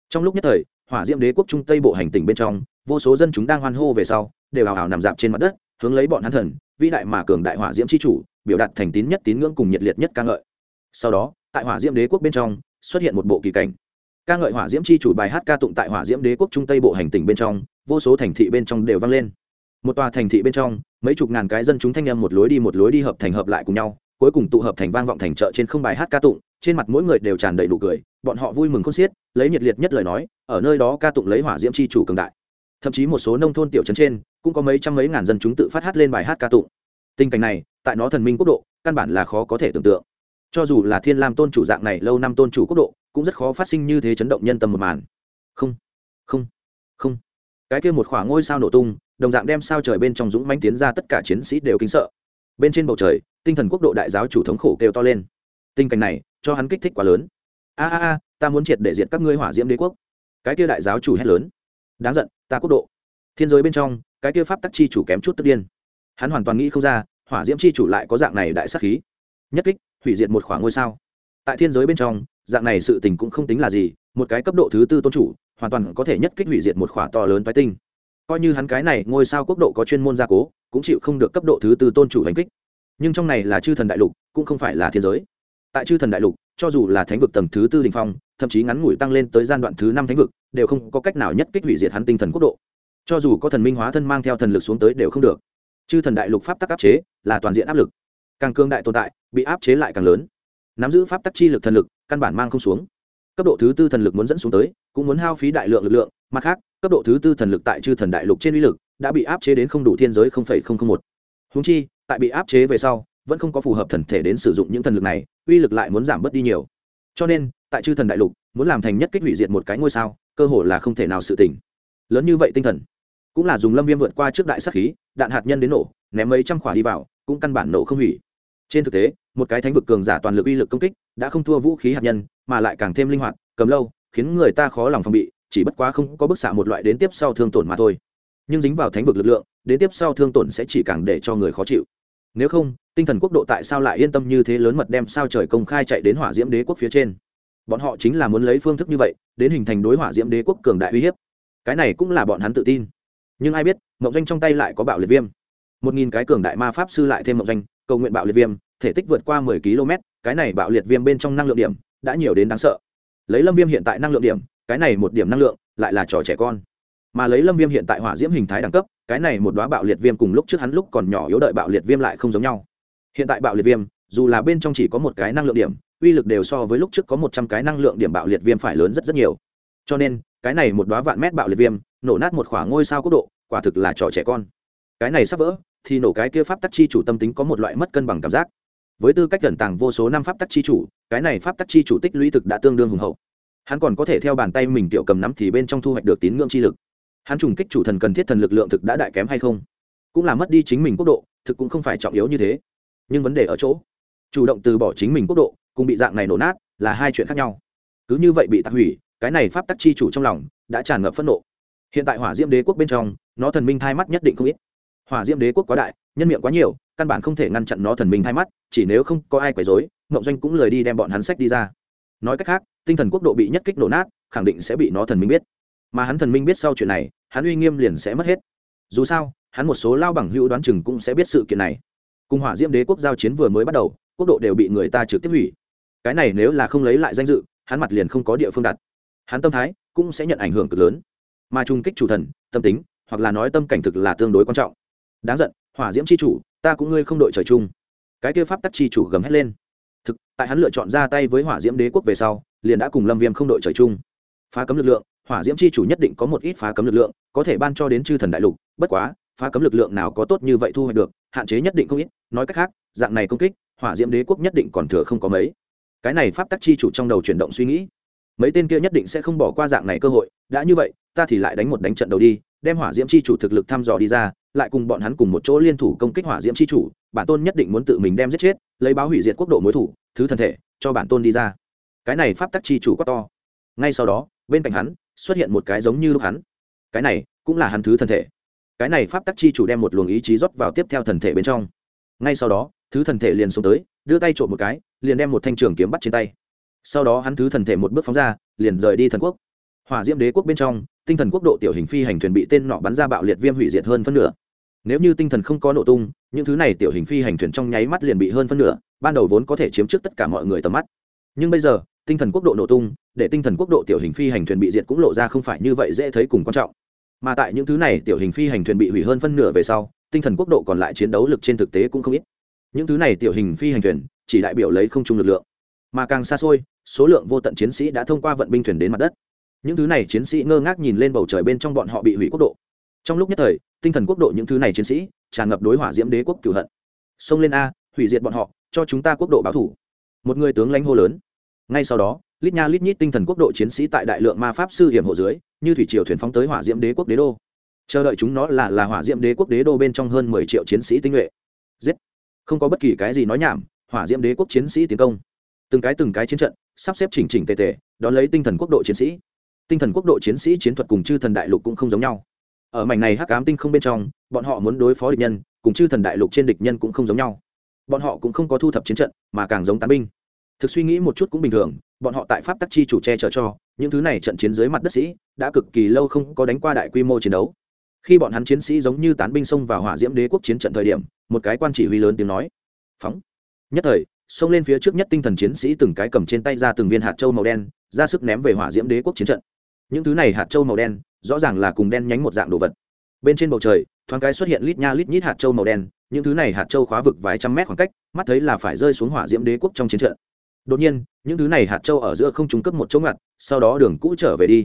Trong lúc nhất thời, hỏa diễm đế quốc trung tây bộ hành tỉnh bên trong, vô số dân chúng đang hoan hô về sau, đều hào hào nằm dạp trên mặt đất, hướng lấy bọn hắn thần vĩ đại mà cường đại hỏa diễm chi chủ, biểu đạt thành tín nhất tín ngưỡng cùng nhiệt liệt nhất ca ngợi. Sau đó, tại hỏa diễm đế quốc bên trong, xuất hiện một bộ kỳ cảnh. Ca ngợi hỏa diễm chi chủ bài hát ca tụng tại hỏa diễm đế quốc trung tây bộ hành tỉnh bên trong, vô số thành thị bên trong đều vang lên. Một tòa thành thị bên trong, mấy chục ngàn cái dân chúng thanh âm một lối đi hợp thành hợp lại cùng nhau, cuối cùng tụ hợp thành vang vọng thành chợ trên không bài hát ca tụng, trên mặt mỗi người đều tràn đầy nụ cười, bọn họ vui mừng khôn xiết, lấy nhiệt liệt nhất lời nói, ở nơi đó ca tụng lấy hỏa diễm chi chủ cường đại. Thậm chí một số nông thôn tiểu trấn trên, cũng có mấy trăm mấy ngàn dân chúng tự phát hát lên bài hát ca tụng. Tình cảnh này, tại nó thần minh quốc độ, căn bản là khó có thể tưởng tượng. Cho dù là Thiên Lam tôn chủ dạng này lâu năm tôn chủ quốc độ, cũng rất khó phát sinh như thế chấn động nhân tâm một màn. Không, không, không. Cái kia một khoảng ngôi sao nổ tung, đồng dạng đem sao trời bên trong dũng mãnh tiến ra, tất cả chiến sĩ đều kinh sợ. Bên trên bầu trời, tinh thần quốc độ đại giáo chủ thống khổ kêu to lên. Tình cảnh này, cho hắn kích thích quá lớn. A, ta muốn triệt để diệt các ngươi hỏa diễm đế quốc. Cái kia đại giáo chủ hét lớn. Đáng giận, ta quốc độ. Thiên giới bên trong, cái kia pháp tắc chi chủ kém chút tức điên. Hắn hoàn toàn nghĩ không ra, hỏa diễm chi chủ lại có dạng này đại sát khí. Nhất kích, hủy diệt một khoảng ngôi sao. Tại thiên giới bên trong, dạng này sự tình cũng không tính là gì, một cái cấp độ thứ tư tôn chủ, hoàn toàn có thể nhất kích hủy diệt một khoảng to lớn toái tinh. Coi như hắn cái này ngôi sao quốc độ có chuyên môn gia cố, cũng chịu không được cấp độ thứ tư tôn chủ hành kích. Nhưng trong này là chư thần đại lục, cũng không phải là thiên giới. Tại chư thần đại lục, cho dù là thánh vực tầng thứ tư đỉnh phong, thậm chí ngắn ngủi tăng lên tới gian đoạn thứ năm thánh vực, đều không có cách nào nhất kích hủy diệt hắn tinh thần quốc độ. Cho dù có thần minh hóa thân mang theo thần lực xuống tới đều không được. Chư thần đại lục pháp tắc áp chế, là toàn diện áp lực. Càng cương đại tồn tại, bị áp chế lại càng lớn. Nắm giữ pháp tắc chi lực thần lực, căn bản mang không xuống. Cấp độ thứ tư thần lực muốn dẫn xuống tới, cũng muốn hao phí đại lượng lực lượng, mặt khác, cấp độ thứ tư thần lực tại chư thần đại lục trên uy lực đã bị áp chế đến không đủ thiên giới 0,001. Huống chi, tại bị áp chế về sau, vẫn không có phù hợp thần thể đến sử dụng những thần lực này, uy lực lại muốn giảm bớt đi nhiều. Cho nên, tại chư thần đại lục, muốn làm thành nhất kích hủy diệt một cái ngôi sao, cơ hội là không thể nào sự tình. Lớn như vậy tinh thần, cũng là dùng Lâm Viêm vượt qua trước đại sát khí, đạn hạt nhân đến nổ, ném mấy trăm quả đi vào, cũng căn bản nổ không hủy. Trên thực tế, một cái thánh vực cường giả toàn lực uy lực công kích, đã không thua vũ khí hạt nhân, mà lại càng thêm linh hoạt, cầm lâu, khiến người ta khó lòng phòng bị, chỉ bất quá không có bức xạ một loại đến tiếp sau thương tổn mà thôi. Nhưng dính vào thánh vực lực lượng, đến tiếp sau thương tổn sẽ chỉ càng để cho người khó chịu. Nếu không, tinh thần quốc độ tại sao lại yên tâm như thế lớn mật đem sao trời công khai chạy đến hỏa diễm đế quốc phía trên? Bọn họ chính là muốn lấy phương thức như vậy, đến hình thành đối hỏa diễm đế quốc cường đại uy hiếp. Cái này cũng là bọn hắn tự tin. Nhưng ai biết, Mộng Doanh trong tay lại có bạo liệt viêm. 1000 cái cường đại ma pháp sư lại thêm Mộng Doanh, cầu nguyện bạo liệt viêm, thể tích vượt qua 10 km, cái này bạo liệt viêm bên trong năng lượng điểm đã nhiều đến đáng sợ. Lấy Lâm Viêm hiện tại năng lượng điểm, cái này một điểm năng lượng lại là trò trẻ con. Mà lấy Lâm Viêm hiện tại hỏa diễm hình thái đẳng cấp, cái này một đóa bạo liệt viêm cùng lúc trước hắn lúc còn nhỏ yếu đợi bạo liệt viêm lại không giống nhau. Hiện tại bạo liệt viêm, dù là bên trong chỉ có một cái năng lượng điểm, uy lực đều so với lúc trước có 100 cái năng lượng điểm bạo liệt viêm phải lớn rất rất nhiều. Cho nên, cái này một đóa vạn mét bạo liệt viêm, nổ nát một khoảng ngôi sao quốc độ, quả thực là trò trẻ con. Cái này sắp vỡ, thì nổ cái kia pháp tắc chi chủ tâm tính có một loại mất cân bằng cảm giác. Với tư cách ẩn tàng vô số năm pháp tắc chi chủ, cái này pháp tắc chi chủ tích lũy thực đã tương đương hùng hậu. Hắn còn có thể theo bàn tay mình tiểu cầm nắm thì bên trong thu hoạch được tín ngưỡng chi lực. Hắn trùng kích chủ thần cần thiết thần lực lượng thực đã đại kém hay không, cũng là mất đi chính mình quốc độ, thực cũng không phải trọng yếu như thế. Nhưng vấn đề ở chỗ, chủ động từ bỏ chính mình quốc độ, cùng bị dạng này nổ nát là hai chuyện khác nhau. Cứ như vậy bị tạc hủy, cái này pháp tắc chi chủ trong lòng đã tràn ngập phẫn nộ. Hiện tại hỏa diễm đế quốc bên trong, nó thần minh thai mắt nhất định không ít. Hỏa diễm đế quốc quá đại, nhân miệng quá nhiều, căn bản không thể ngăn chặn nó thần minh thai mắt, chỉ nếu không có ai quấy rối, Mộng Doanh cũng lười đi đem bọn hắn sách đi ra. Nói cách khác, tinh thần quốc độ bị nhất kích nổ nát, khẳng định sẽ bị nó thần minh biết. Mà hắn thần minh biết sau chuyện này, hắn uy nghiêm liền sẽ mất hết. Dù sao, hắn một số lao bằng hữu đoán chừng cũng sẽ biết sự kiện này. Cùng hỏa diễm đế quốc giao chiến vừa mới bắt đầu, quốc độ đều bị người ta trực tiếp hủy. Cái này nếu là không lấy lại danh dự, hắn mặt liền không có địa phương đặt. Hắn tâm thái cũng sẽ nhận ảnh hưởng cực lớn. Mà trung kích chủ thần, tâm tính, hoặc là nói tâm cảnh thực là tương đối quan trọng. Đáng giận, hỏa diễm chi chủ, ta cũng ngươi không đội trời chung. Cái kia pháp tắc chi chủ gầm hét lên. Thực, tại hắn lựa chọn ra tay với hỏa diễm đế quốc về sau, liền đã cùng Lâm Viêm không đội trời chung. Phá cấm lực lượng, hỏa diễm chi chủ nhất định có một ít phá cấm lực lượng, có thể ban cho đến chư thần đại lục, bất quá, phá cấm lực lượng nào có tốt như vậy thu hoạch được, hạn chế nhất định không ít, nói cách khác, dạng này công kích, hỏa diễm đế quốc nhất định còn thừa không có mấy. Cái này pháp tắc chi chủ trong đầu chuyển động suy nghĩ, mấy tên kia nhất định sẽ không bỏ qua dạng này cơ hội, đã như vậy, ta thì lại đánh một đánh trận đầu đi, đem hỏa diễm chi chủ thực lực thăm dò đi ra, lại cùng bọn hắn cùng một chỗ liên thủ công kích hỏa diễm chi chủ, bản tôn nhất định muốn tự mình đem giết chết, lấy báo hủy diệt quốc độ mối thủ, thứ thần thể, cho bản tôn đi ra. Cái này pháp tắc chi chủ quá to. Ngay sau đó, bên cạnh hắn xuất hiện một cái giống như lúc hắn. Cái này cũng là hắn thứ thần thể. Cái này pháp tắc chi chủ đem một luồng ý chí rót vào tiếp theo thần thể bên trong. Ngay sau đó, thứ thần thể liền xuống tới, đưa tay trộm một cái, liền đem một thanh trường kiếm bắt trên tay. Sau đó hắn thứ thần thể một bước phóng ra, liền rời đi thần quốc. Hỏa diễm đế quốc bên trong, tinh thần quốc độ tiểu hình phi hành thuyền bị tên nọ bắn ra bạo liệt viêm hủy diệt hơn phân nửa. Nếu như tinh thần không có nổ tung, những thứ này tiểu hình phi hành thuyền trong nháy mắt liền bị hơn phân nửa, ban đầu vốn có thể chiếm trước tất cả mọi người tầm mắt. Nhưng bây giờ, tinh thần quốc độ nổ tung, để tinh thần quốc độ tiểu hình phi hành thuyền bị diệt cũng lộ ra không phải như vậy dễ thấy cùng quan trọng. Mà tại những thứ này tiểu hình phi hành thuyền bị hủy hơn phân nửa về sau, tinh thần quốc độ còn lại chiến đấu lực trên thực tế cũng không ít. Những thứ này tiểu hình phi hành thuyền chỉ đại biểu lấy không trung lực lượng, mà càng xa xôi, số lượng vô tận chiến sĩ đã thông qua vận binh thuyền đến mặt đất. Những thứ này chiến sĩ ngơ ngác nhìn lên bầu trời bên trong bọn họ bị hủy quốc độ. Trong lúc nhất thời, tinh thần quốc độ những thứ này chiến sĩ tràn ngập đối hỏa diễm đế quốc cửu hận. Xông lên a, hủy diệt bọn họ, cho chúng ta quốc độ báo thủ. Một người tướng lãnh hô lớn. Ngay sau đó, lít nha lít nhít tinh thần quốc độ chiến sĩ tại đại lượng ma pháp sư hiểm hộ dưới, như thủy triều thuyền phóng tới hỏa diễm đế quốc đế đô. Chờ đợi chúng nó là hỏa diễm đế quốc đế đô bên trong hơn 10 triệu chiến sĩ tinh nhuệ. Giết! Không có bất kỳ cái gì nói nhảm, hỏa diễm đế quốc chiến sĩ tiến công. Từng cái chiến trận, sắp xếp chỉnh chỉnh tề tề, đón lấy tinh thần quốc độ chiến sĩ. Tinh thần quốc độ chiến sĩ chiến thuật cùng chư thần đại lục cũng không giống nhau. Ở mảnh này hắc ám tinh không bên trong, bọn họ muốn đối phó địch nhân, cùng chư thần đại lục trên địch nhân cũng không giống nhau. Bọn họ cũng không có thu thập chiến trận, mà càng giống tán binh. Thực suy nghĩ một chút cũng bình thường, bọn họ tại pháp tắc chi chủ che chở cho, những thứ này trận chiến dưới mặt đất sĩ, đã cực kỳ lâu không có đánh qua đại quy mô chiến đấu. Khi bọn hắn chiến sĩ giống như tán binh xông vào hỏa diễm đế quốc chiến trận thời điểm, một cái quan chỉ huy lớn tiếng nói: "Phóng!" Nhất thời, xông lên phía trước nhất tinh thần chiến sĩ từng cái cầm trên tay ra từng viên hạt châu màu đen, ra sức ném về hỏa diễm đế quốc chiến trận. Những thứ này hạt châu màu đen, rõ ràng là cùng đen nhánh một dạng đồ vật. Bên trên bầu trời, thoáng cái xuất hiện lít nha lít nhít hạt châu màu đen, những thứ này hạt châu khóa vực vài trăm mét khoảng cách, mắt thấy là phải rơi xuống hỏa diễm đế quốc trong chiến trận. Đột nhiên, những thứ này hạt châu ở giữa không trung cấp một chỗ ngặt, sau đó đường cũ trở về đi.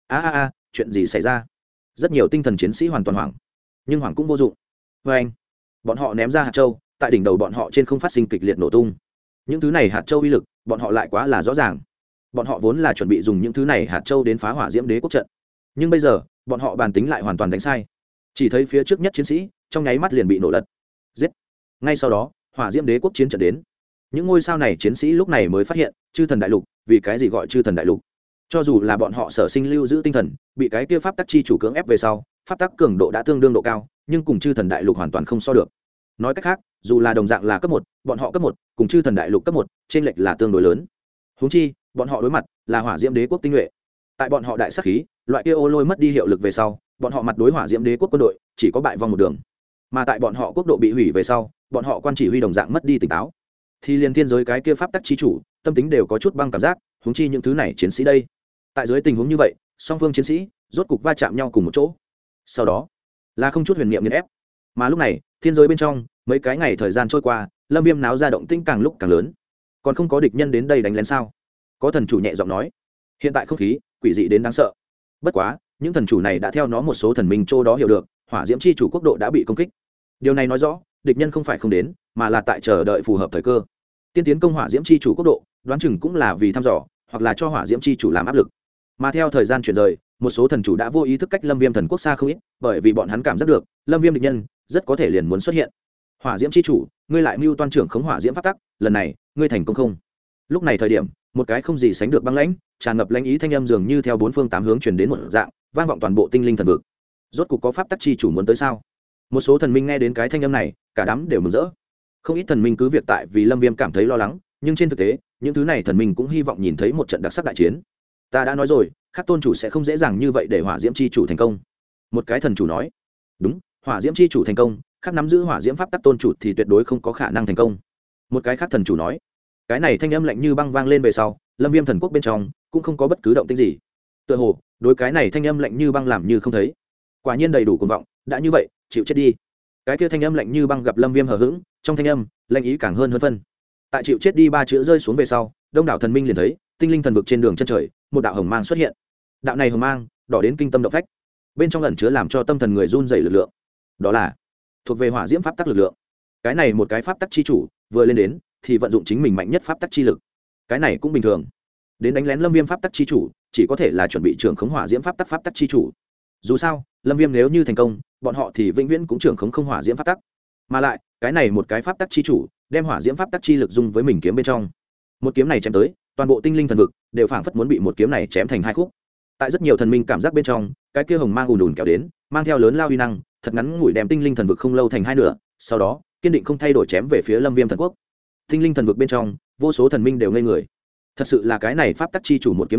Chuyện gì xảy ra? Rất nhiều tinh thần chiến sĩ hoàn toàn hoảng, nhưng hoảng cũng vô dụng. Và anh, bọn họ ném ra hạt châu, tại đỉnh đầu bọn họ trên không phát sinh kịch liệt nổ tung. Những thứ này hạt châu uy lực, bọn họ lại quá là rõ ràng. Bọn họ vốn là chuẩn bị dùng những thứ này hạt châu đến phá hỏa diễm đế quốc trận, nhưng bây giờ, bọn họ bàn tính lại hoàn toàn đánh sai. Chỉ thấy phía trước nhất chiến sĩ, trong nháy mắt liền bị nổ lật. Giết! Ngay sau đó, hỏa diễm đế quốc chiến trận đến. Những ngôi sao này chiến sĩ lúc này mới phát hiện, chư thần đại lục, vì cái gì gọi chư thần đại lục? Cho dù là bọn họ sở sinh lưu giữ tinh thần, bị cái kia pháp tắc chi chủ cưỡng ép về sau, pháp tắc cường độ đã tương đương độ cao, nhưng cùng chư thần đại lục hoàn toàn không so được. Nói cách khác, dù là đồng dạng là cấp 1, bọn họ cấp 1, cùng chư thần đại lục cấp 1, chênh lệch là tương đối lớn. Huống chi, bọn họ đối mặt là hỏa diễm đế quốc tinh nhuệ. Tại bọn họ đại sát khí, loại kia ô lôi mất đi hiệu lực về sau, bọn họ mặt đối hỏa diễm đế quốc quân đội, chỉ có bại vong một đường. Mà tại bọn họ quốc độ bị hủy về sau, bọn họ quan chỉ huy đồng dạng mất đi tỉnh táo. Thì liền thiên giới cái kia pháp tắc chi chủ, tâm tính đều có chút băng cảm giác, huống chi những thứ này chiến sĩ đây. Tại dưới tình huống như vậy, song phương chiến sĩ rốt cục va chạm nhau cùng một chỗ. Sau đó, là không chút huyền niệm nghiền ép. Mà lúc này, thiên giới bên trong, mấy cái ngày thời gian trôi qua, Lâm Viêm náo ra động tĩnh càng lúc càng lớn. Còn không có địch nhân đến đây đánh lén sao? Có thần chủ nhẹ giọng nói. Hiện tại không khí quỷ dị đến đáng sợ. Bất quá, những thần chủ này đã theo nó một số thần minh châu đó hiểu được, hỏa diễm chi chủ quốc độ đã bị công kích. Điều này nói rõ, địch nhân không phải không đến, mà là tại chờ đợi phù hợp thời cơ. Tiên tiến công hỏa diễm chi chủ quốc độ, đoán chừng cũng là vì thăm dò, hoặc là cho hỏa diễm chi chủ làm áp lực. Mà theo thời gian chuyển rời, một số thần chủ đã vô ý thức cách Lâm Viêm thần quốc xa không ít, bởi vì bọn hắn cảm giác được, Lâm Viêm địch nhân rất có thể liền muốn xuất hiện. Hỏa diễm chi chủ, ngươi lại mưu toan trưởng khống hỏa diễm pháp tắc, lần này, ngươi thành công không? Lúc này thời điểm, một cái không gì sánh được băng lãnh, tràn ngập lãnh ý thanh âm dường như theo bốn phương tám hướng truyền đến một dạng, vang vọng toàn bộ tinh linh thần vực. Rốt cục có pháp tắc chi chủ muốn tới sao? Một số thần minh nghe đến cái thanh âm này, cả đám đều mừng rỡ. Không ít thần minh cứ việc tại vì Lâm Viêm cảm thấy lo lắng, nhưng trên thực tế, những thứ này thần minh cũng hy vọng nhìn thấy một trận đặc sắc đại chiến. Ta đã nói rồi, các tôn chủ sẽ không dễ dàng như vậy để hỏa diễm chi chủ thành công. Một cái thần chủ nói. Đúng, hỏa diễm chi chủ thành công, khác nắm giữ hỏa diễm pháp tắc tôn chủ thì tuyệt đối không có khả năng thành công. Một cái khác thần chủ nói. Cái này thanh âm lạnh như băng vang lên về sau, Lâm Viêm thần quốc bên trong cũng không có bất cứ động tĩnh gì. Tựa hồ, đối cái này thanh âm lạnh như băng làm như không thấy. Quả nhiên đầy đủ cuồng vọng, đã như vậy, chịu chết đi. Cái kia thanh âm lạnh như băng gặp Lâm Viêm hờ hững, trong thanh âm, lạnh ý càng hơn phân. Tại chịu chết đi ba chữ rơi xuống về sau, đông đảo thần minh liền thấy, tinh linh thần vực trên đường chân trời, một đạo hồng mang xuất hiện. Đạo này hồng mang, đỏ đến kinh tâm động phách. Bên trong ẩn chứa làm cho tâm thần người run rẩy lực lượng. Đó là thuộc về hỏa diễm pháp tắc lực lượng. Cái này một cái pháp tắc chi chủ, vừa lên đến thì vận dụng chính mình mạnh nhất pháp tắc chi lực. Cái này cũng bình thường. Đến đánh lén Lâm Viêm pháp tắc chi chủ, chỉ có thể là chuẩn bị trưởng khống hỏa diễm pháp tắc chi chủ. Dù sao, Lâm Viêm nếu như thành công, bọn họ thì vĩnh viễn cũng trưởng khống không hỏa diễm pháp tắc. Mà lại, cái này một cái pháp tắc chi chủ, đem hỏa diễm pháp tắc chi lực dung với mình kiếm bên trong. Một kiếm này chém tới, toàn bộ tinh linh thần vực đều phảng phất muốn bị một kiếm này chém thành hai khúc. Tại rất nhiều thần minh cảm giác bên trong, cái kia hồng mang ùn ùn kéo đến, mang theo lớn lao uy năng, thật ngắn ngủi đem tinh linh thần vực không lâu thành hai nửa, sau đó, kiên định không thay đổi chém về phía Lâm Viêm thần quốc. Tinh linh thần vực bên trong, vô số thần minh đều ngây người. Thật sự là cái này pháp tắc chi chủ một kiếm này,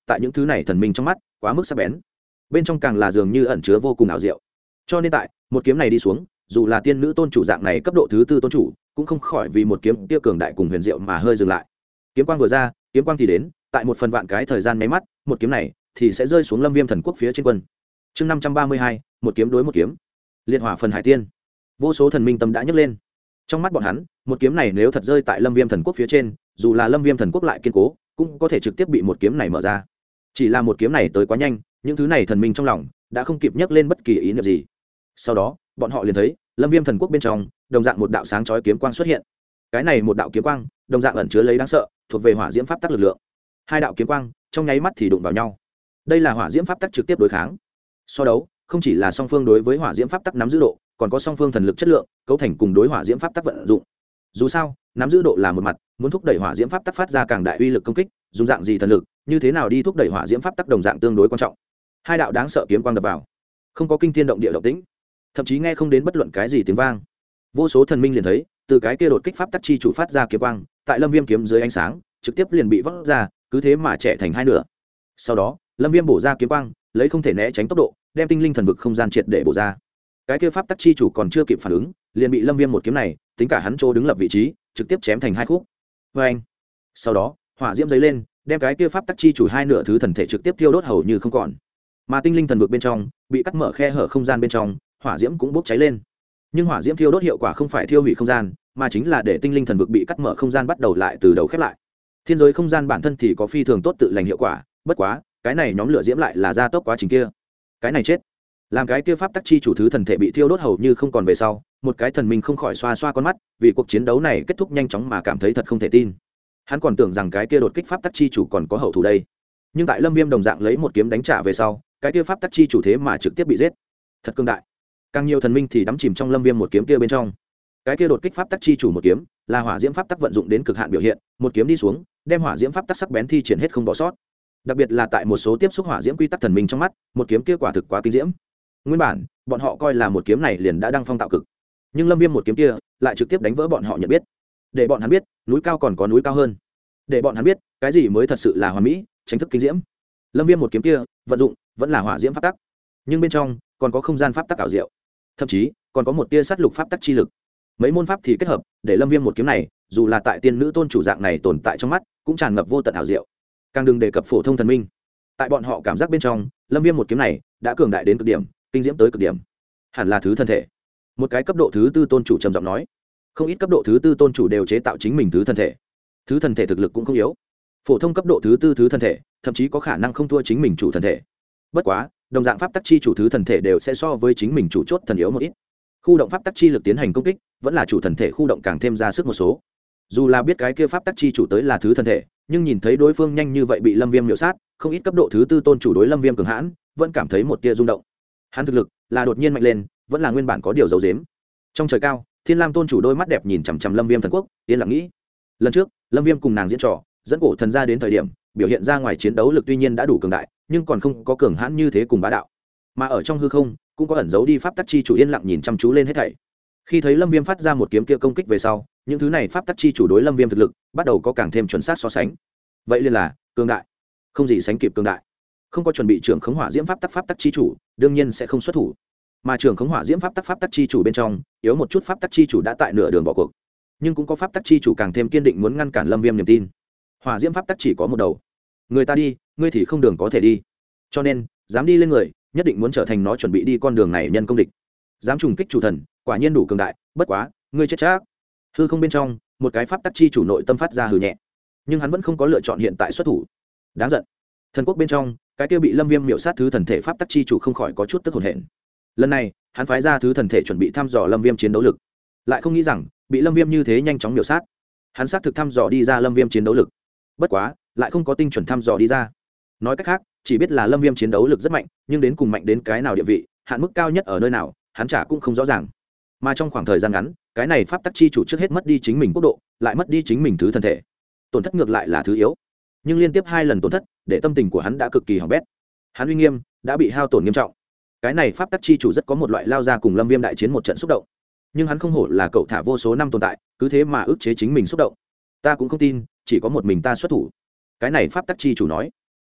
tại những thứ này thần minh trong mắt quá mức sắc bén, bên trong càng là dường như ẩn chứa vô cùng ảo diệu. Cho nên tại một kiếm này đi xuống, dù là tiên nữ tôn chủ dạng này cấp độ thứ tư tôn chủ cũng không khỏi vì một kiếm kia cường đại cùng huyền diệu mà hơi dừng lại. Kiếm quang vừa ra, kiếm quang thì đến, tại một phần vạn cái thời gian mấy mắt, một kiếm này thì sẽ rơi xuống Lâm Viêm thần quốc phía trên quân. Chương 532, một kiếm đối một kiếm. Liệt hỏa phần hải tiên. Vô số thần minh tâm đã nhấc lên. Trong mắt bọn hắn, một kiếm này nếu thật rơi tại Lâm Viêm thần quốc phía trên, dù là Lâm Viêm thần quốc lại kiên cố, cũng có thể trực tiếp bị một kiếm này mở ra. Chỉ là một kiếm này tới quá nhanh, những thứ này thần minh trong lòng đã không kịp nhấc lên bất kỳ ý niệm gì. Sau đó, bọn họ liền thấy, Lâm Viêm thần quốc bên trong, đồng dạng một đạo sáng chói kiếm quang xuất hiện. Cái này một đạo kiếm quang, đồng dạng ẩn chứa lấy đáng sợ, thuộc về hỏa diễm pháp tắc lực lượng. Hai đạo kiếm quang, trong nháy mắt thì đụng vào nhau. Đây là hỏa diễm pháp tắc trực tiếp đối kháng. So đấu, không chỉ là song phương đối với hỏa diễm pháp tắc nắm giữ độ, còn có song phương thần lực chất lượng, cấu thành cùng đối hỏa diễm pháp tắc vận dụng. Dù sao, nắm giữ độ là một mặt, muốn thúc đẩy hỏa diễm pháp tắc phát ra càng đại uy lực công kích, dùng dạng gì thần lực, như thế nào đi thúc đẩy hỏa diễm pháp tắc đồng dạng tương đối quan trọng. Hai đạo đáng sợ kiếm quang đập vào, không có kinh thiên động địa động tĩnh, thậm chí nghe không đến bất luận cái gì tiếng vang. Vô số thần minh liền thấy, từ cái kia đột kích pháp tắc chi chủ phát ra kiếm quang, tại Lâm Viêm kiếm dưới ánh sáng, trực tiếp liền bị vỡ ra, cứ thế mà chẻ thành hai nửa. Sau đó, Lâm Viêm bổ ra kiếm quang, lấy không thể né tránh tốc độ, đem tinh linh thần vực không gian triệt để bổ ra. Cái kia pháp tắc chi chủ còn chưa kịp phản ứng, liền bị Lâm Viêm một kiếm này, tính cả hắn chỗ đứng lập vị trí, trực tiếp chém thành hai khúc. Oeng. Sau đó, hỏa diễm giấy lên, đem cái kia pháp tắc chi chủ hai nửa thứ thần thể trực tiếp thiêu đốt hầu như không còn. Mà tinh linh thần vực bên trong, bị cắt mở khe hở không gian bên trong, hỏa diễm cũng bốc cháy lên. Nhưng hỏa diễm thiêu đốt hiệu quả không phải thiêu hủy không gian, mà chính là để tinh linh thần vực bị cắt mở không gian bắt đầu lại từ đầu khép lại. Thiên giới không gian bản thân thì có phi thường tốt tự lành hiệu quả, bất quá, cái này nhóm lửa diễm lại là gia tốc quá trình kia. Cái này chết. Làm cái kia pháp tắc chi chủ thứ thần thể bị thiêu đốt hầu như không còn về sau, một cái thần minh không khỏi xoa xoa con mắt, vì cuộc chiến đấu này kết thúc nhanh chóng mà cảm thấy thật không thể tin. Hắn còn tưởng rằng cái kia đột kích pháp tắc chi chủ còn có hậu thủ đây. Nhưng tại Lâm Viêm đồng dạng lấy một kiếm đánh trả về sau, cái kia pháp tắc chi chủ thế mà trực tiếp bị giết. Thật cương đại. Càng nhiều thần minh thì đắm chìm trong Lâm Viêm một kiếm kia bên trong. Cái kia đột kích pháp tắc chi chủ một kiếm, là hỏa diễm pháp tắc vận dụng đến cực hạn biểu hiện, một kiếm đi xuống, đem hỏa diễm pháp tắc sắc bén thi triển hết không bỏ sót. Đặc biệt là tại một số tiếp xúc hỏa diễm quy tắc thần minh trong mắt, một kiếm kia quả thực quá kinh diễm. Nguyên bản, bọn họ coi là một kiếm này liền đã đăng phong tạo cực, nhưng Lâm Viêm một kiếm kia lại trực tiếp đánh vỡ bọn họ nhận biết, để bọn hắn biết, núi cao còn có núi cao hơn, để bọn hắn biết, cái gì mới thật sự là hoàn mỹ, chính thức kinh diễm. Lâm Viêm một kiếm kia, vận dụng vẫn là hỏa diễm pháp tắc, nhưng bên trong còn có không gian pháp tắc ảo diệu, thậm chí còn có một tia sát lục pháp tắc chi lực. Mấy môn pháp thì kết hợp, để Lâm Viêm một kiếm này, dù là tại tiên nữ tôn chủ dạng này tồn tại trong mắt, cũng tràn ngập vô tận ảo diệu. Càng đừng đề cập phổ thông thần minh. Tại bọn họ cảm giác bên trong, Lâm Viêm một kiếm này đã cường đại đến cực điểm, kinh diễm tới cực điểm. Hẳn là thứ thân thể. Một cái cấp độ thứ tư tôn chủ trầm giọng nói. Không ít cấp độ thứ tư tôn chủ đều chế tạo chính mình thứ thân thể. Thứ thân thể thực lực cũng không yếu. Phổ thông cấp độ thứ tư thứ thân thể, thậm chí có khả năng không thua chính mình chủ thân thể. Bất quá, đồng dạng pháp tắc chi chủ thứ thần thể đều sẽ so với chính mình chủ chốt thần yếu một ít. Khu động pháp tắc chi lực tiến hành công kích, vẫn là chủ thần thể khu động càng thêm ra sức một số. Dù là biết cái kia pháp tắc chi chủ tới là thứ thần thể, nhưng nhìn thấy đối phương nhanh như vậy bị Lâm Viêm miểu sát, không ít cấp độ thứ tư tôn chủ đối Lâm Viêm cường hãn, vẫn cảm thấy một tia rung động. Hắn thực lực là đột nhiên mạnh lên, vẫn là nguyên bản có điều giấu giếm. Trong trời cao, Thiên Lam tôn chủ đôi mắt đẹp nhìn chằm chằm Lâm Viêm thần quốc, yên lặng nghĩ. Lần trước, Lâm Viêm cùng nàng diễn trò, dẫn cổ thần ra đến thời điểm, biểu hiện ra ngoài chiến đấu lực tuy nhiên đã đủ cường đại, nhưng còn không có cường hãn như thế cùng bá đạo. Mà ở trong hư không, cũng có ẩn giấu đi pháp tắc chi chủ yên lặng nhìn chăm chú lên hết thảy. Khi thấy Lâm Viêm phát ra một kiếm kia công kích về sau, những thứ này pháp tắc chi chủ đối Lâm Viêm thực lực bắt đầu có càng thêm chuẩn xác so sánh. Vậy liền là cường đại, không gì sánh kịp cường đại. Không có chuẩn bị trưởng khống hỏa diễm pháp tắc chi chủ, đương nhiên sẽ không xuất thủ. Mà trưởng khống hỏa diễm pháp tắc chi chủ bên trong, yếu một chút pháp tắc chi chủ đã tại nửa đường bỏ cuộc. Nhưng cũng có pháp tắc chi chủ càng thêm kiên định muốn ngăn cản Lâm Viêm niềm tin. Hỏa diễm pháp tắc chỉ có một đầu, người ta đi, ngươi thì không đường có thể đi. Cho nên, dám đi lên người, nhất định muốn trở thành nó chuẩn bị đi con đường này nhân công địch. Dám trùng kích chủ thần, quả nhiên đủ cường đại, bất quá, ngươi chết chắc. Hư không bên trong, một cái pháp tắc chi chủ nội tâm phát ra hừ nhẹ, nhưng hắn vẫn không có lựa chọn hiện tại xuất thủ. Đáng giận. Thần quốc bên trong, cái kia bị Lâm Viêm miểu sát thứ thần thể pháp tắc chi chủ không khỏi có chút tức hổn hển. Lần này, hắn phái ra thứ thần thể chuẩn bị thăm dò Lâm Viêm chiến đấu lực, lại không nghĩ rằng bị Lâm Viêm như thế nhanh chóng miểu sát. Hắn xác thực thăm dò đi ra Lâm Viêm chiến đấu lực, bất quá, lại không có tinh chuẩn thăm dò đi ra. Nói cách khác, chỉ biết là Lâm Viêm chiến đấu lực rất mạnh, nhưng đến cùng mạnh đến cái nào địa vị, hạn mức cao nhất ở nơi nào, hắn chả cũng không rõ ràng. Mà trong khoảng thời gian ngắn, cái này pháp tắc chi chủ trước hết mất đi chính mình quốc độ, lại mất đi chính mình thứ thân thể. Tổn thất ngược lại là thứ yếu, nhưng liên tiếp 2 lần tổn thất, để tâm tình của hắn đã cực kỳ hỏng bét. Hắn uy nghiêm đã bị hao tổn nghiêm trọng. Cái này pháp tắc chi chủ rất có một loại lao ra cùng Lâm Viêm đại chiến một trận xúc động. Nhưng hắn không hổ là cậu thả vô số năm tồn tại, cứ thế mà ức chế chính mình xúc động. Ta cũng không tin, chỉ có một mình ta xuất thủ. Cái này pháp tắc chi chủ nói.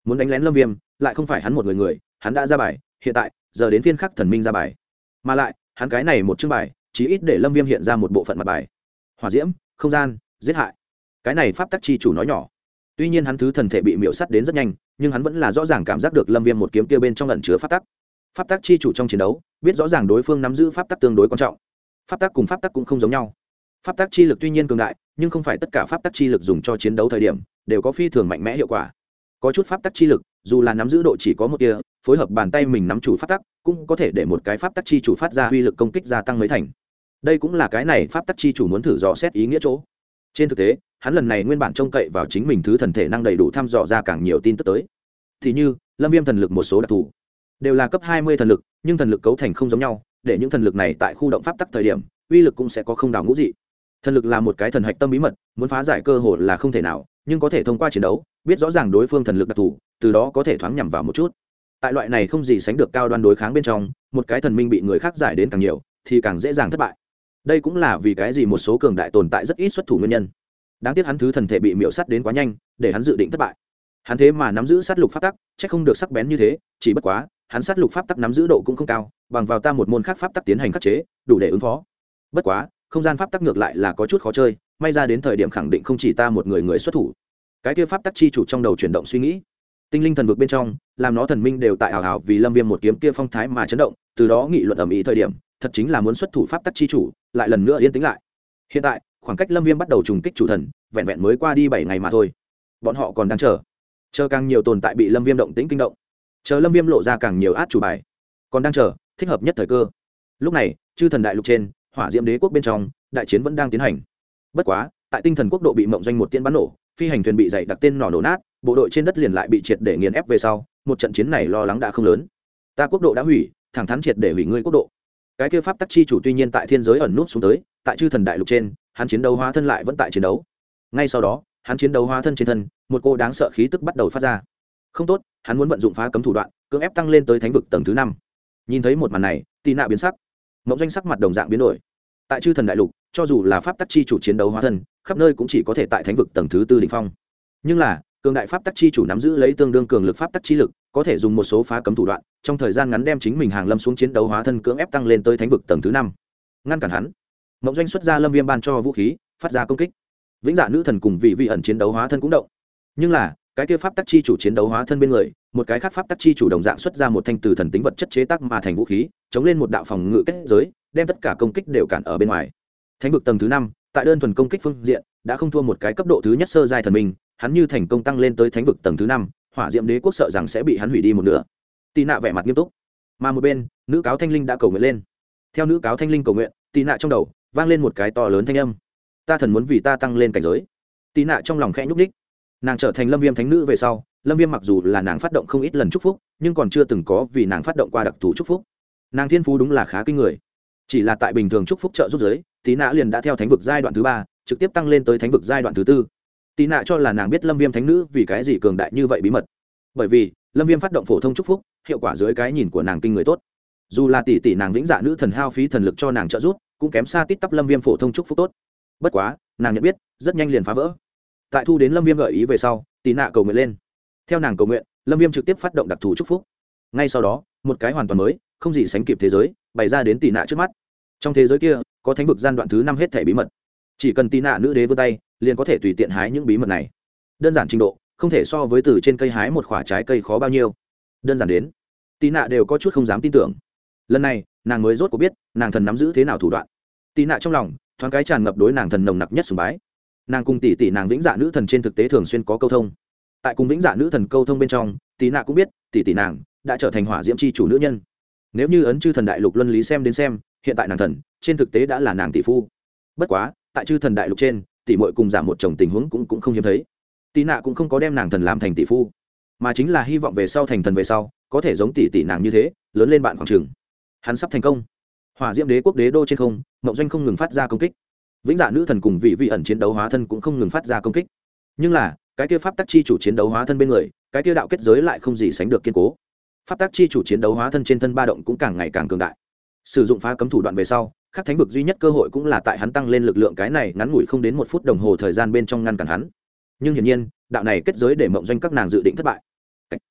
muốn đánh lén lâm viêm lại không phải hắn một người hắn đã ra bài, hiện tại giờ đến phiên khắc thần minh ra bài, mà lại hắn cái này một chương bài chí ít để lâm viêm hiện ra một bộ phận mặt bài. Hỏa diễm, không gian, giết hại, cái này pháp tắc chi chủ nói nhỏ. Tuy nhiên hắn thứ thần thể bị miễu sắt đến rất nhanh, nhưng hắn vẫn là rõ ràng cảm giác được lâm viêm một kiếm kia bên trong ẩn chứa pháp tắc. Pháp tắc chi chủ trong chiến đấu biết rõ ràng đối phương nắm giữ pháp tắc tương đối quan trọng. Pháp tắc cùng pháp tắc cũng không giống nhau. Pháp tắc chi lực tuy nhiên cường đại, nhưng không phải tất cả pháp tắc chi lực dùng cho chiến đấu thời điểm đều có phi thường mạnh mẽ hiệu quả. Có chút pháp tắc chi lực dù là nắm giữ độ chỉ có một tia, phối hợp bàn tay mình nắm chủ pháp tắc cũng có thể để một cái pháp tắc chi chủ phát ra uy lực công kích gia tăng mấy thành. Đây cũng là cái này pháp tắc chi chủ muốn thử dò xét ý nghĩa chỗ. Trên thực tế hắn lần này nguyên bản trông cậy vào chính mình thứ thần thể năng đầy đủ thăm dò ra càng nhiều tin tức tới, thì như lâm viêm thần lực một số đặc thù đều là cấp 20 thần lực, nhưng thần lực cấu thành không giống nhau, để những thần lực này tại khu động pháp tắc thời điểm uy lực cũng sẽ có không đảo ngũ dị. Thần lực là một cái thần hạch tâm bí mật, muốn phá giải cơ hội là không thể nào, nhưng có thể thông qua chiến đấu biết rõ ràng đối phương thần lực đặc thù, từ đó có thể thoáng nhằm vào một chút. Tại loại này không gì sánh được cao đoan đối kháng bên trong, một cái thần minh bị người khác giải đến càng nhiều thì càng dễ dàng thất bại. Đây cũng là vì cái gì một số cường đại tồn tại rất ít xuất thủ nguyên nhân. Đáng tiếc hắn thứ thần thể bị miễu sắt đến quá nhanh, để hắn dự định thất bại. Hắn thế mà nắm giữ sát lục pháp tắc, chắc không được sắc bén như thế, chỉ bất quá hắn sát lục pháp tắc nắm giữ độ cũng không cao, bằng vào ta một môn khác pháp tắc tiến hành khắc chế đủ để ứng phó. Bất quá không gian pháp tắc ngược lại là có chút khó chơi, may ra đến thời điểm khẳng định không chỉ ta một người xuất thủ. Cái kia pháp tắc chi chủ trong đầu chuyển động suy nghĩ, tinh linh thần vực bên trong làm nó thần minh đều tại hào hào vì lâm viêm một kiếm kia phong thái mà chấn động, từ đó nghị luận ầm ĩ thời điểm thật chính là muốn xuất thủ pháp tắc chi chủ lại lần nữa yên tĩnh lại. Hiện tại khoảng cách lâm viêm bắt đầu trùng kích chủ thần vẹn vẹn mới qua đi 7 ngày mà thôi, bọn họ còn đang chờ càng nhiều tồn tại bị lâm viêm động tĩnh kinh động, chờ lâm viêm lộ ra càng nhiều át chủ bài, còn đang chờ thích hợp nhất thời cơ. Lúc này chư thần đại lục trên hỏa diễm đế quốc bên trong đại chiến vẫn đang tiến hành. Bất quá tại tinh thần quốc độ bị mộng doanh một tiên bắn nổ, phi hành thuyền bị dày đặc tên nỏ nổ nát, bộ đội trên đất liền lại bị triệt để nghiền ép về sau, một trận chiến này lo lắng đã không lớn. Ta quốc độ đã hủy, thẳng thắn triệt để hủy ngươi quốc độ. Cái kia pháp tắc chi chủ tuy nhiên tại thiên giới ẩn nút xuống tới, tại chư thần đại lục trên hắn chiến đấu hóa thân lại vẫn tại chiến đấu. Ngay sau đó hắn chiến đấu hóa thân trên thân một cô đáng sợ khí tức bắt đầu phát ra. Không tốt, hắn muốn vận dụng phá cấm thủ đoạn cưỡng ép tăng lên tới thánh vực tầng thứ 5. Nhìn thấy một màn này, Tì Nạ biến sắc, mộng doanh sắc mặt đồng dạng biến đổi. Tại chư thần đại lục cho dù là pháp tắc chi chủ chiến đấu hóa thân khắp nơi cũng chỉ có thể tại thánh vực tầng thứ 4 đỉnh phong, nhưng là cường đại pháp tắc chi chủ nắm giữ lấy tương đương cường lực pháp tắc chi lực, có thể dùng một số phá cấm thủ đoạn trong thời gian ngắn đem chính mình hàng lâm xuống chiến đấu hóa thân cưỡng ép tăng lên tới thánh vực tầng thứ 5. Ngăn cản hắn, mộng doanh xuất ra lâm viêm ban cho vũ khí phát ra công kích. Vĩnh dạ nữ thần cùng vị ẩn chiến đấu hóa thân cũng động, nhưng là cái kia pháp tắc chi chủ chiến đấu hóa thân bên người một cái khác pháp tắc chi chủ đồng dạng xuất ra một thanh từ thần tính vật chất chế tác mà thành vũ khí, chống lên một đạo phòng ngự kết giới, đem tất cả công kích đều cản ở bên ngoài. Thánh vực tầng thứ 5 tại đơn thuần công kích phương diện đã không thua một cái cấp độ thứ nhất sơ giai thần minh, hắn như thành công tăng lên tới thánh vực tầng thứ 5, hỏa diệm đế quốc sợ rằng sẽ bị hắn hủy đi một nửa. Tì Nạ vẻ mặt nghiêm túc, mà một bên nữ cáo thanh linh đã cầu nguyện lên. Theo nữ cáo thanh linh cầu nguyện, Tì Nạ trong đầu vang lên một cái to lớn thanh âm: ta thần muốn vì ta tăng lên cảnh giới. Tì Nạ trong lòng khẽ nhúc nhích, nàng trở thành lâm viêm thánh nữ về sau, lâm viêm mặc dù là nàng phát động không ít lần chúc phúc, nhưng còn chưa từng có vì nàng phát động qua đặc thù chúc phúc. Nàng thiên phú đúng là khá kinh người, chỉ là tại bình thường chúc phúc trợ giúp giới, Tì Nạ liền đã theo thánh vực giai đoạn thứ 3 trực tiếp tăng lên tới thánh vực giai đoạn thứ 4. Tì Nạ cho là nàng biết lâm viêm thánh nữ vì cái gì cường đại như vậy bí mật, bởi vì lâm viêm phát động phổ thông chúc phúc hiệu quả dưới cái nhìn của nàng kinh người tốt, dù là tỷ nàng vĩnh dạ nữ thần hao phí thần lực cho nàng trợ giúp cũng kém xa tít tắp lâm viêm phổ thông chúc phúc tốt. Bất quá nàng nhận biết rất nhanh liền phá vỡ. Tại thu đến lâm viêm gợi ý về sau, Tì Nạ cầu nguyện lên. Theo nàng cầu nguyện, lâm viêm trực tiếp phát động đặc thù chúc phúc. Ngay sau đó một cái hoàn toàn mới không gì sánh kịp thế giới bày ra đến Tì Nạ trước mắt. Trong thế giới kia có thánh vực gian đoạn thứ 5 hết thể bí mật, chỉ cần Tì Nạ nữ đế vươn tay liền có thể tùy tiện hái những bí mật này. Đơn giản trình độ không thể so với từ trên cây hái một quả trái cây khó bao nhiêu. Đơn giản đến Tì Nạ đều có chút không dám tin tưởng. Lần này nàng mới rốt cuộc biết nàng thần nắm giữ thế nào thủ đoạn. Tì Nạ trong lòng thoáng cái tràn ngập đối nàng thần nồng nặc nhất sùng bái. Nàng cùng tỷ nàng vĩnh dạ nữ thần trên thực tế thường xuyên có câu thông. Tại cùng vĩnh dạ nữ thần câu thông bên trong, Tì Nạ cũng biết tỷ nàng đã trở thành hỏa diễm chi chủ nữ nhân. Nếu như ấn chư thần đại lục luân lý xem đến xem, hiện tại nàng thần trên thực tế đã là nàng tỷ phu. Bất quá tại chư thần đại lục trên, tỷ muội cùng giảm một chồng tình huống cũng không hiếm thấy. Tì Nạ cũng không có đem nàng thần làm thành tỷ phu, mà chính là hy vọng về sau thành thần về sau có thể giống tỷ nàng như thế lớn lên bạn khoảng trường. Hắn sắp thành công. Hỏa diễm đế quốc đế đô trên không, mộng doanh không ngừng phát ra công kích. Vĩnh dạ nữ thần cùng vị ẩn chiến đấu hóa thân cũng không ngừng phát ra công kích. Nhưng là cái kia pháp tắc chi chủ chiến đấu hóa thân bên người, cái kia đạo kết giới lại không gì sánh được kiên cố. Pháp tắc chi chủ chiến đấu hóa thân trên thân ba động cũng càng ngày càng cường đại. Sử dụng phá cấm thủ đoạn về sau, khắc thánh vực duy nhất cơ hội cũng là tại hắn tăng lên lực lượng cái này ngắn ngủi không đến 1 phút đồng hồ thời gian bên trong ngăn cản hắn. Nhưng hiển nhiên đạo này kết giới để mộng doanh các nàng dự định thất bại.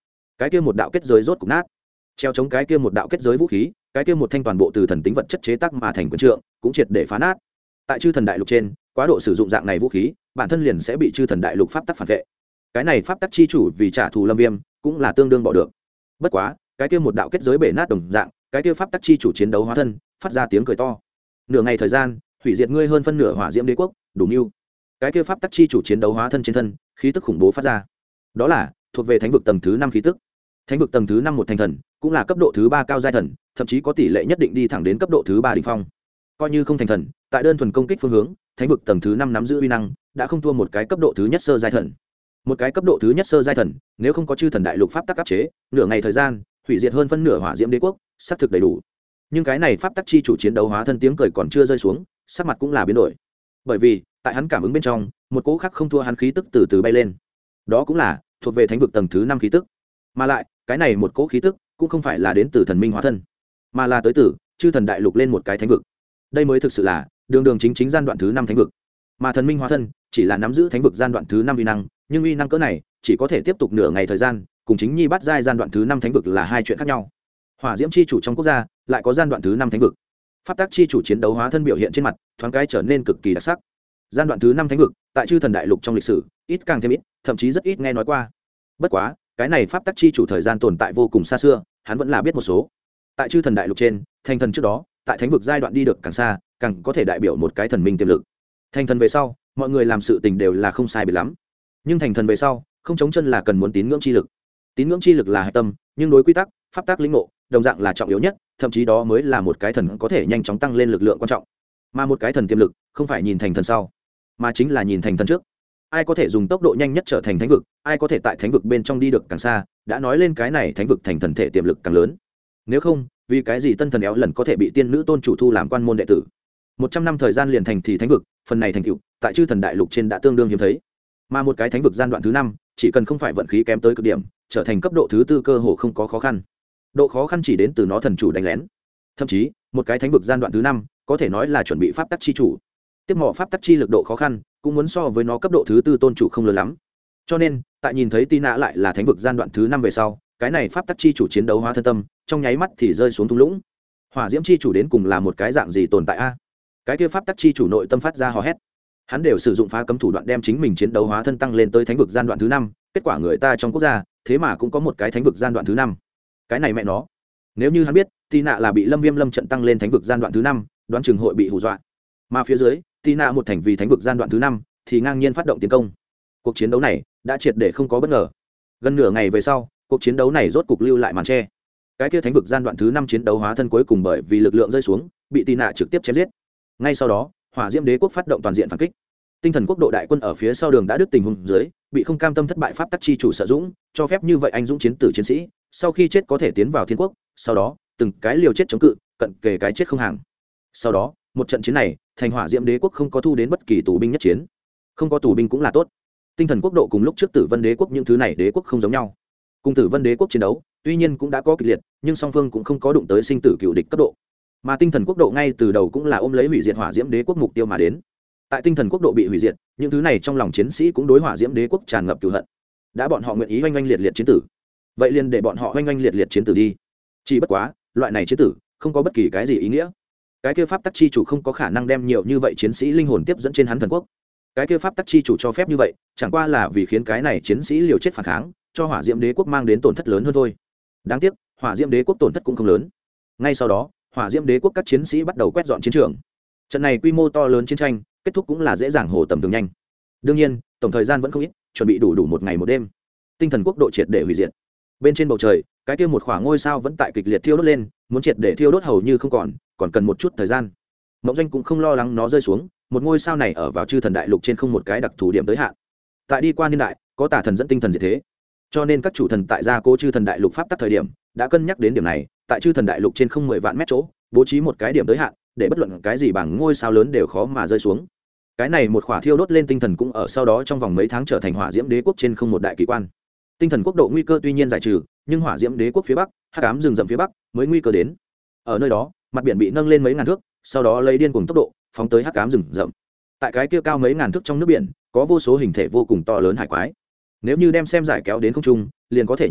cái kia một đạo kết giới rốt cục nát, treo chống cái kia một đạo kết giới vũ khí, cái kia một thanh toàn bộ từ thần tính vật chất chế tác mà thành quyền trượng cũng triệt để phá nát. Tại chư thần đại lục trên, quá độ sử dụng dạng này vũ khí, bản thân liền sẽ bị chư thần đại lục pháp tắc phản vệ. Cái này pháp tắc chi chủ vì trả thù Lâm Viêm, cũng là tương đương bỏ được. Bất quá, cái kia một đạo kết giới bể nát đồng dạng, cái kia pháp tắc chi chủ chiến đấu hóa thân, phát ra tiếng cười to. Nửa ngày thời gian, hủy diệt ngươi hơn phân nửa hỏa diễm đế quốc, đủ nưu. Cái kia pháp tắc chi chủ chiến đấu hóa thân trên thân, khí tức khủng bố phát ra. Đó là thuộc về thánh vực tầng thứ 5 khí tức. Thánh vực tầng thứ 5 một thành thần, cũng là cấp độ thứ 3 cao giai thần, thậm chí có tỷ lệ nhất định đi thẳng đến cấp độ thứ 3 đỉnh phong. Coi như không thành thần, tại đơn thuần công kích phương hướng, thánh vực tầng thứ 5 nắm giữ uy năng, đã không thua một cái cấp độ thứ nhất sơ giai thần. Một cái cấp độ thứ nhất sơ giai thần, nếu không có chư thần đại lục pháp tắc áp chế, nửa ngày thời gian, hủy diệt hơn phân nửa hỏa diễm đế quốc, xác thực đầy đủ. Nhưng cái này pháp tắc chi chủ chiến đấu hóa thân tiếng cười còn chưa rơi xuống, sắc mặt cũng là biến đổi. Bởi vì, tại hắn cảm ứng bên trong, một cỗ khác không thua hắn khí tức từ từ bay lên. Đó cũng là thuộc về thánh vực tầng thứ 5 khí tức. Mà lại, cái này một cỗ khí tức cũng không phải là đến từ thần minh hóa thân, mà là tới từ chư thần đại lục lên một cái thánh vực. Đây mới thực sự là đường đường chính chính gian đoạn thứ 5 thánh vực. Mà thần minh hóa thân chỉ là nắm giữ thánh vực gian đoạn thứ 5 uy năng, nhưng uy năng cỡ này chỉ có thể tiếp tục nửa ngày thời gian, cùng chính nhi bắt giai gian đoạn thứ 5 thánh vực là hai chuyện khác nhau. Hỏa diễm chi chủ trong quốc gia lại có gian đoạn thứ 5 thánh vực. Pháp tắc chi chủ chiến đấu hóa thân biểu hiện trên mặt, thoáng cái trở nên cực kỳ đặc sắc. Gian đoạn thứ 5 thánh vực, tại chư thần đại lục trong lịch sử, ít càng thêm ít, thậm chí rất ít nghe nói qua. Bất quá, cái này pháp tắc chi chủ thời gian tồn tại vô cùng xa xưa, hắn vẫn là biết một số. Tại chư thần đại lục trên, thành thần trước đó, tại thánh vực giai đoạn đi được càng xa, càng có thể đại biểu một cái thần minh tiềm lực. Thành thần về sau, mọi người làm sự tình đều là không sai biệt lắm. Nhưng thành thần về sau, không chống chân là cần muốn tín ngưỡng chi lực. Tín ngưỡng chi lực là hệ tâm, nhưng đối quy tắc, pháp tắc lĩnh ngộ, đồng dạng là trọng yếu nhất, thậm chí đó mới là một cái thần có thể nhanh chóng tăng lên lực lượng quan trọng. Mà một cái thần tiềm lực, không phải nhìn thành thần sau, mà chính là nhìn thành thần trước. Ai có thể dùng tốc độ nhanh nhất trở thành thánh vực, ai có thể tại thánh vực bên trong đi được càng xa, đã nói lên cái này thánh vực thành thần thể tiềm lực càng lớn. Nếu không, vì cái gì tân thần éo lần có thể bị tiên nữ tôn chủ thu làm quan môn đệ tử? 100 năm thời gian liền thành thì thánh vực, phần này thành tựu, tại chư thần đại lục trên đã tương đương hiếm thấy. Mà một cái thánh vực gian đoạn thứ 5, chỉ cần không phải vận khí kém tới cực điểm, trở thành cấp độ thứ 4 cơ hồ không có khó khăn. Độ khó khăn chỉ đến từ nó thần chủ đánh lén. Thậm chí, một cái thánh vực gian đoạn thứ 5, có thể nói là chuẩn bị pháp tắc chi chủ. Tiếp mỏ pháp tắc chi lực độ khó khăn, cũng muốn so với nó cấp độ thứ 4 tôn chủ không lớn lắm. Cho nên, tại nhìn thấy Tina lại là thánh vực gian đoạn thứ 5 về sau, cái này pháp tắc chi chủ chiến đấu hóa thân tâm, trong nháy mắt thì rơi xuống thung lũng. Hỏa diễm chi chủ đến cùng là một cái dạng gì tồn tại a? Cái kia pháp tắc chi chủ nội tâm phát ra hò hét. Hắn đều sử dụng phá cấm thủ đoạn đem chính mình chiến đấu hóa thân tăng lên tới thánh vực gian đoạn thứ 5, kết quả người ta trong quốc gia, thế mà cũng có một cái thánh vực gian đoạn thứ 5. Cái này mẹ nó. Nếu như hắn biết, Tina là bị Lâm Viêm lâm trận tăng lên thánh vực gian đoạn thứ 5, đoán chừng hội bị hù dọa. Mà phía dưới, Tina một thành vì thánh vực gian đoạn thứ 5, thì ngang nhiên phát động tiến công. Cuộc chiến đấu này đã triệt để không có bất ngờ. Gần nửa ngày về sau, cuộc chiến đấu này rốt cục lưu lại màn che. Cái kia thánh vực gian đoạn thứ 5 chiến đấu hóa thân cuối cùng bởi vì lực lượng rơi xuống, bị Tina trực tiếp chém giết. Ngay sau đó, Hỏa Diễm Đế quốc phát động toàn diện phản kích. Tinh thần quốc độ đại quân ở phía sau đường đã đứt tình huống dưới, bị không cam tâm thất bại pháp tắc chi chủ Sở Dũng, cho phép như vậy anh dũng chiến tử chiến sĩ, sau khi chết có thể tiến vào thiên quốc, sau đó, từng cái liều chết chống cự, cận kề cái chết không hàng. Sau đó, một trận chiến này, thành Hỏa Diễm Đế quốc không có thu đến bất kỳ tù binh nhất chiến. Không có tù binh cũng là tốt. Tinh thần quốc độ cùng lúc trước Tử Vân Đế quốc những thứ này đế quốc không giống nhau. Cùng Tử Vân Đế quốc chiến đấu, tuy nhiên cũng đã có kịch liệt, nhưng song phương cũng không có đụng tới sinh tử cựu địch cấp độ. Mà Tinh thần quốc độ ngay từ đầu cũng là ôm lấy hủy diệt Hỏa Diễm Đế quốc mục tiêu mà đến. Tại Tinh thần quốc độ bị hủy diệt, những thứ này trong lòng chiến sĩ cũng đối Hỏa Diễm Đế quốc tràn ngập cừu hận. Đã bọn họ nguyện ý oanh oanh liệt liệt chiến tử, vậy liền để bọn họ oanh oanh liệt liệt chiến tử đi. Chỉ bất quá, loại này chiến tử không có bất kỳ cái gì ý nghĩa. Cái kia pháp tắc chi chủ không có khả năng đem nhiều như vậy chiến sĩ linh hồn tiếp dẫn trên hắn thần quốc. Cái kia pháp tắc chi chủ cho phép như vậy, chẳng qua là vì khiến cái này chiến sĩ liều chết phản kháng, cho Hỏa Diễm Đế quốc mang đến tổn thất lớn hơn thôi. Đáng tiếc, Hỏa Diễm Đế quốc tổn thất cũng không lớn. Ngay sau đó, Hỏa Diễm Đế quốc các chiến sĩ bắt đầu quét dọn chiến trường. Trận này quy mô to lớn chiến tranh, kết thúc cũng là dễ dàng hồ tầm thường nhanh. Đương nhiên, tổng thời gian vẫn không ít, chuẩn bị đủ một ngày một đêm. Tinh thần quốc độ triệt để hủy diệt. Bên trên bầu trời, cái kia một khoảng ngôi sao vẫn tại kịch liệt thiêu đốt lên, muốn triệt để thiêu đốt hầu như không còn cần một chút thời gian. Mộng Doanh cũng không lo lắng nó rơi xuống, một ngôi sao này ở vào chư thần đại lục trên không một cái đặc thù điểm tới hạn. Tại đi qua niên đại, có tà thần dẫn tinh thần diệt thế, cho nên các chủ thần tại gia cố chư thần đại lục pháp tắc thời điểm, đã cân nhắc đến điểm này, tại chư thần đại lục trên không 10 vạn mét chỗ, bố trí một cái điểm tới hạn, để bất luận cái gì bằng ngôi sao lớn đều khó mà rơi xuống. Cái này một khỏa thiêu đốt lên tinh thần cũng ở sau đó trong vòng mấy tháng trở thành Hỏa Diễm Đế quốc trên không một đại kỳ quan. Tinh thần quốc độ nguy cơ tuy nhiên giải trừ, nhưng Hỏa Diễm Đế quốc phía bắc, hắc ám rừng rậm phía bắc mới nguy cơ đến. Ở nơi đó, mặt biển bị nâng lên mấy ngàn thước, sau đó lấy điên cuồng tốc độ phóng tới hắc ám rừng rậm. Tại cái kia cao mấy ngàn thước trong nước biển, có vô số hình thể vô cùng to lớn hải quái. Nếu như đem xem giải kéo đến không trung, liền có thể nhìn thấy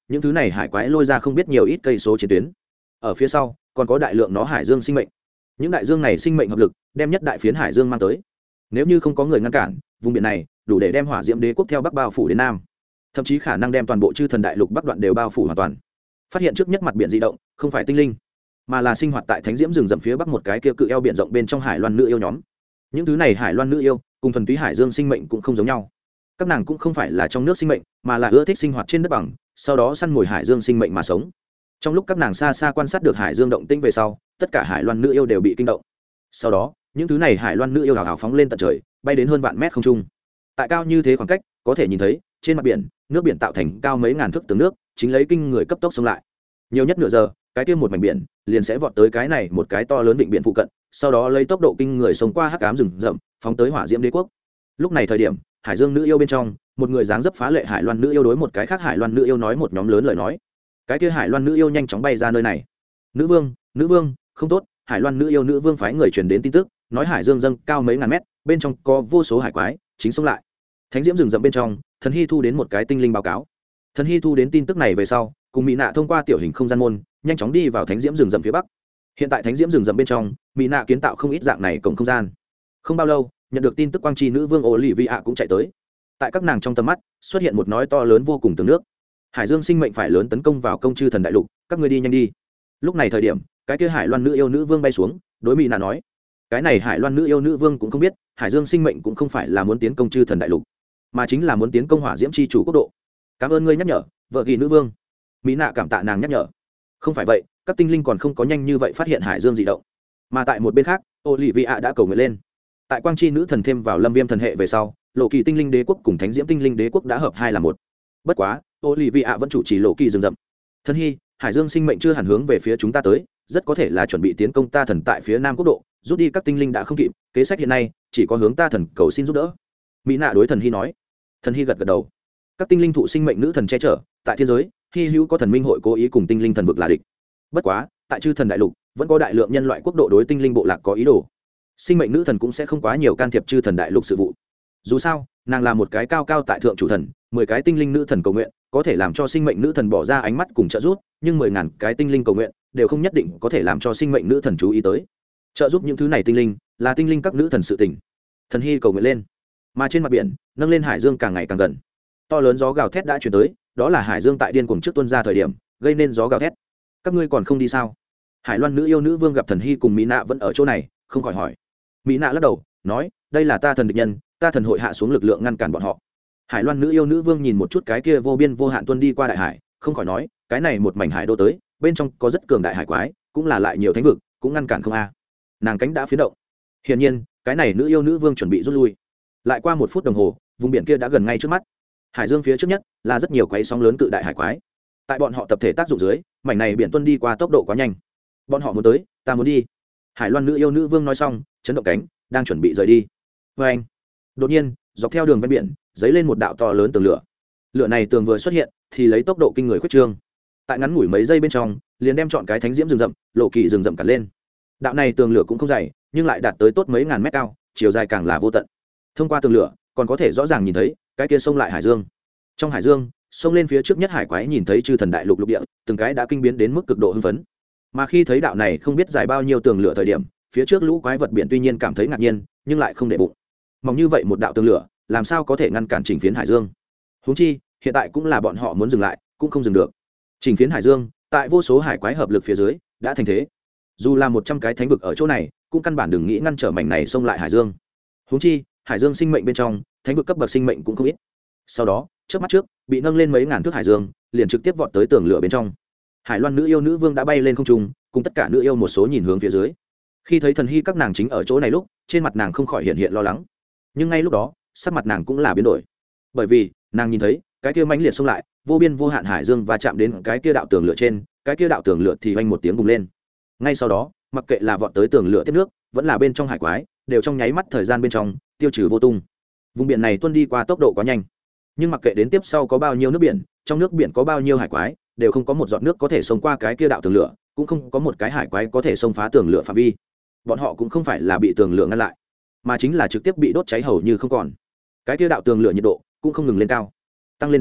những thứ này hải quái lôi ra không biết nhiều ít cây số chiến tuyến. Ở phía sau còn có đại lượng nó hải dương sinh mệnh. Những đại dương này sinh mệnh hợp lực đem nhất đại phiến hải dương mang tới. Nếu như không có người ngăn cản, vùng biển này đủ để đem hỏa diễm đế quốc theo bắc bao phủ đến nam, thậm chí khả năng đem toàn bộ chư thần đại lục bắc đoạn đều bao phủ hoàn toàn. Phát hiện trước nhất mặt biển di động không phải tinh linh, mà là sinh hoạt tại thánh diễm rừng rậm phía bắc một cái kia cự eo biển rộng bên trong hải loan nữ yêu nhóm. Những thứ này hải loan nữ yêu cùng thuần túy hải dương sinh mệnh cũng không giống nhau. Các nàng cũng không phải là trong nước sinh mệnh, mà là ưa thích sinh hoạt trên đất bằng, sau đó săn mồi hải dương sinh mệnh mà sống. Trong lúc các nàng xa xa quan sát được hải dương động tĩnh về sau, tất cả hải loan nữ yêu đều bị kinh động. Sau đó những thứ này hải loan nữ yêu hào hào phóng lên tận trời, bay đến hơn vạn mét không trung. Tại cao như thế khoảng cách, có thể nhìn thấy trên mặt biển, nước biển tạo thành cao mấy ngàn thước tường nước chính lấy kinh người cấp tốc xông lại. Nhiều nhất nửa giờ, cái kia một mảnh biển liền sẽ vọt tới cái này một cái to lớn vịnh biển phụ cận, sau đó lấy tốc độ kinh người xông qua hắc ám rừng rậm, phóng tới hỏa diễm đế quốc. Lúc này thời điểm, hải dương nữ yêu bên trong, một người dáng dấp phá lệ hải loan nữ yêu đối một cái khác hải loan nữ yêu nói một nhóm lớn lời nói. Cái kia hải loan nữ yêu nhanh chóng bay ra nơi này. Nữ vương, không tốt, hải loan nữ yêu nữ vương phái người truyền đến tin tức, nói hải dương dâng cao mấy ngàn mét, bên trong có vô số hải quái chính xông lại. Thánh diễm rừng rậm bên trong, Thần Hy thu đến một cái tinh linh báo cáo. Thần Hy thu đến tin tức này về sau, cùng Mỹ Nạ thông qua tiểu hình không gian môn, nhanh chóng đi vào thánh diễm rừng rậm phía bắc. Hiện tại thánh diễm rừng rậm bên trong, Mỹ Nạ kiến tạo không ít dạng này cổng không gian. Không bao lâu, nhận được tin tức quang tri nữ vương Olivia cũng chạy tới. Tại các nàng trong tầm mắt, xuất hiện một nói to lớn vô cùng tường nước. Hải dương sinh mệnh phải lớn tấn công vào công chư thần đại lục, các ngươi đi nhanh đi. Lúc này thời điểm, cái kia hải loan nữ yêu nữ vương bay xuống, đối Mỹ Nạ nói. Cái này hải loan nữ yêu nữ vương cũng không biết, hải dương sinh mệnh cũng không phải là muốn tiến công chư thần đại lục, mà chính là muốn tiến công hỏa diễm chi chủ quốc độ. Cảm ơn ngươi nhắc nhở, vợ ghi nữ vương. Mỹ Nạ cảm tạ nàng nhắc nhở. Không phải vậy, các tinh linh còn không có nhanh như vậy phát hiện hải dương dị động. Mà tại một bên khác, Olivia đã cầu nguyện lên. Tại quang chi nữ thần thêm vào lâm viêm thần hệ về sau, lộ kỳ tinh linh đế quốc cùng thánh diễm tinh linh đế quốc đã hợp hai là một. Bất quá, Olivia vẫn chủ trì lộ kỳ rừng rậm. Thân hy, hải dương sinh mệnh chưa hẳn hướng về phía chúng ta tới, rất có thể là chuẩn bị tiến công ta thần tại phía nam quốc độ, rút đi các tinh linh đã không kịp, kế sách hiện nay chỉ có hướng ta thần cầu xin giúp đỡ. Mỹ Nạ đối thần hy nói. Thần hy gật gật đầu. Các tinh linh thụ sinh mệnh nữ thần che chở, tại thiên giới, hy hữu có thần minh hội cố ý cùng tinh linh thần vực là địch. Bất quá, tại chư thần đại lục, vẫn có đại lượng nhân loại quốc độ đối tinh linh bộ lạc có ý đồ. Sinh mệnh nữ thần cũng sẽ không quá nhiều can thiệp chư thần đại lục sự vụ. Dù sao, nàng là một cái cao cao tại thượng chủ thần, 10 cái tinh linh nữ thần cầu nguyện, có thể làm cho sinh mệnh nữ thần bỏ ra ánh mắt cùng trợ giúp, nhưng 10.000 cái tinh linh cầu nguyện đều không nhất định có thể làm cho sinh mệnh nữ thần chú ý tới. Trợ giúp những thứ này tinh linh, là tinh linh các nữ thần sự tình. Thần hy cầu nguyện lên. Mà trên mặt biển, nâng lên hải dương càng ngày càng gần. To lớn gió gào thét đã chuyển tới, đó là hải dương tại điên cuồng trước tuôn ra thời điểm, gây nên gió gào thét. Các ngươi còn không đi sao? Hải loan nữ yêu nữ vương gặp thần hy cùng Mỹ Nạ vẫn ở chỗ này, không khỏi hỏi. Mỹ Nạ lắc đầu, nói, đây là ta thần địch nhân, ta thần hội hạ xuống lực lượng ngăn cản bọn họ. Hải loan nữ yêu nữ vương nhìn một chút cái kia vô biên vô hạn tuôn đi qua đại hải, không khỏi nói, cái này một mảnh hải đô tới, bên trong có rất cường đại hải quái, cũng là lại nhiều thánh vực, cũng ngăn cản không a. Nàng cánh đã phiến động. Hiển nhiên, cái này nữ yêu nữ vương chuẩn bị rút lui. Lại qua 1 phút đồng hồ, vùng biển kia đã gần ngay trước mắt. Hải dương phía trước nhất là rất nhiều quái sóng lớn cự đại hải quái. Tại bọn họ tập thể tác dụng dưới, mảnh này biển tuôn đi qua tốc độ quá nhanh. Bọn họ muốn tới, ta muốn đi. Hải loan nữ yêu nữ vương nói xong, chấn động cánh, đang chuẩn bị rời đi. Và anh, đột nhiên, dọc theo đường ven biển, dấy lên một đạo to lớn tường lửa. Lửa này tường vừa xuất hiện, thì lấy tốc độ kinh người khuyết trương. Tại ngắn ngủi mấy giây bên trong, liền đem chọn cái thánh diễm rừng rậm, lộ kỳ rừng rậm cản lên. Đạo này tường lửa cũng không dày, nhưng lại đạt tới tốt mấy ngàn mét cao, chiều dài càng là vô tận. Thông qua tường lửa, còn có thể rõ ràng nhìn thấy cái kia sông lại hải dương. Trong hải dương, sông lên phía trước nhất hải quái nhìn thấy chư thần đại lục lục địa, từng cái đã kinh biến đến mức cực độ hưng phấn. Mà khi thấy đạo này không biết dài bao nhiêu tường lửa thời điểm, phía trước lũ quái vật biển tuy nhiên cảm thấy ngạc nhiên, nhưng lại không để bụng. Mỏng như vậy một đạo tường lửa, làm sao có thể ngăn cản chỉnh phiến hải dương? Huống chi, hiện tại cũng là bọn họ muốn dừng lại, cũng không dừng được. Chỉnh phiến hải dương, tại vô số hải quái hợp lực phía dưới, đã thành thế. Dù là 100 cái thánh vực ở chỗ này, cũng căn bản đừng nghĩ ngăn trở mảnh này xông lại hải dương. Huống chi, hải dương sinh mệnh bên trong, thánh vực cấp bậc sinh mệnh cũng không ít. Sau đó, trước mắt trước, bị nâng lên mấy ngàn thước hải dương, liền trực tiếp vọt tới tường lửa bên trong. Hải loan nữ yêu nữ vương đã bay lên không trung, cùng tất cả nữ yêu một số nhìn hướng phía dưới. Khi thấy thần hy các nàng chính ở chỗ này lúc, trên mặt nàng không khỏi hiện lo lắng. Nhưng ngay lúc đó, sắc mặt nàng cũng là biến đổi. Bởi vì, nàng nhìn thấy, cái kia mãnh liệt xông lại, vô biên vô hạn hải dương và chạm đến cái kia đạo tường lửa trên, cái kia đạo tường lửa thì vang một tiếng bùng lên. Ngay sau đó, mặc kệ là vọt tới tường lửa tiếp nước, vẫn là bên trong hải quái, đều trong nháy mắt thời gian bên trong tiêu trừ vô tung. Vùng biển này tuôn đi qua tốc độ quá nhanh, nhưng mặc kệ đến tiếp sau có bao nhiêu nước biển, trong nước biển có bao nhiêu hải quái, đều không có một giọt nước có thể xông qua cái kia đạo tường lửa, cũng không có một cái hải quái có thể xông phá tường lửa phạm vi. Bọn họ cũng không phải là bị tường lửa ngăn lại, mà chính là trực tiếp bị đốt cháy hầu như không còn. Cái kia đạo tường lửa nhiệt độ cũng không ngừng lên cao, tăng lên đến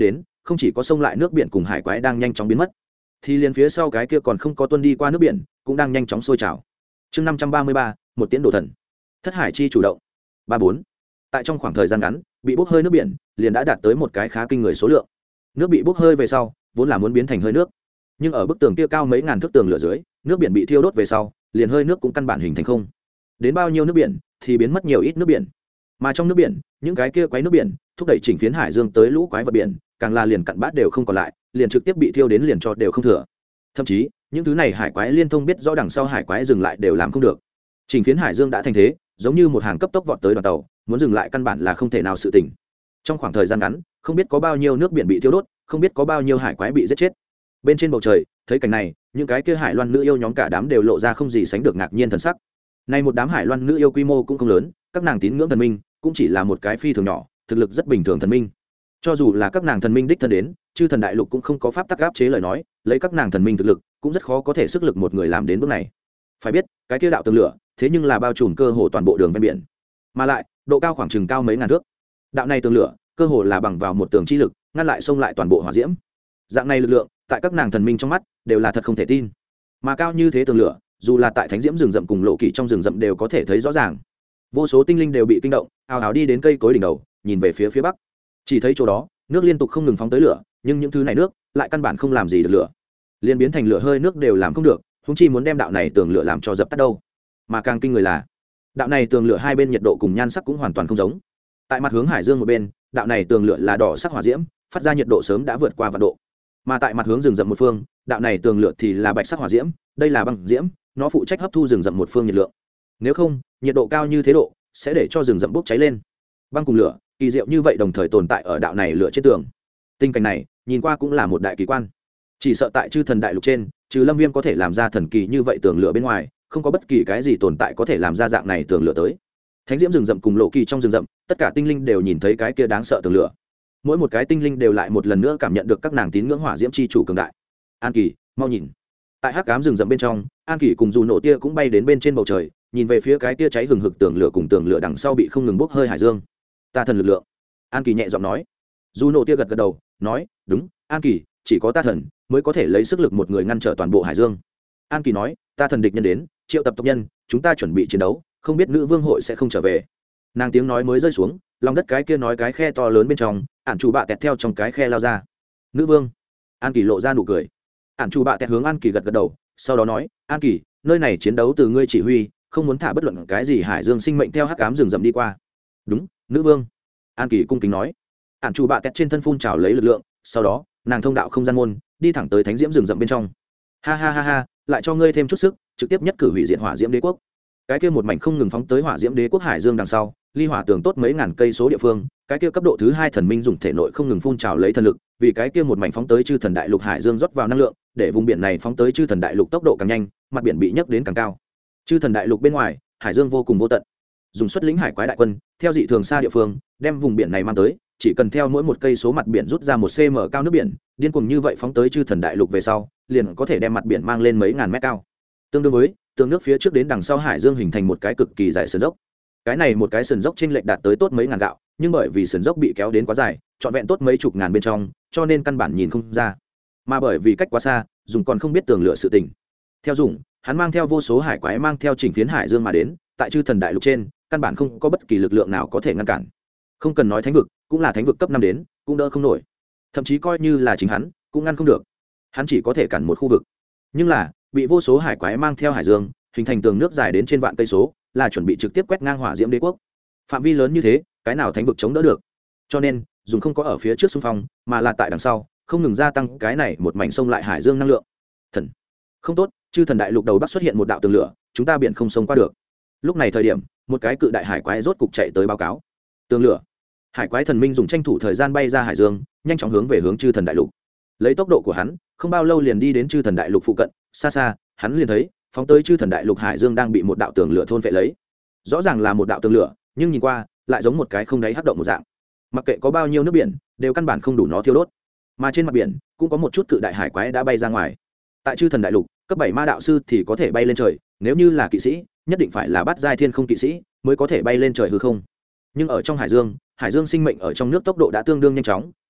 không chỉ có sông lại nước biển cùng hải quái đang nhanh chóng biến mất, thì liền phía sau cái kia còn không có tuân đi qua nước biển cũng đang nhanh chóng sôi trào. Chương 533, một tiễn đồ thần. Thất hải chi chủ động. 34. Tại trong khoảng thời gian ngắn, bị bốc hơi nước biển liền đã đạt tới một cái khá kinh người số lượng. Nước bị bốc hơi về sau, vốn là muốn biến thành hơi nước, nhưng ở bức tường kia cao mấy ngàn thước tường lửa dưới, nước biển bị thiêu đốt về sau, liền hơi nước cũng căn bản hình thành không. Đến bao nhiêu nước biển thì biến mất nhiều ít nước biển. Mà trong nước biển, những cái kia quái nước biển thúc đẩy chỉnh phiến hải dương tới lũ quái vật biển, càng là liền cặn bát đều không còn lại, liền trực tiếp bị thiêu đến liền cho đều không thừa. Thậm chí, những thứ này hải quái liên thông biết rõ đằng sau hải quái dừng lại đều làm không được. Chỉnh phiến hải dương đã thành thế, giống như một hàng cấp tốc vọt tới đoàn tàu, muốn dừng lại căn bản là không thể nào sự tình. Trong khoảng thời gian ngắn, không biết có bao nhiêu nước biển bị thiêu đốt, không biết có bao nhiêu hải quái bị giết chết. Bên trên bầu trời, thấy cảnh này, những cái kia hải loan nữ yêu nhóm cả đám đều lộ ra không gì sánh được ngạc nhiên thần sắc. Này một đám hải loan nữ yêu quy mô cũng không lớn, các nàng tín ngưỡng thần minh cũng chỉ là một cái phi thường nhỏ, thực lực rất bình thường thần minh. Cho dù là các nàng thần minh đích thân đến, chư thần đại lục cũng không có pháp tắc áp chế lời nói, lấy các nàng thần minh thực lực, cũng rất khó có thể sức lực một người làm đến bước này. Phải biết, cái kia đạo tường lửa, thế nhưng là bao trùm cơ hồ toàn bộ đường ven biển, mà lại độ cao khoảng chừng cao mấy ngàn thước. Đạo này tường lửa, cơ hồ là bằng vào một tường chi lực, ngăn lại xông lại toàn bộ hỏa diễm. Dạng này lực lượng, tại các nàng thần minh trong mắt, đều là thật không thể tin. Mà cao như thế tường lửa, dù là tại thánh diễm rừng rậm cùng lộ kỳ trong rừng rậm đều có thể thấy rõ ràng. Vô số tinh linh đều bị kinh động, ào ào đi đến cây cối đỉnh đầu, nhìn về phía bắc. Chỉ thấy chỗ đó, nước liên tục không ngừng phóng tới lửa, nhưng những thứ này nước lại căn bản không làm gì được lửa, liền biến thành lửa hơi nước đều làm không được, huống chi muốn đem đạo này tường lửa làm cho dập tắt đâu. Mà càng kinh người là, đạo này tường lửa hai bên nhiệt độ cùng nhan sắc cũng hoàn toàn không giống. Tại mặt hướng hải dương một bên, đạo này tường lửa là đỏ sắc hỏa diễm, phát ra nhiệt độ sớm đã vượt qua vạn độ. Mà tại mặt hướng rừng rậm một phương, đạo này tường lửa thì là bạch sắc hỏa diễm, đây là băng diễm, nó phụ trách hấp thu rừng rậm một phương nhiệt lượng. Nếu không, nhiệt độ cao như thế độ sẽ để cho rừng rậm bốc cháy lên. Băng cùng lửa, kỳ diệu như vậy đồng thời tồn tại ở đạo này lửa trên tường. Tình cảnh này, nhìn qua cũng là một đại kỳ quan. Chỉ sợ tại chư thần đại lục trên, trừ Lâm Viêm có thể làm ra thần kỳ như vậy tường lửa bên ngoài, không có bất kỳ cái gì tồn tại có thể làm ra dạng này tường lửa tới. Thánh diễm rừng rậm cùng lộ kỳ trong rừng rậm, tất cả tinh linh đều nhìn thấy cái kia đáng sợ tường lửa. Mỗi một cái tinh linh đều lại một lần nữa cảm nhận được các nàng tín ngưỡng hỏa diễm chi chủ cường đại. An Kỳ, mau nhìn. Tại hắc ám rừng rậm bên trong, An Kỳ cùng dù nổ tia cũng bay đến bên trên bầu trời, nhìn về phía cái tia cháy hừng hực tường lửa cùng tường lửa đằng sau bị không ngừng bốc hơi hải dương. Ta thần lực lượng. An Kỳ nhẹ giọng nói. Dù nổ tia gật gật đầu, nói, đúng, An Kỳ, chỉ có ta thần mới có thể lấy sức lực một người ngăn trở toàn bộ hải dương. An Kỳ nói, ta thần địch nhân đến, triệu tập tộc nhân, chúng ta chuẩn bị chiến đấu, không biết nữ vương hội sẽ không trở về. Nàng tiếng nói mới rơi xuống, lòng đất cái kia nói cái khe to lớn bên trong, ản chủ bạ tẹt theo trong cái khe lao ra. Nữ vương. An Kỳ lộ ra nụ cười. Ản chủ bạ tẹt hướng An Kỳ gật gật đầu, sau đó nói, An Kỳ, nơi này chiến đấu từ ngươi chỉ huy, không muốn thả bất luận cái gì hải dương sinh mệnh theo hắc ám rừng rậm đi qua. Đúng, nữ vương. An Kỳ cung kính nói. Ản chủ bạ tẹt trên thân phun trào lấy lực lượng, sau đó nàng thông đạo không gian môn, đi thẳng tới thánh diễm rừng rậm bên trong. Ha ha ha ha, lại cho ngươi thêm chút sức, trực tiếp nhất cử hủy diệt hỏa diễm đế quốc. Cái kia một mảnh không ngừng phóng tới hỏa diễm đế quốc hải dương đằng sau, ly hỏa tường tốt mấy ngàn cây số địa phương, cái kia cấp độ thứ 2 thần minh dùng thể nội không ngừng phun trào lấy thần lực, vì cái kia một mảnh phóng tới chư thần đại lục hải dương rót vào năng lượng, để vùng biển này phóng tới chư thần đại lục tốc độ càng nhanh, mặt biển bị nhấc đến càng cao. Chư thần đại lục bên ngoài, hải dương vô cùng vô tận. Dùng xuất lĩnh hải quái đại quân, theo dị thường xa địa phương, đem vùng biển này mang tới, chỉ cần theo mỗi một cây số mặt biển rút ra 1 cm cao nước biển, điên cuồng như vậy phóng tới chư thần đại lục về sau, liền có thể đem mặt biển mang lên mấy ngàn mét cao. Tương đương với tường nước phía trước đến đằng sau hải dương hình thành một cái cực kỳ dài sườn dốc. Cái này một cái sườn dốc trên lệch đạt tới tốt mấy ngàn gạo, nhưng bởi vì sườn dốc bị kéo đến quá dài, trọn vẹn tốt mấy chục ngàn bên trong, cho nên căn bản nhìn không ra. Mà bởi vì cách quá xa, dùng còn không biết tường lửa sự tình. Theo dùng, hắn mang theo vô số hải quái mang theo chỉnh phiến hải dương mà đến, tại chư thần đại lục trên, căn bản không có bất kỳ lực lượng nào có thể ngăn cản. Không cần nói thánh vực, cũng là thánh vực cấp 5 đến, cũng đỡ không nổi. Thậm chí coi như là chính hắn, cũng ngăn không được. Hắn chỉ có thể cản một khu vực. Nhưng là, bị vô số hải quái mang theo hải dương, hình thành tường nước dài đến trên vạn cây số, là chuẩn bị trực tiếp quét ngang hỏa diễm đế quốc. Phạm vi lớn như thế, cái nào thánh vực chống đỡ được? Cho nên, dùng không có ở phía trước xung phong, mà là tại đằng sau, không ngừng gia tăng cái này một mảnh sông lại hải dương năng lượng. Thần, không tốt, chư thần đại lục đầu bắc xuất hiện một đạo tường lửa, chúng ta biển không sông qua được. Lúc này thời điểm, một cái cự đại hải quái rốt cục chạy tới báo cáo. Tường lửa. Hải quái thần minh dùng tranh thủ thời gian bay ra hải dương, nhanh chóng hướng về hướng chư thần đại lục. Lấy tốc độ của hắn, không bao lâu liền đi đến chư thần đại lục phụ cận, xa xa, hắn liền thấy, phóng tới chư thần đại lục hải dương đang bị một đạo tường lửa thôn phệ lấy. Rõ ràng là một đạo tường lửa, nhưng nhìn qua, lại giống một cái không đáy hắc động một dạng. Mặc kệ có bao nhiêu nước biển, đều căn bản không đủ nó thiêu đốt. Mà trên mặt biển, cũng có một chút cự đại hải quái đã bay ra ngoài. Tại chư thần đại lục, cấp 7 ma đạo sư thì có thể bay lên trời, nếu như là kỵ sĩ, nhất định phải là bát giai thiên không kỵ sĩ mới có thể bay lên trời hư không. Nhưng ở trong hải dương sinh mệnh ở trong nước tốc độ đã tương đương nhanh chóng,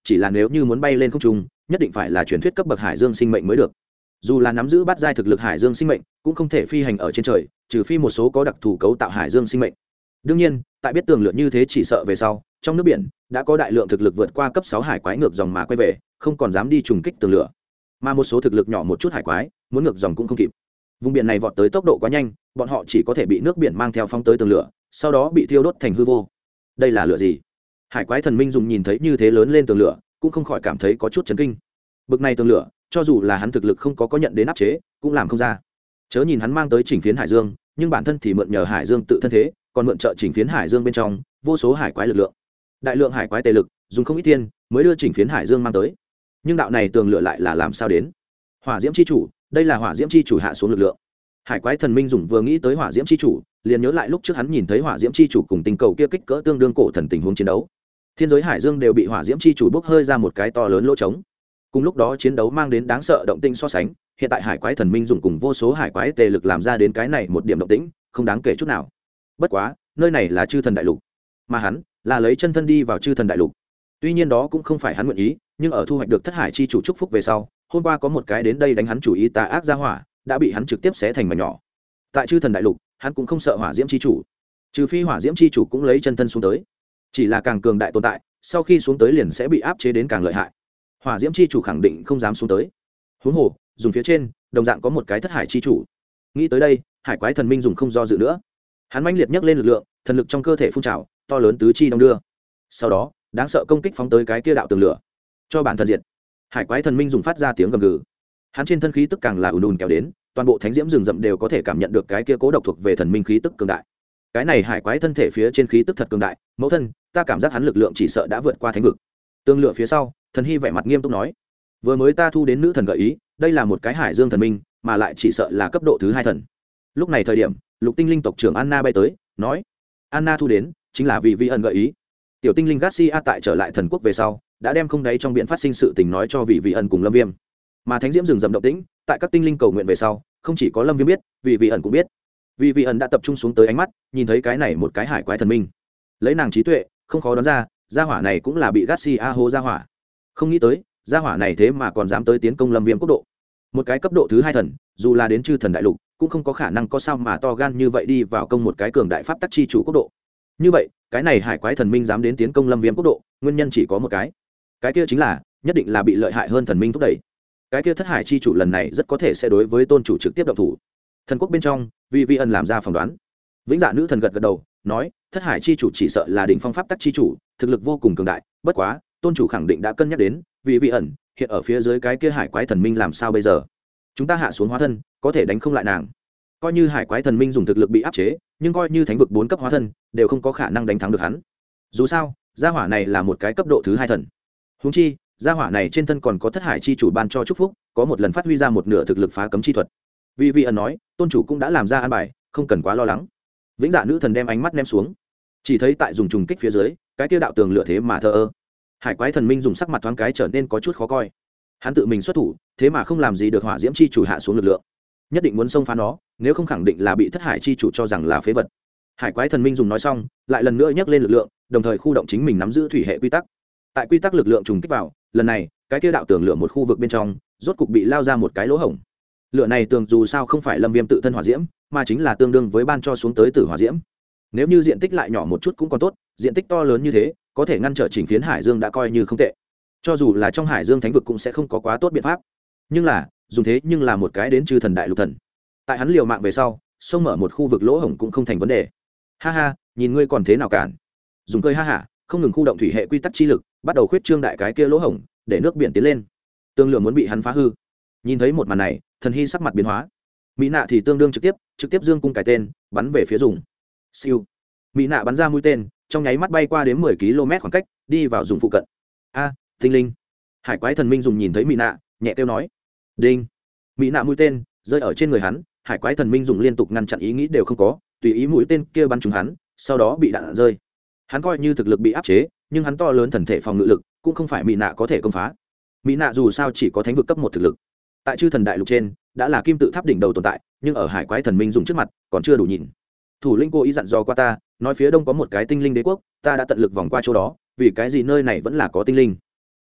chỉ là nếu như muốn bay lên không trung nhất định phải là truyền thuyết cấp bậc hải dương sinh mệnh mới được. Dù là nắm giữ bát giai thực lực hải dương sinh mệnh cũng không thể phi hành ở trên trời, trừ phi một số có đặc thù cấu tạo hải dương sinh mệnh. Đương nhiên tại biết tường lửa như thế chỉ sợ về sau trong nước biển đã có đại lượng thực lực vượt qua cấp 6 hải quái ngược dòng mà quay về, không còn dám đi trùng kích tường lửa. Mà một số thực lực nhỏ một chút hải quái muốn ngược dòng cũng không kịp. Vùng biển này vọt tới tốc độ quá nhanh, bọn họ chỉ có thể bị nước biển mang theo phóng tới tường lửa, sau đó bị thiêu đốt thành hư vô. Đây là lửa gì? Hải quái thần minh dùng nhìn thấy như thế lớn lên tường lửa cũng không khỏi cảm thấy có chút chấn kinh. Bực này tường lửa cho dù là hắn thực lực không có nhận đến áp chế cũng làm không ra. Chớ nhìn hắn mang tới chỉnh phiến hải dương, nhưng bản thân thì mượn nhờ hải dương tự thân thế, còn mượn trợ chỉnh phiến hải dương bên trong vô số hải quái lực lượng, đại lượng hải quái tề lực dùng không ít tiền mới đưa chỉnh phiến hải dương mang tới. Nhưng đạo này tường lửa lại là làm sao đến? Hỏa diễm chi chủ, đây là hỏa diễm chi chủ hạ xuống lực lượng. Hải quái thần minh dùng vừa nghĩ tới hỏa diễm chi chủ liền nhớ lại lúc trước hắn nhìn thấy hỏa diễm chi chủ cùng tinh cầu kia kích cỡ tương đương cổ thần tình huống chiến đấu, thiên giới hải dương đều bị hỏa diễm chi chủ bốc hơi ra một cái to lớn lỗ trống. Cùng lúc đó chiến đấu mang đến đáng sợ động tĩnh so sánh, hiện tại hải quái thần minh dùng cùng vô số hải quái tề lực làm ra đến cái này một điểm động tĩnh không đáng kể chút nào. Bất quá nơi này là chư thần đại lục, mà hắn là lấy chân thân đi vào chư thần đại lục. Tuy nhiên đó cũng không phải hắn nguyện ý, nhưng ở thu hoạch được thất hải chi chủ chúc phúc về sau, hôm qua có một cái đến đây đánh hắn chủ ý tà ác ra hỏa đã bị hắn trực tiếp xé thành mảnh nhỏ. Tại chư thần đại lục hắn cũng không sợ hỏa diễm chi chủ, trừ phi hỏa diễm chi chủ cũng lấy chân thân xuống tới, chỉ là càng cường đại tồn tại sau khi xuống tới liền sẽ bị áp chế đến càng lợi hại. Hỏa diễm chi chủ khẳng định không dám xuống tới, huống hồ dùng phía trên đồng dạng có một cái thất hải chi chủ. Nghĩ tới đây hải quái thần minh dùng không do dự nữa, hắn mãnh liệt nhấc lên lực lượng, thần lực trong cơ thể phun trào to lớn tứ chi đong đưa, sau đó đáng sợ công kích phóng tới cái kia đạo tường lửa cho bản thân diệt. Hải quái thần minh dùng phát ra tiếng gầm gừ, hắn trên thân khí tức càng là ùn ùn kéo đến, toàn bộ thánh diễm rừng rậm đều có thể cảm nhận được cái kia cố độc thuộc về thần minh khí tức cường đại. Cái này hải quái thân thể phía trên khí tức thật cường đại, mẫu thân ta cảm giác hắn lực lượng chỉ sợ đã vượt qua thánh vực. Tương lửa phía sau thần hy vẻ mặt nghiêm túc nói, vừa mới ta thu đến nữ thần gợi ý, đây là một cái hải dương thần minh mà lại chỉ sợ là cấp độ thứ 2 thần. Lúc này thời điểm lục tinh linh tộc trưởng Anna bay tới nói, Anna thu đến chính là vì vi ẩn gợi ý. Tiểu tinh linh Garcia tại trở lại thần quốc về sau đã đem không đáy trong biện phát sinh sự tình nói cho vị ẩn cùng lâm viêm, mà thánh diễm rừng rậm động tĩnh tại các tinh linh cầu nguyện về sau không chỉ có lâm viêm biết, vị ẩn cũng biết. Vị ẩn đã tập trung xuống tới ánh mắt nhìn thấy cái này một cái hải quái thần minh, lấy nàng trí tuệ không khó đoán ra gia hỏa này cũng là bị Garcia hô gia hỏa. Không nghĩ tới gia hỏa này thế mà còn dám tới tiến công lâm viêm quốc độ, một cái cấp độ thứ 2 thần dù là đến chư thần đại lục cũng không có khả năng có sao mà to gan như vậy đi vào công một cái cường đại pháp tắc chi chủ quốc độ. Như vậy cái này hải quái thần minh dám đến tiến công lâm viêm quốc độ, nguyên nhân chỉ có một cái kia chính là nhất định là bị lợi hại hơn thần minh thúc đẩy. Cái kia thất hải chi chủ lần này rất có thể sẽ đối với tôn chủ trực tiếp động thủ. Thần quốc bên trong vi ẩn làm ra phỏng đoán. Vĩnh Dạ nữ thần gật gật đầu nói, thất hải chi chủ chỉ sợ là đỉnh phong pháp tắc chi chủ, thực lực vô cùng cường đại, bất quá tôn chủ khẳng định đã cân nhắc đến vi ẩn hiện ở phía dưới cái kia hải quái thần minh, làm sao bây giờ? Chúng ta hạ xuống hóa thân có thể đánh không lại nàng. Coi như hải quái thần minh dùng thực lực bị áp chế, nhưng coi như thánh vực 4 cấp hóa thân đều không có khả năng đánh thắng được hắn. Dù sao gia hỏa này là một cái cấp độ thứ 2 thần, huống chi gia hỏa này trên thân còn có thất hải chi chủ ban cho chúc phúc, có một lần phát huy ra một nửa thực lực phá cấm chi thuật. Vi ẩn nói tôn chủ cũng đã làm ra an bài, không cần quá lo lắng. Vĩnh Dạ nữ thần đem ánh mắt ném xuống, chỉ thấy tại dùng trùng kích phía dưới cái kia đạo tường lửa thế mà thờ ơ. Hải quái thần minh dùng sắc mặt thoáng cái trở nên có chút khó coi, hắn tự mình xuất thủ thế mà không làm gì được hỏa diễm chi chủ hạ xuống lực lượng, nhất định muốn xông phá nó, nếu không khẳng định là bị thất hải chi chủ cho rằng là phế vật. Hải quái thần minh dùng nói xong lại lần nữa nhấc lên lực lượng, đồng thời khu động chính mình nắm giữ thủy hệ quy tắc. Tại quy tắc lực lượng trùng kích vào, lần này cái kia đạo tường lửa một khu vực bên trong rốt cục bị lao ra một cái lỗ hổng. Lửa này tường dù sao không phải lâm viêm tự thân hỏa diễm, mà chính là tương đương với ban cho xuống tới tử hỏa diễm. Nếu như diện tích lại nhỏ một chút cũng còn tốt, diện tích to lớn như thế có thể ngăn trở chỉnh phiến hải dương đã coi như không tệ. Cho dù là trong hải dương thánh vực cũng sẽ không có quá tốt biện pháp, nhưng là dùng thế nhưng là một cái đến chư thần đại lục thần. Tại hắn liều mạng về sau xông mở một khu vực lỗ hổng cũng không thành vấn đề. Ha ha, nhìn ngươi còn thế nào cản. Dùng cười ha hả không ngừng khu động thủy hệ quy tắc chi lực, bắt đầu khuyết trương đại cái kia lỗ hổng để nước biển tiến lên, tương lửa muốn bị hắn phá hư. Nhìn thấy một màn này thần hy sắc mặt biến hóa, mỹ nạ thì tương đương trực tiếp dương cung cái tên bắn về phía dùng. Siêu, mỹ nạ bắn ra mũi tên trong nháy mắt bay qua đến 10 km khoảng cách, đi vào dùng phụ cận. A, tinh linh. Hải quái thần minh dùng nhìn thấy mỹ nạ nhẹ kêu nói, đinh. Mỹ nạ mũi tên rơi ở trên người hắn, hải quái thần minh dùng liên tục ngăn chặn ý nghĩ đều không có, tùy ý mũi tên kia bắn trúng hắn, sau đó bị đạn rơi. Hắn coi như thực lực bị áp chế, nhưng hắn to lớn thần thể phòng ngự lực cũng không phải mỹ nạ có thể công phá. Mỹ nạ dù sao chỉ có thánh vực cấp 1 thực lực, tại chư thần đại lục trên đã là kim tự tháp đỉnh đầu tồn tại, nhưng ở hải quái thần minh dùng trước mặt còn chưa đủ nhìn. Thủ lĩnh cô ý dặn dò qua ta, nói phía đông có một cái tinh linh đế quốc, ta đã tận lực vòng qua chỗ đó, vì cái gì nơi này vẫn là có tinh linh.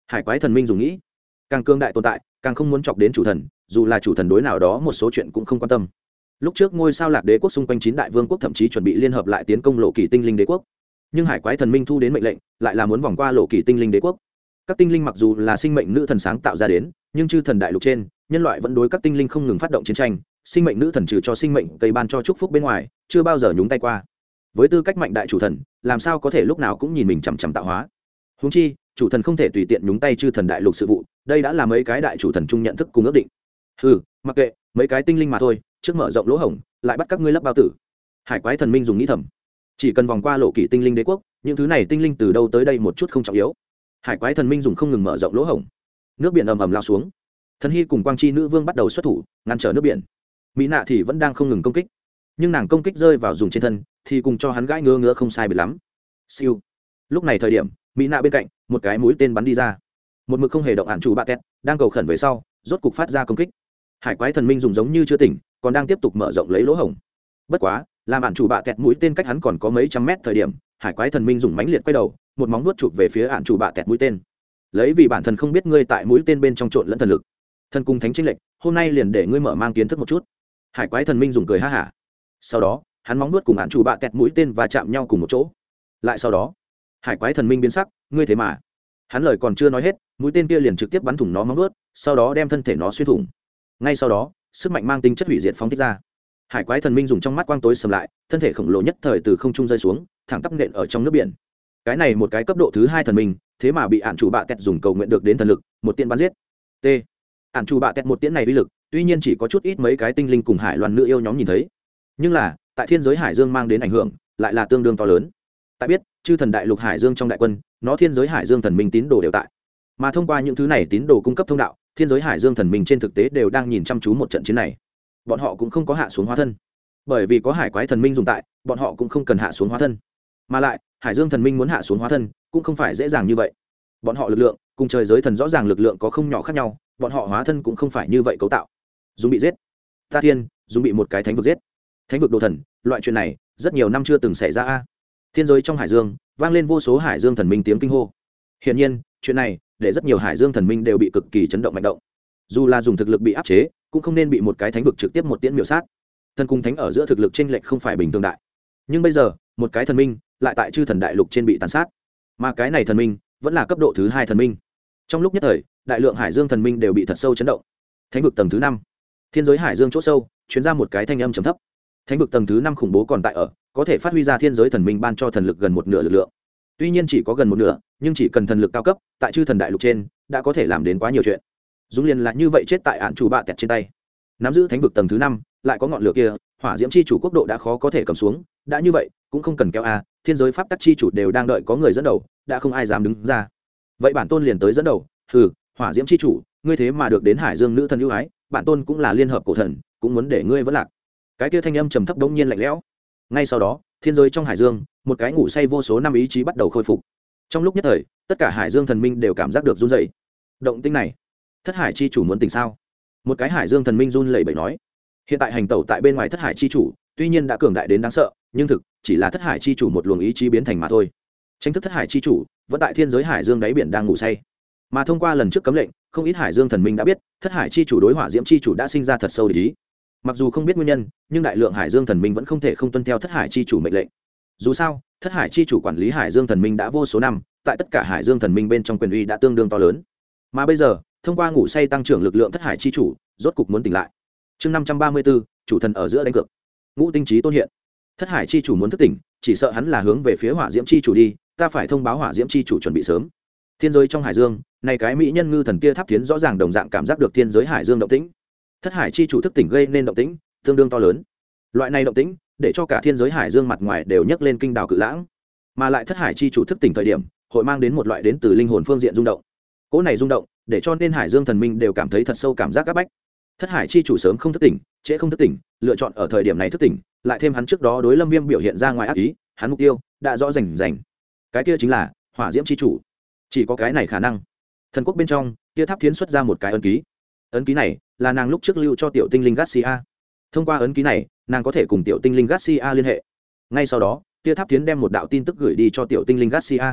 hải quái thần minh dùng nghĩ, càng cương đại tồn tại càng không muốn chọc đến chủ thần, dù là chủ thần đối nào đó một số chuyện cũng không quan tâm. Lúc trước ngôi sao lạc đế quốc xung quanh 9 đại vương quốc thậm chí chuẩn bị liên hợp lại tiến công lộ kỳ tinh linh đế quốc, nhưng hải quái thần minh thu đến mệnh lệnh lại là muốn vòng qua lộ kỳ tinh linh đế quốc. Các tinh linh mặc dù là sinh mệnh nữ thần sáng tạo ra đến, nhưng chư thần đại lục trên nhân loại vẫn đối các tinh linh không ngừng phát động chiến tranh. Sinh mệnh nữ thần trừ cho sinh mệnh cây ban cho chúc phúc bên ngoài, chưa bao giờ nhúng tay qua. Với tư cách mạnh đại chủ thần, làm sao có thể lúc nào cũng nhìn mình chằm chằm tạo hóa. Huống chi chủ thần không thể tùy tiện nhúng tay chư thần đại lục sự vụ, đây đã là mấy cái đại chủ thần chung nhận thức cùng ước định. Mặc kệ mấy cái tinh linh mà thôi, trước mở rộng lỗ hổng lại bắt các ngươi lấp bao tử. Hải quái thần minh dùng nghĩ thầm, chỉ cần vòng qua lộ kỳ tinh linh đế quốc, những thứ này tinh linh từ đâu tới đây một chút không trọng yếu. Hải quái thần minh dùng không ngừng mở rộng lỗ hổng, nước biển ầm ầm lao xuống. Thần hy cùng quang chi nữ vương bắt đầu xuất thủ ngăn trở nước biển. Mỹ nạ thì vẫn đang không ngừng công kích, nhưng nàng công kích rơi vào dùng trên thân thì cùng cho hắn gãi ngứa ngứa không sai biệt lắm. Siêu. Lúc này thời điểm Mỹ nạ bên cạnh một cái mũi tên bắn đi ra, một mực không hề động ạn chủ bạ kẹt đang cầu khẩn về sau rốt cục phát ra công kích. Hải quái thần minh dùng giống như chưa tỉnh, còn đang tiếp tục mở rộng lấy lỗ hổng. Bất quá làm ạn chủ bạ kẹt mũi tên cách hắn còn có mấy trăm mét thời điểm, hải quái thần minh dùng mãnh liệt quay đầu, một móng vuốt chụp về phía ạn chủ bạ kẹt mũi tên. Lấy vì bản thân không biết ngươi tại mũi tên bên trong trộn lẫn thần lực, thần cung thánh chênh lệch, hôm nay liền để ngươi mở mang kiến thức một chút. Hải quái thần minh dùng cười ha hả. Sau đó hắn móng vuốt cùng ạn chủ bạ kẹt mũi tên và chạm nhau cùng một chỗ. Lại sau đó hải quái thần minh biến sắc, ngươi thế mà. Hắn lời còn chưa nói hết, mũi tên kia liền trực tiếp bắn thủng nó móng vuốt, sau đó đem thân thể nó xuyên thủng. Ngay sau đó sức mạnh mang tính chất hủy diệt phóng thích ra. Hải quái thần minh dùng trong mắt quang tối sầm lại, thân thể khổng lồ nhất thời từ không trung rơi xuống, thẳng tắp nện ở trong nước biển. Cái này một cái cấp độ thứ 2 thần minh, thế mà bị ạn chủ bạ kẹt dùng cầu nguyện được đến thần lực, một tiễn bắn giết. T. Ạn chủ bạ kẹt một tiễn này uy lực, tuy nhiên chỉ có chút ít mấy cái tinh linh cùng hải loan nữ yêu nhóm nhìn thấy, nhưng là tại thiên giới hải dương mang đến ảnh hưởng lại là tương đương to lớn. Tại biết chư thần đại lục hải dương trong đại quân, nó thiên giới hải dương thần minh tín đồ đều tại, mà thông qua những thứ này tín đồ cung cấp thông đạo, thiên giới hải dương thần minh trên thực tế đều đang nhìn chăm chú một trận chiến này. Bọn họ cũng không có hạ xuống hóa thân, bởi vì có hải quái thần minh dùng tại, bọn họ cũng không cần hạ xuống hóa thân. Mà lại hải dương thần minh muốn hạ xuống hóa thân cũng không phải dễ dàng như vậy. Bọn họ lực lượng cùng trời giới thần rõ ràng lực lượng có không nhỏ khác nhau, bọn họ hóa thân cũng không phải như vậy cấu tạo. Dùng bị giết, ta thiên, dùng bị một cái thánh vực giết, thánh vực đồ thần, loại chuyện này rất nhiều năm chưa từng xảy ra a. Thiên giới trong hải dương vang lên vô số hải dương thần minh tiếng kinh hô. Hiển nhiên chuyện này để rất nhiều hải dương thần minh đều bị cực kỳ chấn động mạnh động. Dù là dùng thực lực bị áp chế, cũng không nên bị một cái thánh vực trực tiếp một tiễn miểu sát. Thần cung thánh ở giữa thực lực chênh lệch không phải bình thường đại, nhưng bây giờ một cái thần minh lại tại chư thần đại lục trên bị tàn sát, mà cái này thần minh vẫn là cấp độ thứ 2 thần minh. Trong lúc nhất thời đại lượng hải dương thần minh đều bị thật sâu chấn động. Thánh vực tầng thứ 5, thiên giới hải dương chỗ sâu truyền ra một cái thanh âm trầm thấp. Thánh vực tầng thứ 5 khủng bố còn tại ở, có thể phát huy ra thiên giới thần minh ban cho thần lực gần một nửa lực lượng. Tuy nhiên chỉ có gần một nửa, nhưng chỉ cần thần lực cao cấp, tại chư thần đại lục trên đã có thể làm đến quá nhiều chuyện. Dung liền là như vậy chết tại ạn chủ bạ kẹt trên tay. Nắm giữ thánh vực tầng thứ 5, lại có ngọn lửa kia, hỏa diễm chi chủ quốc độ đã khó có thể cầm xuống, đã như vậy cũng không cần kéo a, thiên giới pháp tắc chi chủ đều đang đợi có người dẫn đầu, đã không ai dám đứng ra. Vậy bản tôn liền tới dẫn đầu. Hỏa diễm chi chủ, ngươi thế mà được đến hải dương nữ thần ưu ái, bản tôn cũng là liên hợp cổ thần, cũng muốn để ngươi vẫn lạc. Cái kia thanh âm trầm thấp đống nhiên lạnh lẽo. Ngay sau đó thiên giới trong hải dương, một cái ngủ say vô số năm ý chí bắt đầu khôi phục. Trong lúc nhất thời tất cả hải dương thần minh đều cảm giác được run rẩy. Động tĩnh này, thất hải chi chủ muốn tỉnh sao? Một cái hải dương thần minh run lẩy bẩy nói. Hiện tại hành tẩu tại bên ngoài thất hải chi chủ tuy nhiên đã cường đại đến đáng sợ, nhưng thực chỉ là thất hải chi chủ một luồng ý chí biến thành mà thôi. Tranh thức thất hải chi chủ vẫn tại thiên giới hải dương đáy biển đang ngủ say, mà thông qua lần trước cấm lệnh, không ít hải dương thần minh đã biết thất hải chi chủ đối hỏa diễm chi chủ đã sinh ra thật sâu địch ý. Mặc dù không biết nguyên nhân, nhưng đại lượng hải dương thần minh vẫn không thể không tuân theo thất hải chi chủ mệnh lệnh. Dù sao thất hải chi chủ quản lý hải dương thần minh đã vô số năm, tại tất cả hải dương thần minh bên trong quyền uy đã tương đương to lớn, mà bây giờ thông qua ngủ say tăng trưởng lực lượng thất hải chi chủ rốt cục muốn tỉnh lại. Chương 534, chủ thần ở giữa đánh cược, ngũ tinh trí tôn hiện. Thất hải chi chủ muốn thức tỉnh, chỉ sợ hắn là hướng về phía hỏa diễm chi chủ đi, ta phải thông báo hỏa diễm chi chủ chuẩn bị sớm. Thiên giới trong hải dương, này cái mỹ nhân ngư thần kia tháp tiến rõ ràng đồng dạng cảm giác được thiên giới hải dương động tĩnh. Thất hải chi chủ thức tỉnh gây nên động tĩnh tương đương to lớn. Loại này động tĩnh để cho cả thiên giới hải dương mặt ngoài đều nhấc lên kinh đào cự lãng, mà lại thất hải chi chủ thức tỉnh thời điểm, hội mang đến một loại đến từ linh hồn phương diện rung động. Cỗ này rung động để cho nên hải dương thần minh đều cảm thấy thật sâu cảm giác áp bách. Thất hải chi chủ sớm không thức tỉnh, trễ không thức tỉnh, lựa chọn ở thời điểm này thức tỉnh, lại thêm hắn trước đó đối Lâm Viêm biểu hiện ra ngoài ác ý, hắn mục tiêu đã rõ rành rành. Cái kia chính là hỏa diễm chi chủ. Chỉ có cái này khả năng. Thần quốc bên trong, kia tháp thiến xuất ra một cái ấn ký. Ấn ký này là nàng lúc trước lưu cho tiểu tinh linh Garcia. Thông qua ấn ký này, nàng có thể cùng tiểu tinh linh Garcia liên hệ. Ngay sau đó, kia tháp thiến đem một đạo tin tức gửi đi cho tiểu tinh linh Garcia.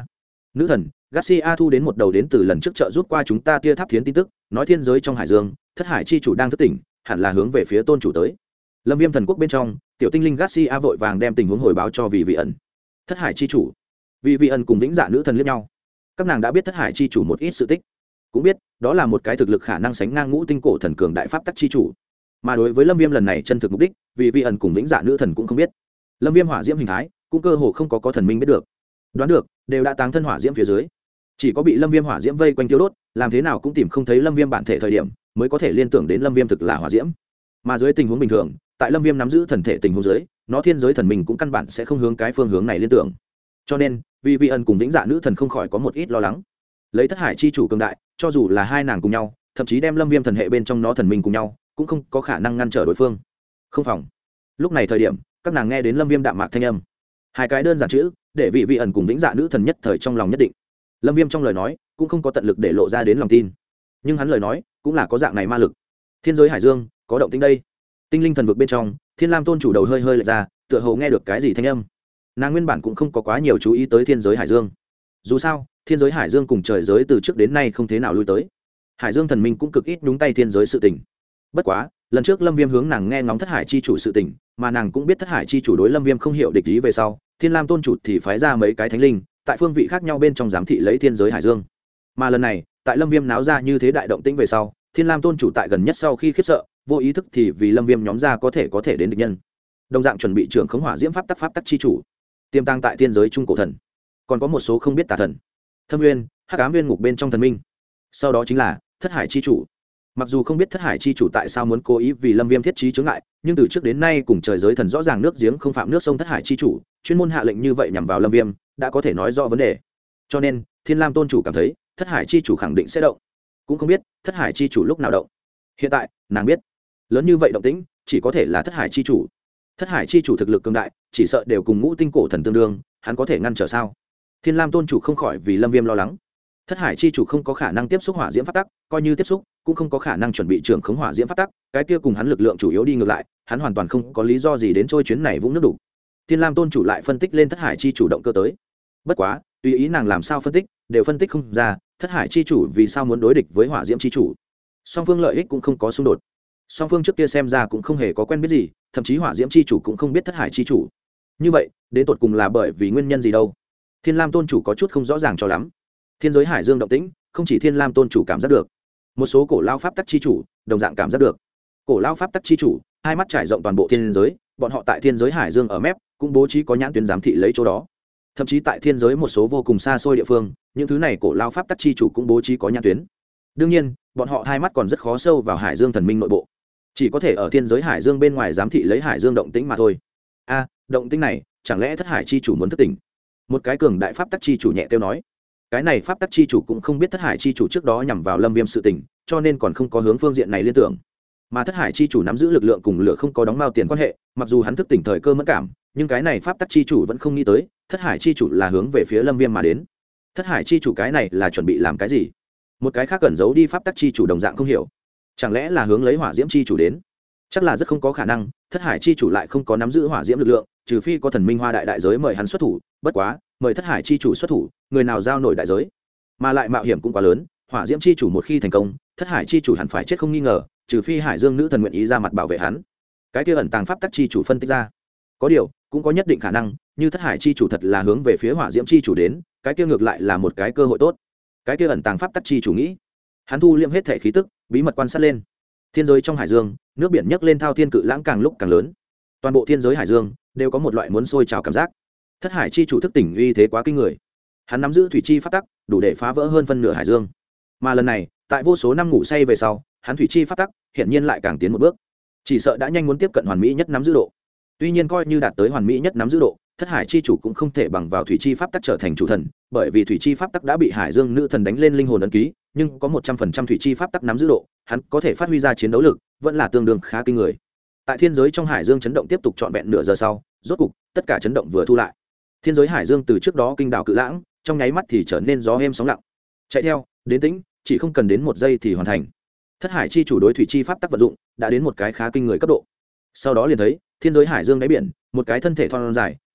Nữ thần Garcia thu đến một đầu đến từ lần trước trợ giúp qua chúng ta tia tháp thiến tin tức, nói thiên giới trong hải dương thất hải chi chủ đang thức tỉnh, hẳn là hướng về phía tôn chủ tới. Lâm Viêm thần quốc bên trong, tiểu tinh linh Garcia vội vàng đem tình huống hồi báo cho vị ẩn. Thất hải chi chủ. Vị ẩn cùng vĩnh dạ nữ thần liếc nhau. Các nàng đã biết thất hải chi chủ một ít sự tích, cũng biết đó là một cái thực lực khả năng sánh ngang ngũ tinh cổ thần cường đại pháp tắc chi chủ. Mà đối với Lâm Viêm lần này chân thực mục đích, vị ẩn cùng vĩnh dạ nữ thần cũng không biết. Lâm Viêm hỏa diễm hình thái, cũng cơ hồ không có thần minh biết được. Đoán được, đều đã táng thân hỏa diễm phía dưới. Chỉ có bị Lâm Viêm hỏa diễm vây quanh tiêu đốt, làm thế nào cũng tìm không thấy Lâm Viêm bản thể thời điểm, mới có thể liên tưởng đến Lâm Viêm thực là hỏa diễm. Mà dưới tình huống bình thường, tại Lâm Viêm nắm giữ thần thể tình huống dưới, nó thiên giới thần mình cũng căn bản sẽ không hướng cái phương hướng này liên tưởng. Cho nên, vì ẩn cùng vĩnh dạ nữ thần không khỏi có một ít lo lắng. Lấy thất hải chi chủ cường đại, cho dù là hai nàng cùng nhau, thậm chí đem Lâm Viêm thần hệ bên trong nó thần minh cùng nhau, cũng không có khả năng ngăn trở đối phương. Không phòng. Lúc này thời điểm, các nàng nghe đến Lâm Viêm đạm mạc thanh âm. Hai cái đơn giản chữ, để vị ẩn cùng vĩnh dạ nữ thần nhất thời trong lòng nhất định. Lâm Viêm trong lời nói cũng không có tận lực để lộ ra đến lòng tin, nhưng hắn lời nói cũng là có dạng này ma lực. Thiên giới hải dương có động tĩnh đây. Tinh linh thần vực bên trong, Thiên Lam tôn chủ đầu hơi lệch ra, tựa hồ nghe được cái gì thanh âm. Nàng nguyên bản cũng không có quá nhiều chú ý tới thiên giới hải dương. Dù sao, thiên giới hải dương cùng trời giới từ trước đến nay không thế nào lui tới. Hải dương thần minh cũng cực ít nhúng tay thiên giới sự tình. Bất quá, lần trước Lâm Viêm hướng nàng nghe ngóng thất hải chi chủ sự tình, mà nàng cũng biết thất hải chi chủ đối Lâm Viêm không hiểu địch ý về sau, Thiên Lam tôn chủ thì phái ra mấy cái thánh linh, tại phương vị khác nhau bên trong giám thị lấy thiên giới hải dương. Mà lần này, tại Lâm Viêm náo ra như thế đại động tĩnh về sau, Thiên Lam tôn chủ tại gần nhất sau khi khiếp sợ, vô ý thức thì vì Lâm Viêm nhóm ra có thể đến địch nhân. Đồng dạng chuẩn bị trưởng khống hỏa diễm pháp tắc chi chủ, tiềm tàng tại thiên giới trung cổ thần, còn có một số không biết tà thần, Thâm Nguyên, Hắc Ám Nguyên ngục bên trong thần minh. Sau đó chính là thất hải chi chủ. Mặc dù không biết thất hải chi chủ tại sao muốn cố ý vì Lâm Viêm thiết trí chướng ngại, nhưng từ trước đến nay cùng trời giới thần rõ ràng nước giếng không phạm nước sông thất hải chi chủ, chuyên môn hạ lệnh như vậy nhằm vào Lâm Viêm, đã có thể nói rõ vấn đề. Cho nên, Thiên Lam tôn chủ cảm thấy, thất hải chi chủ khẳng định sẽ động. Cũng không biết thất hải chi chủ lúc nào động. Hiện tại, nàng biết, lớn như vậy động tĩnh, chỉ có thể là thất hải chi chủ. Thất hải chi chủ thực lực cường đại, chỉ sợ đều cùng ngũ tinh cổ thần tương đương, hắn có thể ngăn trở sao? Thiên Lam tôn chủ không khỏi vì Lâm Viêm lo lắng. Thất hải chi chủ không có khả năng tiếp xúc hỏa diễm pháp tắc, coi như tiếp xúc cũng không có khả năng chuẩn bị trưởng khống hỏa diễm pháp tắc, cái kia cùng hắn lực lượng chủ yếu đi ngược lại, hắn hoàn toàn không có lý do gì đến trôi chuyến này vũng nước đủ. Thiên Lam tôn chủ lại phân tích lên thất hải chi chủ động cơ tới. Bất quá, tùy ý nàng làm sao phân tích, đều phân tích không ra thất hải chi chủ vì sao muốn đối địch với hỏa diễm chi chủ. Song phương lợi ích cũng không có xung đột. Song phương trước kia xem ra cũng không hề có quen biết gì, thậm chí hỏa diễm chi chủ cũng không biết thất hải chi chủ. Như vậy, đến tột cùng là bởi vì nguyên nhân gì đâu? Thiên Lam tôn chủ có chút không rõ ràng cho lắm. Thiên giới hải dương động tĩnh, không chỉ Thiên Lam tôn chủ cảm giác được, một số cổ lao pháp tắc chi chủ đồng dạng cảm giác được. Cổ lao pháp tắc chi chủ hai mắt trải rộng toàn bộ thiên giới, bọn họ tại thiên giới hải dương ở mép cũng bố trí có nhãn tuyến giám thị lấy chỗ đó. Thậm chí tại thiên giới một số vô cùng xa xôi địa phương, những thứ này cổ lao pháp tắc chi chủ cũng bố trí có nhãn tuyến. Đương nhiên, bọn họ hai mắt còn rất khó sâu vào hải dương thần minh nội bộ, chỉ có thể ở thiên giới hải dương bên ngoài giám thị lấy hải dương động tĩnh mà thôi. A, động tĩnh này, chẳng lẽ thất hải chi chủ muốn thức tỉnh? Một cái cường đại pháp tắc chi chủ nhẹ kêu nói. Cái này pháp tắc chi chủ cũng không biết thất hải chi chủ trước đó nhằm vào Lâm Viêm sự tình, cho nên còn không có hướng phương diện này liên tưởng. Mà thất hải chi chủ nắm giữ lực lượng cùng lửa không có đóng mao tiền quan hệ, mặc dù hắn thức tỉnh thời cơ mẫn cảm, nhưng cái này pháp tắc chi chủ vẫn không nghĩ tới thất hải chi chủ là hướng về phía Lâm Viêm mà đến. Thất hải chi chủ cái này là chuẩn bị làm cái gì? Một cái khác cẩn giấu đi pháp tắc chi chủ đồng dạng không hiểu, chẳng lẽ là hướng lấy hỏa diễm chi chủ đến? Chắc là rất không có khả năng, thất hải chi chủ lại không có nắm giữ hỏa diễm lực lượng, trừ phi có thần minh hoa đại giới mời hắn xuất thủ. Bất quá, mời thất hải chi chủ xuất thủ, người nào giao nổi đại giới? Mà lại mạo hiểm cũng quá lớn, hỏa diễm chi chủ một khi thành công, thất hải chi chủ hẳn phải chết không nghi ngờ, trừ phi hải dương nữ thần nguyện ý ra mặt bảo vệ hắn. Cái kia ẩn tàng pháp tắc chi chủ phân tích ra, có điều cũng có nhất định khả năng, như thất hải chi chủ thật là hướng về phía hỏa diễm chi chủ đến, cái kia ngược lại là một cái cơ hội tốt. Cái kia ẩn tàng pháp tắc chi chủ nghĩ, hắn thu liệm hết thể khí tức, bí mật quan sát lên thiên giới trong hải dương, nước biển nhấc lên thao thiên cự lãng càng lúc càng lớn, toàn bộ thiên giới hải dương đều có một loại muốn sôi trào cảm giác. Thất hải chi chủ thức tỉnh uy thế quá kinh người, hắn nắm giữ thủy chi pháp tắc, đủ để phá vỡ hơn phân nửa hải dương. Mà lần này, tại vô số năm ngủ say về sau, hắn thủy chi pháp tắc hiện nhiên lại càng tiến một bước, chỉ sợ đã nhanh muốn tiếp cận hoàn mỹ nhất nắm giữ độ. Tuy nhiên coi như đạt tới hoàn mỹ nhất nắm giữ độ, thất hải chi chủ cũng không thể bằng vào thủy chi pháp tắc trở thành chủ thần, bởi vì thủy chi pháp tắc đã bị hải dương nữ thần đánh lên linh hồn ấn ký, nhưng có 100% thủy chi pháp tắc nắm giữ độ, hắn có thể phát huy ra chiến đấu lực, vẫn là tương đương khá kinh người. Tại thiên giới trong hải dương chấn động tiếp tục trọn vẹn nửa giờ sau, rốt cục tất cả chấn động vừa thu lại. Thiên giới hải dương từ trước đó kinh đảo cự lãng, trong nháy mắt thì trở nên gió êm sóng lặng. Chạy theo, đến tĩnh, chỉ không cần đến 1 giây thì hoàn thành. Thất hải chi chủ đối thủy chi pháp tắc vận dụng, đã đến một cái khá kinh người cấp độ. Sau đó liền thấy, thiên giới hải dương đáy biển, một cái thân thể thon dài,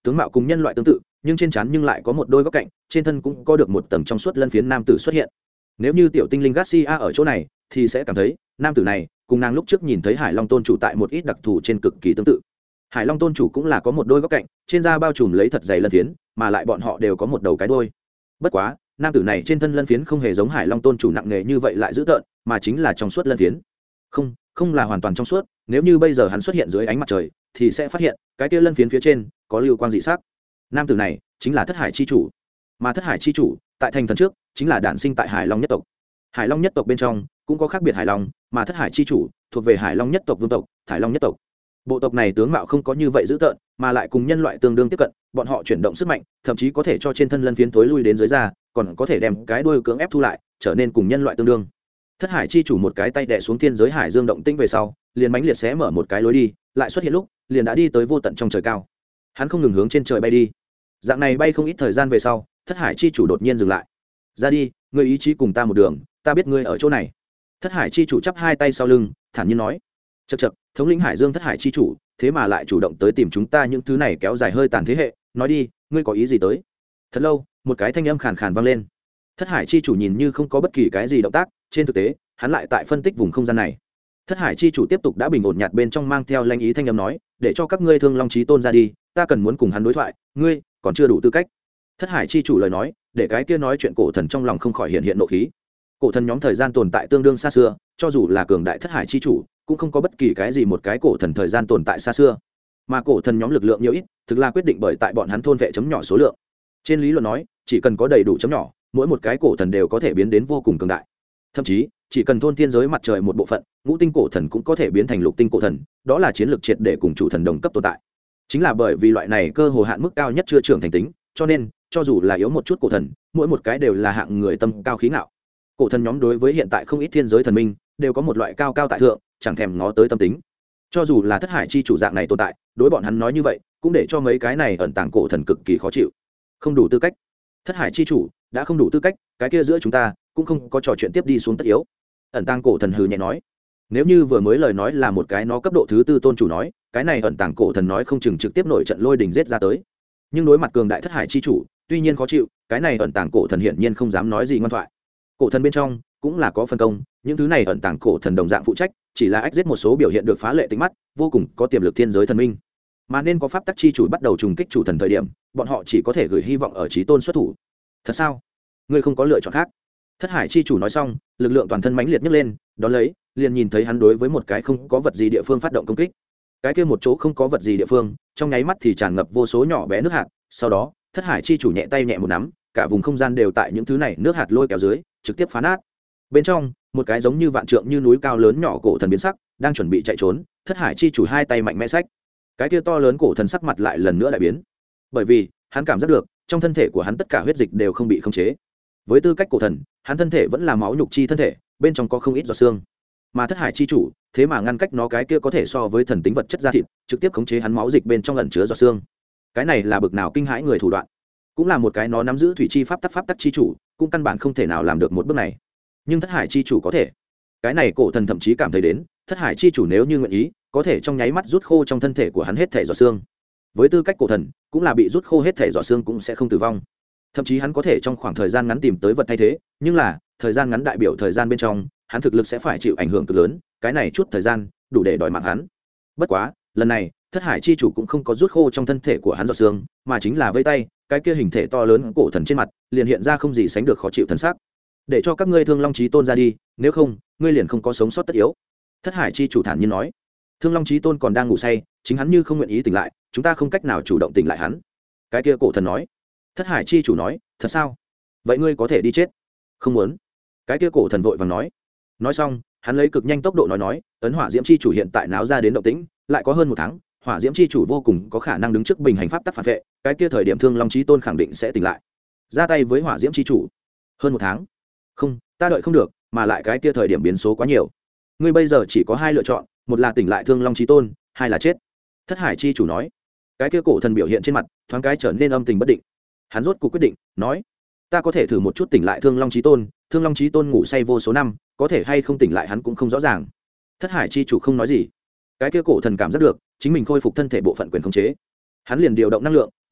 tướng mạo cùng nhân loại tương tự nhưng trên trán nhưng lại có một đôi góc cạnh, trên thân cũng có được một tầng trong suốt lân phiến nam tử xuất hiện. Nếu như tiểu tinh linh Garcia ở chỗ này thì sẽ cảm thấy nam tử này cùng nàng lúc trước nhìn thấy Hải Long tôn chủ tại một ít đặc thù trên cực kỳ tương tự. Hải Long tôn chủ cũng là có một đôi góc cạnh, trên da bao trùm lấy thật dày lân phiến, mà lại bọn họ đều có một đầu cái đuôi. Bất quá nam tử này trên thân lân phiến không hề giống Hải Long tôn chủ nặng nề như vậy lại dữ tợn, mà chính là trong suốt lân phiến. Không là hoàn toàn trong suốt, nếu như bây giờ hắn xuất hiện dưới ánh mặt trời thì sẽ phát hiện cái kia lân phiến phía trên có lưu quang dị sắc. Nam tử này chính là Thất Hải chi chủ, mà Thất Hải chi chủ tại thành thần trước chính là đản sinh tại Hải Long nhất tộc. Hải Long nhất tộc bên trong cũng có khác biệt Hải Long, mà Thất Hải chi chủ thuộc về Hải Long nhất tộc vương tộc, Thải Long nhất tộc. Bộ tộc này tướng mạo không có như vậy dữ tợn, mà lại cùng nhân loại tương đương tiếp cận, bọn họ chuyển động sức mạnh, thậm chí có thể cho trên thân lân phiến tối lui đến dưới da, còn có thể đem cái đuôi cưỡng ép thu lại, trở nên cùng nhân loại tương đương. Thất Hải chi chủ một cái tay đè xuống thiên giới hải dương động tĩnh về sau, liền mãnh liệt xé mở một cái lối đi, lại xuất hiện lúc, liền đã đi tới vô tận trong trời cao. Hắn không ngừng hướng trên trời bay đi. Dạng này bay không ít thời gian về sau, Thất Hải chi chủ đột nhiên dừng lại. "Ra đi, ngươi ý chí cùng ta một đường, ta biết ngươi ở chỗ này." Thất Hải chi chủ chắp hai tay sau lưng, thản nhiên nói. "Chậc chậc, thống lĩnh Hải Dương Thất Hải chi chủ, thế mà lại chủ động tới tìm chúng ta, những thứ này kéo dài hơi tàn thế hệ, nói đi, ngươi có ý gì tới?" Thật lâu, một cái thanh âm khàn khàn vang lên. Thất Hải chi chủ nhìn như không có bất kỳ cái gì động tác, trên thực tế, hắn lại tại phân tích vùng không gian này. Thất Hải chi chủ tiếp tục đã bình ổn nhạt bên trong mang theo lanh ý thanh âm nói, "Để cho các ngươi Thương Long Chí Tôn ra đi, ta cần muốn cùng hắn đối thoại, ngươi còn chưa đủ tư cách." Thất Hải chi chủ lời nói, để cái kia nói chuyện cổ thần trong lòng không khỏi hiện hiện nộ khí. Cổ thần nhóm thời gian tồn tại tương đương xa xưa, cho dù là cường đại Thất Hải chi chủ, cũng không có bất kỳ cái gì một cái cổ thần thời gian tồn tại xa xưa. Mà cổ thần nhóm lực lượng nhiều ít, thực là quyết định bởi tại bọn hắn thôn vệ chấm nhỏ số lượng. Trên lý luận nói, chỉ cần có đầy đủ chấm nhỏ, mỗi một cái cổ thần đều có thể biến đến vô cùng cường đại. Thậm chí, chỉ cần thôn thiên giới mặt trời một bộ phận, ngũ tinh cổ thần cũng có thể biến thành lục tinh cổ thần, đó là chiến lược triệt để cùng chủ thần đồng cấp tồn tại. Chính là bởi vì loại này cơ hồ hạn mức cao nhất chưa trưởng thành tính, cho nên cho dù là yếu một chút cổ thần, mỗi một cái đều là hạng người tâm cao khí ngạo. Cổ thần nhóm đối với hiện tại không ít thiên giới thần minh đều có một loại cao cao tại thượng, chẳng thèm ngó tới tâm tính. Cho dù là Thất Hải chi chủ dạng này tồn tại, đối bọn hắn nói như vậy, cũng để cho mấy cái này ẩn tàng cổ thần cực kỳ khó chịu. Không đủ tư cách. Thất Hải chi chủ đã không đủ tư cách, cái kia giữa chúng ta cũng không có trò chuyện tiếp đi xuống tất yếu. Ẩn tàng cổ thần hừ nhẹ nói. Nếu như vừa mới lời nói là một cái nó cấp độ thứ tư tôn chủ nói, cái này ẩn tàng cổ thần nói không chừng trực tiếp nổi trận lôi đình giết ra tới. Nhưng đối mặt cường đại Thất Hải chi chủ, tuy nhiên khó chịu, cái này ẩn tàng cổ thần hiển nhiên không dám nói gì ngoan thoại. Cổ thần bên trong cũng là có phân công, những thứ này ẩn tàng cổ thần đồng dạng phụ trách, chỉ là ách giết một số biểu hiện được phá lệ tính mắt, vô cùng có tiềm lực thiên giới thần minh. Mà nên có pháp tắc chi chủ bắt đầu trùng kích chủ thần thời điểm, bọn họ chỉ có thể gửi hy vọng ở chí tôn xuất thủ. Thật sao? Ngươi không có lựa chọn khác. Thất Hải chi chủ nói xong, lực lượng toàn thân mãnh liệt nhấc lên, đón lấy, liền nhìn thấy hắn đối với một cái không có vật gì địa phương phát động công kích. Cái kia một chỗ không có vật gì địa phương, trong nháy mắt thì tràn ngập vô số nhỏ bé nước hạt, sau đó, Thất Hải chi chủ nhẹ tay nhẹ một nắm, cả vùng không gian đều tại những thứ này nước hạt lôi kéo dưới, trực tiếp phá nát. Bên trong, một cái giống như vạn trượng như núi cao lớn nhỏ cổ thần biến sắc, đang chuẩn bị chạy trốn, Thất Hải chi chủ hai tay mạnh mẽ xách. Cái kia to lớn cổ thần sắc mặt lại lần nữa đại biến. Bởi vì, hắn cảm giác được, trong thân thể của hắn tất cả huyết dịch đều không bị khống chế. Với tư cách cổ thần, hắn thân thể vẫn là máu nhục chi thân thể, bên trong có không ít giọt xương. Mà Thất Hải chi chủ, thế mà ngăn cách nó cái kia có thể so với thần tính vật chất da thịt, trực tiếp khống chế hắn máu dịch bên trong ẩn chứa giọt xương. Cái này là bực nào kinh hãi người thủ đoạn. Cũng là một cái nó nắm giữ thủy chi pháp tắc chi chủ, cũng căn bản không thể nào làm được một bước này. Nhưng Thất Hải chi chủ có thể. Cái này cổ thần thậm chí cảm thấy đến, Thất Hải chi chủ nếu như nguyện ý, có thể trong nháy mắt rút khô trong thân thể của hắn hết thể giọt xương. Với tư cách cổ thần, cũng là bị rút khô hết thể giọt xương cũng sẽ không tử vong. Thậm chí hắn có thể trong khoảng thời gian ngắn tìm tới vật thay thế, nhưng là, thời gian ngắn đại biểu thời gian bên trong, hắn thực lực sẽ phải chịu ảnh hưởng cực lớn, cái này chút thời gian, đủ để đòi mạng hắn. Bất quá, lần này, Thất Hải chi chủ cũng không có rút khô trong thân thể của hắn giọt xương, mà chính là vây tay, cái kia hình thể to lớn cổ thần trên mặt, liền hiện ra không gì sánh được khó chịu thần sắc. Để cho các ngươi Thương Long Chí Tôn ra đi, nếu không, ngươi liền không có sống sót tất yếu. Thất Hải chi chủ thản nhiên nói. Thương Long Chí Tôn còn đang ngủ say, chính hắn như không nguyện ý tỉnh lại, chúng ta không cách nào chủ động tỉnh lại hắn. Cái kia cổ thần nói. Thất Hải chi chủ nói, thật sao? Vậy ngươi có thể đi chết. Không muốn. Cái kia cổ thần vội vàng nói. Nói xong, hắn lấy cực nhanh tốc độ nói, ấn hỏa diễm chi chủ hiện tại náo ra đến động tĩnh, lại có hơn một tháng, hỏa diễm chi chủ vô cùng có khả năng đứng trước bình hành pháp tắc phản vệ, cái kia thời điểm Thương Long Chí Tôn khẳng định sẽ tỉnh lại. Ra tay với hỏa diễm chi chủ. Hơn một tháng. Không, ta đợi không được, mà lại cái kia thời điểm biến số quá nhiều. Ngươi bây giờ chỉ có hai lựa chọn, một là tỉnh lại Thương Long Chí Tôn, hai là chết. Thất Hải chi chủ nói. Cái kia cổ thần biểu hiện trên mặt, thoáng cái trở nên âm tình bất định. Hắn rốt cuộc quyết định, nói: ta có thể thử một chút tỉnh lại Thương Long Chí Tôn, Thương Long Chí Tôn ngủ say vô số năm, có thể hay không tỉnh lại hắn cũng không rõ ràng. Thất Hải chi chủ không nói gì. Cái kia cổ thần cảm giác được, chính mình khôi phục thân thể bộ phận quyền khống chế. Hắn liền điều động năng lượng,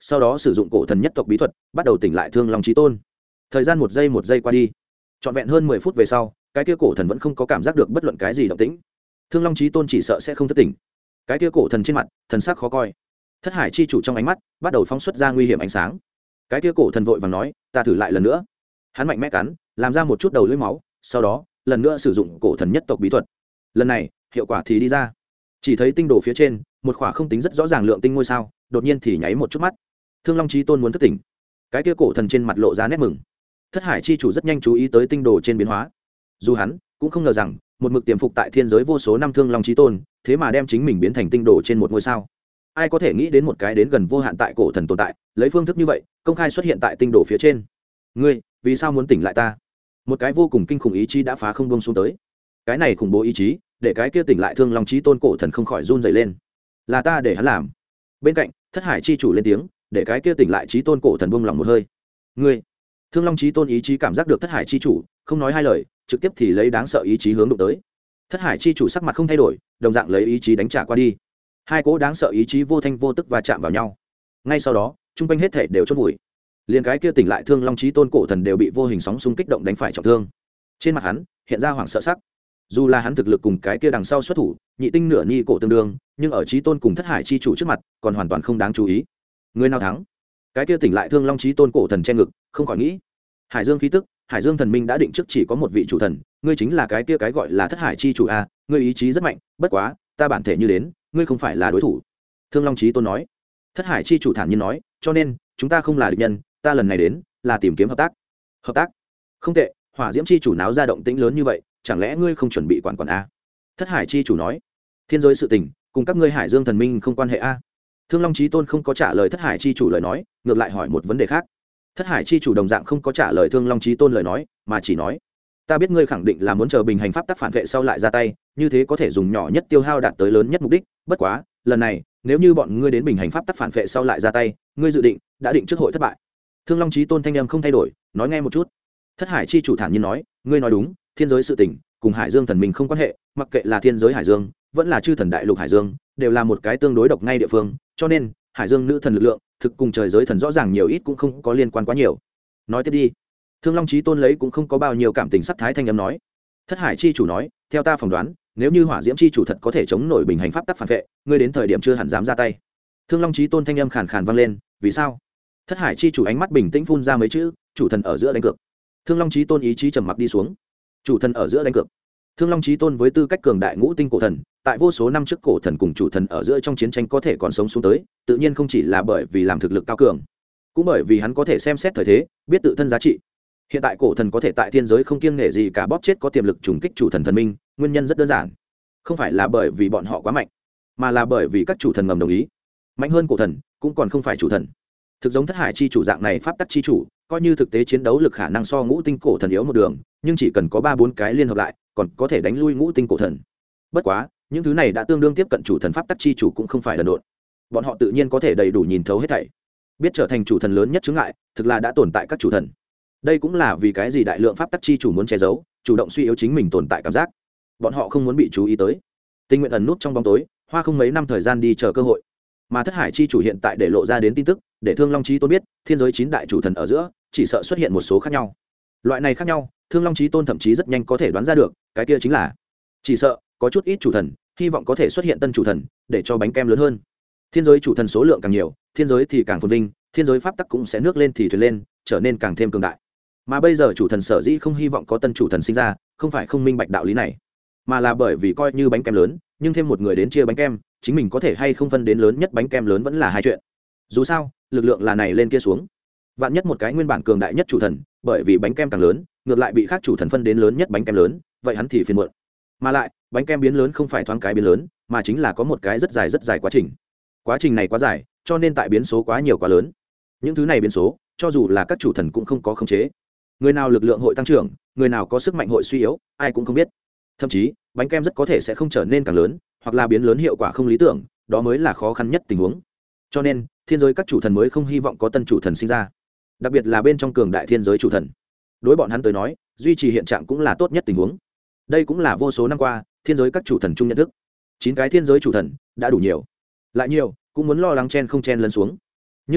sau đó sử dụng cổ thần nhất tộc bí thuật bắt đầu tỉnh lại thương long chí tôn. Thời gian một giây qua đi, trọn vẹn hơn 10 phút về sau, cái kia cổ thần vẫn không có cảm giác được bất luận cái gì động tĩnh. Thương long chí tôn chỉ sợ sẽ không thức tỉnh. Cái kia cổ thần trên mặt thần sắc khó coi, thất hải chi chủ trong ánh mắt bắt đầu phóng xuất ra nguy hiểm ánh sáng. Cái kia cổ thần vội vàng nói, ta thử lại lần nữa. Hắn mạnh mẽ cắn, làm ra một chút đầu lưỡi máu, sau đó lần nữa sử dụng cổ thần nhất tộc bí thuật. Lần này hiệu quả thì đi ra, chỉ thấy tinh đồ phía trên một khỏa không tính rất rõ ràng lượng tinh ngôi sao đột nhiên thì nháy một chút mắt. Thương long chí tôn muốn thức tỉnh. Cái kia cổ thần trên mặt lộ ra nét mừng. Thất hải chi chủ rất nhanh chú ý tới tinh đồ trên biến hóa, dù hắn cũng không ngờ rằng một mực tiềm phục tại thiên giới vô số năm thương long chí tôn thế mà đem chính mình biến thành tinh đồ trên một ngôi sao. Ai có thể nghĩ đến một cái đến gần vô hạn tại cổ thần tồn tại lấy phương thức như vậy công khai xuất hiện tại tinh đồ phía trên. Ngươi vì sao muốn tỉnh lại ta? Một cái vô cùng kinh khủng ý chí đã phá không buông xuống tới. Cái này khủng bố ý chí để cái kia tỉnh lại thương long chí tôn cổ thần không khỏi run rẩy lên. Là ta để hắn làm. Bên cạnh thất hải chi chủ lên tiếng để cái kia tỉnh lại chí tôn cổ thần buông lòng một hơi. Ngươi. Thương long chí tôn ý chí cảm giác được thất hải chi chủ không nói hai lời, trực tiếp thì lấy đáng sợ ý chí hướng đụng tới. Thất hải chi chủ sắc mặt không thay đổi, đồng dạng lấy ý chí đánh trả qua đi. Hai cỗ đáng sợ ý chí vô thanh vô tức va chạm vào nhau. Ngay sau đó chung quanh hết thể đều chôn vùi, liền cái kia tỉnh lại thương long chí tôn cổ thần đều bị vô hình sóng xung kích động đánh phải trọng thương. Trên mặt hắn hiện ra hoảng sợ sắc. Dù là hắn thực lực cùng cái kia đằng sau xuất thủ nhị tinh nửa nhi cổ tương đương, nhưng ở chí tôn cùng thất hải chi chủ trước mặt còn hoàn toàn không đáng chú ý. Người nào thắng? Cái kia tỉnh lại thương long chí tôn cổ thần che ngực không khỏi nghĩ. Hải dương khí tức, hải dương thần minh đã định trước chỉ có một vị chủ thần, ngươi chính là cái kia cái gọi là thất hải chi chủ a, ngươi ý chí rất mạnh, bất quá ta bản thể như đến, ngươi không phải là đối thủ. Thương long chí tôn nói. Thất hải chi chủ thản nhiên nói, cho nên chúng ta không là địch nhân, ta lần này đến là tìm kiếm hợp tác. Hợp tác? Không tệ, hỏa diễm chi chủ náo ra động tĩnh lớn như vậy, chẳng lẽ ngươi không chuẩn bị quản a? Thất hải chi chủ nói. Thiên giới sự tình cùng các ngươi hải dương thần minh không quan hệ a. Thương long chí tôn không có trả lời thất hải chi chủ lời nói, ngược lại hỏi một vấn đề khác. Thất hải chi chủ đồng dạng không có trả lời thương long chí tôn lời nói, mà chỉ nói, ta biết ngươi khẳng định là muốn chờ bình hành pháp tắc phản vệ sau lại ra tay, như thế có thể dùng nhỏ nhất tiêu hao đạt tới lớn nhất mục đích, bất quá lần này nếu như bọn ngươi đến bình hành pháp tắc phản vệ sau lại ra tay, ngươi dự định đã định trước hội thất bại. Thương long chí tôn thanh âm không thay đổi, nói nghe một chút. Thất hải chi chủ thản nhiên nói, ngươi nói đúng, thiên giới sự tình cùng hải dương thần minh không quan hệ, mặc kệ là thiên giới hải dương vẫn là chư thần đại lục hải dương đều là một cái tương đối độc ngay địa phương, cho nên hải dương nữ thần lực lượng thực cùng trời giới thần rõ ràng nhiều ít cũng không có liên quan quá nhiều. Nói tiếp đi. Thương long chí tôn lấy cũng không có bao nhiêu cảm tình sắc thái thanh âm nói. Thất hải chi chủ nói, theo ta phỏng đoán, nếu như hỏa diễm chi chủ thật có thể chống nổi bình hành pháp tắc phản vệ, ngươi đến thời điểm chưa hẳn dám ra tay. Thương long chí tôn thanh âm khàn khàn vang lên, vì sao? Thất hải chi chủ ánh mắt bình tĩnh phun ra mấy chữ, chủ thần ở giữa đánh cược. Thương long chí tôn ý chí trầm mặc đi xuống. Chủ thần ở giữa đánh cược. Thương long chí tôn với tư cách cường đại ngũ tinh cổ thần, tại vô số năm trước cổ thần cùng chủ thần ở giữa trong chiến tranh có thể còn sống xuống tới, tự nhiên không chỉ là bởi vì làm thực lực cao cường, cũng bởi vì hắn có thể xem xét thời thế, biết tự thân giá trị. Hiện tại cổ thần có thể tại thiên giới không kiêng nể gì cả bóp chết có tiềm lực trùng kích chủ thần thần minh, nguyên nhân rất đơn giản, không phải là bởi vì bọn họ quá mạnh, mà là bởi vì các chủ thần ngầm đồng ý. Mạnh hơn cổ thần cũng còn không phải chủ thần. Thực giống thất hải chi chủ dạng này pháp tắc chi chủ, coi như thực tế chiến đấu lực khả năng so ngũ tinh cổ thần yếu một đường, nhưng chỉ cần có 3-4 cái liên hợp lại, còn có thể đánh lui ngũ tinh cổ thần. Bất quá, những thứ này đã tương đương tiếp cận chủ thần pháp tắc chi chủ cũng không phải đần độn. Bọn họ tự nhiên có thể đầy đủ nhìn thấu hết thảy, biết trở thành chủ thần lớn nhất chướng ngại, thực là đã tồn tại các chủ thần. Đây cũng là vì cái gì đại lượng pháp tắc chi chủ muốn che giấu, chủ động suy yếu chính mình tồn tại cảm giác. Bọn họ không muốn bị chú ý tới, tình nguyện ẩn nút trong bóng tối, hoa không mấy năm thời gian đi chờ cơ hội. Mà thất hải chi chủ hiện tại để lộ ra đến tin tức, để thương long chí tôn biết, thiên giới 9 đại chủ thần ở giữa chỉ sợ xuất hiện một số khác nhau. Loại này khác nhau, thương long chí tôn thậm chí rất nhanh có thể đoán ra được, cái kia chính là chỉ sợ có chút ít chủ thần hy vọng có thể xuất hiện tân chủ thần, để cho bánh kem lớn hơn. Thiên giới chủ thần số lượng càng nhiều, thiên giới thì càng phồn vinh, thiên giới pháp tắc cũng sẽ nước lên thì thuyền lên, trở nên càng thêm cường đại. Mà bây giờ chủ thần sở dĩ không hy vọng có tân chủ thần sinh ra, không phải không minh bạch đạo lý này, mà là bởi vì coi như bánh kem lớn, nhưng thêm một người đến chia bánh kem, chính mình có thể hay không phân đến lớn nhất bánh kem lớn vẫn là hai chuyện. Dù sao lực lượng là này lên kia xuống, vạn nhất một cái nguyên bản cường đại nhất chủ thần bởi vì bánh kem càng lớn ngược lại bị khác chủ thần phân đến lớn nhất bánh kem lớn, vậy hắn thì phiền muộn. Mà lại bánh kem biến lớn không phải thoáng cái biến lớn, mà chính là có một cái rất dài quá trình này quá dài, cho nên tại biến số quá nhiều quá lớn, những thứ này biến số cho dù là các chủ thần cũng không có khống chế. Người nào lực lượng hội tăng trưởng, người nào có sức mạnh hội suy yếu, ai cũng không biết. Thậm chí bánh kem rất có thể sẽ không trở nên càng lớn, hoặc là biến lớn hiệu quả không lý tưởng, đó mới là khó khăn nhất tình huống. Cho nên thiên giới các chủ thần mới không hy vọng có tân chủ thần sinh ra, đặc biệt là bên trong cường đại thiên giới chủ thần. Đối bọn hắn tới nói, duy trì hiện trạng cũng là tốt nhất tình huống. Đây cũng là vô số năm qua thiên giới các chủ thần chung nhận thức. 9 cái thiên giới chủ thần đã đủ nhiều, lại nhiều cũng muốn lo lắng chen không chen lấn xuống. Nhưng là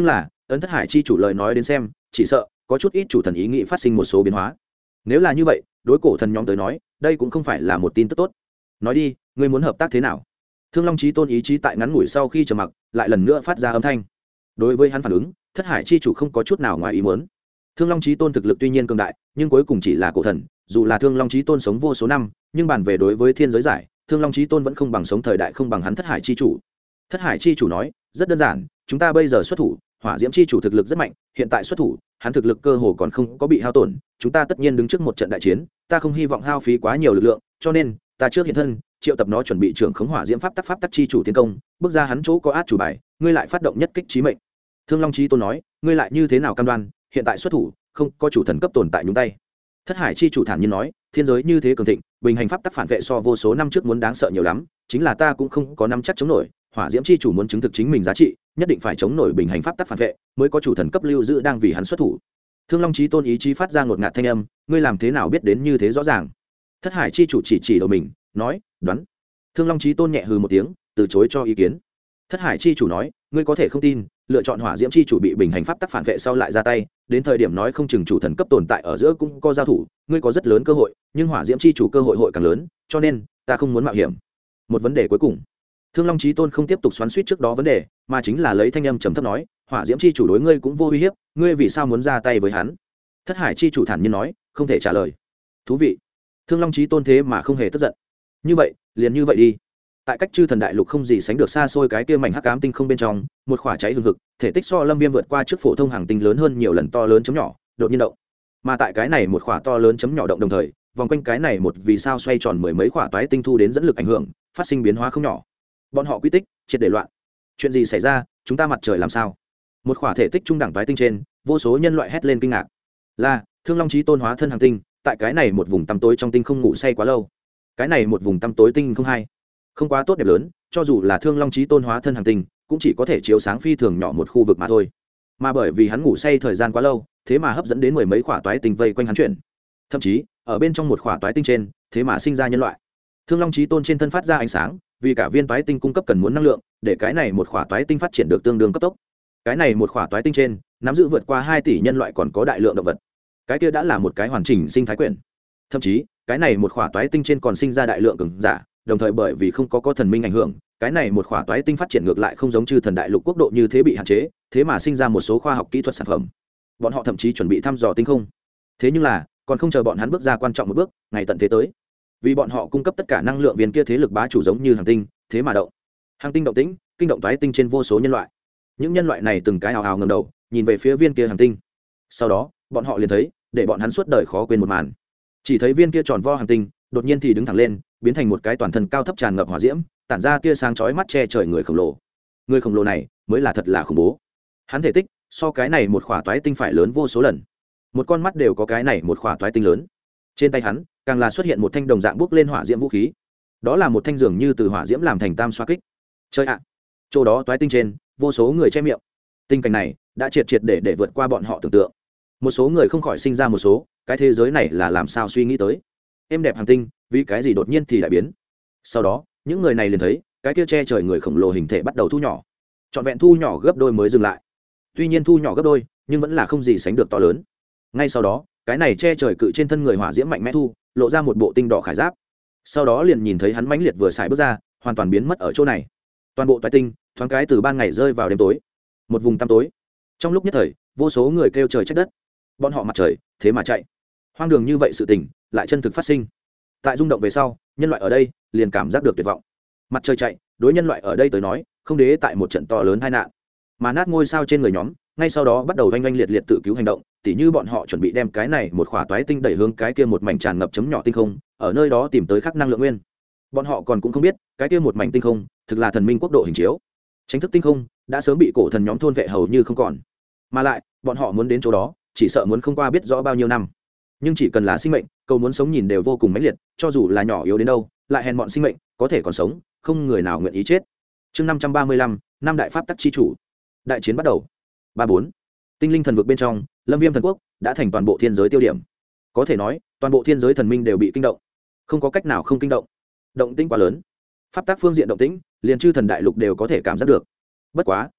ấn thất hải chi chủ lời nói đến xem chỉ sợ có chút ít chủ thần ý nghĩ phát sinh một số biến hóa. Nếu là như vậy đối cổ thần nhóm tới nói đây cũng không phải là một tin tức tốt. Nói đi, ngươi muốn hợp tác thế nào? Thương Long Chí Tôn ý chí tại ngắn ngủi sau khi trầm mặc lại lần nữa phát ra âm thanh. Đối với hắn phản ứng thất hải chi chủ không có chút nào ngoài ý muốn. Thương Long Chí Tôn thực lực tuy nhiên cường đại nhưng cuối cùng chỉ là cổ thần, dù là Thương Long Chí Tôn sống vô số năm nhưng bàn về đối với thiên giới giải Thương Long Chí Tôn vẫn không bằng sống thời đại không bằng hắn thất hải chi chủ. Thất hải chi chủ nói rất đơn giản, chúng ta bây giờ xuất thủ, hỏa diễm chi chủ thực lực rất mạnh, hiện tại xuất thủ hắn thực lực cơ hồ còn không có bị hao tổn, chúng ta tất nhiên đứng trước một trận đại chiến, ta không hy vọng hao phí quá nhiều lực lượng, cho nên ta trước hiện thân triệu tập nó chuẩn bị trưởng khống hỏa diễm pháp tắc chi chủ tiến công, bước ra hắn chỗ có át chủ bài, ngươi lại phát động nhất kích chí mệnh. Thương Long Chí Tôn nói ngươi lại như thế nào cam đoan hiện tại xuất thủ không có chủ thần cấp tồn tại nhúng tay? Thất hải chi chủ thản nhiên nói thiên giới như thế cường thịnh, bình hành pháp tắc phản vệ so vô số năm trước muốn đáng sợ nhiều lắm, chính là ta cũng không có nắm chắc chống nổi, hỏa diễm chi chủ muốn chứng thực chính mình giá trị nhất định phải chống nổi bình hành pháp tắc phản vệ mới có chủ thần cấp lưu giữ đang vì hắn xuất thủ. Thương Long Chí Tôn ý chí phát ra ngột ngạt thanh âm, ngươi làm thế nào biết đến như thế rõ ràng? Thất hải chi chủ chỉ đầu mình nói đoán. Thương Long Chí Tôn nhẹ hừ một tiếng từ chối cho ý kiến. Thất hải chi chủ nói ngươi có thể không tin, lựa chọn hỏa diễm chi chủ bị bình hành pháp tắc phản vệ sau lại ra tay, đến thời điểm nói không chừng chủ thần cấp tồn tại ở giữa cũng có giao thủ, ngươi có rất lớn cơ hội, nhưng hỏa diễm chi chủ cơ hội càng lớn, cho nên ta không muốn mạo hiểm. Một vấn đề cuối cùng. Thương Long Chí Tôn không tiếp tục xoắn xuýt trước đó vấn đề, mà chính là lấy thanh âm trầm thấp nói, hỏa diễm chi chủ đối ngươi cũng vô uy hiếp, ngươi vì sao muốn ra tay với hắn? Thất hải chi chủ thản nhiên nói, không thể trả lời. Thú vị. Thương Long Chí Tôn thế mà không hề tức giận. Như vậy, liền như vậy đi. Tại cách chư thần đại lục không gì sánh được xa xôi cái kia mảnh hắc ám tinh không bên trong, một khỏa cháy hừng hực, thể tích so lâm viêm vượt qua trước phổ thông hàng tinh lớn hơn nhiều lần to lớn chấm nhỏ, đột nhiên động. Mà tại cái này một khỏa to lớn chấm nhỏ động đồng thời, vòng quanh cái này một vì sao xoay tròn mười mấy khỏa toái tinh thu đến dẫn lực ảnh hưởng, phát sinh biến hóa không nhỏ. Bọn họ quy tích triệt để loạn. Chuyện gì xảy ra? Chúng ta mặt trời làm sao? Một khỏa thể tích trung đẳng toái tinh trên, vô số nhân loại hét lên kinh ngạc. Là Thương Long Chí Tôn hóa thân hàng tinh, tại cái này một vùng tăm tối trong tinh không ngủ say quá lâu. Cái này một vùng tăm tối tinh không hay, không quá tốt đẹp lớn, cho dù là Thương Long Chí Tôn hóa thân hàng tinh cũng chỉ có thể chiếu sáng phi thường nhỏ một khu vực mà thôi. Mà bởi vì hắn ngủ say thời gian quá lâu, thế mà hấp dẫn đến mười mấy khỏa toái tinh vây quanh hắn chuyển. Thậm chí ở bên trong một khỏa toái tinh trên, thế mà sinh ra nhân loại. Thương Long Chí Tôn trên thân phát ra ánh sáng, vì cả viên toái tinh cung cấp cần muốn năng lượng, để cái này một khỏa toái tinh phát triển được tương đương cấp tốc. Cái này một khỏa toái tinh trên, nắm giữ vượt qua 2 tỷ nhân loại còn có đại lượng động vật. Cái kia đã là một cái hoàn chỉnh sinh thái quyển. Thậm chí, cái này một khỏa toái tinh trên còn sinh ra đại lượng cường giả, đồng thời bởi vì không có thần minh ảnh hưởng, cái này một khỏa toái tinh phát triển ngược lại không giống chư thần đại lục quốc độ như thế bị hạn chế, thế mà sinh ra một số khoa học kỹ thuật sản phẩm. Bọn họ thậm chí chuẩn bị thăm dò tinh không. Thế nhưng là, còn không chờ bọn hắn bước ra quan trọng một bước, ngày tận thế tới. Vì bọn họ cung cấp tất cả năng lượng viên kia thế lực bá chủ giống như hành tinh, thế mà động. Hành tinh động tĩnh, kinh động toái tinh trên vô số nhân loại. Những nhân loại này từng cái hào hào ngẩng đầu, nhìn về phía viên kia hành tinh. Sau đó, bọn họ liền thấy, để bọn hắn suốt đời khó quên một màn. Chỉ thấy viên kia tròn vo hành tinh, đột nhiên thì đứng thẳng lên, biến thành một cái toàn thân cao thấp tràn ngập hỏa diễm, tản ra tia sáng chói mắt che trời người khổng lồ. Người khổng lồ này mới là thật là khủng bố. Hắn thể tích so cái này một khỏa toái tinh phải lớn vô số lần. Một con mắt đều có cái này một khỏa toái tinh lớn. Trên tay hắn càng là xuất hiện một thanh đồng dạng bốc lên hỏa diễm vũ khí. Đó là một thanh dường như từ hỏa diễm làm thành tam xoa kích. Chơi ạ. Chỗ đó toái tinh trên, vô số người che miệng. Tình cảnh này đã triệt để vượt qua bọn họ tưởng tượng. Một số người không khỏi sinh ra một số, cái thế giới này là làm sao suy nghĩ tới. Êm đẹp hành tinh, vì cái gì đột nhiên thì đại biến. Sau đó, những người này liền thấy, cái kia che trời người khổng lồ hình thể bắt đầu thu nhỏ. Trọn vẹn thu nhỏ gấp đôi mới dừng lại. Tuy nhiên thu nhỏ gấp đôi, nhưng vẫn là không gì sánh được to lớn. Ngay sau đó, cái này che trời cự trên thân người hỏa diễm mạnh mẽ thu, lộ ra một bộ tinh đỏ khải giáp. Sau đó liền nhìn thấy hắn mãnh liệt vừa xài bước ra, hoàn toàn biến mất ở chỗ này. Toàn bộ toái tinh, thoáng cái từ ban ngày rơi vào đêm tối. Một vùng tăm tối. Trong lúc nhất thời, vô số người kêu trời trách đất. Bọn họ mặt trời, thế mà chạy. Hoang đường như vậy sự tình, lại chân thực phát sinh. Tại rung động về sau, nhân loại ở đây liền cảm giác được tuyệt vọng. Mặt trời chạy, đối nhân loại ở đây tới nói, không đế tại một trận to lớn tai nạn, mà nát ngôi sao trên người nhóm, ngay sau đó bắt đầu oanh oanh liệt liệt tự cứu hành động, tỉ như bọn họ chuẩn bị đem cái này một khỏa toái tinh đẩy hướng cái kia một mảnh tràn ngập chấm nhỏ tinh không, ở nơi đó tìm tới khắc năng lượng nguyên. Bọn họ còn cũng không biết, cái kia một mảnh tinh không, thực là thần minh quốc độ hình chiếu. Chính thức tinh không đã sớm bị cổ thần nhóm thôn vệ hầu như không còn. Mà lại, bọn họ muốn đến chỗ đó, chỉ sợ muốn không qua biết rõ bao nhiêu năm. Nhưng chỉ cần là sinh mệnh, cầu muốn sống nhìn đều vô cùng mãnh liệt, cho dù là nhỏ yếu đến đâu, lại hèn mọn sinh mệnh, có thể còn sống, không người nào nguyện ý chết. Chương 535, năm đại pháp tắc chi chủ. Đại chiến bắt đầu. 34. Tinh linh thần vực bên trong, Lâm Viêm thần quốc đã thành toàn bộ thiên giới tiêu điểm. Có thể nói, toàn bộ thiên giới thần minh đều bị kinh động. Không có cách nào không kinh động. Động tĩnh quá lớn. Pháp tắc phương diện động tĩnh, liền chư thần đại lục đều có thể cảm giác được. Bất quá,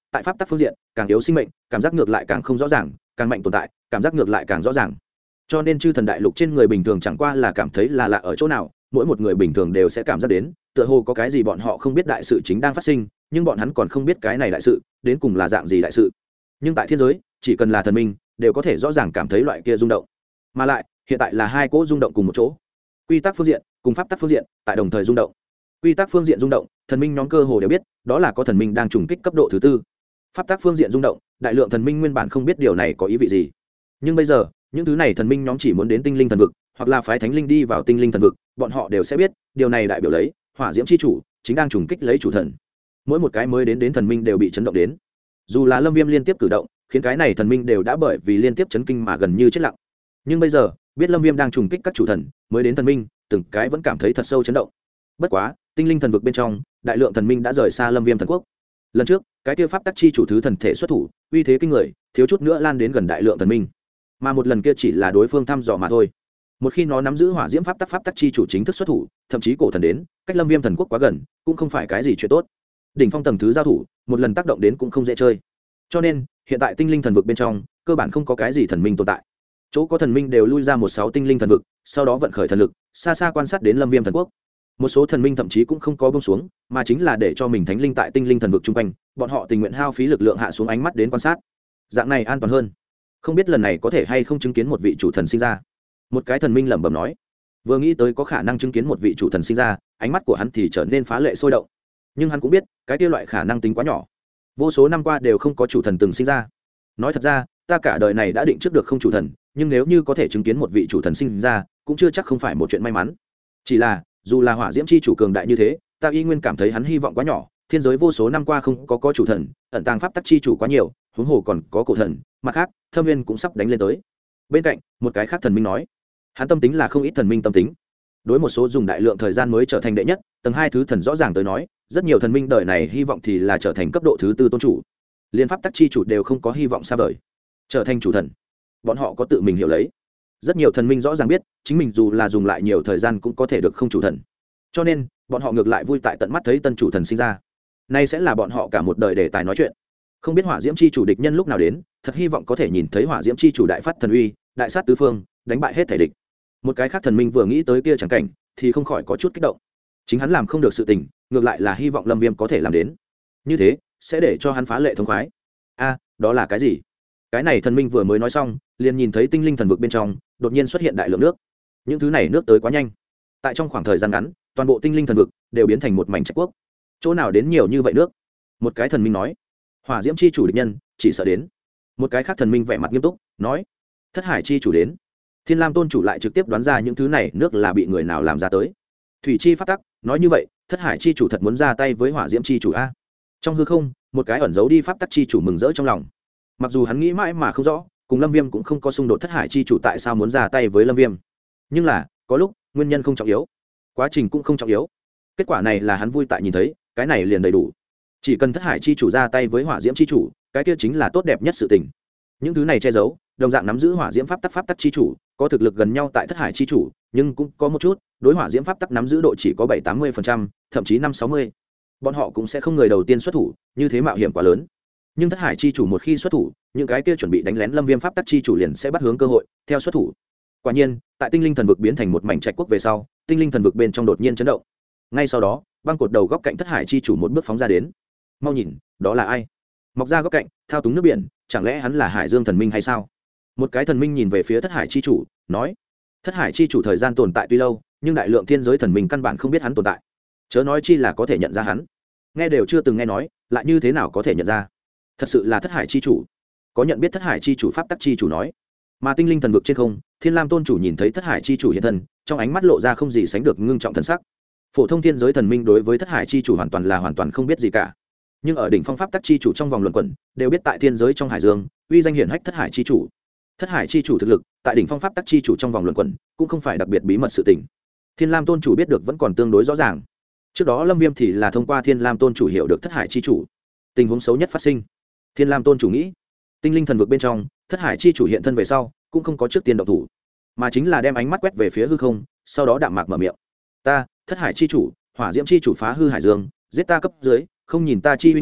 tại pháp tắc phương diện càng yếu sinh mệnh cảm giác ngược lại càng không rõ ràng, càng mạnh tồn tại cảm giác ngược lại càng rõ ràng. Cho nên chư thần đại lục trên người bình thường chẳng qua là cảm thấy là lạ ở chỗ nào, mỗi một người bình thường đều sẽ cảm giác đến tựa hồ có cái gì bọn họ không biết đại sự chính đang phát sinh, nhưng bọn hắn còn không biết cái này đại sự đến cùng là dạng gì đại sự. Nhưng tại thiên giới chỉ cần là thần minh đều có thể rõ ràng cảm thấy loại kia rung động, mà lại hiện tại là hai cỗ rung động cùng một chỗ, quy tắc phương diện cùng pháp tắc phương diện tại đồng thời rung động. Quy tắc phương diện rung động, thần minh nhóm cơ hồ đều biết đó là có thần minh đang trùng kích cấp độ thứ tư. Pháp tắc phương diện rung động, đại lượng thần minh nguyên bản không biết điều này có ý vị gì, nhưng bây giờ những thứ này thần minh nhóm chỉ muốn đến tinh linh thần vực hoặc là phái thánh linh đi vào tinh linh thần vực, bọn họ đều sẽ biết điều này đại biểu lấy hỏa diễm c h i chủ chính đang trùng kích lấy chủ thần. Mỗi một cái mới đến thần minh đều bị chấn động đến, dù là Lâm Viêm liên tiếp cử động khiến cái này thần minh đều đã bởi vì liên tiếp chấn kinh mà gần như chết lặng, nhưng bây giờ biết Lâm Viêm đang trùng kích các chủ thần mới đến thần minh, từng cái vẫn cảm thấy thật sâu chấn động. Bất quá tinh linh thần vực bên trong đại lượng thần minh đã rời xa Lâm Viêm thần quốc. Lần trước cái kia pháp tắc chi chủ thứ thần thể xuất thủ uy thế kinh người, thiếu chút nữa lan đến gần đại lượng thần minh, mà một lần kia chỉ là đối phương thăm dò mà thôi. Một khi nó nắm giữ hỏa diễm pháp tắc chi chủ chính thức xuất thủ, thậm chí cổ thần đến cách Lâm Viêm thần quốc quá gần cũng không phải cái gì chuyện tốt. Đỉnh phong tầng thứ giao thủ một lần tác động đến cũng không dễ chơi, cho nên hiện tại tinh linh thần vực bên trong cơ bản không có cái gì thần minh tồn tại. Chỗ có thần minh đều lui ra 16 tinh linh thần vực, sau đó vận khởi thần lực xa xa quan sát đến Lâm Viêm thần quốc. Một số thần minh thậm chí cũng không có buông xuống, mà chính là để cho mình thánh linh tại tinh linh thần vực chung quanh, bọn họ tình nguyện hao phí lực lượng hạ xuống ánh mắt đến quan sát, dạng này an toàn hơn. Không biết lần này có thể hay không chứng kiến một vị chủ thần sinh ra. Một cái thần minh lẩm bẩm nói, vừa nghĩ tới có khả năng chứng kiến một vị chủ thần sinh ra, ánh mắt của hắn thì trở nên phá lệ sôi động. Nhưng hắn cũng biết cái kia loại khả năng tính quá nhỏ, vô số năm qua đều không có chủ thần từng sinh ra. Nói thật ra ta cả đời này đã định trước được không chủ thần, nhưng nếu như có thể chứng kiến một vị chủ thần sinh ra cũng chưa chắc không phải một chuyện may mắn. Chỉ là dù là hỏa diễm chi chủ cường đại như thế, ta y nguyên cảm thấy hắn hy vọng quá nhỏ. Thiên giới vô số năm qua không có chủ thần, ẩn tàng pháp tắc chi chủ quá nhiều, huống hồ còn có cổ thần, mặt khác Thâm Nguyên cũng sắp đánh lên tới. Bên cạnh một cái khác thần minh nói, hắn tâm tính là không ít thần minh tâm tính, đối một số dùng đại lượng thời gian mới trở thành đệ nhất tầng hai thứ thần rõ ràng tới nói, rất nhiều thần minh đời này hy vọng thì là trở thành cấp độ thứ tư tôn chủ, liên pháp tắc chi chủ đều không có hy vọng xa vời trở thành chủ thần. Bọn họ có tự mình hiểu lấy, rất nhiều thần minh rõ ràng biết chính mình dù là dùng lại nhiều thời gian cũng có thể được không chủ thần, cho nên bọn họ ngược lại vui tại tận mắt thấy tân chủ thần sinh ra. Nay sẽ là bọn họ cả một đời đề tài nói chuyện. Không biết hỏa diễm chi chủ địch nhân lúc nào đến, thật hy vọng có thể nhìn thấy hỏa diễm chi chủ đại phát thần uy, đại sát tứ phương, đánh bại hết thể địch. Một cái khác thần minh vừa nghĩ tới kia chẳng cảnh thì không khỏi có chút kích động. Chính hắn làm không được sự tình, ngược lại là hy vọng Lâm Viêm có thể làm đến, như thế sẽ để cho hắn phá lệ thông khoái. A, đó là cái gì? Cái này thần minh vừa mới nói xong liền nhìn thấy tinh linh thần vực bên trong đột nhiên xuất hiện đại lượng nước. Những thứ này nước tới quá nhanh, tại trong khoảng thời gian ngắn toàn bộ tinh linh thần vực đều biến thành một mảnh trạch quốc. Chỗ nào đến nhiều như vậy nước? Một cái thần minh nói, hỏa diễm chi chủ địch nhân chỉ sợ đến. Một cái khác thần minh vẻ mặt nghiêm túc nói, thất hải chi chủ đến. Thiên Lam tôn chủ lại trực tiếp đoán ra những thứ này nước là bị người nào làm ra tới. Thủy chi pháp tắc nói như vậy, thất hải chi chủ thật muốn ra tay với hỏa diễm chi chủ a. Trong hư không một cái ẩn giấu đi pháp tắc chi chủ mừng rỡ trong lòng. Mặc dù hắn nghĩ mãi mà không rõ cùng Lâm Viêm cũng không có xung đột, thất hải chi chủ tại sao muốn ra tay với Lâm Viêm, nhưng là có lúc nguyên nhân không trọng yếu, quá trình cũng không trọng yếu. Kết quả này là hắn vui tại nhìn thấy, cái này liền đầy đủ. Chỉ cần thất hải chi chủ ra tay với hỏa diễm chi chủ, cái kia chính là tốt đẹp nhất sự tình. Những thứ này che giấu đồng dạng nắm giữ hỏa diễm pháp tắc chi chủ, có thực lực gần nhau tại thất hải chi chủ, nhưng cũng có một chút đối hỏa diễm pháp tắc nắm giữ độ chỉ có 7-80%, thậm chí 5-60. Bọn họ cũng sẽ không người đầu tiên xuất thủ, như thế mạo hiểm quá lớn. Nhưng thất hải chi chủ một khi xuất thủ, những cái kia chuẩn bị đánh lén Lâm Viêm pháp tắc chi chủ liền sẽ bắt hướng cơ hội theo xuất thủ. Quả nhiên tại tinh linh thần vực biến thành một mảnh trạch quốc về sau, tinh linh thần vực bên trong đột nhiên chấn động. Ngay sau đó băng cột đầu góc cạnh thất hải chi chủ một bước phóng ra đến. Mau nhìn, đó là ai? Mọc ra góc cạnh thao túng nước biển, chẳng lẽ hắn là hải dương thần minh hay sao? Một cái thần minh nhìn về phía thất hải chi chủ nói, thất hải chi chủ thời gian tồn tại tuy lâu, nhưng đại lượng thiên giới thần minh căn bản không biết hắn tồn tại, chớ nói chi là có thể nhận ra hắn. Nghe đều chưa từng nghe nói, lại như thế nào có thể nhận ra? Thật sự là thất hải chi chủ. Có nhận biết thất hải chi chủ pháp tắc chi chủ nói. Mà tinh linh thần vực trên không, Thiên Lam tôn chủ nhìn thấy thất hải chi chủ hiện thân, trong ánh mắt lộ ra không gì sánh được ngưng trọng thần sắc. Phổ thông thiên giới thần minh đối với thất hải chi chủ hoàn toàn không biết gì cả, nhưng ở đỉnh phong pháp tắc chi chủ trong vòng luận quẩn đều biết tại thiên giới trong hải dương uy danh hiển hách thất hải chi chủ. Thất hải chi chủ thực lực tại đỉnh phong pháp tắc chi chủ trong vòng luận quẩn cũng không phải đặc biệt bí mật sự tình. Thiên Lam tôn chủ biết được vẫn còn tương đối rõ ràng. Trước đó Lâm Viêm thì là thông qua Thiên Lam tôn chủ hiểu được thất hải chi chủ. Tình huống xấu nhất phát sinh, Thiên Lam tôn chủ nghĩ tinh linh thần vực bên trong thất hải chi chủ hiện thân về sau cũng không có trước tiên động thủ, mà chính là đem ánh mắt quét về phía hư không, sau đó đạm mạc mở miệng, ta thất hải chi chủ hỏa diễm chi chủ phá hư hải dương, giết ta cấp dưới, không nhìn ta chi uy nghiêm,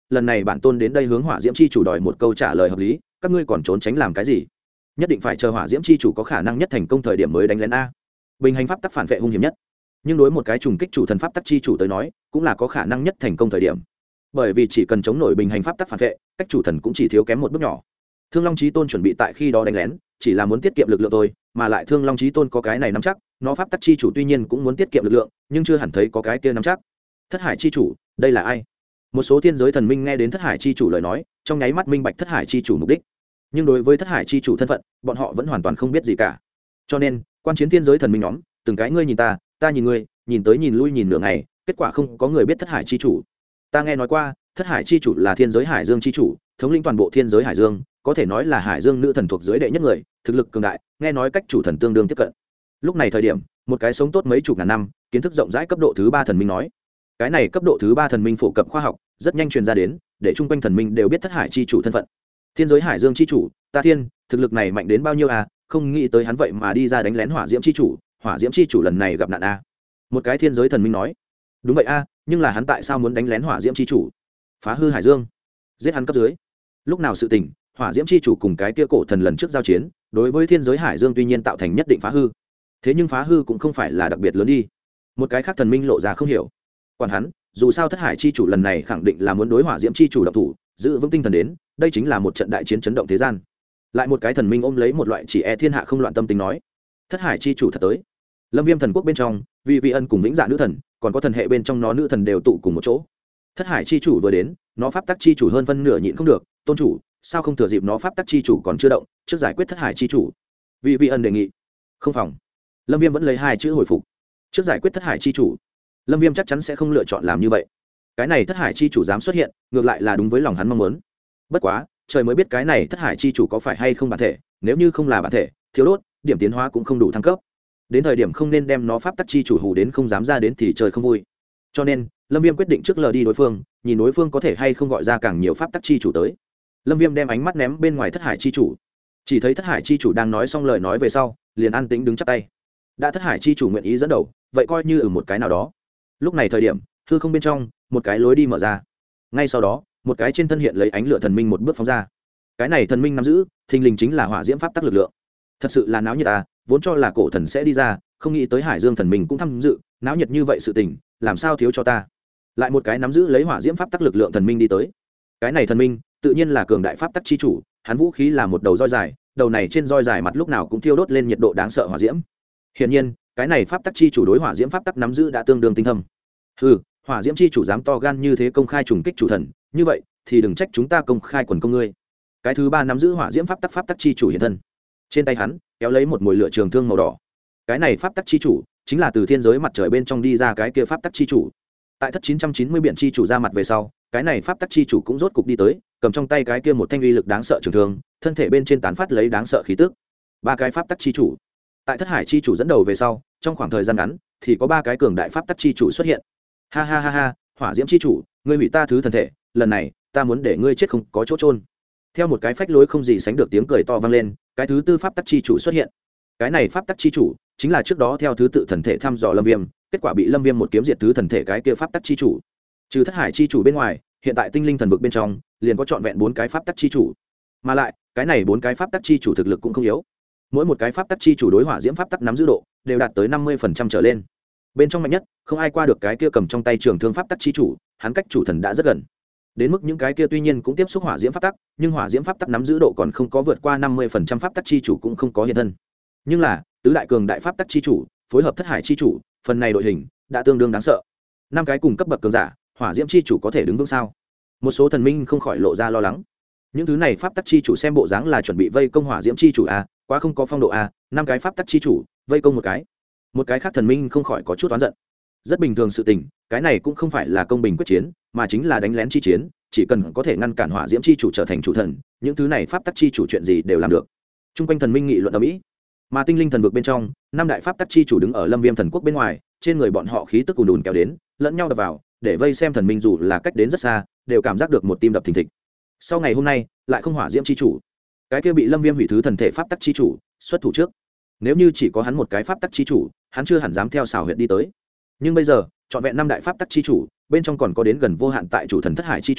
lần này bản tôn đến đây hướng hỏa diễm chi chủ đòi một câu trả lời hợp lý, các ngươi còn trốn tránh làm cái gì? Nhất định phải chờ hỏa diễm chi chủ có khả năng nhất thành công thời điểm mới đánh lén a. Bình hành pháp tắc phản vệ hung hiểm nhất, nhưng đối một cái trùng kích chủ thần pháp tắc chi chủ tới nói cũng là có khả năng nhất thành công thời điểm, bởi vì chỉ cần chống nổi bình hành pháp tắc phản vệ, cách chủ thần cũng chỉ thiếu kém một bước nhỏ. Thương Long Chí Tôn chuẩn bị tại khi đó đánh lén, chỉ là muốn tiết kiệm lực lượng thôi, mà lại Thương Long Chí Tôn có cái này nắm chắc, nó pháp tắc chi chủ tuy nhiên cũng muốn tiết kiệm lực lượng, nhưng chưa hẳn thấy có cái kia nắm chắc. Thất Hải chi chủ, đây là ai? Một số thiên giới thần minh nghe đến Thất Hải chi chủ lời nói, trong nháy mắt minh bạch Thất Hải chi chủ mục đích, nhưng đối với Thất Hải chi chủ thân phận, bọn họ vẫn hoàn toàn không biết gì cả. Cho nên, quan chiến thiên giới thần minh nhóm, từng cái ngươi nhìn ta, ta nhìn ngươi, nhìn tới nhìn lui nhìn nửa ngày, kết quả không có người biết Thất Hải chi chủ. Ta nghe nói qua, Thất Hải chi chủ là thiên giới Hải Dương chi chủ, thống lĩnh toàn bộ thiên giới Hải Dương, có thể nói là Hải Dương nữ thần thuộc dưới đệ nhất người, thực lực cường đại, nghe nói cách chủ thần tương đương tiếp cận. Lúc này thời điểm, một cái sống tốt mấy chục ngàn năm, kiến thức rộng rãi cấp độ thứ 3 thần minh nói, cái này cấp độ thứ 3 thần minh phổ cập khoa học, rất nhanh truyền ra đến, để chung quanh thần minh đều biết Thất Hải chi chủ thân phận. Thiên giới Hải Dương chi chủ, ta thiên, thực lực này mạnh đến bao nhiêu à, không nghĩ tới hắn vậy mà đi ra đánh lén Hỏa Diễm chi chủ, Hỏa Diễm chi chủ lần này gặp nạn a. Một cái thiên giới thần minh nói, đúng vậy a, nhưng là hắn tại sao muốn đánh lén Hỏa Diễm chi chủ? Phá hư Hải Dương, giết hắn cấp dưới. Lúc nào sự tình, Hỏa Diễm chi chủ cùng cái kia cổ thần lần trước giao chiến, đối với thiên giới Hải Dương tuy nhiên tạo thành nhất định phá hư, thế nhưng phá hư cũng không phải là đặc biệt lớn đi. Một cái khác thần minh lộ ra không hiểu, quản hắn, dù sao Thất Hải chi chủ lần này khẳng định là muốn đối Hỏa Diễm chi chủ động thủ, giữ vững tinh thần đến, đây chính là một trận đại chiến chấn động thế gian. Lại một cái thần minh ôm lấy một loại chỉ e thiên hạ không loạn tâm tình nói, Thất Hải chi chủ thật tới. Lâm Viêm thần quốc bên trong, vì vị ân cùng vĩnh dạ nữ thần, còn có thần hệ bên trong nó nữ thần đều tụ cùng một chỗ. Thất Hải chi chủ vừa đến, nó pháp tắc chi chủ hơn phân nửa nhịn không được, tôn chủ, sao không thừa dịp nó pháp tắc chi chủ còn chưa động, trước giải quyết Thất Hải chi chủ. Vì vị ân đề nghị. Không phòng. Lâm Viêm vẫn lấy hai chữ hồi phục. Trước giải quyết Thất Hải chi chủ. Lâm Viêm chắc chắn sẽ không lựa chọn làm như vậy. Cái này Thất Hải chi chủ dám xuất hiện, ngược lại là đúng với lòng hắn mong muốn. Bất quá, trời mới biết cái này Thất Hải chi chủ có phải hay không bản thể, nếu như không là bản thể, thiếu đốt, điểm tiến hóa cũng không đủ thăng cấp. Đến thời điểm không nên đem nó pháp tắc chi chủ hù đến không dám ra đến thì trời không vui. Cho nên, Lâm Viêm quyết định trước lờ đi đối phương, nhìn đối phương có thể hay không gọi ra càng nhiều pháp tắc chi chủ tới. Lâm Viêm đem ánh mắt ném bên ngoài Thất Hải chi chủ. Chỉ thấy Thất Hải chi chủ đang nói xong lời nói về sau, liền an tĩnh đứng chắp tay. Đã Thất Hải chi chủ nguyện ý dẫn đầu, vậy coi như một cái nào đó. Lúc này thời điểm, hư không bên trong, một cái lối đi mở ra. Ngay sau đó, một cái trên thân hiện lấy ánh lửa thần minh một bước phóng ra. Cái này thần minh nắm giữ, thình lình chính là hỏa diễm pháp tắc lực lượng. Thật sự là náo nhiệt à, vốn cho là cổ thần sẽ đi ra, không nghĩ tới Hải Dương thần minh cũng tham dự, náo nhiệt như vậy sự tình, làm sao thiếu cho ta. Lại một cái nắm giữ lấy hỏa diễm pháp tắc lực lượng thần minh đi tới. Cái này thần minh, tự nhiên là cường đại pháp tắc chi chủ, hắn vũ khí là một đầu roi dài, đầu này trên roi dài mặt lúc nào cũng thiêu đốt lên nhiệt độ đáng sợ hỏa diễm. Hiển nhiên, cái này pháp tắc chi chủ đối hỏa diễm pháp tắc nắm giữ đã tương đương tinh thâm. Hừ, hỏa diễm chi chủ dám to gan như thế công khai trùng kích chủ thần, như vậy thì đừng trách chúng ta công khai quần công ngươi. Cái thứ ba nắm giữ hỏa diễm pháp tắc chi chủ hiện thân. Trên tay hắn kéo lấy một mồi lửa trường thương màu đỏ. Cái này pháp tắc chi chủ chính là từ thiên giới mặt trời bên trong đi ra cái kia pháp tắc chi chủ. Tại thất 990 biển chi chủ ra mặt về sau, cái này pháp tắc chi chủ cũng rốt cục đi tới, cầm trong tay cái kia một thanh uy lực đáng sợ trường thương, thân thể bên trên tán phát lấy đáng sợ khí tức. Ba cái pháp tắc chi chủ. Tại Thất Hải chi chủ dẫn đầu về sau, trong khoảng thời gian ngắn thì có ba cái cường đại pháp tắc chi chủ xuất hiện. Ha ha ha ha, hỏa diễm chi chủ, ngươi hủy ta thứ thần thể, lần này ta muốn để ngươi chết không có chỗ trôn. Theo một cái phách lối không gì sánh được tiếng cười to vang lên, cái thứ tư pháp tắc chi chủ xuất hiện. Cái này pháp tắc chi chủ chính là trước đó theo thứ tự thần thể thăm dò Lâm Viêm, kết quả bị Lâm Viêm một kiếm diệt thứ thần thể cái kia pháp tắc chi chủ. Trừ Thất Hải chi chủ bên ngoài, hiện tại tinh linh thần vực bên trong liền có trọn vẹn 4 cái pháp tắc chi chủ. Mà lại, cái này 4 cái pháp tắc chi chủ thực lực cũng không yếu. Mỗi một cái pháp tắc chi chủ đối hỏa diễm pháp tắc nắm giữ độ đều đạt tới 50% trở lên. Bên trong mạnh nhất, không ai qua được cái kia cầm trong tay trường thương pháp tắc chi chủ, hắn cách chủ thần đã rất gần. Đến mức những cái kia tuy nhiên cũng tiếp xúc hỏa diễm pháp tắc, nhưng hỏa diễm pháp tắc nắm giữ độ còn không có vượt qua 50% pháp tắc chi chủ cũng không có hiện thân. Nhưng là, tứ đại cường đại pháp tắc chi chủ, phối hợp Thất Hải chi chủ, phần này đội hình đã tương đương đáng sợ. 5 cái cùng cấp bậc cường giả, hỏa diễm chi chủ có thể đứng vững sao? Một số thần minh không khỏi lộ ra lo lắng. Những thứ này pháp tắc chi chủ xem bộ dáng là chuẩn bị vây công hỏa diễm chi chủ a, quá không có phong độ a, 5 cái pháp tắc chi chủ, vây công một cái. Một cái khác thần minh không khỏi có chút oán giận. Rất bình thường sự tình, cái này cũng không phải là công bình quyết chiến, mà chính là đánh lén chi chiến, chỉ cần có thể ngăn cản hỏa diễm chi chủ trở thành chủ thần, những thứ này pháp tắc chi chủ chuyện gì đều làm được. Trung quanh thần minh nghị luận ầm ĩ, mà tinh linh thần vực bên trong, 5 đại pháp tắc chi chủ đứng ở Lâm Viêm thần quốc bên ngoài, trên người bọn họ khí tức ùn ùn kéo đến, lẫn nhau đập vào, để vây xem thần minh dù là cách đến rất xa, đều cảm giác được một tim đập thình thịch. Sau ngày hôm nay, lại không hỏa diễm chi chủ, cái kia bị Lâm Viêm hủy thứ thần thể pháp tắc chi chủ, xuất thủ trước. Nếu như chỉ có hắn một cái pháp tắc chi chủ, hắn chưa hẳn dám theo xảo huyệt đi tới. Nhưng bây giờ, trọn vẹn 5 đại pháp tắc chi chủ, bên trong còn có đến gần vô hạn tại chủ thần Thất Hải chi chủ,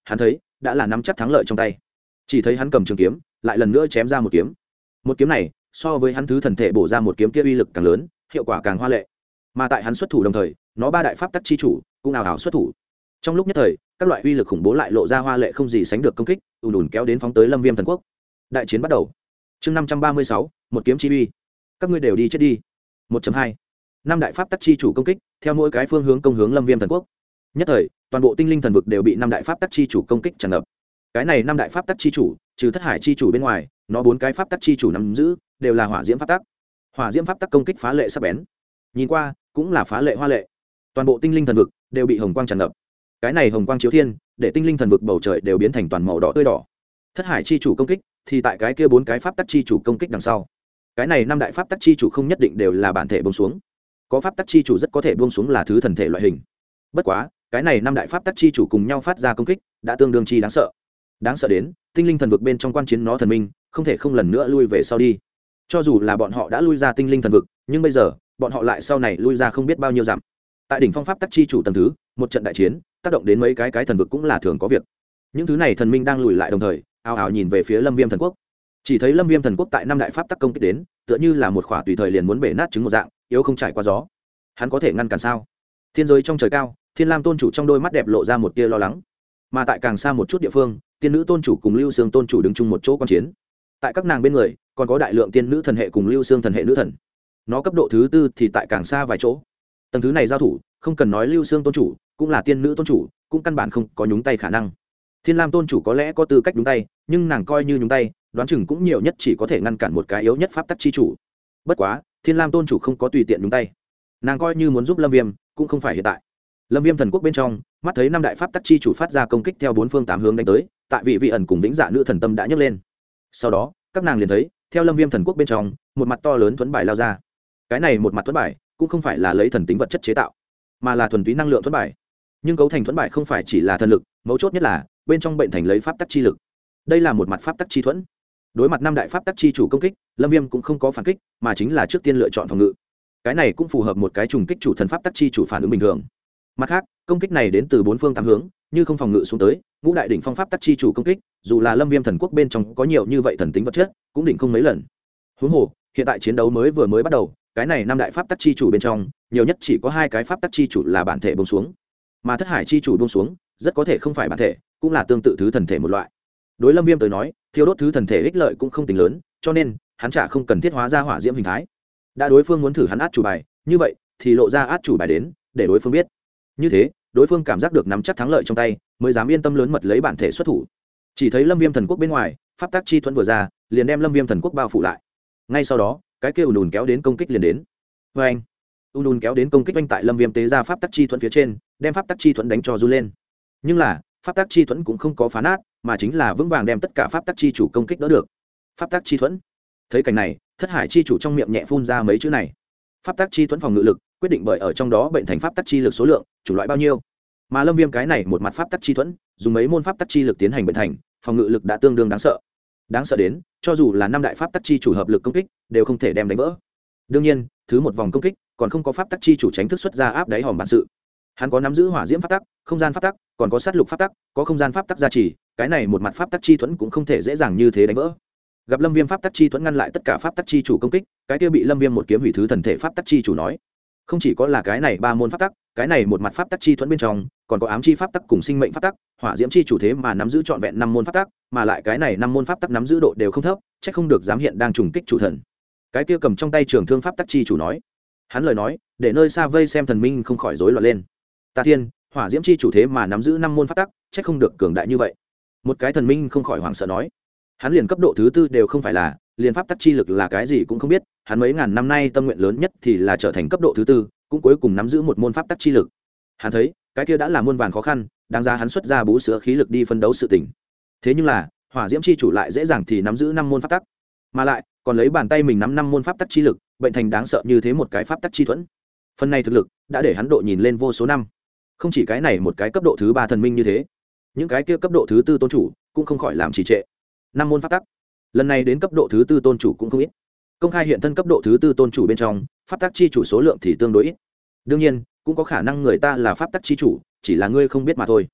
hắn thấy đã là nắm chắc thắng lợi trong tay. Chỉ thấy hắn cầm trường kiếm lại lần nữa chém ra một kiếm. Một kiếm này so với hắn thứ thần thể bổ ra một kiếm kia uy lực càng lớn, hiệu quả càng hoa lệ. Mà tại hắn xuất thủ đồng thời, nó ba đại pháp tắc chi chủ cũng ào ào xuất thủ. Trong lúc nhất thời, các loại uy lực khủng bố lại lộ ra hoa lệ không gì sánh được công kích, ùn ùn kéo đến phóng tới Lâm Viêm Thần Quốc. Đại chiến bắt đầu. Chương 536, một kiếm chi uy. Các ngươi đều đi chết đi. 1.2. Năm đại pháp tắc chi chủ công kích, theo mỗi cái phương hướng công hướng Lâm Viêm Thần Quốc. Nhất thời, toàn bộ tinh linh thần vực đều bị năm đại pháp tắc chi chủ công kích tràn ngập. Cái này năm đại pháp tắc chi chủ, trừ Thất Hải chi chủ bên ngoài, nó bốn cái pháp tắc chi chủ nắm giữ đều là hỏa diễm pháp tắc. Hỏa diễm pháp tắc công kích phá lệ sắc bén. Nhìn qua, cũng là phá lệ hoa lệ. Toàn bộ tinh linh thần vực đều bị hồng quang tràn ngập. Cái này hồng quang chiếu thiên, để tinh linh thần vực bầu trời đều biến thành toàn màu đỏ tươi đỏ. Thất Hải chi chủ công kích, thì tại cái kia bốn cái pháp tắc chi chủ công kích đằng sau. Cái này năm đại pháp tắc chi chủ không nhất định đều là bản thể buông xuống, có pháp tắc chi chủ rất có thể buông xuống là thứ thần thể loại hình. Bất quá, cái này năm đại pháp tắc chi chủ cùng nhau phát ra công kích, đã tương đương chi đáng sợ. Đáng sợ đến, tinh linh thần vực bên trong quan chiến nó thần minh, không thể không lần nữa lui về sau đi. Cho dù là bọn họ đã lui ra tinh linh thần vực, nhưng bây giờ, bọn họ lại sau này lui ra không biết bao nhiêu dặm. Tại đỉnh phong pháp tắc chi chủ tầng thứ, một trận đại chiến, tác động đến mấy cái thần vực cũng là thường có việc. Những thứ này thần minh đang lùi lại đồng thời, ào ào nhìn về phía Lâm Viêm thần quốc. Chỉ thấy Lâm Viêm thần quốc tại năm đại pháp tắc công kích đến, tựa như là một khỏa tùy thời liền muốn bể nát trứng một dạng, yếu không trải qua gió. Hắn có thể ngăn cản sao? Thiên giới trong trời cao, Thiên Lam tôn chủ trong đôi mắt đẹp lộ ra một tia lo lắng. Mà tại càng xa một chút địa phương, tiên nữ tôn chủ cùng Lưu Xương tôn chủ đứng chung một chỗ quan chiến. Tại các nàng bên người, còn có đại lượng tiên nữ thần hệ cùng Lưu Xương thần hệ nữ thần. Nó cấp độ thứ tư thì tại càng xa vài chỗ. Tầng thứ này giao thủ, không cần nói Lưu Xương tôn chủ, cũng là tiên nữ tôn chủ, cũng căn bản không có nhúng tay khả năng. Thiên Lam tôn chủ có lẽ có tư cách nhúng tay, nhưng nàng coi như nhúng tay, đoán chừng cũng nhiều nhất chỉ có thể ngăn cản một cái yếu nhất pháp tắc chi chủ. Bất quá, Thiên Lam tôn chủ không có tùy tiện nhúng tay. Nàng coi như muốn giúp Lâm Viêm, cũng không phải hiện tại. Lâm Viêm thần quốc bên trong, mắt thấy năm đại pháp tắc chi chủ phát ra công kích theo bốn phương tám hướng đánh tới, tại vị ẩn cùng Vĩnh Dạ nữ thần tâm đã nhấc lên. Sau đó, các nàng liền thấy, theo Lâm Viêm thần quốc bên trong, một mặt to lớn thuẫn bài lao ra. Cái này một mặt thuẫn bài, cũng không phải là lấy thần tính vật chất chế tạo, mà là thuần túy năng lượng thuẫn bài. Nhưng cấu thành thuẫn bài không phải chỉ là thần lực, mấu chốt nhất là bên trong bệnh thành lấy pháp tắc chi lực. Đây là một mặt pháp tắc chi thuẫn. Đối mặt năm đại pháp tắc chi chủ công kích, Lâm Viêm cũng không có phản kích, mà chính là trước tiên lựa chọn phòng ngự. Cái này cũng phù hợp một cái trùng kích chủ thần pháp tắc chi chủ phản ứng bình thường. Mặt khác, công kích này đến từ bốn phương tám hướng, như không phòng ngự xuống tới, ngũ đại đỉnh phong pháp tắc chi chủ công kích, dù là Lâm Viêm thần quốc bên trong có nhiều như vậy thần tính vật chất, cũng đỉnh không mấy lần. Huống hồ, hiện tại chiến đấu vừa mới bắt đầu, cái này năm đại pháp tắc chi chủ bên trong, nhiều nhất chỉ có hai cái pháp tắc chi chủ là bản thể buông xuống. Mà Thất Hải chi chủ buông xuống, rất có thể không phải bản thể, cũng là tương tự thứ thần thể một loại. Đối Lâm Viêm tới nói, thiêu đốt thứ thần thể ích lợi cũng không tính lớn, cho nên hắn chả không cần thiết hóa ra hỏa diễm hình thái. Đã đối phương muốn thử hắn át chủ bài, như vậy thì lộ ra át chủ bài đến, để đối phương biết. Như thế, đối phương cảm giác được nắm chắc thắng lợi trong tay, mới dám yên tâm lớn mật lấy bản thể xuất thủ. Chỉ thấy Lâm Viêm thần quốc bên ngoài, pháp tắc chi thuẫn vừa ra, liền đem Lâm Viêm thần quốc bao phủ lại. Ngay sau đó, cái kia ùn kéo đến công kích liền đến. Oeng! Ùn kéo đến công kích vành tại Lâm Viêm tế ra pháp tắc chi thuẫn phía trên, đem pháp tắc chi thuẫn đánh cho run lên. Nhưng là, pháp tắc chi thuẫn cũng không có phá nát, mà chính là vững vàng đem tất cả pháp tắc chi chủ công kích đỡ được. Pháp tắc chi thuẫn. Thấy cảnh này, Thất Hải chi chủ trong miệng nhẹ phun ra mấy chữ này. Pháp tắc chi thuẫn phòng ngự lực quyết định bởi ở trong đó bệnh thành pháp tắc chi lực số lượng, chủng loại bao nhiêu. Mà Lâm Viêm cái này một mặt pháp tắc chi thuẫn, dùng mấy môn pháp tắc chi lực tiến hành bệnh thành, phòng ngự lực đã tương đương đáng sợ. Đáng sợ đến, cho dù là năm đại pháp tắc chi chủ hợp lực công kích, đều không thể đem đánh vỡ. Đương nhiên, thứ một vòng công kích, còn không có pháp tắc chi chủ tránh thức xuất ra áp đáy hòm bản sự. Hắn có nắm giữ hỏa diễm pháp tắc, không gian pháp tắc, còn có sát lục pháp tắc, có không gian pháp tắc gia trì, cái này một mặt pháp tắc chi thuẫn cũng không thể dễ dàng như thế đánh vỡ. Gặp Lâm Viêm pháp tắc chi thuẫn ngăn lại tất cả pháp tắc chi chủ công kích, cái kia bị Lâm Viêm một kiếm hủy thứ thần thể pháp tắc chi chủ nói, không chỉ có là cái này ba môn pháp tắc, cái này một mặt pháp tắc chi thuẫn bên trong, còn có ám chi pháp tắc cùng sinh mệnh pháp tắc, hỏa diễm chi chủ thế mà nắm giữ trọn vẹn 5 môn pháp tắc, mà lại cái này 5 môn pháp tắc nắm giữ độ đều không thấp, chắc không được dám hiện đang trùng kích chủ thần. Cái kia cầm trong tay trường thương pháp tắc chi chủ nói, hắn lời nói, để nơi xa vây xem thần minh không khỏi rối loạn lên. Ta thiên, hỏa diễm chi chủ thế mà nắm giữ 5 môn pháp tắc, chắc không được cường đại như vậy. Một cái thần minh không khỏi hoảng sợ nói, hắn liền cấp độ thứ tư đều không phải là, liền pháp tắc chi lực là cái gì cũng không biết, hắn mấy ngàn năm nay tâm nguyện lớn nhất thì là trở thành cấp độ thứ tư, cũng cuối cùng nắm giữ một môn pháp tắc chi lực. Hắn thấy, cái kia đã là muôn vàn khó khăn, đáng ra hắn xuất ra bú sữa khí lực đi phân đấu sự tình. Thế nhưng là, hỏa diễm chi chủ lại dễ dàng thì nắm giữ 5 môn pháp tắc, mà lại còn lấy bàn tay mình nắm 5 môn pháp tắc chi lực, bệnh thành đáng sợ như thế một cái pháp tắc chi thuẫn. Phần này thực lực đã để hắn độ nhìn lên vô số năm. Không chỉ cái này một cái cấp độ thứ 3 thần minh như thế, những cái kia cấp độ thứ 4 tôn chủ cũng không khỏi làm trì trệ. 5 môn pháp tắc. Lần này đến cấp độ thứ 4 tôn chủ cũng không ít. Công khai hiện thân cấp độ thứ 4 tôn chủ bên trong, pháp tắc chi chủ số lượng thì tương đối ít. Đương nhiên, cũng có khả năng người ta là pháp tắc chi chủ, chỉ là ngươi không biết mà thôi.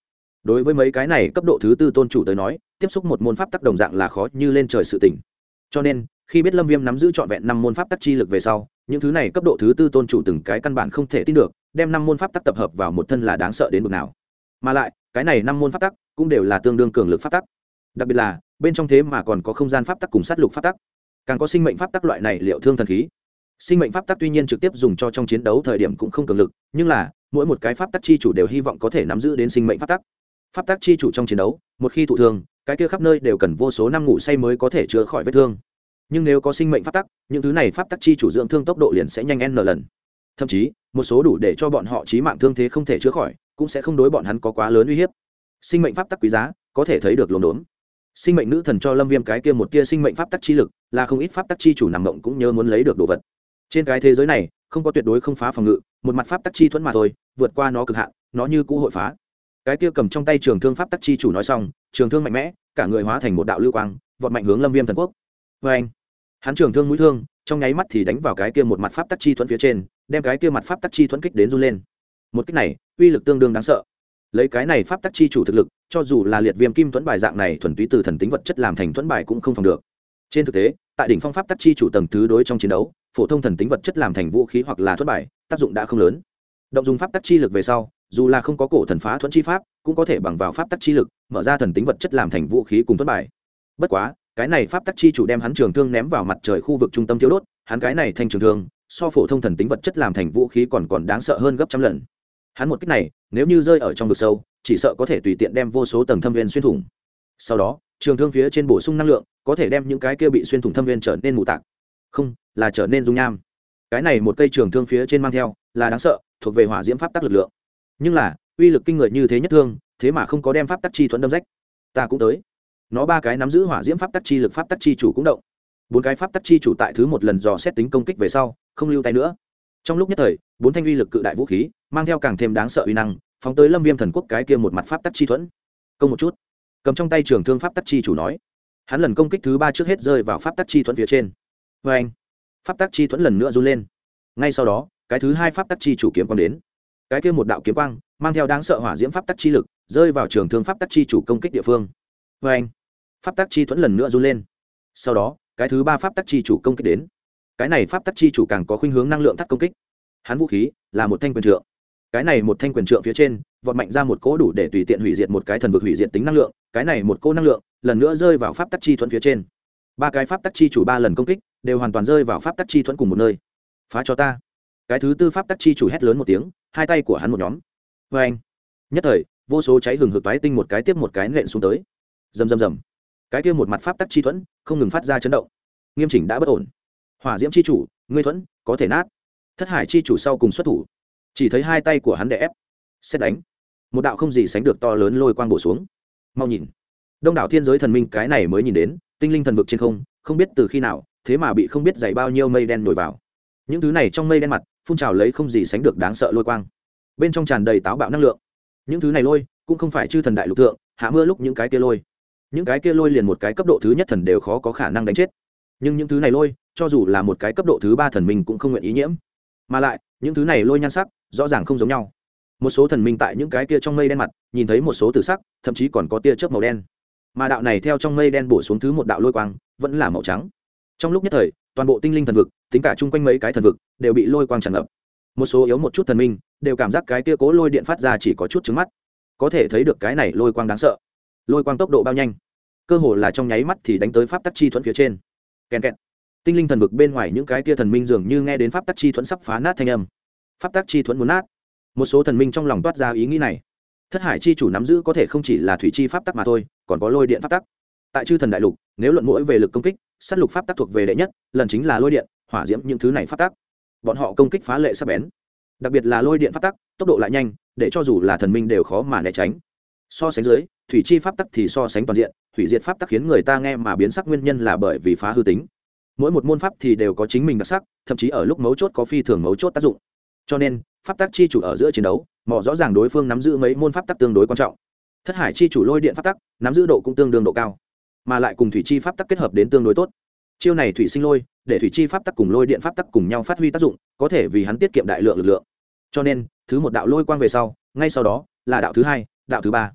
đối với mấy cái này cấp độ thứ tư tôn chủ tới nói tiếp xúc một môn pháp tắc đồng dạng là khó như lên trời sự tỉnh. Cho nên khi biết Lâm Viêm nắm giữ trọn vẹn 5 môn pháp tắc chi lực về sau, những thứ này cấp độ thứ tư tôn chủ từng cái căn bản không thể tin được, đem 5 môn pháp tắc tập hợp vào một thân là đáng sợ đến mức nào. Mà lại, cái này 5 môn pháp tắc cũng đều là tương đương cường lực pháp tắc. Đặc biệt là, bên trong thế mà còn có không gian pháp tắc cùng sát lục pháp tắc, càng có sinh mệnh pháp tắc loại này liệu thương thần khí. Sinh mệnh pháp tắc tuy nhiên trực tiếp dùng cho trong chiến đấu thời điểm cũng không cường lực, nhưng là, mỗi một cái pháp tắc chi chủ đều hy vọng có thể nắm giữ đến sinh mệnh pháp tắc. Pháp tắc chi chủ trong chiến đấu, một khi thụ thương, cái kia khắp nơi đều cần vô số năm ngủ say mới có thể chữa khỏi vết thương. Nhưng nếu có sinh mệnh pháp tắc, những thứ này pháp tắc chi chủ dưỡng thương tốc độ liền sẽ nhanh n lần. Thậm chí, một số đủ để cho bọn họ chí mạng thương thế không thể chữa khỏi, cũng sẽ không đối bọn hắn có quá lớn uy hiếp. Sinh mệnh pháp tắc quý giá, có thể thấy được lồn đốn. Sinh mệnh nữ thần cho Lâm Viêm cái kia một tia sinh mệnh pháp tắc chi lực, là không ít pháp tắc chi chủ nằm mộng cũng nhớ muốn lấy được đồ vật. Trên cái thế giới này, không có tuyệt đối không phá phòng ngự, một mặt pháp tắc chi thuẫn mà thôi, vượt qua nó cực hạn, nó như cũ hội phá. Cái kia cầm trong tay trường thương pháp tắc chi chủ nói xong, trường thương mạnh mẽ, cả người hóa thành một đạo lưu quang, vọt mạnh hướng Lâm Viêm thần quốc. Oeng! Hắn trường thương mũi thương, trong nháy mắt thì đánh vào cái kia một mặt pháp tắc chi thuẫn phía trên, đem cái kia mặt pháp tắc chi thuẫn kích đến run lên. Một kích này, uy lực tương đương đáng sợ. Lấy cái này pháp tắc chi chủ thực lực, cho dù là liệt viêm kim thuẫn bài dạng này thuần túy từ thần tính vật chất làm thành thuẫn bài cũng không phòng được. Trên thực tế, tại đỉnh phong pháp tắc chi chủ tầng thứ đối trong chiến đấu, phổ thông thần tính vật chất làm thành vũ khí hoặc là thuẫn bài, tác dụng đã không lớn. Động dùng pháp tắc chi lực về sau, dù là không có cổ thần phá thuẫn chi pháp, cũng có thể bằng vào pháp tắc chi lực, mở ra thần tính vật chất làm thành vũ khí cùng thuẫn bài. Bất quá, cái này pháp tắc chi chủ đem hắn trường thương ném vào mặt trời khu vực trung tâm thiếu đốt, hắn cái này thanh trường thương, so phổ thông thần tính vật chất làm thành vũ khí còn đáng sợ hơn gấp trăm lần. Hắn một kích này, nếu như rơi ở trong vực sâu, chỉ sợ có thể tùy tiện đem vô số tầng thâm viên xuyên thủng. Sau đó, trường thương phía trên bổ sung năng lượng, có thể đem những cái kia bị xuyên thủng thâm viên trở nên mù tạc. Không, là trở nên dung nham. Cái này một cây trường thương phía trên mang theo, là đáng sợ, thuộc về hỏa diễm pháp tắc lực lượng. Nhưng là, uy lực kinh người như thế nhất thương, thế mà không có đem pháp tắc chi thuẫn đâm rách. Ta cũng tới. Nó ba cái nắm giữ hỏa diễm pháp tắc chi lực pháp tắc chi chủ cũng động. Bốn cái pháp tắc chi chủ tại thứ một lần dò xét tính công kích về sau, không lưu tay nữa. Trong lúc nhất thời, bốn thanh uy lực cự đại vũ khí, mang theo càng thêm đáng sợ uy năng, phóng tới Lâm Viêm thần quốc cái kia một mặt pháp tắc chi thuẫn. Công một chút. Cầm trong tay trường thương pháp tắc chi chủ nói. Hắn lần công kích thứ ba trước hết rơi vào pháp tắc chi thuẫn phía trên. Oeng! Pháp tắc chi thuẫn lần nữa run lên. Ngay sau đó, cái thứ hai pháp tắc chi chủ kiếm quang đến. Cái kia một đạo kiếm quang, mang theo đáng sợ hỏa diễm pháp tắc chi lực, rơi vào trường thương pháp tắc chi chủ công kích địa phương. Oeng! Pháp tắc chi thuẫn lần nữa run lên. Sau đó, cái thứ ba pháp tắc chi chủ công kích đến. Cái này pháp tắc chi chủ càng có khuynh hướng năng lượng thắt công kích. Hắn vũ khí là một thanh quyền trượng. Cái này một thanh quyền trượng phía trên, vọt mạnh ra một cỗ đủ để tùy tiện hủy diệt một cái thần vực hủy diệt tính năng lượng. Cái này một cỗ năng lượng, lần nữa rơi vào pháp tắc chi thuẫn phía trên. Ba cái pháp tắc chi chủ ba lần công kích, đều hoàn toàn rơi vào pháp tắc chi thuẫn cùng một nơi. Phá cho ta! Cái thứ tư pháp tắc chi chủ hét lớn một tiếng, hai tay của hắn một nhóm. Oeng! Nhất thời, vô số cháy hừng hực toái tinh một cái tiếp một cái nện xuống tới. Rầm rầm rầm. Cái kia một mặt pháp tắc chi thuẫn không ngừng phát ra chấn động. Nghiêm chỉnh đã bất ổn. Hỏa diễm chi chủ, ngươi thuẫn có thể nát. Thất hải chi chủ sau cùng xuất thủ, chỉ thấy hai tay của hắn đè ép, xét đánh. Một đạo không gì sánh được to lớn lôi quang bổ xuống. Mau nhìn, đông đảo thiên giới thần minh cái này mới nhìn đến, tinh linh thần vực trên không, không biết từ khi nào, thế mà bị không biết dày bao nhiêu mây đen nổi vào. Những thứ này trong mây đen mặt, phun trào lấy không gì sánh được đáng sợ lôi quang. Bên trong tràn đầy táo bạo năng lượng. Những thứ này lôi, cũng không phải chư thần đại lục thượng, hạ mưa lúc những cái kia lôi. Những cái kia lôi liền một cái cấp độ thứ nhất thần đều khó có khả năng đánh chết. Nhưng những thứ này lôi, cho dù là một cái cấp độ thứ ba thần minh cũng không nguyện ý nhiễm. Mà lại, những thứ này lôi nhan sắc, rõ ràng không giống nhau. Một số thần minh tại những cái kia trong mây đen mặt, nhìn thấy một số tử sắc, thậm chí còn có tia chớp màu đen. Mà đạo này theo trong mây đen bổ xuống thứ một đạo lôi quang, vẫn là màu trắng. Trong lúc nhất thời, toàn bộ tinh linh thần vực, tính cả chung quanh mấy cái thần vực, đều bị lôi quang tràn ngập. Một số yếu một chút thần minh, đều cảm giác cái kia cố lôi điện phát ra chỉ có chút trứng mắt. Có thể thấy được cái này lôi quang đáng sợ. Lôi quang tốc độ bao nhanh, cơ hồ là trong nháy mắt thì đánh tới pháp tắc chi thuẫn phía trên. Kèn kẹt. Tinh linh thần vực bên ngoài những cái kia thần minh dường như nghe đến pháp tắc chi thuẫn sắp phá nát thanh âm. Pháp tắc chi thuẫn muốn nát. Một số thần minh trong lòng toát ra ý nghĩ này. Thất hải chi chủ nắm giữ có thể không chỉ là thủy chi pháp tắc mà thôi, còn có lôi điện pháp tắc. Tại chư thần đại lục, nếu luận mỗi về lực công kích, sát lục pháp tắc thuộc về đệ nhất, lần chính là lôi điện, hỏa diễm những thứ này pháp tắc. Bọn họ công kích phá lệ sắc bén. Đặc biệt là lôi điện pháp tắc, tốc độ lại nhanh, để cho dù là thần minh đều khó mà né tránh. So sánh dưới, thủy chi pháp tắc thì so sánh toàn diện, hủy diệt pháp tắc khiến người ta nghe mà biến sắc nguyên nhân là bởi vì phá hư tính. Mỗi một môn pháp thì đều có chính mình đặc sắc, thậm chí ở lúc mấu chốt có phi thường mấu chốt tác dụng. Cho nên, pháp tắc chi chủ ở giữa chiến đấu, mò rõ ràng đối phương nắm giữ mấy môn pháp tắc tương đối quan trọng. Thất hải chi chủ lôi điện pháp tắc, nắm giữ độ cũng tương đương độ cao, mà lại cùng thủy chi pháp tắc kết hợp đến tương đối tốt. Chiêu này thủy sinh lôi, để thủy chi pháp tắc cùng lôi điện pháp tắc cùng nhau phát huy tác dụng, có thể vì hắn tiết kiệm đại lượng lực lượng. Cho nên, thứ một đạo lôi quang về sau, ngay sau đó là đạo thứ hai, đạo thứ ba.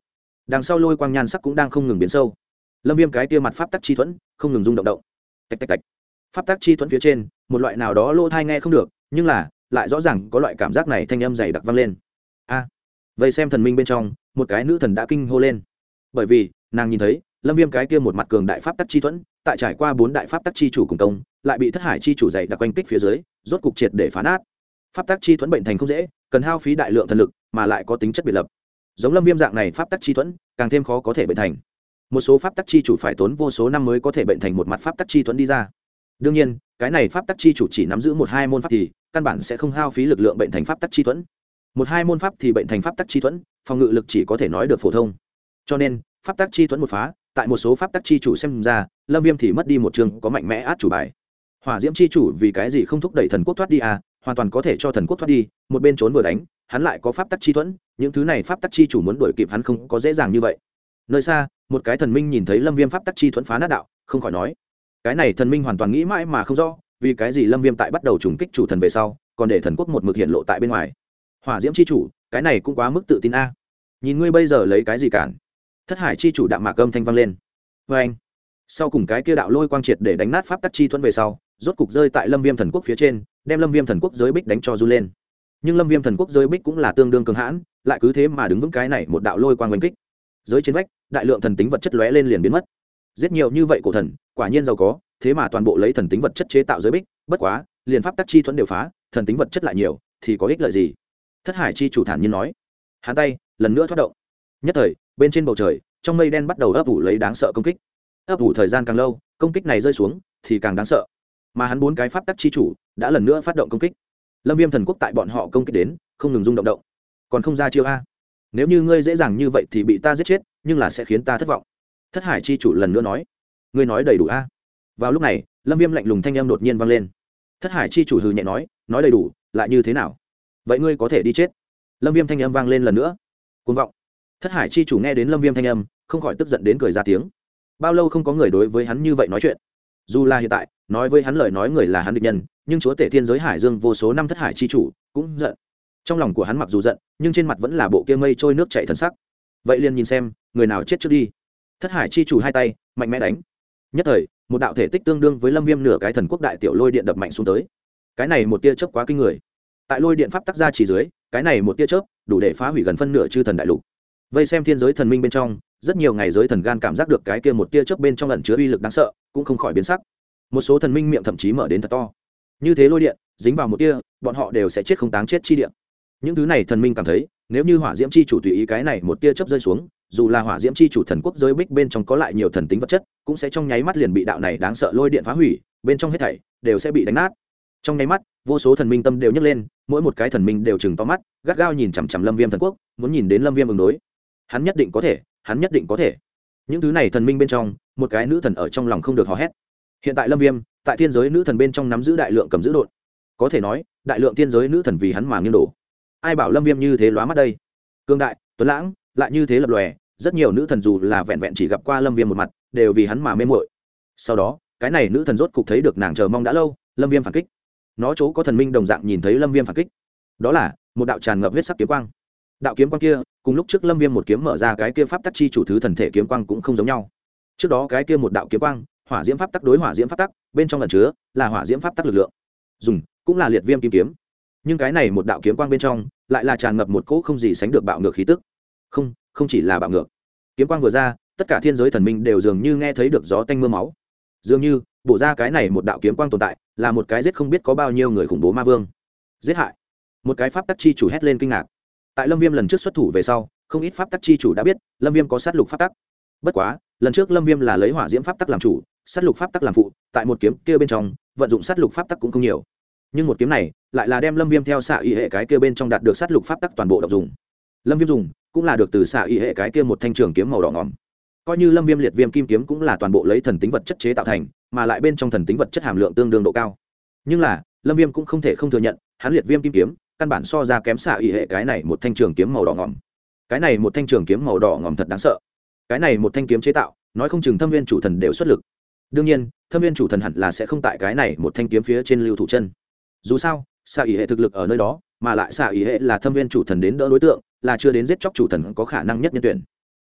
đằng sau lôi quang nhan sắc cũng đang không ngừng biến sâu. Lâm Viêm cái kia mặt pháp tắc chi thuẫn không ngừng rung động động. Tạch tạch tạch. Pháp tắc chi thuẫn phía trên, một loại nào đó lỗ tai nghe không được, nhưng là lại rõ ràng có loại cảm giác này, thanh âm dày đặc vang lên. A. Vậy xem thần minh bên trong, một cái nữ thần đã kinh hô lên. Bởi vì, nàng nhìn thấy, Lâm Viêm cái kia một mặt cường đại pháp tắc chi thuẫn, tại trải qua 4 đại pháp tắc chi chủ cùng công, lại bị Thất Hải chi chủ dày đặc quanh kích phía dưới, rốt cục triệt để phá nát. Pháp tắc chi thuẫn bệnh thành không dễ, cần hao phí đại lượng thần lực, mà lại có tính chất biệt lập. Giống Lâm Viêm dạng này pháp tắc chi thuẫn, càng thêm khó có thể bệnh thành. Một số pháp tắc chi chủ phải tốn vô số năm mới có thể bệnh thành một mặt pháp tắc chi thuẫn đi ra. Đương nhiên, cái này pháp tắc chi chủ chỉ nắm giữ 1-2 môn pháp thì căn bản sẽ không hao phí lực lượng bệnh thành pháp tắc chi thuẫn. 1-2 môn pháp thì bệnh thành pháp tắc chi thuẫn, phòng ngự lực chỉ có thể nói được phổ thông. Cho nên, pháp tắc chi thuẫn một phá, tại một số pháp tắc chi chủ xem ra, Lâm Viêm thì mất đi một trường có mạnh mẽ át chủ bài. Hỏa Diễm chi chủ vì cái gì không thúc đẩy thần quốc thoát đi à, hoàn toàn có thể cho thần quốc thoát đi, một bên trốn vừa đánh, hắn lại có pháp tắc chi thuẫn, những thứ này pháp tắc chi chủ muốn đuổi kịp hắn không có dễ dàng như vậy. Nơi xa, một cái thần minh nhìn thấy Lâm Viêm pháp tắc chi thuẫn phá nát đạo, không khỏi nói: cái này thần minh hoàn toàn nghĩ mãi mà không rõ, vì cái gì Lâm Viêm tại bắt đầu trùng kích chủ thần về sau, còn để thần quốc một mực hiện lộ tại bên ngoài. Hỏa Diễm chi chủ, cái này cũng quá mức tự tin a. Nhìn ngươi bây giờ lấy cái gì cản? Thất Hải chi chủ đạm mạc âm thanh vang lên. Và anh, sau cùng cái kia đạo lôi quang triệt để đánh nát pháp tắc chi thuẫn về sau, rốt cục rơi tại Lâm Viêm thần quốc phía trên, đem Lâm Viêm thần quốc giới bích đánh cho run lên. Nhưng Lâm Viêm thần quốc giới bích cũng là tương đương cường hãn, lại cứ thế mà đứng vững cái này một đạo lôi quang oanh kích. Giới trên vách, đại lượng thần tính vật chất lóe lên liền biến mất. Giết nhiều như vậy cổ thần, quả nhiên giàu có, thế mà toàn bộ lấy thần tính vật chất chế tạo giới bích, bất quá, liền pháp tắc chi thuẫn đều phá, thần tính vật chất lại nhiều, thì có ích lợi gì? Thất Hải chi chủ thản nhiên nói. Hắn tay lần nữa thoát động. Nhất thời, bên trên bầu trời, trong mây đen bắt đầu ấp ủ lấy đáng sợ công kích. Ấp ủ thời gian càng lâu, công kích này rơi xuống thì càng đáng sợ. Mà hắn 4 cái pháp tắc chi chủ đã lần nữa phát động công kích. Lâm Viêm thần quốc tại bọn họ công kích đến, không ngừng rung động động. Còn không ra chiêu a? Nếu như ngươi dễ dàng như vậy thì bị ta giết chết, nhưng là sẽ khiến ta thất vọng. Thất Hải chi chủ lần nữa nói. Ngươi nói đầy đủ a? Vào lúc này, Lâm Viêm lạnh lùng thanh âm đột nhiên vang lên. Thất Hải chi chủ hừ nhẹ nói đầy đủ, lại như thế nào? Vậy ngươi có thể đi chết. Lâm Viêm thanh âm vang lên lần nữa. Cuồng vọng. Thất Hải chi chủ nghe đến Lâm Viêm thanh âm, không khỏi tức giận đến cười ra tiếng. Bao lâu không có người đối với hắn như vậy nói chuyện. Dù là hiện tại, nói với hắn lời nói người là hắn địch nhân, nhưng chúa tể thiên giới Hải Dương vô số năm Thất Hải chi chủ cũng giận. Trong lòng của hắn mặc dù giận, nhưng trên mặt vẫn là bộ kia mây trôi nước chảy thần sắc. Vậy liền nhìn xem, người nào chết trước đi. Thất Hải chi chủ hai tay mạnh mẽ đánh. Nhất thời, một đạo thể tích tương đương với Lâm Viêm nửa cái thần quốc đại tiểu lôi điện đập mạnh xuống tới. Cái này một tia chớp quá kinh người. Tại lôi điện pháp tắc ra chỉ dưới, cái này một tia chớp đủ để phá hủy gần phân nửa chư thần đại lục. Vây xem thiên giới thần minh bên trong, rất nhiều ngày giới thần gan cảm giác được cái kia một tia chớp bên trong ẩn chứa uy lực đáng sợ, cũng không khỏi biến sắc. Một số thần minh miệng thậm chí mở đến thật to. Như thế lôi điện dính vào một tia, bọn họ đều sẽ chết không táng chết chi địa. Những thứ này thần minh cảm thấy, nếu như Hỏa Diễm chi chủ tùy ý cái này một tia chớp rơi xuống, dù là Hỏa Diễm chi chủ thần quốc giới bích bên trong có lại nhiều thần tính vật chất, cũng sẽ trong nháy mắt liền bị đạo này đáng sợ lôi điện phá hủy, bên trong hết thảy đều sẽ bị đánh nát. Trong nháy mắt, vô số thần minh tâm đều nhấc lên, mỗi một cái thần minh đều trừng to mắt, gắt gao nhìn chằm chằm Lâm Viêm thần quốc, muốn nhìn đến Lâm Viêm ứng đối. Hắn nhất định có thể, hắn nhất định có thể. Những thứ này thần minh bên trong, một cái nữ thần ở trong lòng không được hò hét. Hiện tại Lâm Viêm, tại thiên giới nữ thần bên trong nắm giữ đại lượng cầm giữ độn. Có thể nói, đại lượng thiên giới nữ thần vì hắn mà nghiêng đổ. Ai bảo Lâm Viêm như thế lóa mắt đây? Cương đại, tuấn lãng, lại như thế lập lòe, rất nhiều nữ thần dù là vẹn vẹn chỉ gặp qua Lâm Viêm một mặt, đều vì hắn mà mê muội. Sau đó, cái này nữ thần rốt cục thấy được nàng chờ mong đã lâu, Lâm Viêm phản kích. Nó chỗ có thần minh đồng dạng nhìn thấy Lâm Viêm phản kích. Đó là một đạo tràn ngập huyết sắc kiếm quang. Đạo kiếm quang kia, cùng lúc trước Lâm Viêm một kiếm mở ra cái kia pháp tắc chi chủ thứ thần thể kiếm quang cũng không giống nhau. Trước đó cái kia một đạo kiếm quang, hỏa diễm pháp tắc đối hỏa diễm pháp tắc, bên trong ẩn chứa là hỏa diễm pháp tắc lực lượng. Dùng cũng là liệt viêm kim kiếm. Nhưng cái này một đạo kiếm quang bên trong, lại là tràn ngập một cỗ không gì sánh được bạo ngược khí tức. Không chỉ là bạo ngược. Kiếm quang vừa ra, tất cả thiên giới thần minh đều dường như nghe thấy được gió tanh mưa máu. Dường như, bổ ra cái này một đạo kiếm quang tồn tại, là một cái giết không biết có bao nhiêu người khủng bố ma vương. Giết hại. Một cái pháp tắc chi chủ hét lên kinh ngạc. Tại Lâm Viêm lần trước xuất thủ về sau, không ít pháp tắc chi chủ đã biết, Lâm Viêm có sát lục pháp tắc. Bất quá, lần trước Lâm Viêm là lấy hỏa diễm pháp tắc làm chủ, sát lục pháp tắc làm phụ, tại một kiếm kia bên trong, vận dụng sát lục pháp tắc cũng không nhiều. Nhưng một kiếm này, lại là đem Lâm Viêm theo xạ y hệ cái kia bên trong đạt được sát lục pháp tắc toàn bộ động dùng. Lâm Viêm dùng, cũng là được từ xạ y hệ cái kia một thanh trường kiếm màu đỏ ngòm. Coi như Lâm Viêm liệt viêm kim kiếm cũng là toàn bộ lấy thần tính vật chất chế tạo thành, mà lại bên trong thần tính vật chất hàm lượng tương đương độ cao. Nhưng là, Lâm Viêm cũng không thể không thừa nhận, hắn liệt viêm kim kiếm, căn bản so ra kém xạ y hệ cái này một thanh trường kiếm màu đỏ ngòm. Cái này một thanh trường kiếm màu đỏ ngòm thật đáng sợ. Cái này một thanh kiếm chế tạo, nói không chừng Thâm Viên chủ thần đều xuất lực. Đương nhiên, Thâm Viên chủ thần hẳn là sẽ không tại cái này một thanh kiếm phía trên lưu thủ chân. Dù sao, xạ y hệ thực lực ở nơi đó, mà lại xạ y hệ là Thâm Viên chủ thần đến đỡ đối tượng, là chưa đến giết chóc chủ thần có khả năng nhất nhân tuyển.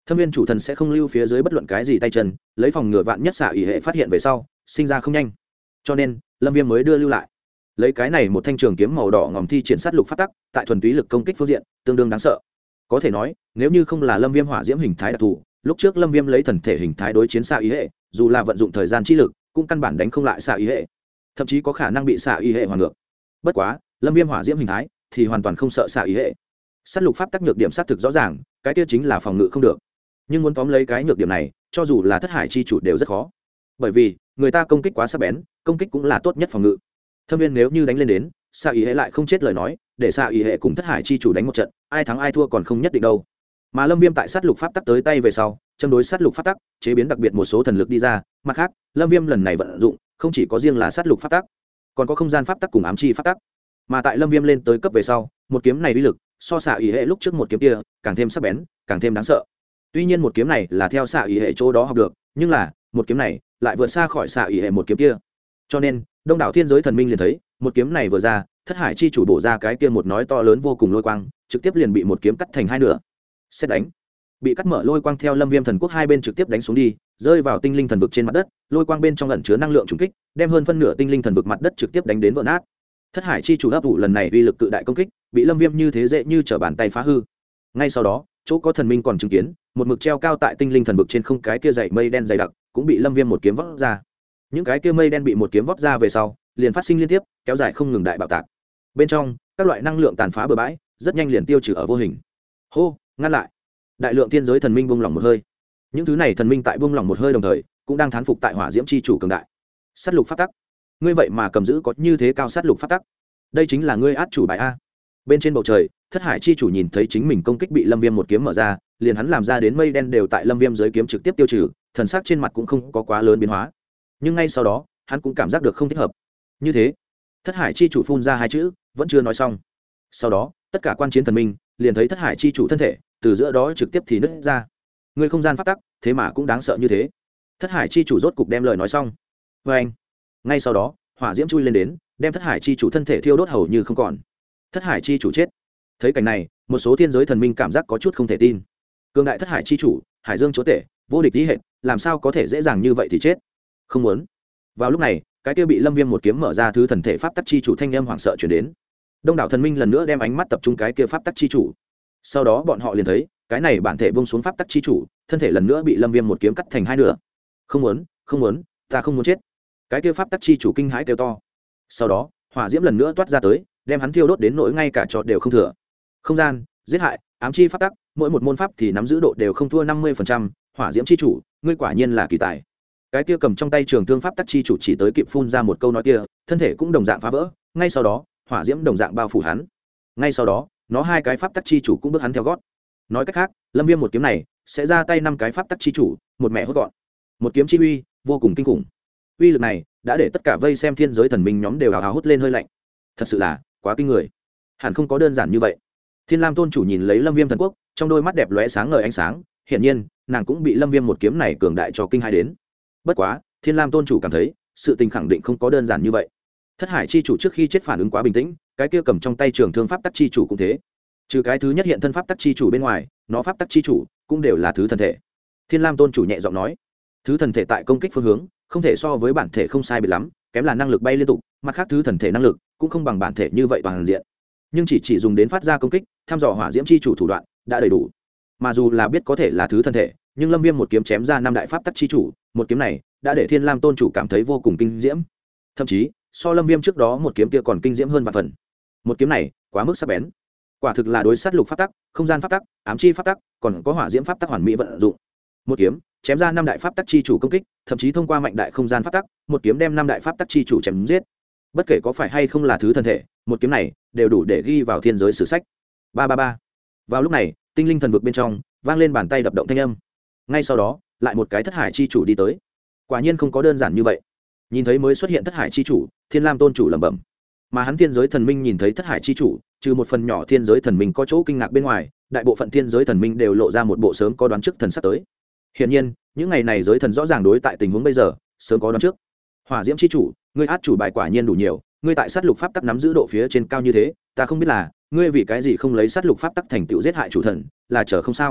Thâm viên chủ thần sẽ không lưu phía dưới bất luận cái gì tay chân, lấy phòng ngừa vạn nhất xạ ý hệ phát hiện về sau sinh ra không nhanh, cho nên lâm viêm mới đưa lưu lại. Lấy cái này một thanh trường kiếm màu đỏ ngòm thi triển sát lục pháp tắc, tại thuần túy lực công kích phương diện tương đương đáng sợ. Có thể nói nếu như không là lâm viêm hỏa diễm hình thái đặc thù, lúc trước lâm viêm lấy thần thể hình thái đối chiến xạ ý hệ, dù là vận dụng thời gian chi lực cũng căn bản đánh không lại xạ ý hệ, thậm chí có khả năng bị xạ ý hệ hoàn ngược. Bất quá lâm viêm hỏa diễm hình thái thì hoàn toàn không sợ xạ ý hệ. Sát lục pháp tắc nhược điểm xác thực rõ ràng, cái kia chính là phòng ngự không được. Nhưng muốn tóm lấy cái nhược điểm này, cho dù là thất hải chi chủ đều rất khó, bởi vì người ta công kích quá sắc bén, công kích cũng là tốt nhất phòng ngự. Thâm viên nếu như đánh lên đến xạ ý hệ lại không chết lời nói, để xạ ý hệ cùng thất hải chi chủ đánh một trận, ai thắng ai thua còn không nhất định đâu. Mà lâm viêm tại sát lục pháp tắc tới tay về sau, châm đối sát lục pháp tắc chế biến đặc biệt một số thần lực đi ra. Mặt khác lâm viêm lần này vận dụng không chỉ có riêng là sát lục pháp tắc, còn có không gian pháp tắc cùng ám chi pháp tắc. Mà tại lâm viêm lên tới cấp về sau, một kiếm này uy lực so xạ ý hệ lúc trước một kiếm kia càng thêm sắc bén, càng thêm đáng sợ. Tuy nhiên một kiếm này là theo xạ ý hệ chỗ đó học được, nhưng là một kiếm này lại vượt xa khỏi xạ ý hệ một kiếm kia. Cho nên đông đảo thiên giới thần minh liền thấy một kiếm này vừa ra, thất hải chi chủ bổ ra cái kia một nói to lớn vô cùng lôi quang, trực tiếp liền bị một kiếm cắt thành hai nửa. Xét đánh, bị cắt mở lôi quang theo lâm viêm thần quốc hai bên trực tiếp đánh xuống đi, rơi vào tinh linh thần vực trên mặt đất. Lôi quang bên trong ẩn chứa năng lượng trùng kích, đem hơn phân nửa tinh linh thần vực mặt đất trực tiếp đánh đến vỡ nát. Thất hải chi chủ ấp ủ lần này uy lực cự đại công kích, bị lâm viêm như thế dễ như trở bàn tay phá hư. Ngay sau đó chỗ có thần minh còn chứng kiến một mực treo cao tại tinh linh thần vực trên không cái kia dày mây đen dày đặc cũng bị lâm viêm một kiếm vót ra. Những cái kia mây đen bị một kiếm vót ra về sau liền phát sinh liên tiếp kéo dài không ngừng đại bạo tạc, bên trong các loại năng lượng tàn phá bừa bãi, rất nhanh liền tiêu trừ ở vô hình. Hô, ngăn lại! Đại lượng thiên giới thần minh buông lỏng một hơi. Những thứ này thần minh tại buông lỏng một hơi đồng thời cũng đang thán phục tại hỏa diễm chi chủ cường đại. Sát lục pháp tắc, ngươi vậy mà cầm giữ có như thế cao sát lục pháp tắc, đây chính là ngươi át chủ bài a. Bên trên bầu trời thất hải chi chủ nhìn thấy chính mình công kích bị lâm viêm một kiếm mở ra, liền hắn làm ra đến mây đen đều tại lâm viêm dưới kiếm trực tiếp tiêu trừ, thần sắc trên mặt cũng không có quá lớn biến hóa. Nhưng ngay sau đó hắn cũng cảm giác được không thích hợp. Như thế thất hải chi chủ phun ra hai chữ vẫn chưa nói xong, sau đó tất cả quan chiến thần minh liền thấy thất hải chi chủ thân thể từ giữa đó trực tiếp thì nứt ra. Người không gian pháp tắc thế mà cũng đáng sợ như thế. Thất hải chi chủ rốt cục đem lời nói xong. Và anh ngay sau đó hỏa diễm chui lên đến, đem thất hải chi chủ thân thể thiêu đốt hầu như không còn. Thất hải chi chủ chết. Thấy cảnh này một số thiên giới thần minh cảm giác có chút không thể tin. Cường đại thất hải chi chủ, hải dương chúa tể, vô địch lý hệ, làm sao có thể dễ dàng như vậy thì chết. Không muốn. Vào lúc này cái kia bị lâm viêm một kiếm mở ra thứ thần thể pháp tắc chi chủ thanh âm hoảng sợ chuyển đến. Đông đảo thần minh lần nữa đem ánh mắt tập trung cái kia pháp tắc chi chủ. Sau đó bọn họ liền thấy cái này bản thể buông xuống pháp tắc chi chủ, thân thể lần nữa bị lâm viêm một kiếm cắt thành hai nửa. Không muốn, không muốn, ta không muốn chết. Cái kia pháp tắc chi chủ kinh hãi kêu to. Sau đó hỏa diễm lần nữa toát ra tới, đem hắn thiêu đốt đến nỗi ngay cả trọt đều không thừa. Không gian, giết hại, ám chi pháp tắc, mỗi một môn pháp thì nắm giữ độ đều không thua 50%. Hỏa diễm chi chủ, ngươi quả nhiên là kỳ tài. Cái kia cầm trong tay trường thương pháp tắc chi chủ chỉ tới kịp phun ra một câu nói kia, thân thể cũng đồng dạng phá vỡ. Ngay sau đó hỏa diễm đồng dạng bao phủ hắn. Ngay sau đó nó hai cái pháp tắc chi chủ cũng bước hắn theo gót. Nói cách khác lâm viêm một kiếm này sẽ ra tay 5 cái pháp tắc chi chủ, một mẹ hốt gọn. Một kiếm chi uy vô cùng kinh khủng. Uy lực này đã để tất cả vây xem thiên giới thần minh nhóm đều hào hào hút lên hơi lạnh. Thật sự là quá kinh người, hẳn không có đơn giản như vậy. Thiên Lam tôn chủ nhìn lấy lâm viêm thần quốc, trong đôi mắt đẹp lóe sáng ngời ánh sáng. Hiển nhiên nàng cũng bị lâm viêm một kiếm này cường đại cho kinh hai đến. Bất quá Thiên Lam tôn chủ cảm thấy sự tình khẳng định không có đơn giản như vậy. Thất hải chi chủ trước khi chết phản ứng quá bình tĩnh, cái kia cầm trong tay trường thương pháp tắc chi chủ cũng thế. Trừ cái thứ nhất hiện thân pháp tắc chi chủ bên ngoài, nó pháp tắc chi chủ cũng đều là thứ thần thể. Thiên Lam tôn chủ nhẹ giọng nói, thứ thần thể tại công kích phương hướng không thể so với bản thể không sai biệt lắm, kém là năng lực bay liên tục, mặt khác thứ thần thể năng lực cũng không bằng bản thể như vậy toàn diện. Nhưng chỉ dùng đến phát ra công kích, thăm dò hỏa diễm chi chủ thủ đoạn đã đầy đủ. Mà dù là biết có thể là thứ thần thể, nhưng lâm viêm một kiếm chém ra 5 đại pháp tắc chi chủ, một kiếm này đã để Thiên Lam tôn chủ cảm thấy vô cùng kinh diễm. Thậm chí so lâm viêm trước đó một kiếm kia còn kinh diễm hơn vạn phần. Một kiếm này quá mức sắc bén, quả thực là đối sát lục pháp tắc, không gian pháp tắc, ám chi pháp tắc, còn có hỏa diễm pháp tắc hoàn mỹ vận dụng. Một kiếm chém ra 5 đại pháp tắc chi chủ công kích, thậm chí thông qua mạnh đại không gian pháp tắc, một kiếm đem 5 đại pháp tắc chi chủ chém giết. Bất kể có phải hay không là thứ thân thể, một kiếm này đều đủ để ghi vào thiên giới sử sách. 333. Vào lúc này tinh linh thần vực bên trong vang lên bàn tay đập động thanh âm. Ngay sau đó lại một cái thất hải chi chủ đi tới. Quả nhiên không có đơn giản như vậy. Nhìn thấy mới xuất hiện thất hải chi chủ, Thiên Lam tôn chủ lẩm bẩm. Mà hắn thiên giới thần minh nhìn thấy thất hải chi chủ, trừ một phần nhỏ thiên giới thần minh có chỗ kinh ngạc bên ngoài, đại bộ phận thiên giới thần minh đều lộ ra một bộ sớm có đoán trước thần sắp tới. Hiển nhiên những ngày này giới thần rõ ràng đối tại tình huống bây giờ sớm có đoán trước. Hỏa diễm chi chủ, ngươi át chủ bài quả nhiên đủ nhiều, ngươi tại sát lục pháp tắc nắm giữ độ phía trên cao như thế, ta không biết là ngươi vì cái gì không lấy sát lục pháp tắc thành tựu giết hại chủ thần, là chờ không sao.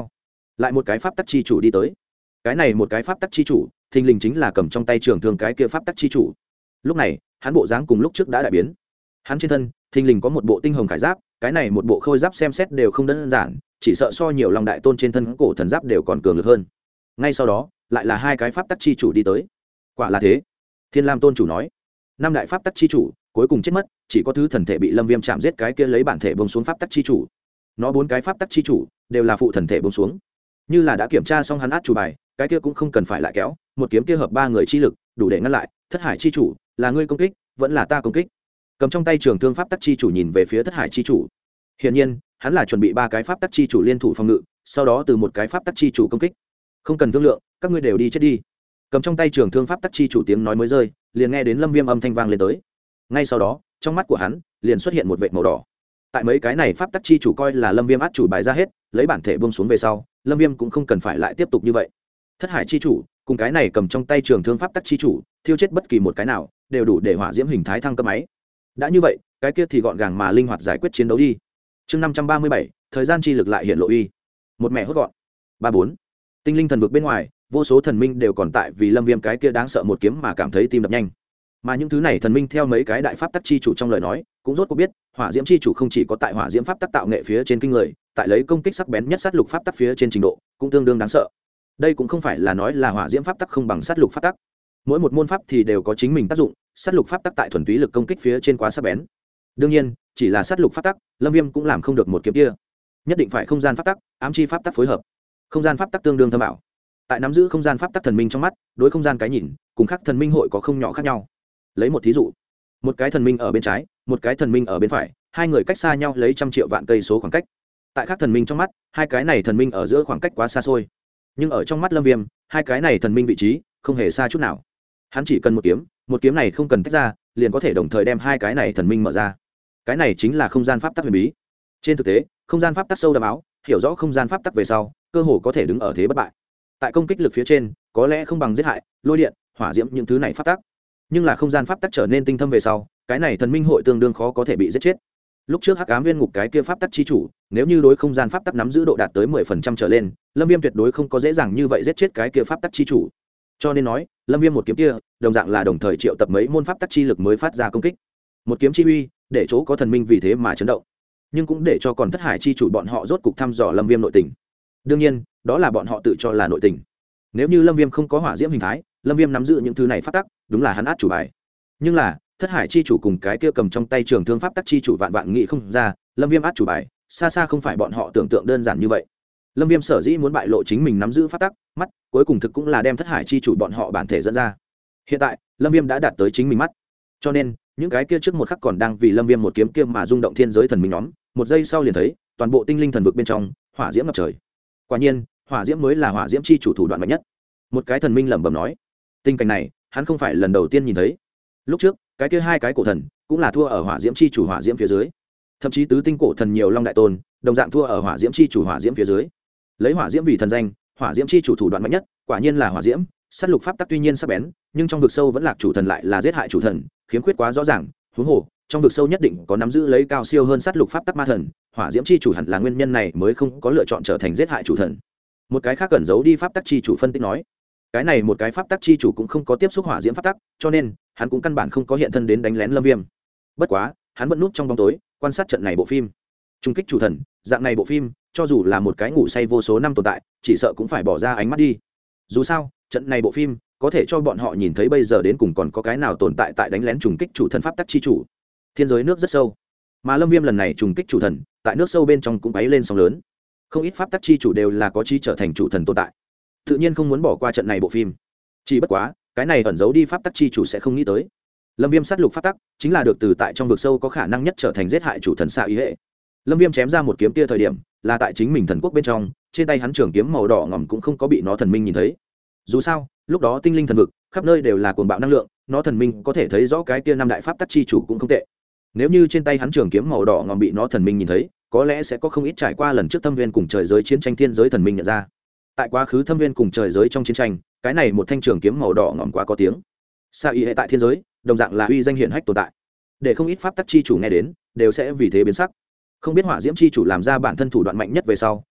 lại một cái pháp tắc chi chủ đi tới. Cái này một cái pháp tắc chi chủ thình lình chính là cầm trong tay trường thương cái kia pháp tắc chi chủ. Lúc này hắn bộ dáng cùng lúc trước đã đại biến. Hắn trên thân thình lình có một bộ tinh hồng khải giáp, cái này một bộ khôi giáp xem xét đều không đơn giản, chỉ sợ so nhiều Long đại tôn trên thân cổ thần giáp đều còn cường lực hơn. Ngay sau đó lại là hai cái pháp tắc chi chủ đi tới. Quả là thế, Thiên Lam tôn chủ nói. Năm đại pháp tắc chi chủ cuối cùng chết mất, chỉ có thứ thần thể bị Lâm Viêm chạm giết, cái kia lấy bản thể bông xuống pháp tắc chi chủ. Nó bốn cái pháp tắc chi chủ đều là phụ thần thể bông xuống. Như là đã kiểm tra xong hắn át chủ bài, cái kia cũng không cần phải lại kéo, một kiếm kia hợp ba người chi lực đủ để ngăn lại. Thất hải chi chủ, là ngươi công kích vẫn là ta công kích? Cầm trong tay trường thương pháp tắc chi chủ nhìn về phía thất hải chi chủ. Hiển nhiên hắn là chuẩn bị ba cái pháp tắc chi chủ liên thủ phòng ngự, sau đó từ một cái pháp tắc chi chủ công kích. Không cần thương lượng, các ngươi đều đi chết đi. Cầm trong tay trường thương pháp tắc chi chủ tiếng nói mới rơi, liền nghe đến Lâm Viêm âm thanh vang lên tới. Ngay sau đó trong mắt của hắn liền xuất hiện một vệt màu đỏ. Tại mấy cái này pháp tắc chi chủ coi là Lâm Viêm át chủ bài ra hết, lấy bản thể buông xuống về sau, Lâm Viêm cũng không cần phải lại tiếp tục như vậy. Thất hải chi chủ cùng cái này cầm trong tay trường thương pháp tắc chi chủ, thiêu chết bất kỳ một cái nào đều đủ để hỏa diễm hình thái thăng cấp máy. Đã như vậy, cái kia thì gọn gàng mà linh hoạt giải quyết chiến đấu đi. Chương 537, thời gian chi lực lại hiện lộ uy. Một mẹ hốt gọn. 34. Tinh linh thần vực bên ngoài, vô số thần minh đều còn tại vì Lâm Viêm cái kia đáng sợ một kiếm mà cảm thấy tim đập nhanh. Mà những thứ này thần minh theo mấy cái đại pháp tắc chi chủ trong lời nói, cũng rốt cuộc biết, hỏa diễm chi chủ không chỉ có tại hỏa diễm pháp tắc tạo nghệ phía trên kinh người, tại lấy công kích sắc bén nhất sát lục pháp tắc phía trên trình độ, cũng tương đương đáng sợ. Đây cũng không phải là nói là hỏa diễm pháp tắc không bằng sát lục pháp tắc. Mỗi một môn pháp thì đều có chính mình tác dụng, sát lục pháp tắc tại thuần túy lực công kích phía trên quá sắc bén. Đương nhiên, chỉ là sát lục pháp tắc, Lâm Viêm cũng làm không được một kiếm kia. Nhất định phải không gian pháp tắc, ám chi pháp tắc phối hợp. Không gian pháp tắc tương đương thâm ảo. Tại nắm giữ không gian pháp tắc thần minh trong mắt, đối không gian cái nhìn, cùng khác thần minh hội có không nhỏ khác nhau. Lấy một thí dụ, một cái thần minh ở bên trái, một cái thần minh ở bên phải, hai người cách xa nhau lấy trăm triệu vạn cây số khoảng cách. Tại khác thần minh trong mắt, hai cái này thần minh ở giữa khoảng cách quá xa xôi. Nhưng ở trong mắt Lâm Viêm, hai cái này thần minh vị trí không hề xa chút nào. Hắn chỉ cần một kiếm này không cần tách ra, liền có thể đồng thời đem hai cái này thần minh mở ra. Cái này chính là không gian pháp tắc huyền bí. Trên thực tế, không gian pháp tắc sâu đậm áo, hiểu rõ không gian pháp tắc về sau, cơ hồ có thể đứng ở thế bất bại. Tại công kích lực phía trên, có lẽ không bằng giết hại, lôi điện, hỏa diễm những thứ này pháp tắc. Nhưng là không gian pháp tắc trở nên tinh thâm về sau, cái này thần minh hội tương đương khó có thể bị giết chết. Lúc trước Hắc Ám Viên Ngục cái kia pháp tắc chi chủ, nếu như đối không gian pháp tắc nắm giữ độ đạt tới 10% trở lên, Lâm Viêm tuyệt đối không có dễ dàng như vậy giết chết cái kia pháp tắc chi chủ. Cho nên nói, Lâm Viêm một kiếm kia, đồng dạng là đồng thời triệu tập mấy môn pháp tắc chi lực mới phát ra công kích. Một kiếm chi uy, để chỗ có thần minh vì thế mà chấn động. Nhưng cũng để cho còn thất hải chi chủ bọn họ rốt cục thăm dò Lâm Viêm nội tình. Đương nhiên, đó là bọn họ tự cho là nội tình. Nếu như Lâm Viêm không có hỏa diễm hình thái, Lâm Viêm nắm giữ những thứ này pháp tắc, đúng là hắn át chủ bài. Nhưng là, thất hải chi chủ cùng cái kia cầm trong tay trường thương pháp tắc chi chủ vạn vạn nghĩ không ra, Lâm Viêm át chủ bài, xa xa không phải bọn họ tưởng tượng đơn giản như vậy. Lâm Viêm sở dĩ muốn bại lộ chính mình nắm giữ pháp tắc, mắt, cuối cùng thực cũng là đem thất hải chi chủ bọn họ bản thể dẫn ra. Hiện tại, Lâm Viêm đã đạt tới chính mình mắt. Cho nên, những cái kia trước một khắc còn đang vì Lâm Viêm một kiếm kia mà rung động thiên giới thần minh nhóm, một giây sau liền thấy, toàn bộ tinh linh thần vực bên trong, hỏa diễm ngập trời. Quả nhiên, hỏa diễm mới là hỏa diễm chi chủ thủ đoạn mạnh nhất. Một cái thần minh lẩm bẩm nói. Tình cảnh này, hắn không phải lần đầu tiên nhìn thấy. Lúc trước, cái kia hai cái cổ thần cũng là thua ở hỏa diễm chi chủ hỏa diễm phía dưới. Thậm chí tứ tinh cổ thần nhiều long đại tôn, đồng dạng thua ở hỏa diễm chi chủ hỏa diễm phía dưới. Lấy hỏa diễm vì thần danh, hỏa diễm chi chủ thủ đoạn mạnh nhất, quả nhiên là hỏa diễm. Sát lục pháp tắc tuy nhiên sắc bén, nhưng trong vực sâu vẫn lạc chủ thần lại là giết hại chủ thần, khiếm khuyết quá rõ ràng. Huống hồ, trong vực sâu nhất định có nắm giữ lấy cao siêu hơn sát lục pháp tắc ma thần, hỏa diễm chi chủ hẳn là nguyên nhân này mới không có lựa chọn trở thành giết hại chủ thần. Một cái khác cẩn giấu đi pháp tắc chi chủ phân tích nói, cái này một cái pháp tắc chi chủ cũng không có tiếp xúc hỏa diễm pháp tắc, cho nên hắn cũng căn bản không có hiện thân đến đánh lén Lâm Viêm. Bất quá, hắn vẫn núp trong bóng tối, quan sát trận này bộ phim. Trung kích chủ thần, dạng này bộ phim, cho dù là một cái ngủ say vô số năm tồn tại, chỉ sợ cũng phải bỏ ra ánh mắt đi. Dù sao, trận này bộ phim có thể cho bọn họ nhìn thấy bây giờ đến cùng còn có cái nào tồn tại tại đánh lén trùng kích chủ thần pháp tắc chi chủ. Thiên giới nước rất sâu, mà Lâm Viêm lần này trùng kích chủ thần, tại nước sâu bên trong cũng bay lên sóng lớn. Không ít pháp tắc chi chủ đều là có chí trở thành chủ thần tồn tại, tự nhiên không muốn bỏ qua trận này bộ phim. Chỉ bất quá, cái này ẩn giấu đi pháp tắc chi chủ sẽ không nghĩ tới, Lâm Viêm sát lục pháp tắc chính là được từ tại trong vực sâu có khả năng nhất trở thành giết hại chủ thần xạ ý hệ. Lâm Viêm chém ra một kiếm kia thời điểm, là tại chính mình thần quốc bên trong, trên tay hắn trường kiếm màu đỏ ngòm cũng không có bị nó thần minh nhìn thấy. Dù sao, lúc đó tinh linh thần vực, khắp nơi đều là cuồng bạo năng lượng, nó thần minh có thể thấy rõ cái kia năm đại pháp tắc chi chủ cũng không tệ. Nếu như trên tay hắn trường kiếm màu đỏ ngòm bị nó thần minh nhìn thấy, có lẽ sẽ có không ít trải qua lần trước thâm viên cùng trời giới chiến tranh thiên giới thần minh nhận ra. Tại quá khứ thâm viên cùng trời giới trong chiến tranh, cái này một thanh trường kiếm màu đỏ ngòm quá có tiếng. Xạ ý hệ tại thiên giới, đồng dạng là uy danh hiển hách tồn tại, để không ít pháp tắc chi chủ nghe đến đều sẽ vì thế biến sắc. Không biết hỏa diễm chi chủ làm ra bản thân thủ đoạn mạnh nhất về sau,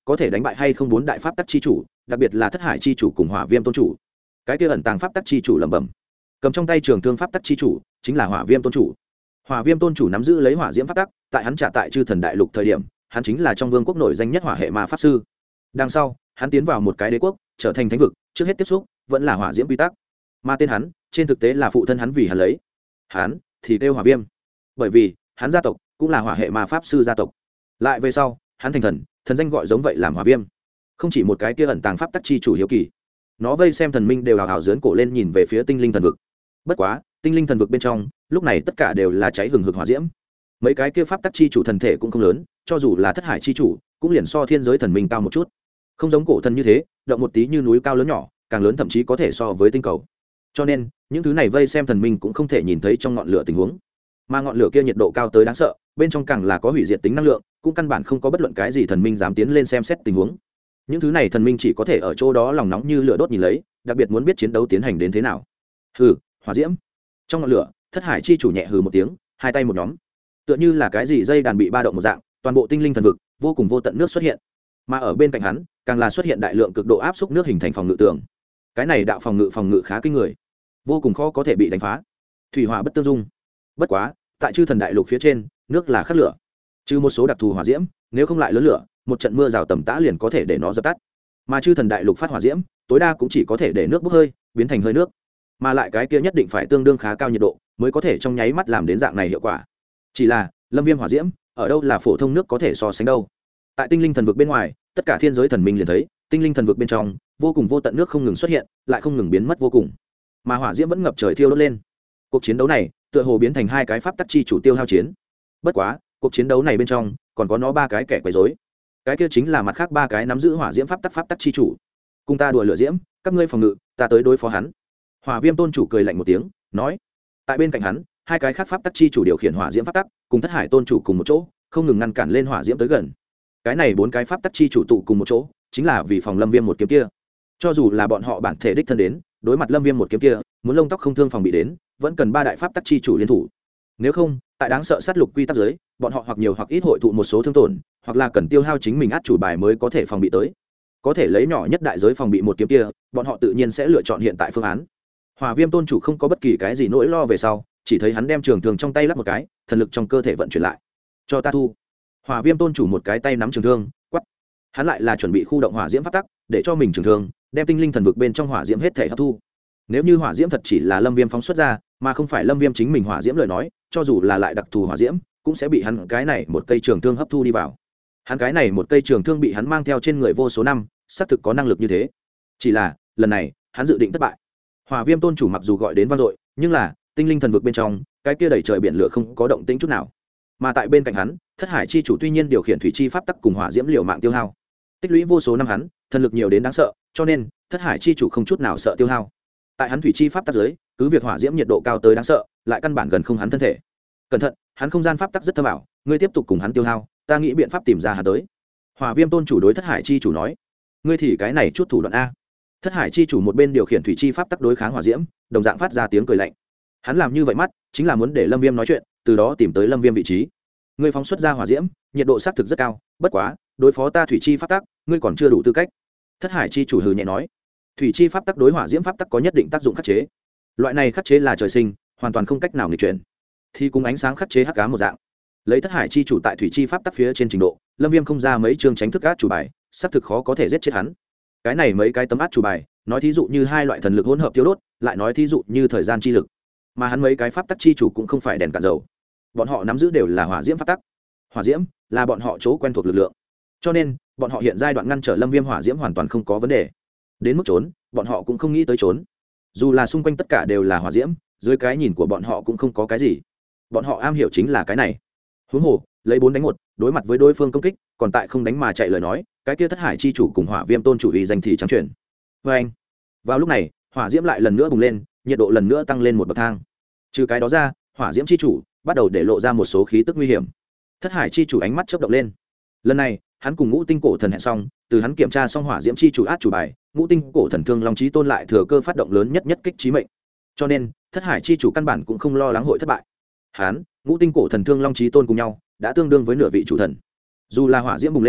có thể đánh bại hay không bốn đại pháp tắc chi chủ, đặc biệt là thất hải chi chủ cùng hỏa viêm tôn chủ. Cái kia ẩn tàng pháp tắc chi chủ lẩm bẩm, cầm trong tay trường thương pháp tắc chi chủ chính là hỏa viêm tôn chủ. Hỏa viêm tôn chủ nắm giữ lấy hỏa diễm pháp tắc, tại hắn trả tại chư thần đại lục thời điểm, hắn chính là trong vương quốc nổi danh nhất hỏa hệ ma pháp sư. Đằng sau hắn tiến vào một cái đế quốc, trở thành thánh vực, trước hết tiếp xúc vẫn là hỏa diễm quy tắc, mà tên hắn trên thực tế là phụ thân hắn vì hắn lấy, hắn thì kêu hỏa viêm, bởi vì hắn gia tộc cũng là hỏa hệ ma pháp sư gia tộc. Lại về sau hắn thành thần, thần danh gọi giống vậy làm hỏa viêm. Không chỉ một cái kia ẩn tàng pháp tắc chi chủ hiếu kỳ, nó vây xem thần minh đều hào hào dướn cổ lên nhìn về phía tinh linh thần vực. Bất quá tinh linh thần vực bên trong lúc này tất cả đều là cháy hừng hực hỏa diễm, mấy cái kia pháp tắc chi chủ thần thể cũng không lớn, cho dù là thất hải chi chủ cũng liền so thiên giới thần minh cao một chút, không giống cổ thần như thế động một tí như núi cao lớn nhỏ, càng lớn thậm chí có thể so với tinh cầu. Cho nên những thứ này vây xem thần minh cũng không thể nhìn thấy trong ngọn lửa tình huống, mà ngọn lửa kia nhiệt độ cao tới đáng sợ, bên trong càng là có hủy diệt tính năng lượng, cũng căn bản không có bất luận cái gì thần minh dám tiến lên xem xét tình huống. Những thứ này thần minh chỉ có thể ở chỗ đó lòng nóng như lửa đốt nhìn lấy, đặc biệt muốn biết chiến đấu tiến hành đến thế nào. Hừ, hỏa diễm. Trong ngọn lửa thất hải chi chủ nhẹ hừ một tiếng, hai tay một nhóm, tựa như là cái gì dây đàn bị ba động một dạng, toàn bộ tinh linh thần vực vô cùng vô tận nước xuất hiện, mà ở bên cạnh hắn càng là xuất hiện đại lượng cực độ áp xúc nước hình thành phòng ngự tường. Cái này đạo phòng ngự khá kinh người, vô cùng khó có thể bị đánh phá, thủy hỏa bất tương dung. Bất quá tại chư thần đại lục phía trên, nước là khắc lửa, trừ một số đặc thù hỏa diễm, nếu không lại lớn lửa, một trận mưa rào tầm tã liền có thể để nó dập tắt. Mà chư thần đại lục phát hỏa diễm tối đa cũng chỉ có thể để nước bốc hơi biến thành hơi nước, mà lại cái kia nhất định phải tương đương khá cao nhiệt độ mới có thể trong nháy mắt làm đến dạng này hiệu quả. Chỉ là lâm viêm hỏa diễm ở đâu là phổ thông nước có thể so sánh đâu. Tại tinh linh thần vực bên ngoài, tất cả thiên giới thần minh liền thấy tinh linh thần vực bên trong vô cùng vô tận nước không ngừng xuất hiện, lại không ngừng biến mất vô cùng, mà hỏa diễm vẫn ngập trời thiêu đốt lên. Cuộc chiến đấu này tựa hồ biến thành hai cái pháp tắc chi chủ tiêu hao chiến. Bất quá cuộc chiến đấu này bên trong còn có nó ba cái kẻ quấy rối, cái kia chính là mặt khác ba cái nắm giữ hỏa diễm pháp tắc chi chủ. Cùng ta đùa lửa diễm, các ngươi phòng ngự, ta tới đối phó hắn. Hỏa viêm tôn chủ cười lạnh một tiếng nói. Tại bên cạnh hắn hai cái khác pháp tắc chi chủ điều khiển hỏa diễm pháp tắc, cùng thất hải tôn chủ cùng một chỗ, không ngừng ngăn cản lên hỏa diễm tới gần. Cái này bốn cái pháp tắc chi chủ tụ cùng một chỗ, chính là vì phòng lâm viêm một kiếm kia. Cho dù là bọn họ bản thể đích thân đến đối mặt lâm viêm một kiếm kia, muốn lông tóc không thương phòng bị đến, vẫn cần ba đại pháp tắc chi chủ liên thủ. Nếu không, tại đáng sợ sát lục quy tắc giới, bọn họ hoặc nhiều hoặc ít hội thụ một số thương tổn, hoặc là cần tiêu hao chính mình át chủ bài mới có thể phòng bị tới. Có thể lấy nhỏ nhất đại giới phòng bị một kiếm kia, bọn họ tự nhiên sẽ lựa chọn hiện tại phương án. Hỏa viêm tôn chủ không có bất kỳ cái gì nỗi lo về sau, chỉ thấy hắn đem trường thương trong tay lắp một cái, thần lực trong cơ thể vận chuyển lại. Cho ta thu. Hỏa viêm tôn chủ một cái tay nắm trường thương, quát. Hắn lại là chuẩn bị khu động hỏa diễm pháp tắc, để cho mình trường thương đem tinh linh thần vực bên trong hỏa diễm hết thể hấp thu. Nếu như hỏa diễm thật chỉ là lâm viêm phóng xuất ra, mà không phải lâm viêm chính mình hỏa diễm lời nói, cho dù là lại đặc thù hỏa diễm cũng sẽ bị hắn cái này một cây trường thương hấp thu đi vào. Hắn cái này một cây trường thương bị hắn mang theo trên người vô số năm, xác thực có năng lực như thế. Chỉ là lần này hắn dự định thất bại. Hỏa viêm tôn chủ mặc dù gọi đến vang dội, nhưng là tinh linh thần vực bên trong cái kia đầy trời biển lửa không có động tĩnh chút nào. Mà tại bên cạnh hắn thất hải chi chủ tuy nhiên điều khiển thủy chi pháp tắc cùng hỏa diễm liều mạng tiêu hao, tích lũy vô số năm hắn thần lực nhiều đến đáng sợ, cho nên thất hải chi chủ không chút nào sợ tiêu hao. Tại hắn thủy chi pháp tắc dưới, cứ việc hỏa diễm nhiệt độ cao tới đáng sợ, lại căn bản gần không hắn thân thể. Cẩn thận, hắn không gian pháp tắc rất thâm ảo, ngươi tiếp tục cùng hắn tiêu hao, ta nghĩ biện pháp tìm ra hắn tới. Hỏa viêm tôn chủ đối thất hải chi chủ nói. Ngươi thì cái này chút thủ đoạn a. Thất hải chi chủ một bên điều khiển thủy chi pháp tắc đối kháng hỏa diễm, đồng dạng phát ra tiếng cười lạnh. Hắn làm như vậy mắt chính là muốn để lâm viêm nói chuyện, từ đó tìm tới lâm viêm vị trí. Ngươi phóng xuất ra hỏa diễm nhiệt độ xác thực rất cao, bất quá đối phó ta thủy chi pháp tắc ngươi còn chưa đủ tư cách. Thất hải chi chủ hừ nhẹ nói. Thủy chi pháp tắc đối hỏa diễm pháp tắc có nhất định tác dụng khắc chế, loại này khắc chế là trời sinh, hoàn toàn không cách nào nghịch chuyển, thì cùng ánh sáng khắc chế hắc ám một dạng. Lấy thất hải chi chủ tại thủy chi pháp tắc phía trên trình độ, lâm viêm không ra mấy chương tránh thức át chủ bài, xác thực khó có thể giết chết hắn. Cái này mấy cái tấm át chủ bài, nói thí dụ như hai loại thần lực hỗn hợp tiêu đốt, lại nói thí dụ như thời gian chi lực, mà hắn mấy cái pháp tắc chi chủ cũng không phải đèn cạn dầu, bọn họ nắm giữ đều là hỏa diễm pháp tắc. Hỏa diễm là bọn họ chỗ quen thuộc lực lượng, cho nên bọn họ hiện giai đoạn ngăn trở lâm viêm hỏa diễm hoàn toàn không có vấn đề. Đến mức trốn, bọn họ cũng không nghĩ tới trốn. Dù là xung quanh tất cả đều là hỏa diễm, dưới cái nhìn của bọn họ cũng không có cái gì. Bọn họ am hiểu chính là cái này. Huống hồ, lấy 4 đánh 1, đối mặt với đối phương công kích, còn tại không đánh mà chạy lời nói, cái kia thất hải chi chủ cùng hỏa viêm tôn chủ uy danh thì trắng chuyển. Oeng. Vào lúc này, hỏa diễm lại lần nữa bùng lên, nhiệt độ lần nữa tăng lên một bậc thang. Trừ cái đó ra, hỏa diễm chi chủ bắt đầu để lộ ra một số khí tức nguy hiểm. Thất hải chi chủ ánh mắt chớp động lên. Lần này, hắn cùng ngũ tinh cổ thần hẹn xong, từ hắn kiểm tra xong hỏa diễm chi chủ át chủ bài, ngũ tinh cổ thần thương long chí tôn lại thừa cơ phát động lớn nhất kích chí mệnh. Cho nên thất hải chi chủ căn bản cũng không lo lắng hội thất bại. Hắn ngũ tinh cổ thần thương long chí tôn cùng nhau đã tương đương với nửa vị chủ thần. Dù là hỏa diễm bùng lên,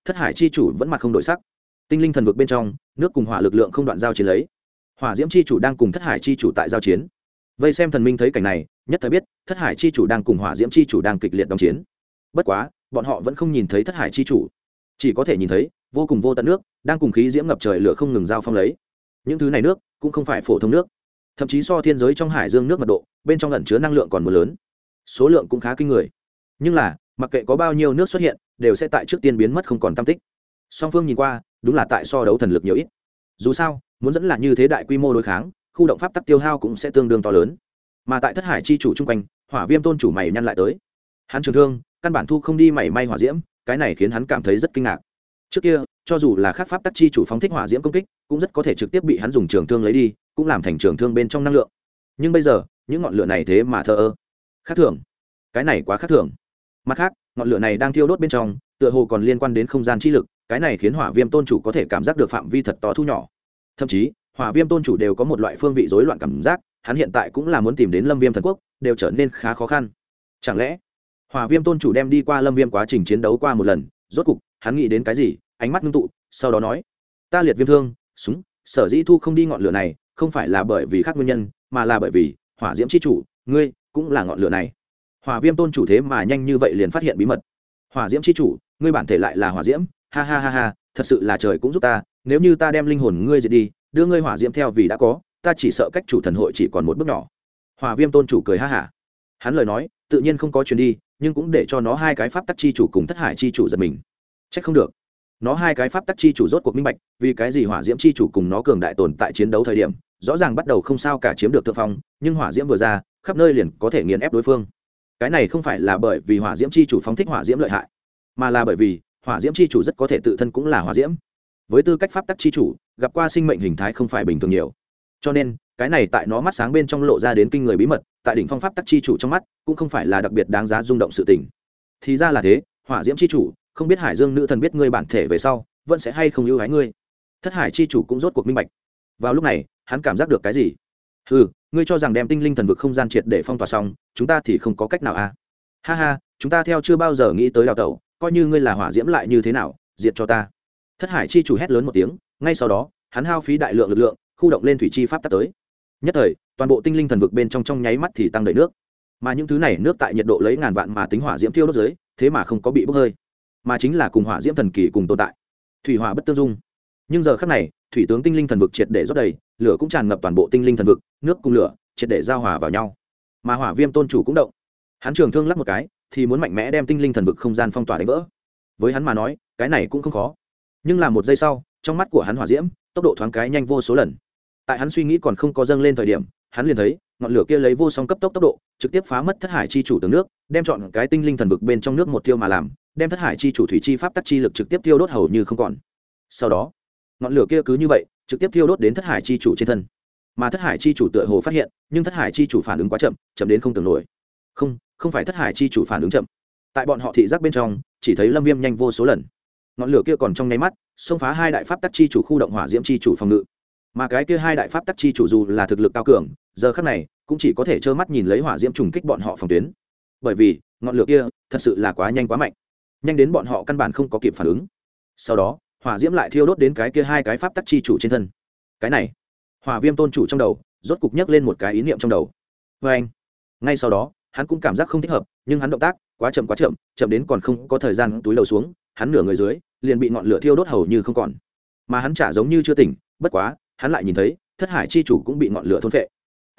thất hải chi chủ vẫn mặt không đổi sắc. Tinh linh thần vực bên trong, nước cùng hỏa lực lượng không đoạn giao chiến lấy. Hỏa diễm chi chủ đang cùng thất hải chi chủ tại giao chiến. Vây xem thần minh thấy cảnh này, nhất thời biết thất hải chi chủ đang cùng hỏa diễm chi chủ đang kịch liệt đóng chiến. Bất quá bọn họ vẫn không nhìn thấy thất hải chi chủ, chỉ có thể nhìn thấy vô cùng vô tận nước đang cùng khí diễm ngập trời lửa không ngừng giao phong lấy. Những thứ này nước cũng không phải phổ thông nước, thậm chí so thiên giới trong hải dương nước mật độ bên trong ẩn chứa năng lượng còn mưa lớn, số lượng cũng khá kinh người. Nhưng là mặc kệ có bao nhiêu nước xuất hiện, đều sẽ tại trước tiên biến mất không còn tăm tích. Song phương nhìn qua đúng là tại so đấu thần lực nhiều ít. Dù sao muốn dẫn là như thế đại quy mô đối kháng, khu động pháp tắc tiêu hao cũng sẽ tương đương to lớn. Mà tại thất hải chi chủ chung quanh, hỏa viêm tôn chủ mày nhăn lại tới. Hắn trường thương căn bản thu không đi mảy may hỏa diễm, cái này khiến hắn cảm thấy rất kinh ngạc. Trước kia cho dù là khác pháp tắc chi chủ phóng thích hỏa diễm công kích, cũng rất có thể trực tiếp bị hắn dùng trường thương lấy đi, cũng làm thành trường thương bên trong năng lượng. Nhưng bây giờ những ngọn lửa này thế mà thờ ơ, khác thường. Cái này quá khác thường. Mặt khác ngọn lửa này đang thiêu đốt bên trong, tựa hồ còn liên quan đến không gian chi lực, cái này khiến hỏa viêm tôn chủ có thể cảm giác được phạm vi thật to thu nhỏ. Thậm chí hỏa viêm tôn chủ đều có một loại phương vị rối loạn cảm giác, hắn hiện tại cũng là muốn tìm đến lâm viêm thần quốc, đều trở nên khá khó khăn. Chẳng lẽ hỏa viêm tôn chủ đem đi qua lâm viêm quá trình chiến đấu qua một lần, rốt cục hắn nghĩ đến cái gì, ánh mắt ngưng tụ, sau đó nói: ta liệt viêm thương súng sở dĩ thu không đi ngọn lửa này, không phải là bởi vì khác nguyên nhân, mà là bởi vì hỏa diễm chi chủ ngươi cũng là ngọn lửa này. Hỏa viêm tôn chủ thế mà nhanh như vậy liền phát hiện bí mật. Hỏa diễm chi chủ ngươi bản thể lại là hỏa diễm, ha ha ha ha, thật sự là trời cũng giúp ta, nếu như ta đem linh hồn ngươi diệt đi, đưa ngươi hỏa diễm theo vì đã có, ta chỉ sợ cách chủ thần hội chỉ còn một bước nhỏ. Hỏa viêm tôn chủ cười ha hả, hắn lời nói tự nhiên không có truyền đi, nhưng cũng để cho nó hai cái pháp tắc chi chủ cùng thất hải chi chủ giật mình. Trách không được, nó hai cái pháp tắc chi chủ rốt cuộc minh bạch vì cái gì hỏa diễm chi chủ cùng nó cường đại tồn tại chiến đấu thời điểm rõ ràng bắt đầu không sao cả chiếm được thượng phong, nhưng hỏa diễm vừa ra khắp nơi liền có thể nghiền ép đối phương. Cái này không phải là bởi vì hỏa diễm chi chủ phóng thích hỏa diễm lợi hại, mà là bởi vì hỏa diễm chi chủ rất có thể tự thân cũng là hỏa diễm. Với tư cách pháp tắc chi chủ, gặp qua sinh mệnh hình thái không phải bình thường nhiều, cho nên cái này tại nó mắt sáng bên trong lộ ra đến kinh người bí mật, tại đỉnh phong pháp tắc chi chủ trong mắt cũng không phải là đặc biệt đáng giá rung động sự tình. Thì ra là thế, hỏa diễm chi chủ, không biết hải dương nữ thần biết ngươi bản thể về sau vẫn sẽ hay không ưu ái ngươi. Thất hải chi chủ cũng rốt cuộc minh bạch. Vào lúc này hắn cảm giác được cái gì. Ngươi cho rằng đem tinh linh thần vực không gian triệt để phong tỏa xong, chúng ta thì không có cách nào à? Ha ha, chúng ta theo chưa bao giờ nghĩ tới đào tẩu, coi như ngươi là hỏa diễm lại như thế nào, diệt cho ta. Thất hải chi chủ hét lớn một tiếng, ngay sau đó hắn hao phí đại lượng lực lượng, khu động lên thủy chi pháp tắc tới. Nhất thời toàn bộ tinh linh thần vực bên trong nháy mắt thì tăng đầy nước, mà những thứ này nước tại nhiệt độ lấy ngàn vạn mà tính hỏa diễm thiêu đốt dưới, thế mà không có bị bốc hơi, mà chính là cùng hỏa diễm thần kỳ cùng tồn tại, thủy hỏa bất tương dung. Nhưng giờ khắc này thủy tướng tinh linh thần vực triệt để rót đầy, lửa cũng tràn ngập toàn bộ tinh linh thần vực, nước cùng lửa triệt để giao hòa vào nhau. Mà hỏa viêm tôn chủ cũng động, hắn trường thương lắc một cái thì muốn mạnh mẽ đem tinh linh thần vực không gian phong tỏa đánh vỡ. Với hắn mà nói cái này cũng không khó, nhưng là một giây sau trong mắt của hắn hỏa diễm tốc độ thoáng cái nhanh vô số lần. Tại hắn suy nghĩ còn không có dâng lên thời điểm, hắn liền thấy ngọn lửa kia lấy vô song cấp tốc tốc độ trực tiếp phá mất thất hải chi chủ tường nước, đem chọn cái tinh linh thần vực bên trong nước một tiêu mà làm, đem thất hải chi chủ thủy chi pháp tắc chi lực trực tiếp tiêu đốt hầu như không còn. Sau đó ngọn lửa kia cứ như vậy trực tiếp tiêu đốt đến thất hải chi chủ trên thân, mà thất hải chi chủ tựa hồ phát hiện, nhưng thất hải chi chủ phản ứng quá chậm, chậm đến không tưởng nổi. Không phải thất hải chi chủ phản ứng chậm, tại bọn họ thị giác bên trong chỉ thấy lâm viêm nhanh vô số lần. Ngọn lửa kia còn trong nháy mắt xông phá hai đại pháp tắc chi chủ khu động hỏa diễm chi chủ phòng ngự, mà cái kia hai đại pháp tắc chi chủ dù là thực lực cao cường, giờ khắc này cũng chỉ có thể trơ mắt nhìn lấy hỏa diễm trùng kích bọn họ phòng tuyến, bởi vì ngọn lửa kia thật sự là quá nhanh quá mạnh, nhanh đến bọn họ căn bản không có kịp phản ứng. Sau đó hỏa diễm lại thiêu đốt đến cái kia hai cái pháp tắc chi chủ trên thân. Cái này hỏa viêm tôn chủ trong đầu rốt cục nhấc lên một cái ý niệm trong đầu. Vê anh, ngay sau đó hắn cũng cảm giác không thích hợp, nhưng hắn động tác quá chậm, chậm đến còn không có thời gian túi lầu xuống, hắn nửa người dưới liền bị ngọn lửa thiêu đốt hầu như không còn. Mà hắn chả giống như chưa tỉnh, bất quá hắn lại nhìn thấy thất hải chi chủ cũng bị ngọn lửa thôn phệ.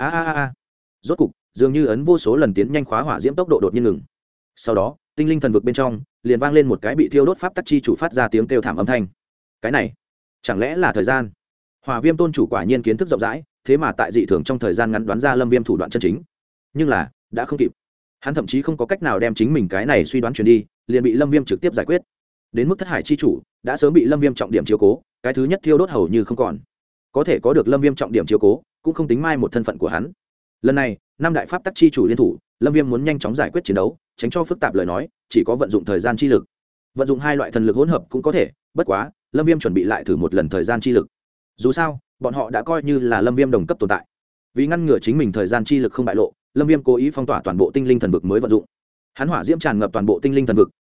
Rốt cục dường như ấn vô số lần tiến nhanh khóa hỏa diễm tốc độ đột nhiên ngừng. Sau đó tinh linh thần vực bên trong liền vang lên một cái bị thiêu đốt pháp tắc chi chủ phát ra tiếng kêu thảm âm thanh. Cái này chẳng lẽ là thời gian? Hỏa viêm tôn chủ quả nhiên kiến thức rộng rãi, thế mà tại dị thường trong thời gian ngắn đoán ra lâm viêm thủ đoạn chân chính. Nhưng là đã không kịp, hắn thậm chí không có cách nào đem chính mình cái này suy đoán truyền đi, liền bị lâm viêm trực tiếp giải quyết. Đến mức thất hải chi chủ đã sớm bị lâm viêm trọng điểm chiếu cố, cái thứ nhất thiêu đốt hầu như không còn. Có thể có được lâm viêm trọng điểm chiếu cố cũng không tính mai một thân phận của hắn. Lần này năm đại pháp tắc chi chủ liên thủ, lâm viêm muốn nhanh chóng giải quyết chiến đấu, tránh cho phức tạp lời nói chỉ có vận dụng thời gian chi lực. Vận dụng hai loại thần lực hỗn hợp cũng có thể, bất quá lâm viêm chuẩn bị lại thử một lần thời gian chi lực. Dù sao bọn họ đã coi như là lâm viêm đồng cấp tồn tại, vì ngăn ngừa chính mình thời gian chi lực không bại lộ, lâm viêm cố ý phong tỏa toàn bộ tinh linh thần vực mới vận dụng. Hắn hỏa diễm tràn ngập toàn bộ tinh linh thần vực,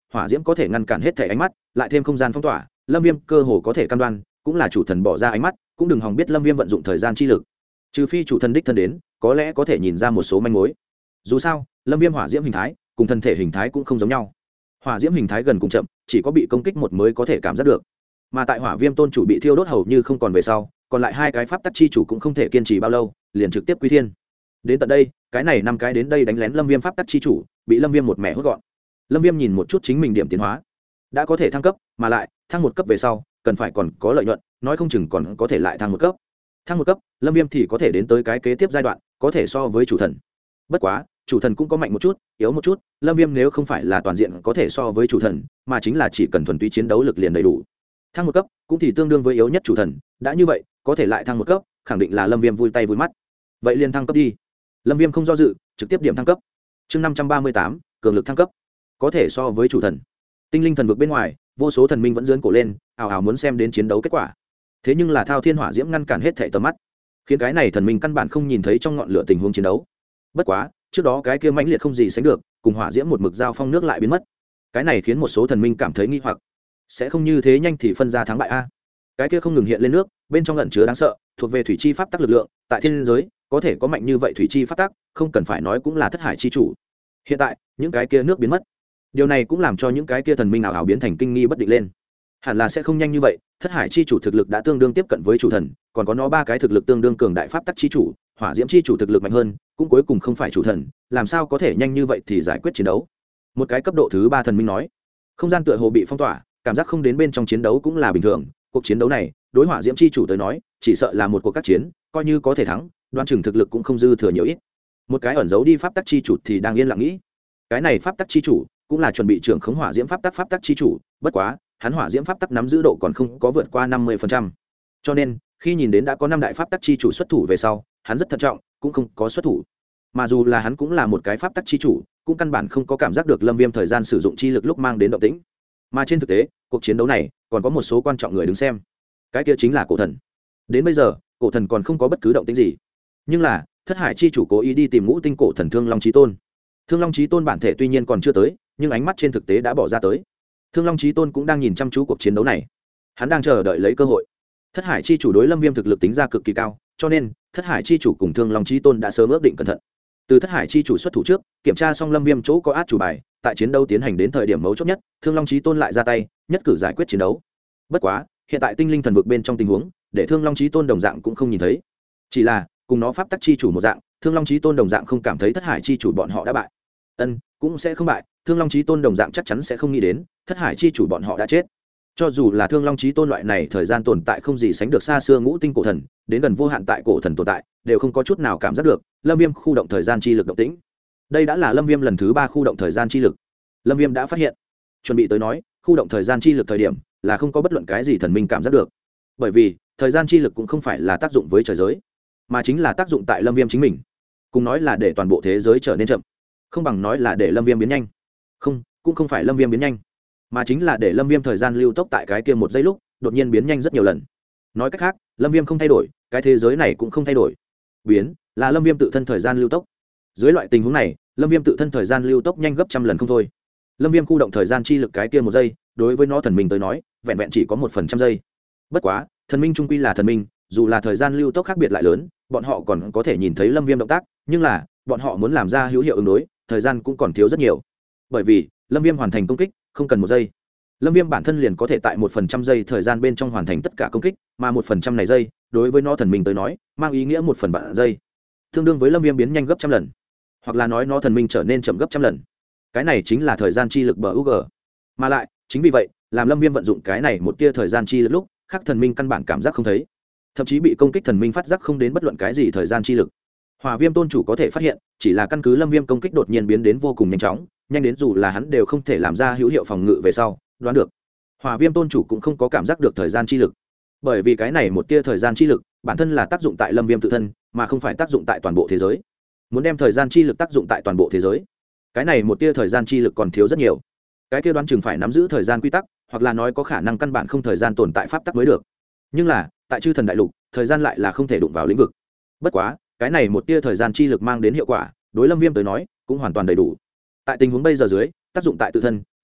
hỏa diễm có thể ngăn cản hết thể ánh mắt, lại thêm không gian phong tỏa, lâm viêm cơ hồ có thể cam đoan cũng là chủ thần bỏ ra ánh mắt, cũng đừng hòng biết lâm viêm vận dụng thời gian chi lực. Trừ phi chủ thần đích thân đến, có lẽ có thể nhìn ra một số manh mối. Dù sao lâm viêm hỏa diễm hình thái cùng thân thể hình thái cũng không giống nhau, hỏa diễm hình thái gần cùng chậm, chỉ có bị công kích một mới có thể cảm giác được. Mà tại hỏa viêm tôn chủ bị thiêu đốt hầu như không còn về sau, còn lại hai cái pháp tắc chi chủ cũng không thể kiên trì bao lâu, liền trực tiếp quy thiên. Đến tận đây, cái này 5 cái đến đây đánh lén lâm viêm pháp tắc chi chủ bị lâm viêm một mẻ hốt gọn. Lâm viêm nhìn một chút chính mình điểm tiến hóa, đã có thể thăng cấp, mà lại thăng một cấp về sau cần phải còn có lợi nhuận, nói không chừng còn có thể lại thăng một cấp. Thăng một cấp, lâm viêm thì có thể đến tới cái kế tiếp giai đoạn, có thể so với chủ thần. Bất quá chủ thần cũng có mạnh một chút, yếu một chút, lâm viêm nếu không phải là toàn diện có thể so với chủ thần, mà chính là chỉ cần thuần túy chiến đấu lực liền đầy đủ. Thăng một cấp cũng thì tương đương với yếu nhất chủ thần, đã như vậy có thể lại thăng một cấp, khẳng định là lâm viêm vui tay vui mắt. Vậy liền thăng cấp đi. Lâm viêm không do dự, trực tiếp điểm thăng cấp. Chương 538, cường lực thăng cấp, có thể so với chủ thần. Tinh linh thần vực bên ngoài, vô số thần minh vẫn giương cổ lên, ào ào muốn xem đến chiến đấu kết quả. Thế nhưng là thao thiên hỏa diễm ngăn cản hết thảy tầm mắt, khiến cái này thần minh căn bản không nhìn thấy trong ngọn lửa tình huống chiến đấu. Bất quá trước đó cái kia mãnh liệt không gì sánh được, cùng hỏa diễm một mực giao phong nước lại biến mất. Cái này khiến một số thần minh cảm thấy nghi hoặc, sẽ không như thế nhanh thì phân ra thắng bại a? Cái kia không ngừng hiện lên nước, bên trong ẩn chứa đáng sợ, thuộc về thủy chi pháp tắc lực lượng, tại thiên giới có thể có mạnh như vậy thủy chi pháp tắc, không cần phải nói cũng là thất hải chi chủ. Hiện tại những cái kia nước biến mất, điều này cũng làm cho những cái kia thần minh ảo ảo biến thành kinh nghi bất định lên. Hẳn là sẽ không nhanh như vậy, thất hải chi chủ thực lực đã tương đương tiếp cận với chủ thần, còn có nó 3 cái thực lực tương đương cường đại pháp tắc chi chủ, hỏa diễm chi chủ thực lực mạnh hơn, cũng cuối cùng không phải chủ thần, làm sao có thể nhanh như vậy thì giải quyết chiến đấu. Một cái cấp độ thứ 3 thần minh nói, không gian tựa hồ bị phong tỏa, cảm giác không đến bên trong chiến đấu cũng là bình thường. Cuộc chiến đấu này đối hỏa diễm chi chủ tới nói chỉ sợ là một cuộc các chiến, coi như có thể thắng, đoan chừng thực lực cũng không dư thừa nhiều ít. Một cái ẩn giấu đi pháp tắc chi chủ thì đang yên lặng nghĩ, cái này pháp tắc chi chủ cũng là chuẩn bị trưởng khống hỏa diễm pháp tắc chi chủ, bất quá hắn hỏa diễm pháp tắc nắm giữ độ còn không có vượt qua 50%. Cho nên khi nhìn đến đã có 5 đại pháp tắc chi chủ xuất thủ về sau, hắn rất thận trọng, cũng không có xuất thủ. Mà dù là hắn cũng là một cái pháp tắc chi chủ, cũng căn bản không có cảm giác được lâm viêm thời gian sử dụng chi lực lúc mang đến động tĩnh. Mà trên thực tế cuộc chiến đấu này còn có một số quan trọng người đứng xem, cái kia chính là cổ thần. Đến bây giờ cổ thần còn không có bất cứ động tĩnh gì, nhưng là thất hải chi chủ cố ý đi tìm ngũ tinh cổ thần Thương Long Chí Tôn. Thương Long Chí Tôn bản thể tuy nhiên còn chưa tới, nhưng ánh mắt trên thực tế đã bỏ ra tới. Thương Long Chí Tôn cũng đang nhìn chăm chú cuộc chiến đấu này, hắn đang chờ đợi lấy cơ hội. Thất hải chi chủ đối lâm viêm thực lực tính ra cực kỳ cao, cho nên thất hải chi chủ cùng Thương Long Chí Tôn đã sớm ước định cẩn thận. Từ thất hải chi chủ xuất thủ trước, kiểm tra xong lâm viêm chỗ có át chủ bài, tại chiến đấu tiến hành đến thời điểm mấu chốt nhất, Thương Long Chí Tôn lại ra tay, nhất cử giải quyết chiến đấu. Bất quá hiện tại tinh linh thần vực bên trong tình huống, để Thương Long Chí Tôn đồng dạng cũng không nhìn thấy. Chỉ là cùng nó pháp tắc chi chủ một dạng, Thương Long Chí Tôn đồng dạng không cảm thấy thất hải chi chủ bọn họ đã bại. Cũng sẽ không bại. Thương Long Chí Tôn đồng dạng chắc chắn sẽ không nghĩ đến thất hải chi chủ bọn họ đã chết. Cho dù là Thương Long Chí Tôn loại này thời gian tồn tại không gì sánh được xa xưa ngũ tinh cổ thần, đến gần vô hạn tại cổ thần tồn tại, đều không có chút nào cảm giác được lâm viêm khu động thời gian chi lực động tĩnh. Đây đã là lâm viêm lần thứ 3 khu động thời gian chi lực. Lâm viêm đã phát hiện, chuẩn bị tới nói khu động thời gian chi lực thời điểm là không có bất luận cái gì thần minh cảm giác được, bởi vì thời gian chi lực cũng không phải là tác dụng với trời giới, mà chính là tác dụng tại lâm viêm chính mình. Cùng nói là để toàn bộ thế giới trở nên chậm, không bằng nói là để lâm viêm biến nhanh. Cũng không phải lâm viêm biến nhanh, mà chính là để lâm viêm thời gian lưu tốc tại cái kia một giây lúc đột nhiên biến nhanh rất nhiều lần. Nói cách khác, lâm viêm không thay đổi, cái thế giới này cũng không thay đổi, biến là lâm viêm tự thân thời gian lưu tốc. Dưới loại tình huống này, lâm viêm tự thân thời gian lưu tốc nhanh gấp trăm lần không thôi. Lâm viêm khu động thời gian chi lực cái kia một giây, đối với nó thần minh tới nói vẹn vẹn chỉ có 1% giây. Bất quá thần minh trung quy là thần minh, dù là thời gian lưu tốc khác biệt lại lớn, bọn họ còn có thể nhìn thấy lâm viêm động tác, nhưng là bọn họ muốn làm ra hữu hiệu ứng đối, thời gian cũng còn thiếu rất nhiều. Bởi vì lâm viêm hoàn thành công kích không cần 1 giây, lâm viêm bản thân liền có thể tại 1% giây thời gian bên trong hoàn thành tất cả công kích, mà 1% này giây đối với nó thần minh tới nói mang ý nghĩa 1/1000 giây, tương đương với lâm viêm biến nhanh gấp trăm lần, hoặc là nói nó thần minh trở nên chậm gấp trăm lần. Cái này chính là thời gian chi lực bờ UG. Mà lại chính vì vậy làm lâm viêm vận dụng cái này một tia thời gian chi lực lúc khác thần minh căn bản cảm giác không thấy, thậm chí bị công kích thần minh phát giác không đến bất luận cái gì thời gian chi lực. Hỏa viêm tôn chủ có thể phát hiện, chỉ là căn cứ lâm viêm công kích đột nhiên biến đến vô cùng nhanh chóng, nhanh đến dù là hắn đều không thể làm ra hữu hiệu phòng ngự về sau đoán được. Hỏa viêm tôn chủ cũng không có cảm giác được thời gian chi lực, bởi vì cái này một tia thời gian chi lực bản thân là tác dụng tại lâm viêm tự thân, mà không phải tác dụng tại toàn bộ thế giới. Muốn đem thời gian chi lực tác dụng tại toàn bộ thế giới, cái này một tia thời gian chi lực còn thiếu rất nhiều. Cái kia đoán chừng phải nắm giữ thời gian quy tắc, hoặc là nói có khả năng căn bản không thời gian tồn tại pháp tắc mới được. Nhưng là tại chư thần đại lục, thời gian lại là không thể đụng vào lĩnh vực. Bất quá cái này một tia thời gian chi lực mang đến hiệu quả đối lâm viêm tới nói cũng hoàn toàn đầy đủ. Tại tình huống bây giờ dưới, tác dụng tại tự thân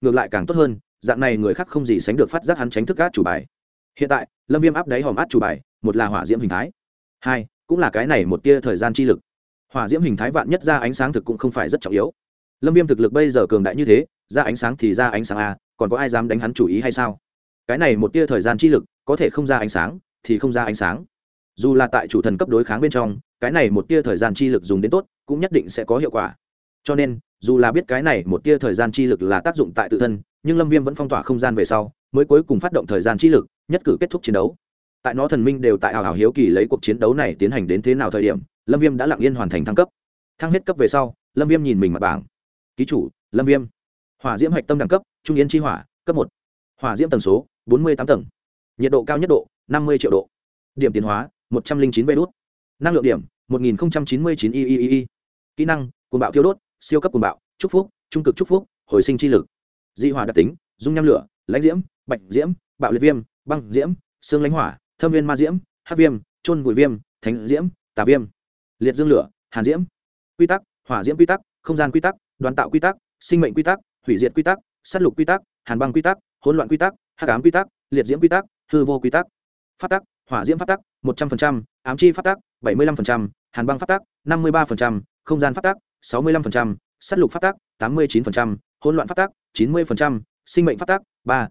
ngược lại càng tốt hơn, dạng này người khác không gì sánh được phát giác hắn tránh thức át chủ bài. Hiện tại lâm viêm áp đáy hòm át chủ bài, một là hỏa diễm hình thái, hai cũng là cái này một tia thời gian chi lực. Hỏa diễm hình thái vạn nhất ra ánh sáng thực cũng không phải rất trọng yếu. Lâm viêm thực lực bây giờ cường đại như thế, ra ánh sáng thì ra ánh sáng a, còn có ai dám đánh hắn chủ ý hay sao? Cái này một tia thời gian chi lực có thể không ra ánh sáng thì không ra ánh sáng. Dù là tại chủ thần cấp đối kháng bên trong, cái này một tia thời gian chi lực dùng đến tốt cũng nhất định sẽ có hiệu quả. Cho nên dù là biết cái này một tia thời gian chi lực là tác dụng tại tự thân, nhưng lâm viêm vẫn phong tỏa không gian về sau mới cuối cùng phát động thời gian chi lực, nhất cử kết thúc chiến đấu. Tại nó thần minh đều tại ảo ảo hiếu kỳ lấy cuộc chiến đấu này tiến hành đến thế nào thời điểm, lâm viêm đã lặng yên hoàn thành thăng cấp. Thăng hết cấp về sau, lâm viêm nhìn mình mặt bảng. Ký chủ lâm viêm, hỏa diễm hạch tâm đẳng cấp trung yên chi hỏa cấp 1, hỏa diễm tần số 48 tầng, nhiệt độ cao nhất độ 50 triệu độ, điểm tiến hóa 109 vê đốt, năng lượng điểm 1099 i. Kỹ năng cuồng bạo thiêu đốt, siêu cấp cuồng bạo, chúc phúc, trung cực chúc phúc, hồi sinh chi lực. Dị hỏa đặc tính dung nham lửa, lãnh diễm, bạch diễm, bạo liệt viêm, băng diễm, xương lãnh hỏa, thâm viên ma diễm, hắc viêm, trôn vùi viêm, thánh diễm, tà viêm, liệt dương lửa, hàn diễm. Quy tắc hỏa diễm quy tắc, không gian quy tắc, đoàn tạo quy tắc, sinh mệnh quy tắc, hủy diệt quy tắc, sát lục quy tắc, hàn băng quy tắc, hỗn loạn quy tắc, hắc ám quy tắc, liệt diễm quy tắc, hư vô quy tắc. Pháp tắc hỏa diễm pháp tắc 100%, ám chi pháp tắc 75%, hàn băng pháp tắc 53%, không gian pháp tắc 65%, sát lục pháp tắc 89%, hỗn loạn pháp tắc 90%, sinh mệnh pháp tắc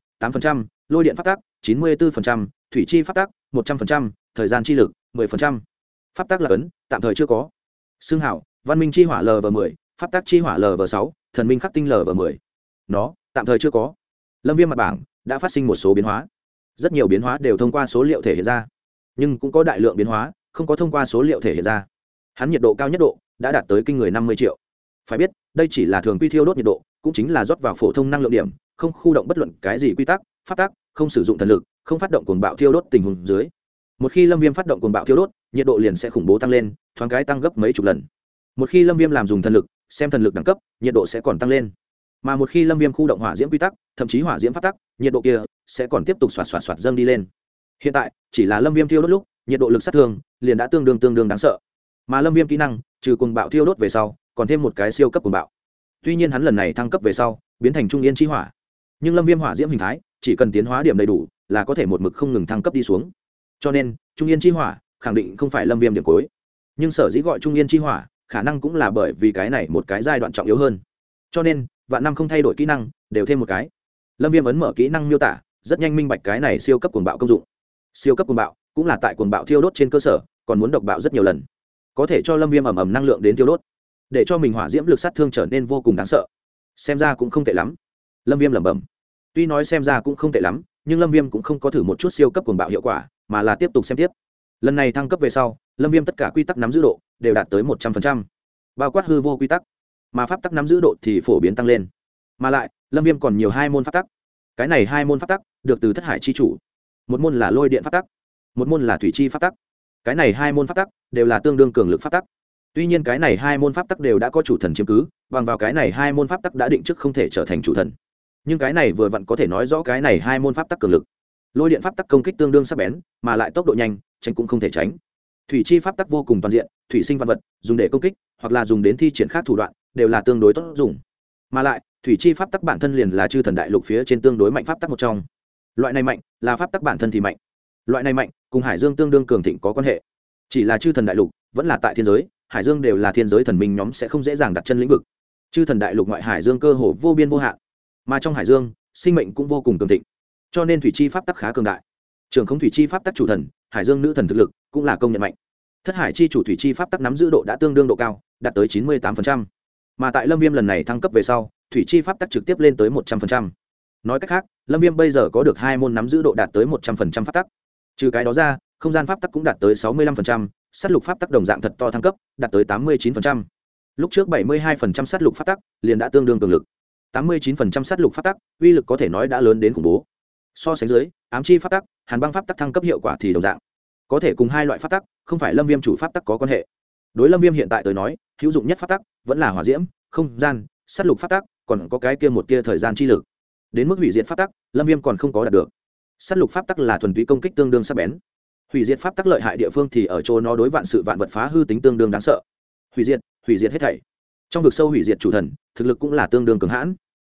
8%, lôi điện pháp tắc 94%, thủy chi pháp tắc 100%, thời gian chi lực 10%. Pháp tắc là cấn tạm thời chưa có. Xương hảo văn minh chi hỏa lv 10, pháp tắc chi hỏa lv 6, thần minh khắc tinh lv 10. Nó tạm thời chưa có. Lâm viêm mặt bảng đã phát sinh một số biến hóa, rất nhiều biến hóa đều thông qua số liệu thể hiện ra, nhưng cũng có đại lượng biến hóa không có thông qua số liệu thể hiện ra. Hắn nhiệt độ cao nhất độ đã đạt tới kinh người 50 triệu. Phải biết đây chỉ là thường quy thiêu đốt nhiệt độ, cũng chính là rót vào phổ thông năng lượng điểm, không khu động bất luận cái gì quy tắc pháp tắc, không sử dụng thần lực, không phát động cuồng bạo thiêu đốt tình huống dưới. Một khi lâm viêm phát động cuồng bạo thiêu đốt, nhiệt độ liền sẽ khủng bố tăng lên, thoáng cái tăng gấp mấy chục lần. Một khi lâm viêm làm dùng thần lực, xem thần lực đẳng cấp, nhiệt độ sẽ còn tăng lên. Mà một khi lâm viêm khu động hỏa diễm quy tắc, thậm chí hỏa diễm pháp tắc, nhiệt độ kia sẽ còn tiếp tục xoạt dâng đi lên. Hiện tại chỉ là lâm viêm thiêu đốt lúc, nhiệt độ lực sát thương liền đã tương đương đáng sợ. Mà lâm viêm kỹ năng trừ cuồng bạo thiêu đốt về sau, còn thêm một cái siêu cấp cuồng bạo. Tuy nhiên hắn lần này thăng cấp về sau biến thành trung yên chi hỏa, nhưng lâm viêm hỏa diễm hình thái chỉ cần tiến hóa điểm đầy đủ là có thể một mực không ngừng thăng cấp đi xuống. Cho nên trung yên chi hỏa khẳng định không phải lâm viêm điểm cuối, nhưng sở dĩ gọi trung yên chi hỏa khả năng cũng là bởi vì cái này một cái giai đoạn trọng yếu hơn. Cho nên vạn năm không thay đổi kỹ năng đều thêm một cái. Lâm viêm ấn mở kỹ năng miêu tả, rất nhanh minh bạch cái này siêu cấp cuồng bạo công dụng. Siêu cấp cuồng bạo cũng là tại cuồng bạo thiêu đốt trên cơ sở còn muốn độc bạo rất nhiều lần, có thể cho lâm viêm ầm năng lượng đến thiêu đốt, để cho mình hỏa diễm lực sát thương trở nên vô cùng đáng sợ. Xem ra cũng không tệ lắm, lâm viêm lẩm bẩm. Tuy nói xem ra cũng không tệ lắm, nhưng lâm viêm cũng không có thử một chút siêu cấp cuồng bạo hiệu quả, mà là tiếp tục xem tiếp. Lần này thăng cấp về sau, lâm viêm tất cả quy tắc nắm giữ độ đều đạt tới 100%, bao quát hư vô quy tắc, mà pháp tắc nắm giữ độ thì phổ biến tăng lên. Mà lại lâm viêm còn nhiều 2 môn pháp tắc. Cái này 2 môn pháp tắc được từ thất hải chi chủ, một môn là lôi điện pháp tắc, một môn là thủy chi pháp tắc. Cái này 2 môn pháp tắc đều là tương đương cường lực pháp tắc. Tuy nhiên cái này 2 môn pháp tắc đều đã có chủ thần chiếm cứ, bằng vào cái này 2 môn pháp tắc đã định trước không thể trở thành chủ thần, nhưng cái này vừa vặn có thể nói rõ cái này 2 môn pháp tắc cường lực. Lôi điện pháp tắc công kích tương đương sắc bén, mà lại tốc độ nhanh, tránh cũng không thể tránh. Thủy chi pháp tắc vô cùng toàn diện, thủy sinh văn vật dùng để công kích hoặc là dùng đến thi triển khác thủ đoạn đều là tương đối tốt dùng. Mà lại thủy chi pháp tắc bản thân liền là chư thần đại lục phía trên tương đối mạnh pháp tắc một trong. Loại này mạnh là pháp tắc bản thân thì mạnh. Loại này mạnh cùng hải dương tương đương cường thịnh có quan hệ. Chỉ là chư thần đại lục vẫn là tại thiên giới, hải dương đều là thiên giới thần minh nhóm sẽ không dễ dàng đặt chân lĩnh vực. Chư thần đại lục ngoại hải dương cơ hồ vô biên vô hạn, mà trong hải dương sinh mệnh cũng vô cùng cường thịnh, cho nên thủy chi pháp tắc khá cường đại. Trường không thủy chi pháp tắc chủ thần hải dương nữ thần thực lực cũng là công nhận mạnh. Thất hải chi chủ thủy chi pháp tắc nắm giữ độ đã tương đương độ cao, đạt tới 98%. Mà tại lâm viêm lần này thăng cấp về sau, thủy chi pháp tắc trực tiếp lên tới 100%. Nói cách khác, lâm viêm bây giờ có được 2 môn nắm giữ độ đạt tới 100% pháp tắc. Trừ cái đó ra, không gian pháp tắc cũng đạt tới 65%, sát lục pháp tắc đồng dạng thật to thăng cấp, đạt tới 89%. Lúc trước 72% sát lục pháp tắc liền đã tương đương cường lực. 89% sát lục pháp tắc, uy lực có thể nói đã lớn đến khủng bố. So sánh dưới, ám chi pháp tắc, hàn băng pháp tắc thăng cấp hiệu quả thì đồng dạng. Có thể cùng 2 loại pháp tắc, không phải lâm viêm chủ pháp tắc có quan hệ. Đối lâm viêm hiện tại tới nói, hữu dụng nhất pháp tắc vẫn là hỏa diễm, không gian, sát lục pháp tắc, còn có cái kia một tia thời gian chi lực. Đến mức hủy diệt pháp tắc, lâm viêm còn không có đạt được. Sát lục pháp tắc là thuần túy công kích tương đương sắc bén. Hủy diệt pháp tắc lợi hại địa phương thì ở chỗ nó đối vạn sự vạn vật phá hư tính tương đương đáng sợ. Hủy diệt hết thảy. Trong vực sâu hủy diệt chủ thần, thực lực cũng là tương đương cường hãn.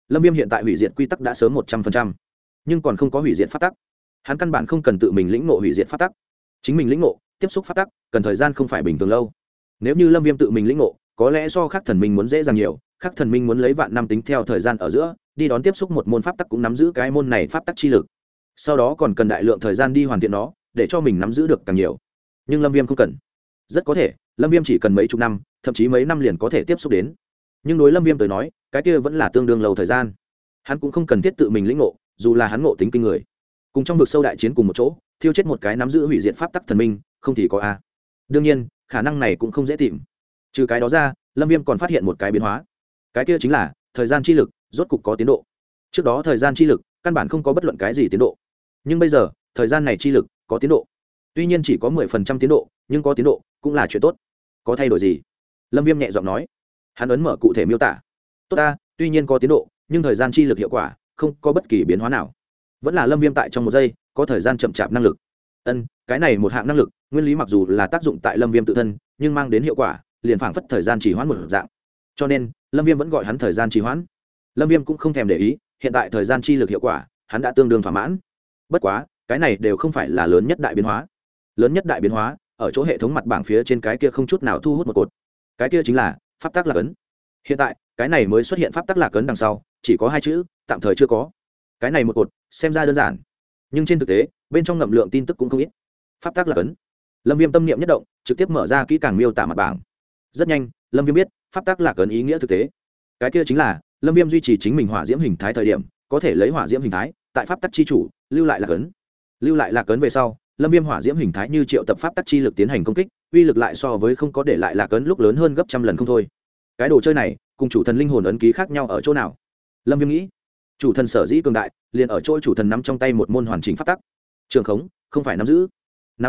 lâm viêm hiện tại hủy diệt quy tắc đã sớm 100%, nhưng còn không có hủy diệt pháp tắc. Hắn căn bản không cần tự mình lĩnh ngộ hủy diệt pháp tắc, chính mình lĩnh ngộ tiếp xúc pháp tắc cần thời gian không phải bình thường lâu. Nếu như lâm viêm tự mình lĩnh ngộ, có lẽ so khác thần minh muốn dễ dàng nhiều. Khác thần minh muốn lấy vạn năm tính theo thời gian ở giữa đi đón tiếp xúc một môn pháp tắc cũng nắm giữ cái môn này pháp tắc chi lực, sau đó còn cần đại lượng thời gian đi hoàn thiện nó để cho mình nắm giữ được càng nhiều. Nhưng lâm viêm không cần, rất có thể lâm viêm chỉ cần mấy chục năm thậm chí mấy năm liền có thể tiếp xúc đến. Nhưng đối lâm viêm tới nói cái kia vẫn là tương đương lâu thời gian. Hắn cũng không cần thiết tự mình lĩnh ngộ, dù là hắn ngộ tính kinh người, cùng trong vực sâu đại chiến cùng một chỗ thiêu chết một cái nắm giữ hủy diệt pháp tắc thần minh không thì có a. Đương nhiên khả năng này cũng không dễ tìm. Trừ cái đó ra, lâm viêm còn phát hiện một cái biến hóa, cái kia chính là thời gian chi lực rốt cục có tiến độ. Trước đó thời gian chi lực căn bản không có bất luận cái gì tiến độ, nhưng bây giờ thời gian này chi lực có tiến độ. Tuy nhiên chỉ có 10% tiến độ, nhưng có tiến độ cũng là chuyện tốt. Có thay đổi gì? Lâm viêm nhẹ giọng nói. Hắn ấn mở cụ thể miêu tả. Tốt ta, tuy nhiên có tiến độ nhưng thời gian chi lực hiệu quả không có bất kỳ biến hóa nào. Vẫn là lâm viêm tại trong một giây có thời gian chậm chạp năng lực. Cái này một hạng năng lực nguyên lý mặc dù là tác dụng tại lâm viêm tự thân, nhưng mang đến hiệu quả liền phảng phất thời gian trì hoãn một dạng. Cho nên lâm viêm vẫn gọi hắn thời gian trì hoãn. Lâm viêm cũng không thèm để ý, hiện tại thời gian chi lực hiệu quả hắn đã tương đương thỏa mãn. Bất quá cái này đều không phải là lớn nhất đại biến hóa. Lớn nhất đại biến hóa ở chỗ hệ thống mặt bảng phía trên cái kia không chút nào thu hút một cột. Cái kia chính là pháp tắc lạc ấn. Hiện tại cái này mới xuất hiện pháp tắc lạc ấn đằng sau chỉ có 2 chữ, tạm thời chưa có. Cái này một cột xem ra đơn giản, nhưng trên thực tế bên trong ngậm lượng tin tức cũng không ít. Pháp tắc lạc ấn. Lâm viêm tâm niệm nhất động, trực tiếp mở ra kỹ càng miêu tả mặt bảng. Rất nhanh lâm viêm biết pháp tắc lạc ấn ý nghĩa thực tế. Cái kia chính là lâm viêm duy trì chính mình hỏa diễm hình thái thời điểm có thể lấy hỏa diễm hình thái tại pháp tắc chi chủ lưu lại lạc ấn. Lưu lại lạc ấn về sau, lâm viêm hỏa diễm hình thái như triệu tập pháp tắc chi lực tiến hành công kích, uy lực lại so với không có để lại lạc ấn lúc lớn hơn gấp trăm lần không thôi. Cái đồ chơi này cùng chủ thần linh hồn ấn ký khác nhau ở chỗ nào? Lâm viêm nghĩ. Chủ thần sở dĩ cường đại liền ở chỗ chủ thần nắm trong tay một môn hoàn chỉnh pháp tắc. Trường khống không phải nắm giữ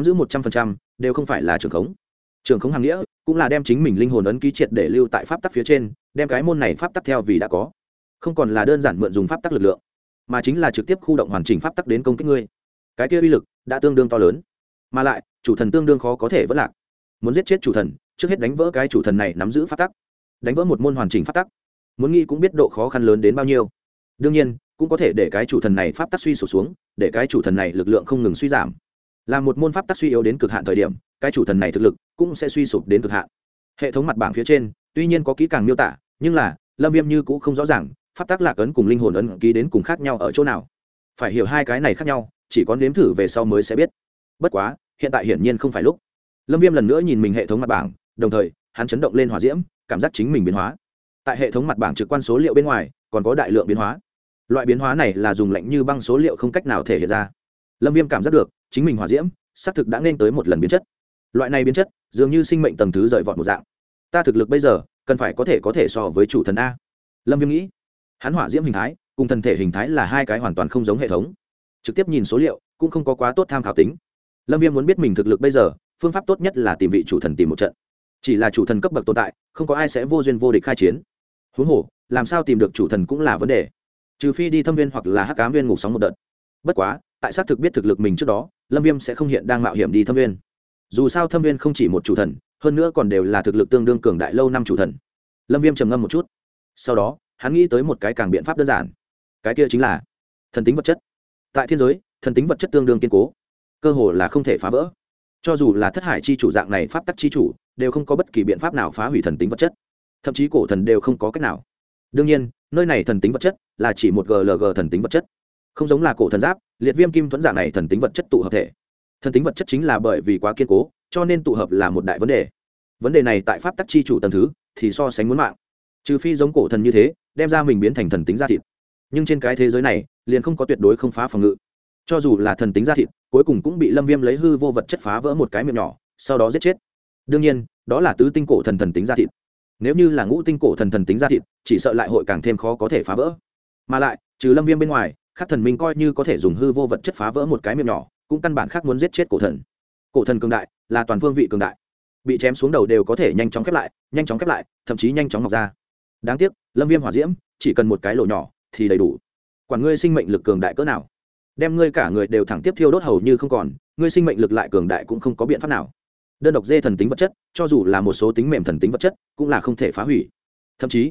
100% đều không phải là trường khống. Trường khống hàng nghĩa cũng là đem chính mình linh hồn ấn ký triệt để lưu tại pháp tắc phía trên, đem cái môn này pháp tắc theo vì đã có, không còn là đơn giản mượn dùng pháp tắc lực lượng, mà chính là trực tiếp khu động hoàn chỉnh pháp tắc đến công kích ngươi. Cái kia uy lực đã tương đương to lớn, mà lại chủ thần tương đương khó có thể vỡ lạc. Muốn giết chết chủ thần, trước hết đánh vỡ cái chủ thần này nắm giữ pháp tắc, đánh vỡ một môn hoàn chỉnh pháp tắc, muốn nghĩ cũng biết độ khó khăn lớn đến bao nhiêu. Đương nhiên cũng có thể để cái chủ thần này pháp tắc suy sụp xuống, để cái chủ thần này lực lượng không ngừng suy giảm. Là một môn pháp tắc suy yếu đến cực hạn thời điểm, cái chủ thần này thực lực cũng sẽ suy sụp đến cực hạn. Hệ thống mặt bảng phía trên tuy nhiên có kỹ càng miêu tả, nhưng là lâm viêm như cũng không rõ ràng pháp tắc lạc ấn cùng linh hồn ấn ký đến cùng khác nhau ở chỗ nào. Phải hiểu hai cái này khác nhau, chỉ có nếm thử về sau mới sẽ biết. Bất quá hiện tại hiển nhiên không phải lúc. Lâm viêm lần nữa nhìn mình hệ thống mặt bảng, đồng thời hắn chấn động lên hỏa diễm, cảm giác chính mình biến hóa. Tại hệ thống mặt bảng trực quan số liệu bên ngoài còn có đại lượng biến hóa. Loại biến hóa này là dùng lạnh như băng số liệu không cách nào thể hiện ra. Lâm viêm cảm giác được chính mình hỏa diễm xác thực đã nên tới một lần biến chất. Loại này biến chất dường như sinh mệnh tầng thứ rời vọt một dạng. Ta thực lực bây giờ cần phải có thể so với chủ thần a. Lâm viêm nghĩ. Hắn hỏa diễm hình thái cùng thần thể hình thái là hai cái hoàn toàn không giống hệ thống. Trực tiếp nhìn số liệu cũng không có quá tốt tham khảo tính. Lâm viêm muốn biết mình thực lực bây giờ, phương pháp tốt nhất là tìm vị chủ thần tìm một trận. Chỉ là chủ thần cấp bậc tồn tại, không có ai sẽ vô duyên vô địch khai chiến. Huống hồ làm sao tìm được chủ thần cũng là vấn đề, trừ phi đi thâm viên hoặc là hắc ám viên ngục sóng một đợt. Bất quá tại xác thực biết thực lực mình trước đó, lâm viêm sẽ không hiện đang mạo hiểm đi thâm viên. Dù sao thâm viên không chỉ một chủ thần, hơn nữa còn đều là thực lực tương đương cường đại lâu năm chủ thần. Lâm viêm trầm ngâm một chút, sau đó hắn nghĩ tới một cái càng biện pháp đơn giản. Cái kia chính là thần tính vật chất. Tại thiên giới, thần tính vật chất tương đương kiên cố, cơ hồ là không thể phá vỡ. Cho dù là thất hải chi chủ dạng này pháp tắc chi chủ, đều không có bất kỳ biện pháp nào phá hủy thần tính vật chất, thậm chí cổ thần đều không có cách nào. Đương nhiên nơi này thần tính vật chất là chỉ một glg thần tính vật chất, không giống là cổ thần giáp, liệt viêm kim thuẫn dạng này thần tính vật chất tụ hợp thể. Thần tính vật chất chính là bởi vì quá kiên cố, cho nên tụ hợp là một đại vấn đề. Vấn đề này tại pháp tắc chi chủ tầng thứ thì so sánh muốn mạng, trừ phi giống cổ thần như thế đem ra mình biến thành thần tính da thịt. Nhưng trên cái thế giới này liền không có tuyệt đối không phá phòng ngự. Cho dù là thần tính da thịt, cuối cùng cũng bị lâm viêm lấy hư vô vật chất phá vỡ một cái miệng nhỏ, sau đó giết chết. Đương nhiên đó là tứ tinh cổ thần thần tính da thịt. Nếu như là ngũ tinh cổ thần thần tính da thịt, chỉ sợ lại hội càng thêm khó có thể phá vỡ. Mà lại trừ lâm viêm bên ngoài, các thần minh coi như có thể dùng hư vô vật chất phá vỡ một cái miệng nhỏ, cũng căn bản khác muốn giết chết cổ thần. Cổ thần cường đại là toàn phương vị cường đại, bị chém xuống đầu đều có thể nhanh chóng khép lại, thậm chí nhanh chóng mọc ra. Đáng tiếc lâm viêm hỏa diễm chỉ cần một cái lỗ nhỏ thì đầy đủ. Quản ngươi sinh mệnh lực cường đại cỡ nào, đem ngươi cả người đều thẳng tiếp thiêu đốt hầu như không còn, ngươi sinh mệnh lực lại cường đại cũng không có biện pháp nào. Đơn độc dê thần tính vật chất, cho dù là một số tính mềm thần tính vật chất cũng là không thể phá hủy. Thậm chí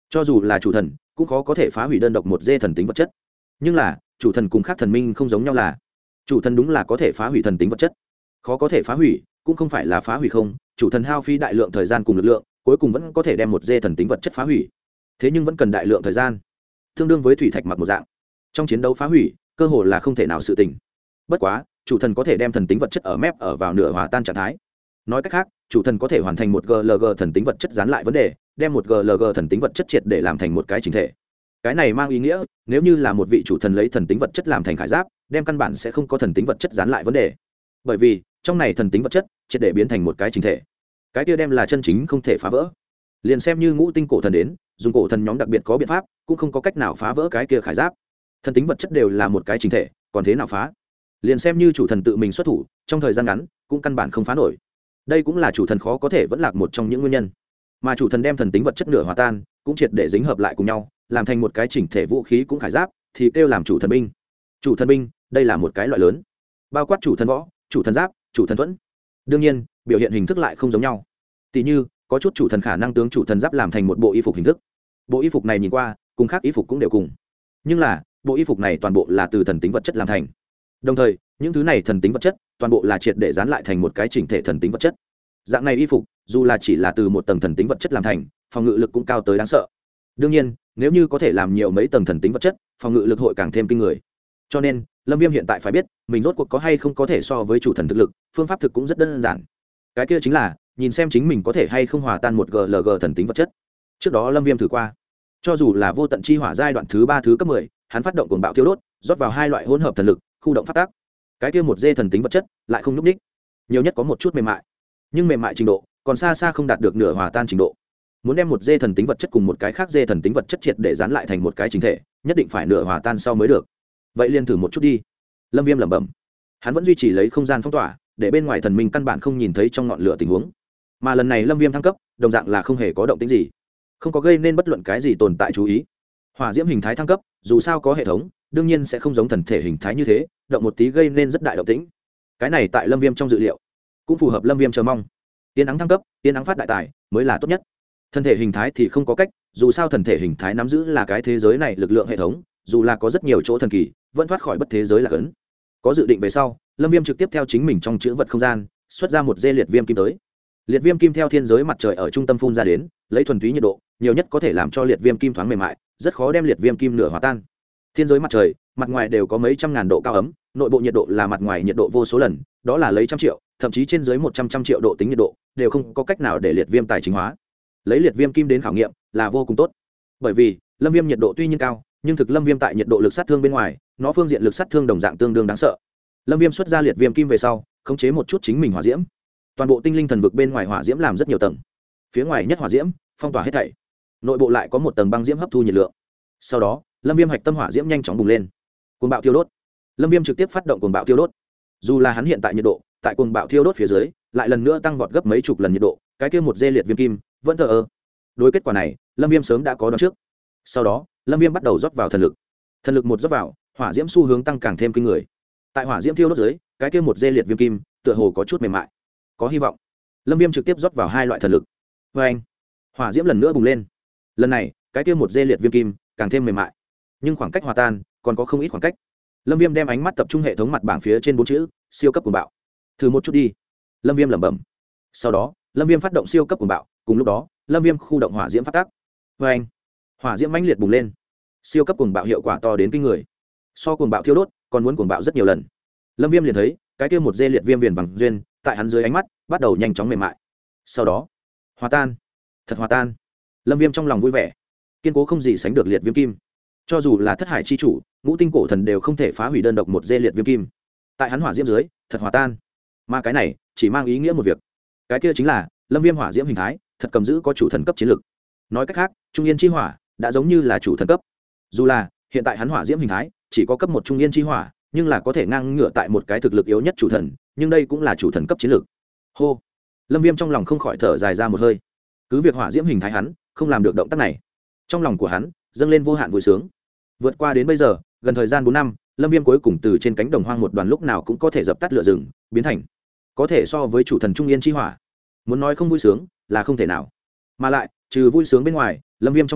cho dù là chủ thần cũng khó có thể phá hủy đơn độc một dê thần tính vật chất. Nhưng là chủ thần cùng khác thần minh không giống nhau là chủ thần đúng là có thể phá hủy thần tính vật chất. Khó có thể phá hủy cũng không phải là phá hủy không, chủ thần hao phí đại lượng thời gian cùng lực lượng, cuối cùng vẫn có thể đem một dê thần tính vật chất phá hủy. Thế nhưng vẫn cần đại lượng thời gian, tương đương với thủy thạch mặc một dạng. Trong chiến đấu phá hủy cơ hồ là không thể nào sự tình. Bất quá chủ thần có thể đem thần tính vật chất ở mép ở vào nửa hòa tan trạng thái. Nói cách khác, chủ thần có thể hoàn thành một glg thần tính vật chất dán lại vấn đề, đem một glg thần tính vật chất triệt để làm thành một cái chỉnh thể. Cái này mang ý nghĩa, nếu như là một vị chủ thần lấy thần tính vật chất làm thành khải giáp, đem căn bản sẽ không có thần tính vật chất dán lại vấn đề. Bởi vì trong này thần tính vật chất triệt để biến thành một cái chỉnh thể, cái kia đem là chân chính không thể phá vỡ. Liền xem như ngũ tinh cổ thần đến, dùng cổ thần nhóm đặc biệt có biện pháp, cũng không có cách nào phá vỡ cái kia khải giáp. Thần tính vật chất đều là một cái chỉnh thể, còn thế nào phá? Liền xem như chủ thần tự mình xuất thủ, trong thời gian ngắn cũng căn bản không phá nổi. Đây cũng là chủ thần khó có thể vẫn lạc một trong những nguyên nhân. Mà chủ thần đem thần tính vật chất nửa hòa tan, cũng triệt để dính hợp lại cùng nhau, làm thành một cái chỉnh thể vũ khí cũng khải giáp, thì kêu làm chủ thần binh. Chủ thần binh, đây là một cái loại lớn, bao quát chủ thần võ, chủ thần giáp, chủ thần thuẫn. Đương nhiên, biểu hiện hình thức lại không giống nhau. Tỷ như, có chút chủ thần khả năng tướng chủ thần giáp làm thành một bộ y phục hình thức. Bộ y phục này nhìn qua, cùng khác y phục cũng đều cùng. Nhưng là, bộ y phục này toàn bộ là từ thần tính vật chất làm thành. Đồng thời, những thứ này thần tính vật chất, toàn bộ là triệt để dán lại thành một cái chỉnh thể thần tính vật chất. Dạng này y phục, dù là chỉ là từ một tầng thần tính vật chất làm thành, phòng ngự lực cũng cao tới đáng sợ. Đương nhiên, nếu như có thể làm nhiều mấy tầng thần tính vật chất, phòng ngự lực hội càng thêm kinh người. Cho nên, Lâm Viêm hiện tại phải biết, mình rốt cuộc có hay không có thể so với chủ thần thực lực, phương pháp thực cũng rất đơn giản. Cái kia chính là, nhìn xem chính mình có thể hay không hòa tan một glg thần tính vật chất. Trước đó Lâm Viêm thử qua, cho dù là vô tận chi hỏa giai đoạn thứ 3 thứ cấp 10, hắn phát động cuồng bạo thiêu đốt, rót vào hai loại hỗn hợp thần lực, khu động phát tác. Cái kia một dê thần tính vật chất lại không lúc đích, nhiều nhất có một chút mềm mại, nhưng mềm mại trình độ còn xa xa không đạt được nửa hòa tan trình độ. Muốn đem một dê thần tính vật chất cùng một cái khác dê thần tính vật chất triệt để dán lại thành một cái chính thể, nhất định phải nửa hòa tan sau mới được. Vậy liền thử một chút đi. Lâm Viêm lẩm bẩm. Hắn vẫn duy trì lấy không gian phong tỏa, để bên ngoài thần minh căn bản không nhìn thấy trong ngọn lửa tình huống. Mà lần này Lâm Viêm thăng cấp, đồng dạng là không hề có động tĩnh gì, không có gây nên bất luận cái gì tồn tại chú ý. Hỏa diễm hình thái thăng cấp, dù sao có hệ thống, đương nhiên sẽ không giống thần thể hình thái như thế, động một tí gây nên rất đại động tĩnh. Cái này tại Lâm Viêm trong dự liệu, cũng phù hợp Lâm Viêm chờ mong. Tiên ắng thăng cấp, tiên ắng phát đại tài mới là tốt nhất. Thần thể hình thái thì không có cách, dù sao thần thể hình thái nắm giữ là cái thế giới này lực lượng hệ thống, dù là có rất nhiều chỗ thần kỳ, vẫn thoát khỏi bất thế giới là cấn. Có dự định về sau, Lâm Viêm trực tiếp theo chính mình trong chữ vật không gian, xuất ra một dê liệt viêm kim tới. Liệt viêm kim theo thiên giới mặt trời ở trung tâm phun ra đến, lấy thuần túy nhiệt độ, nhiều nhất có thể làm cho liệt viêm kim thoáng mềm mại, rất khó đem liệt viêm kim nửa hòa tan. Thiên giới mặt trời, mặt ngoài đều có mấy trăm ngàn độ cao ấm, nội bộ nhiệt độ là mặt ngoài nhiệt độ vô số lần, đó là lấy trăm triệu, thậm chí trên dưới 100 triệu độ tính nhiệt độ, đều không có cách nào để liệt viêm tài chính hóa. Lấy liệt viêm kim đến khảo nghiệm là vô cùng tốt. Bởi vì, Lâm Viêm nhiệt độ tuy nhiên cao, nhưng thực Lâm Viêm tại nhiệt độ lực sát thương bên ngoài, nó phương diện lực sát thương đồng dạng tương đương đáng sợ. Lâm Viêm xuất ra liệt viêm kim về sau, khống chế một chút chính mình hỏa diễm. Toàn bộ tinh linh thần vực bên ngoài hỏa diễm làm rất nhiều tầng. Phía ngoài nhất hỏa diễm, phong tỏa hết thảy. Nội bộ lại có một tầng băng diễm hấp thu nhiệt lượng. Sau đó, Lâm Viêm hạch tâm hỏa diễm nhanh chóng bùng lên. Cuồng bạo thiêu đốt. Lâm Viêm trực tiếp phát động cuồng bạo thiêu đốt. Dù là hắn hiện tại nhiệt độ, tại cuồng bạo thiêu đốt phía dưới, lại lần nữa tăng vọt gấp mấy chục lần nhiệt độ, cái kia một dê liệt viêm kim vẫn thờ ơ. Đối kết quả này, Lâm Viêm sớm đã có đoán trước. Sau đó, Lâm Viêm bắt đầu rót vào thần lực. Thần lực một rót vào, hỏa diễm xu hướng tăng càng thêm kinh người. Tại hỏa diễm thiêu đốt dưới, cái kia một dê liệt viêm kim, tựa hồ có chút mềm mại. Có hy vọng. Lâm Viêm trực tiếp rót vào hai loại thần lực. Oeng! Hỏa diễm lần nữa bùng lên. Lần này, cái kia một dê liệt viêm kim càng thêm mềm mại. Nhưng khoảng cách hòa tan còn có không ít khoảng cách. Lâm Viêm đem ánh mắt tập trung hệ thống mặt bảng phía trên 4 chữ, siêu cấp cuồng bạo. Thử một chút đi. Lâm Viêm lẩm bẩm. Sau đó, Lâm Viêm phát động siêu cấp cuồng bạo, cùng lúc đó, Lâm Viêm khu động hỏa diễm phát tác. Oeng! Hỏa diễm mãnh liệt bùng lên. Siêu cấp cuồng bạo hiệu quả to đến kinh người. So cuồng bạo thiêu đốt, còn muốn cuồng bạo rất nhiều lần. Lâm Viêm liền thấy, cái kia một dê liệt viêm viền vàng duyên, tại hắn dưới ánh mắt, bắt đầu nhanh chóng mềm mại. Sau đó, hòa tan. Thật hòa tan. Lâm Viêm trong lòng vui vẻ. Kiên cố không gì sánh được liệt viêm kim. Cho dù là thất hải chi chủ, ngũ tinh cổ thần đều không thể phá hủy đơn độc một dê liệt viêm kim. Tại hắn hỏa diễm dưới, thật hòa tan. Mà cái này, chỉ mang ý nghĩa một việc. Cái kia chính là, Lâm Viêm hỏa diễm hình thái, thật cầm giữ có chủ thần cấp chiến lực. Nói cách khác, Trung Yên chi hỏa đã giống như là chủ thần cấp. Dù là hiện tại hắn hỏa diễm hình thái chỉ có cấp 1 Trung Yên chi hỏa, nhưng là có thể ngang ngửa tại một cái thực lực yếu nhất chủ thần, nhưng đây cũng là chủ thần cấp chiến lực. Hô. Lâm Viêm trong lòng không khỏi thở dài ra một hơi. Cứ việc hỏa diễm hình thái hắn không làm được động tác này, trong lòng của hắn dâng lên vô hạn vui sướng. Vượt qua đến bây giờ, gần thời gian 4 năm, Lâm Viêm cuối cùng từ trên cánh đồng hoang một đoàn lúc nào cũng có thể dập tắt lửa rừng, biến thành có thể so với chủ thần Trung Yên chi hỏa. Muốn nói không vui sướng là không thể nào. Mà lại, trừ vui sướng bên ngoài, Lâm Viêm trong lòng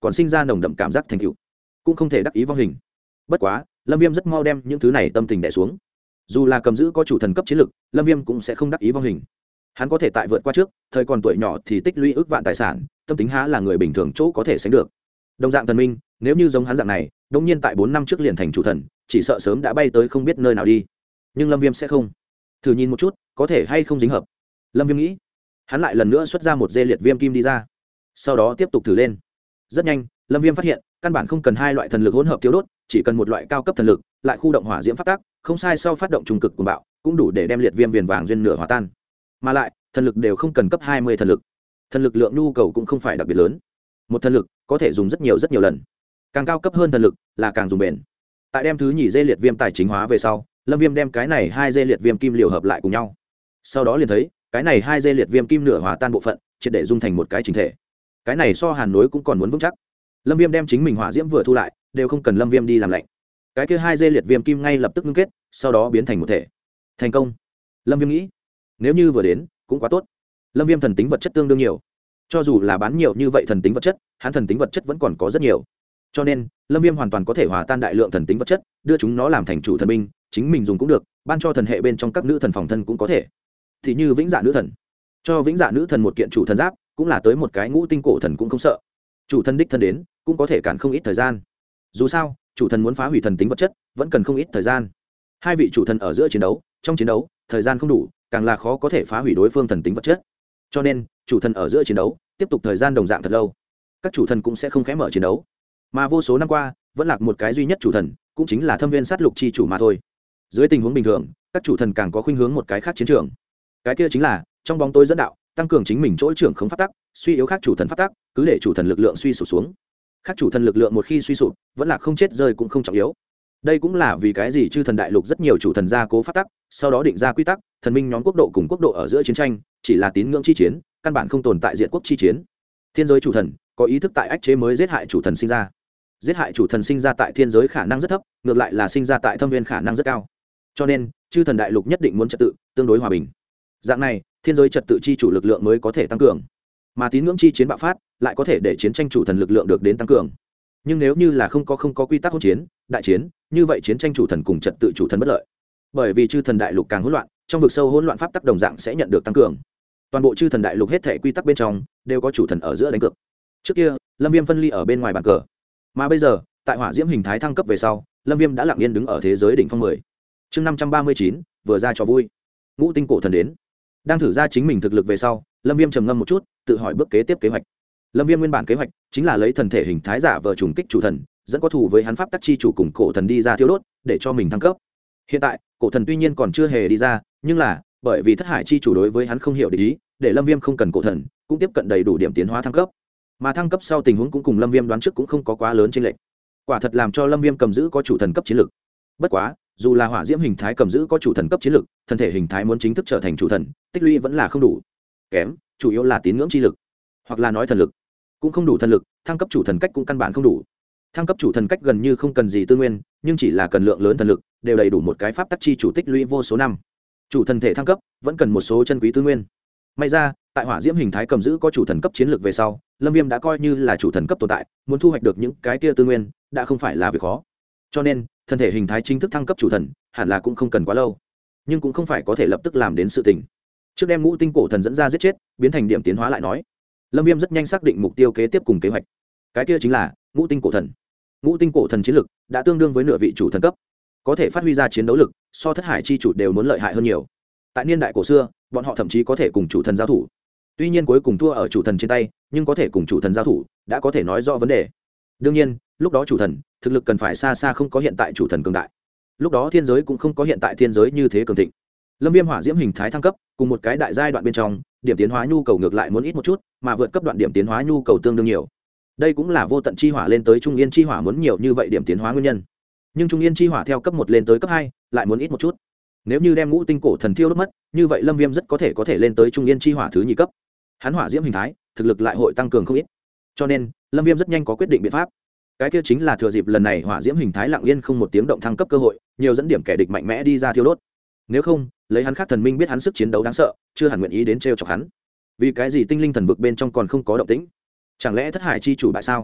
còn sinh ra nồng đậm cảm giác thành tựu, cũng không thể đắc ý vong hình. Bất quá lâm viêm rất mau đem những thứ này tâm tình đè xuống. Dù là cầm giữ có chủ thần cấp chiến lực, lâm viêm cũng sẽ không đắc ý vong hình. Hắn có thể tại vượt qua trước thời còn tuổi nhỏ thì tích lũy ước vạn tài sản, tâm tính há là người bình thường chỗ có thể sánh được. Đồng dạng thần minh, nếu như giống hắn dạng này đông nhiên tại 4 năm trước liền thành chủ thần, chỉ sợ sớm đã bay tới không biết nơi nào đi. Nhưng lâm viêm sẽ không. Thử nhìn một chút có thể hay không dính hợp. Lâm viêm nghĩ. Hắn lại lần nữa xuất ra một dê liệt viêm kim đi ra, sau đó tiếp tục thử lên. Rất nhanh lâm viêm phát hiện căn bản không cần hai loại thần lực hỗn hợp tiêu đốt, chỉ cần một loại cao cấp thần lực lại khu động hỏa diễm phát tác, không sai, sau phát động trung cực cuồng bạo cũng đủ để đem liệt viêm viền vàng duyên nửa hòa tan. Mà lại thần lực đều không cần cấp 20 thần lực, thần lực lượng nhu cầu cũng không phải đặc biệt lớn. Một thần lực có thể dùng rất nhiều lần, càng cao cấp hơn thần lực là càng dùng bền. Tại đem thứ nhì dê liệt viêm tài chính hóa về sau, lâm viêm đem cái này hai dê liệt viêm kim liều hợp lại cùng nhau, sau đó liền thấy cái này hai dê liệt viêm kim nửa hòa tan bộ phận triệt để dung thành một cái chỉnh thể. Cái này so hàn nối cũng còn muốn vững chắc. Lâm viêm đem chính mình hỏa diễm vừa thu lại, đều không cần lâm viêm đi làm lạnh, cái kia hai dê liệt viêm kim ngay lập tức ngưng kết, sau đó biến thành một thể. Thành công. Lâm viêm nghĩ, nếu như vừa đến cũng quá tốt. Lâm viêm thần tính vật chất tương đương nhiều, cho dù là bán nhiều như vậy thần tính vật chất, hắn thần tính vật chất vẫn còn có rất nhiều, cho nên lâm viêm hoàn toàn có thể hòa tan đại lượng thần tính vật chất, đưa chúng nó làm thành chủ thần binh, chính mình dùng cũng được, ban cho thần hệ bên trong các nữ thần phòng thân cũng có thể. Thì như vĩnh dạ nữ thần, cho vĩnh dạ nữ thần một kiện chủ thần giáp, cũng là tới một cái ngũ tinh cổ thần cũng không sợ. Chủ thần đích thân đến cũng có thể cản không ít thời gian. Dù sao chủ thần muốn phá hủy thần tính vật chất vẫn cần không ít thời gian. Hai vị chủ thần ở giữa chiến đấu, trong chiến đấu thời gian không đủ, càng là khó có thể phá hủy đối phương thần tính vật chất, cho nên chủ thần ở giữa chiến đấu tiếp tục thời gian đồng dạng thật lâu. Các chủ thần cũng sẽ không khẽ mở chiến đấu, mà vô số năm qua vẫn lạc một cái duy nhất chủ thần, cũng chính là Thâm Viên sát lục chi chủ mà thôi. Dưới tình huống bình thường các chủ thần càng có khuynh hướng một cái khác chiến trường, cái kia chính là trong bóng tối dẫn đạo, tăng cường chính mình chỗ trưởng không pháp tắc, suy yếu khác chủ thần pháp tắc, cứ để chủ thần lực lượng suy sụp xuống. Khác chủ thần lực lượng một khi suy sụp, vẫn là không chết rơi cũng không trọng yếu. Đây cũng là vì cái gì chư thần đại lục rất nhiều chủ thần gia cố pháp tắc, sau đó định ra quy tắc, thần minh nhóm quốc độ cùng quốc độ ở giữa chiến tranh chỉ là tín ngưỡng chi chiến, căn bản không tồn tại diệt quốc chi chiến. Thiên giới chủ thần có ý thức tại ách chế mới giết hại chủ thần sinh ra. Giết hại chủ thần sinh ra tại thiên giới khả năng rất thấp, ngược lại là sinh ra tại thâm viên khả năng rất cao. Cho nên chư thần đại lục nhất định muốn trật tự tương đối hòa bình. Dạng này thiên giới trật tự chi chủ lực lượng mới có thể tăng cường, mà tín ngưỡng chi chiến bạo phát lại có thể để chiến tranh chủ thần lực lượng được đến tăng cường. Nhưng nếu như là không có quy tắc hỗn chiến, đại chiến, như vậy chiến tranh chủ thần cùng trật tự chủ thần bất lợi, bởi vì chư thần đại lục càng hỗn loạn, trong vực sâu hỗn loạn pháp tắc đồng dạng sẽ nhận được tăng cường. Toàn bộ chư thần đại lục hết thể quy tắc bên trong đều có chủ thần ở giữa đánh cược. Trước kia lâm viêm phân ly ở bên ngoài bàn cờ, mà bây giờ tại hỏa diễm hình thái thăng cấp về sau, lâm viêm đã lặng yên đứng ở thế giới đỉnh phong 10. chương 539, vừa ra cho vui. Ngũ tinh cổ thần đến. Đang thử ra chính mình thực lực về sau, lâm viêm trầm ngâm một chút, tự hỏi bước kế tiếp kế hoạch. Lâm viêm nguyên bản kế hoạch chính là lấy thần thể hình thái giả vờ trùng kích chủ thần, dẫn có thù với hắn pháp tắc chi chủ cùng cổ thần đi ra thiêu đốt, để cho mình thăng cấp. Hiện tại cổ thần tuy nhiên còn chưa hề đi ra, nhưng là bởi vì thất hải chi chủ đối với hắn không hiểu để ý, để lâm viêm không cần cổ thần cũng tiếp cận đầy đủ điểm tiến hóa thăng cấp, mà thăng cấp sau tình huống cũng cùng lâm viêm đoán trước cũng không có quá lớn chênh lệch. Quả thật làm cho lâm viêm cầm giữ có chủ thần cấp chiến lực. Bất quá dù là hỏa diễm hình thái cầm giữ có chủ thần cấp chiến lực, thân thể hình thái muốn chính thức trở thành chủ thần, tích lũy vẫn là không đủ, kém, chủ yếu là tín ngưỡng chi lực, hoặc là nói thần lực cũng không đủ. Thần lực thăng cấp chủ thần cách cũng căn bản không đủ. Thăng cấp chủ thần cách gần như không cần gì tư nguyên, nhưng chỉ là cần lượng lớn thần lực đều đầy đủ một cái pháp tắc chi chủ tích lũy vô số năm. Chủ thần thể thăng cấp vẫn cần một số chân quý tư nguyên. May ra tại hỏa diễm hình thái cầm giữ có chủ thần cấp chiến lược về sau, lâm viêm đã coi như là chủ thần cấp tồn tại, muốn thu hoạch được những cái kia tư nguyên đã không phải là việc khó. Cho nên thân thể hình thái chính thức thăng cấp chủ thần hẳn là cũng không cần quá lâu, nhưng cũng không phải có thể lập tức làm đến sự tình. Trước đem ngũ tinh cổ thần dẫn ra giết chết, biến thành điểm tiến hóa lại nói, lâm viêm rất nhanh xác định mục tiêu kế tiếp cùng kế hoạch. Cái kia chính là ngũ tinh cổ thần. Ngũ tinh cổ thần chiến lực đã tương đương với nửa vị chủ thần cấp, có thể phát huy ra chiến đấu lực so thất hải chi chủ đều muốn lợi hại hơn nhiều. Tại niên đại cổ xưa, bọn họ thậm chí có thể cùng chủ thần giao thủ, tuy nhiên cuối cùng thua ở chủ thần trên tay, nhưng có thể cùng chủ thần giao thủ đã có thể nói rõ vấn đề. Đương nhiên lúc đó chủ thần thực lực cần phải xa xa không có hiện tại chủ thần cường đại, lúc đó thiên giới cũng không có hiện tại thiên giới như thế cường thịnh. Lâm viêm hỏa diễm hình thái thăng cấp cùng một cái đại giai đoạn bên trong, điểm tiến hóa nhu cầu ngược lại muốn ít một chút, mà vượt cấp đoạn điểm tiến hóa nhu cầu tương đương nhiều. Đây cũng là vô tận chi hỏa lên tới trung yên chi hỏa muốn nhiều như vậy điểm tiến hóa nguyên nhân. Nhưng trung yên chi hỏa theo cấp 1 lên tới cấp 2 lại muốn ít một chút. Nếu như đem ngũ tinh cổ thần thiêu đốt mất, như vậy lâm viêm rất có thể lên tới trung yên chi hỏa thứ nhì cấp. Hắn hỏa diễm hình thái thực lực lại hội tăng cường không ít, cho nên lâm viêm rất nhanh có quyết định biện pháp. Cái kia chính là thừa dịp lần này hỏa diễm hình thái lặng yên không một tiếng động thăng cấp cơ hội, nhiều dẫn điểm kẻ địch mạnh mẽ đi ra thiêu đốt. Nếu không lấy hắn khác thần minh biết hắn sức chiến đấu đáng sợ, chưa hẳn nguyện ý đến trêu chọc hắn. Vì cái gì tinh linh thần vực bên trong còn không có động tĩnh? Chẳng lẽ thất hải chi chủ bại sao?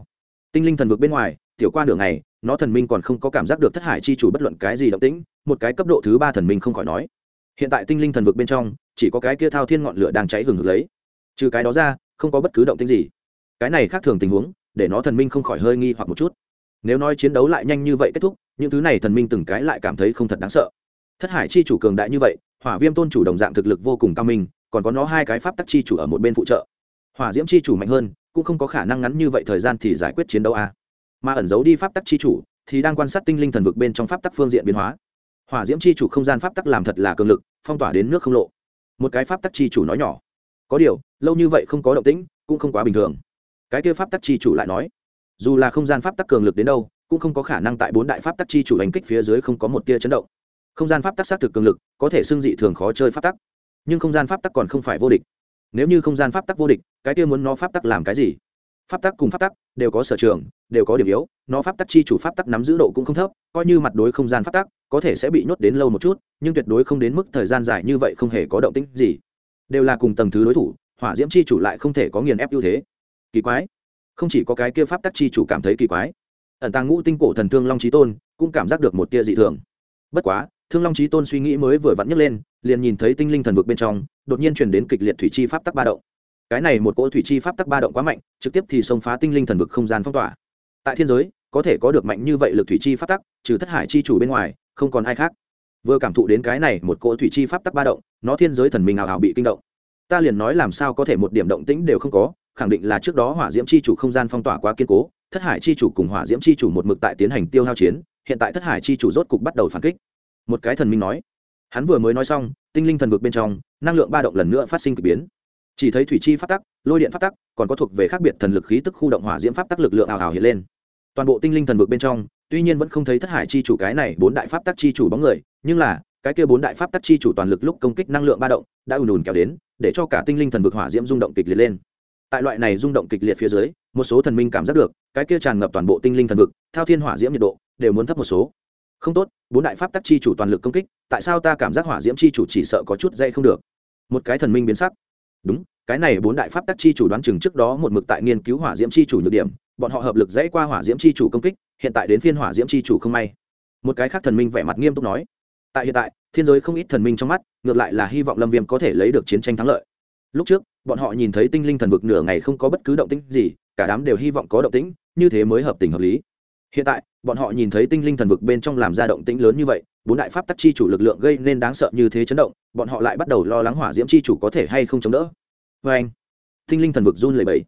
Tinh linh thần vực bên ngoài tiểu qua nửa ngày nó thần minh còn không có cảm giác được thất hải chi chủ bất luận cái gì động tĩnh, một cái cấp độ thứ 3 thần minh không khỏi nói. Hiện tại tinh linh thần vực bên trong chỉ có cái kia thao thiên ngọn lửa đang cháy hừng hực lấy, trừ cái đó ra không có bất cứ động tĩnh gì. Cái này khác thường tình huống để nó thần minh không khỏi hơi nghi hoặc một chút. Nếu nói chiến đấu lại nhanh như vậy kết thúc, những thứ này thần minh từng cái lại cảm thấy không thật đáng sợ. Thất hải chi chủ cường đại như vậy, hỏa viêm tôn chủ đồng dạng thực lực vô cùng cao minh, còn có nó hai cái pháp tắc chi chủ ở một bên phụ trợ. Hỏa diễm chi chủ mạnh hơn, cũng không có khả năng ngắn như vậy thời gian thì giải quyết chiến đấu a. Mà ẩn giấu đi pháp tắc chi chủ thì đang quan sát tinh linh thần vực bên trong pháp tắc phương diện biến hóa. Hỏa diễm chi chủ không gian pháp tắc làm thật là cường lực, phong tỏa đến nước không lộ. Một cái pháp tắc chi chủ nói nhỏ, có điều lâu như vậy không có động tĩnh cũng không quá bình thường. Cái kia pháp tắc chi chủ lại nói, dù là không gian pháp tắc cường lực đến đâu cũng không có khả năng tại 4 đại pháp tắc chi chủ đánh kích phía dưới không có một tia chấn động. Không gian pháp tắc xác thực cường lực, có thể xưng dị thường khó chơi pháp tắc, nhưng không gian pháp tắc còn không phải vô địch. Nếu như không gian pháp tắc vô địch, cái kia muốn nó pháp tắc làm cái gì? Pháp tắc cùng pháp tắc đều có sở trường, đều có điểm yếu, nó pháp tắc chi chủ pháp tắc nắm giữ độ cũng không thấp, coi như mặt đối không gian pháp tắc có thể sẽ bị nhốt đến lâu một chút, nhưng tuyệt đối không đến mức thời gian dài như vậy không hề có động tĩnh gì. Đều là cùng tầng thứ đối thủ, hỏa diễm chi chủ lại không thể có nghiền ép ưu thế. Kỳ quái, không chỉ có cái kia pháp tắc chi chủ cảm thấy kỳ quái, ẩn tàng ngũ tinh cổ thần Thương Long Chí Tôn cũng cảm giác được một tia dị thường. Bất quá Thương Long Chí Tôn suy nghĩ mới vừa vặn nhấc lên, liền nhìn thấy tinh linh thần vực bên trong đột nhiên truyền đến kịch liệt thủy chi pháp tắc ba động. Cái này một cỗ thủy chi pháp tắc ba động quá mạnh, trực tiếp thì xông phá tinh linh thần vực không gian phong tỏa. Tại thiên giới có thể có được mạnh như vậy lực thủy chi pháp tắc, trừ thất hải chi chủ bên ngoài không còn ai khác. Vừa cảm thụ đến cái này một cỗ thủy chi pháp tắc ba động, nó thiên giới thần minh ảo ảo bị kinh động. Ta liền nói làm sao có thể một điểm động tĩnh đều không có, khẳng định là trước đó hỏa diễm chi chủ không gian phong tỏa quá kiên cố, thất hải chi chủ cùng hỏa diễm chi chủ một mực tại tiến hành tiêu hao chiến, hiện tại thất hải chi chủ rốt cục bắt đầu phản kích. Một cái thần minh nói, hắn vừa mới nói xong, tinh linh thần vực bên trong năng lượng ba động lần nữa phát sinh kỳ biến. Chỉ thấy thủy chi pháp tắc, lôi điện pháp tắc, còn có thuộc về khác biệt thần lực khí tức khu động hỏa diễm pháp tắc lực lượng ảo ảo hiện lên. Toàn bộ tinh linh thần vực bên trong, tuy nhiên vẫn không thấy thất hải chi chủ cái này 4 đại pháp tắc chi chủ bóng người, nhưng là cái kia 4 đại pháp tắc chi chủ toàn lực lúc công kích năng lượng ba động đã ùn ùn kéo đến, để cho cả tinh linh thần vực hỏa diễm rung động kịch liệt lên. Tại loại này rung động kịch liệt phía dưới, một số thần minh cảm giác được cái kia tràn ngập toàn bộ tinh linh thần vực thao thiên hỏa diễm nhiệt độ đều muốn thấp một số. Không tốt, 4 đại pháp tắc chi chủ toàn lực công kích, tại sao ta cảm giác hỏa diễm chi chủ chỉ sợ có chút dây không được? Một cái thần minh biến sắc. Đúng, cái này 4 đại pháp tắc chi chủ đoán chừng trước đó một mực tại nghiên cứu hỏa diễm chi chủ nhược điểm, bọn họ hợp lực dãy qua hỏa diễm chi chủ công kích, hiện tại đến phiên hỏa diễm chi chủ không may. Một cái khác thần minh vẻ mặt nghiêm túc nói, tại hiện tại thiên giới không ít thần minh trong mắt ngược lại là hy vọng Lâm Viêm có thể lấy được chiến tranh thắng lợi. Lúc trước bọn họ nhìn thấy tinh linh thần vực nửa ngày không có bất cứ động tĩnh gì, cả đám đều hy vọng có động tĩnh, như thế mới hợp tình hợp lý. Hiện tại bọn họ nhìn thấy tinh linh thần vực bên trong làm ra động tĩnh lớn như vậy, 4 đại pháp tắc chi chủ lực lượng gây nên đáng sợ như thế chấn động, bọn họ lại bắt đầu lo lắng hỏa diễm chi chủ có thể hay không chống đỡ. Và anh, tinh linh thần vực run lẩy bẩy.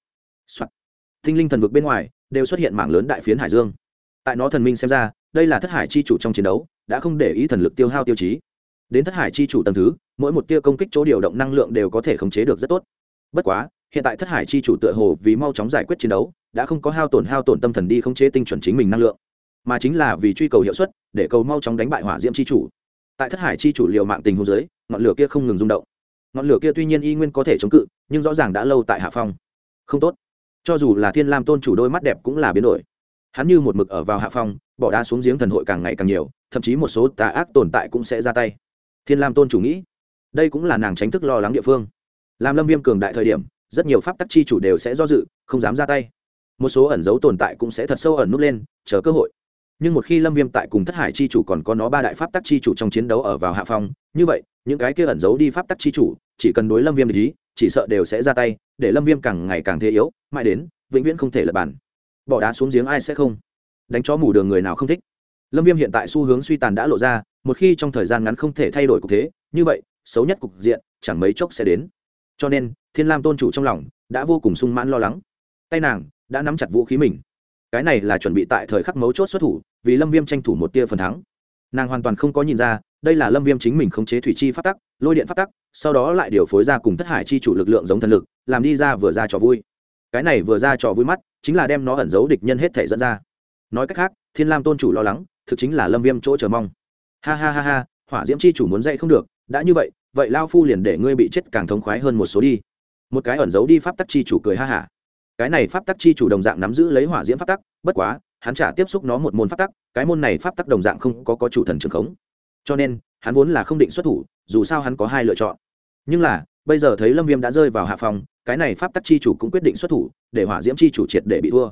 Tinh linh thần vực bên ngoài đều xuất hiện mảng lớn đại phiến hải dương. Tại nó thần minh xem ra, đây là thất hải chi chủ trong chiến đấu đã không để ý thần lực tiêu hao tiêu chí. Đến thất hải chi chủ tầng thứ, mỗi một tia công kích chỗ điều động năng lượng đều có thể khống chế được rất tốt. Bất quá hiện tại thất hải chi chủ tựa hồ vì mau chóng giải quyết chiến đấu đã không có hao tổn tâm thần đi khống chế tinh chuẩn chính mình năng lượng, mà chính là vì truy cầu hiệu suất để cầu mau chóng đánh bại hỏa diễm chi chủ. Tại thất hải chi chủ liều mạng tình huống dưới, ngọn lửa kia không ngừng rung động. Ngọn lửa kia tuy nhiên y nguyên có thể chống cự, nhưng rõ ràng đã lâu tại hạ phong. Không tốt, cho dù là Thiên Lam tôn chủ đôi mắt đẹp cũng là biến đổi. Hắn như một mực ở vào hạ phong, bỏ đá xuống giếng thần hội càng ngày càng nhiều, thậm chí một số tà ác tồn tại cũng sẽ ra tay. Thiên Lam tôn chủ nghĩ, đây cũng là nàng tránh thức lo lắng địa phương. Làm Lâm Viêm cường đại thời điểm, rất nhiều pháp tắc chi chủ đều sẽ do dự, không dám ra tay. Một số ẩn giấu tồn tại cũng sẽ thật sâu ẩn núp lên, chờ cơ hội. Nhưng một khi Lâm Viêm tại cùng thất hải chi chủ còn có nó 3 đại pháp tắc chi chủ trong chiến đấu ở vào hạ phong, như vậy những cái kia ẩn giấu đi pháp tắc chi chủ chỉ cần đối Lâm Viêm để ý, chỉ sợ đều sẽ ra tay, để Lâm Viêm càng ngày càng thế yếu, mãi đến vĩnh viễn không thể lật bàn. Bỏ đá xuống giếng ai sẽ không, đánh chó mù đường người nào không thích. Lâm Viêm hiện tại xu hướng suy tàn đã lộ ra, một khi trong thời gian ngắn không thể thay đổi cục thế, như vậy xấu nhất cục diện chẳng mấy chốc sẽ đến. Cho nên Thiên Lam tôn chủ trong lòng đã vô cùng sung mãn lo lắng, tay nàng đã nắm chặt vũ khí mình. Cái này là chuẩn bị tại thời khắc mấu chốt xuất thủ, vì Lâm Viêm tranh thủ một tia phần thắng. Nàng hoàn toàn không có nhìn ra, đây là Lâm Viêm chính mình khống chế thủy chi pháp tắc, lôi điện pháp tắc, sau đó lại điều phối ra cùng thất hải chi chủ lực lượng giống thần lực, làm đi ra vừa ra trò vui. Cái này vừa ra trò vui mắt, chính là đem nó ẩn giấu địch nhân hết thể dẫn ra. Nói cách khác, Thiên Lam tôn chủ lo lắng, thực chính là Lâm Viêm chỗ chờ mong. Ha ha ha ha, hỏa diễm chi chủ muốn dậy không được, đã như vậy, vậy lao phu liền để ngươi bị chết càng thống khoái hơn một số đi. Một cái ẩn giấu đi pháp tắc chi chủ cười ha hả. Cái này pháp tắc chi chủ đồng dạng nắm giữ lấy hỏa diễm pháp tắc, bất quá hắn trả tiếp xúc nó một môn pháp tắc, cái môn này pháp tắc đồng dạng không có chủ thần trường khống, cho nên hắn vốn là không định xuất thủ, dù sao hắn có 2 lựa chọn. Nhưng là bây giờ thấy Lâm Viêm đã rơi vào hạ phòng, cái này pháp tắc chi chủ cũng quyết định xuất thủ, để hỏa diễm chi chủ triệt để bị thua.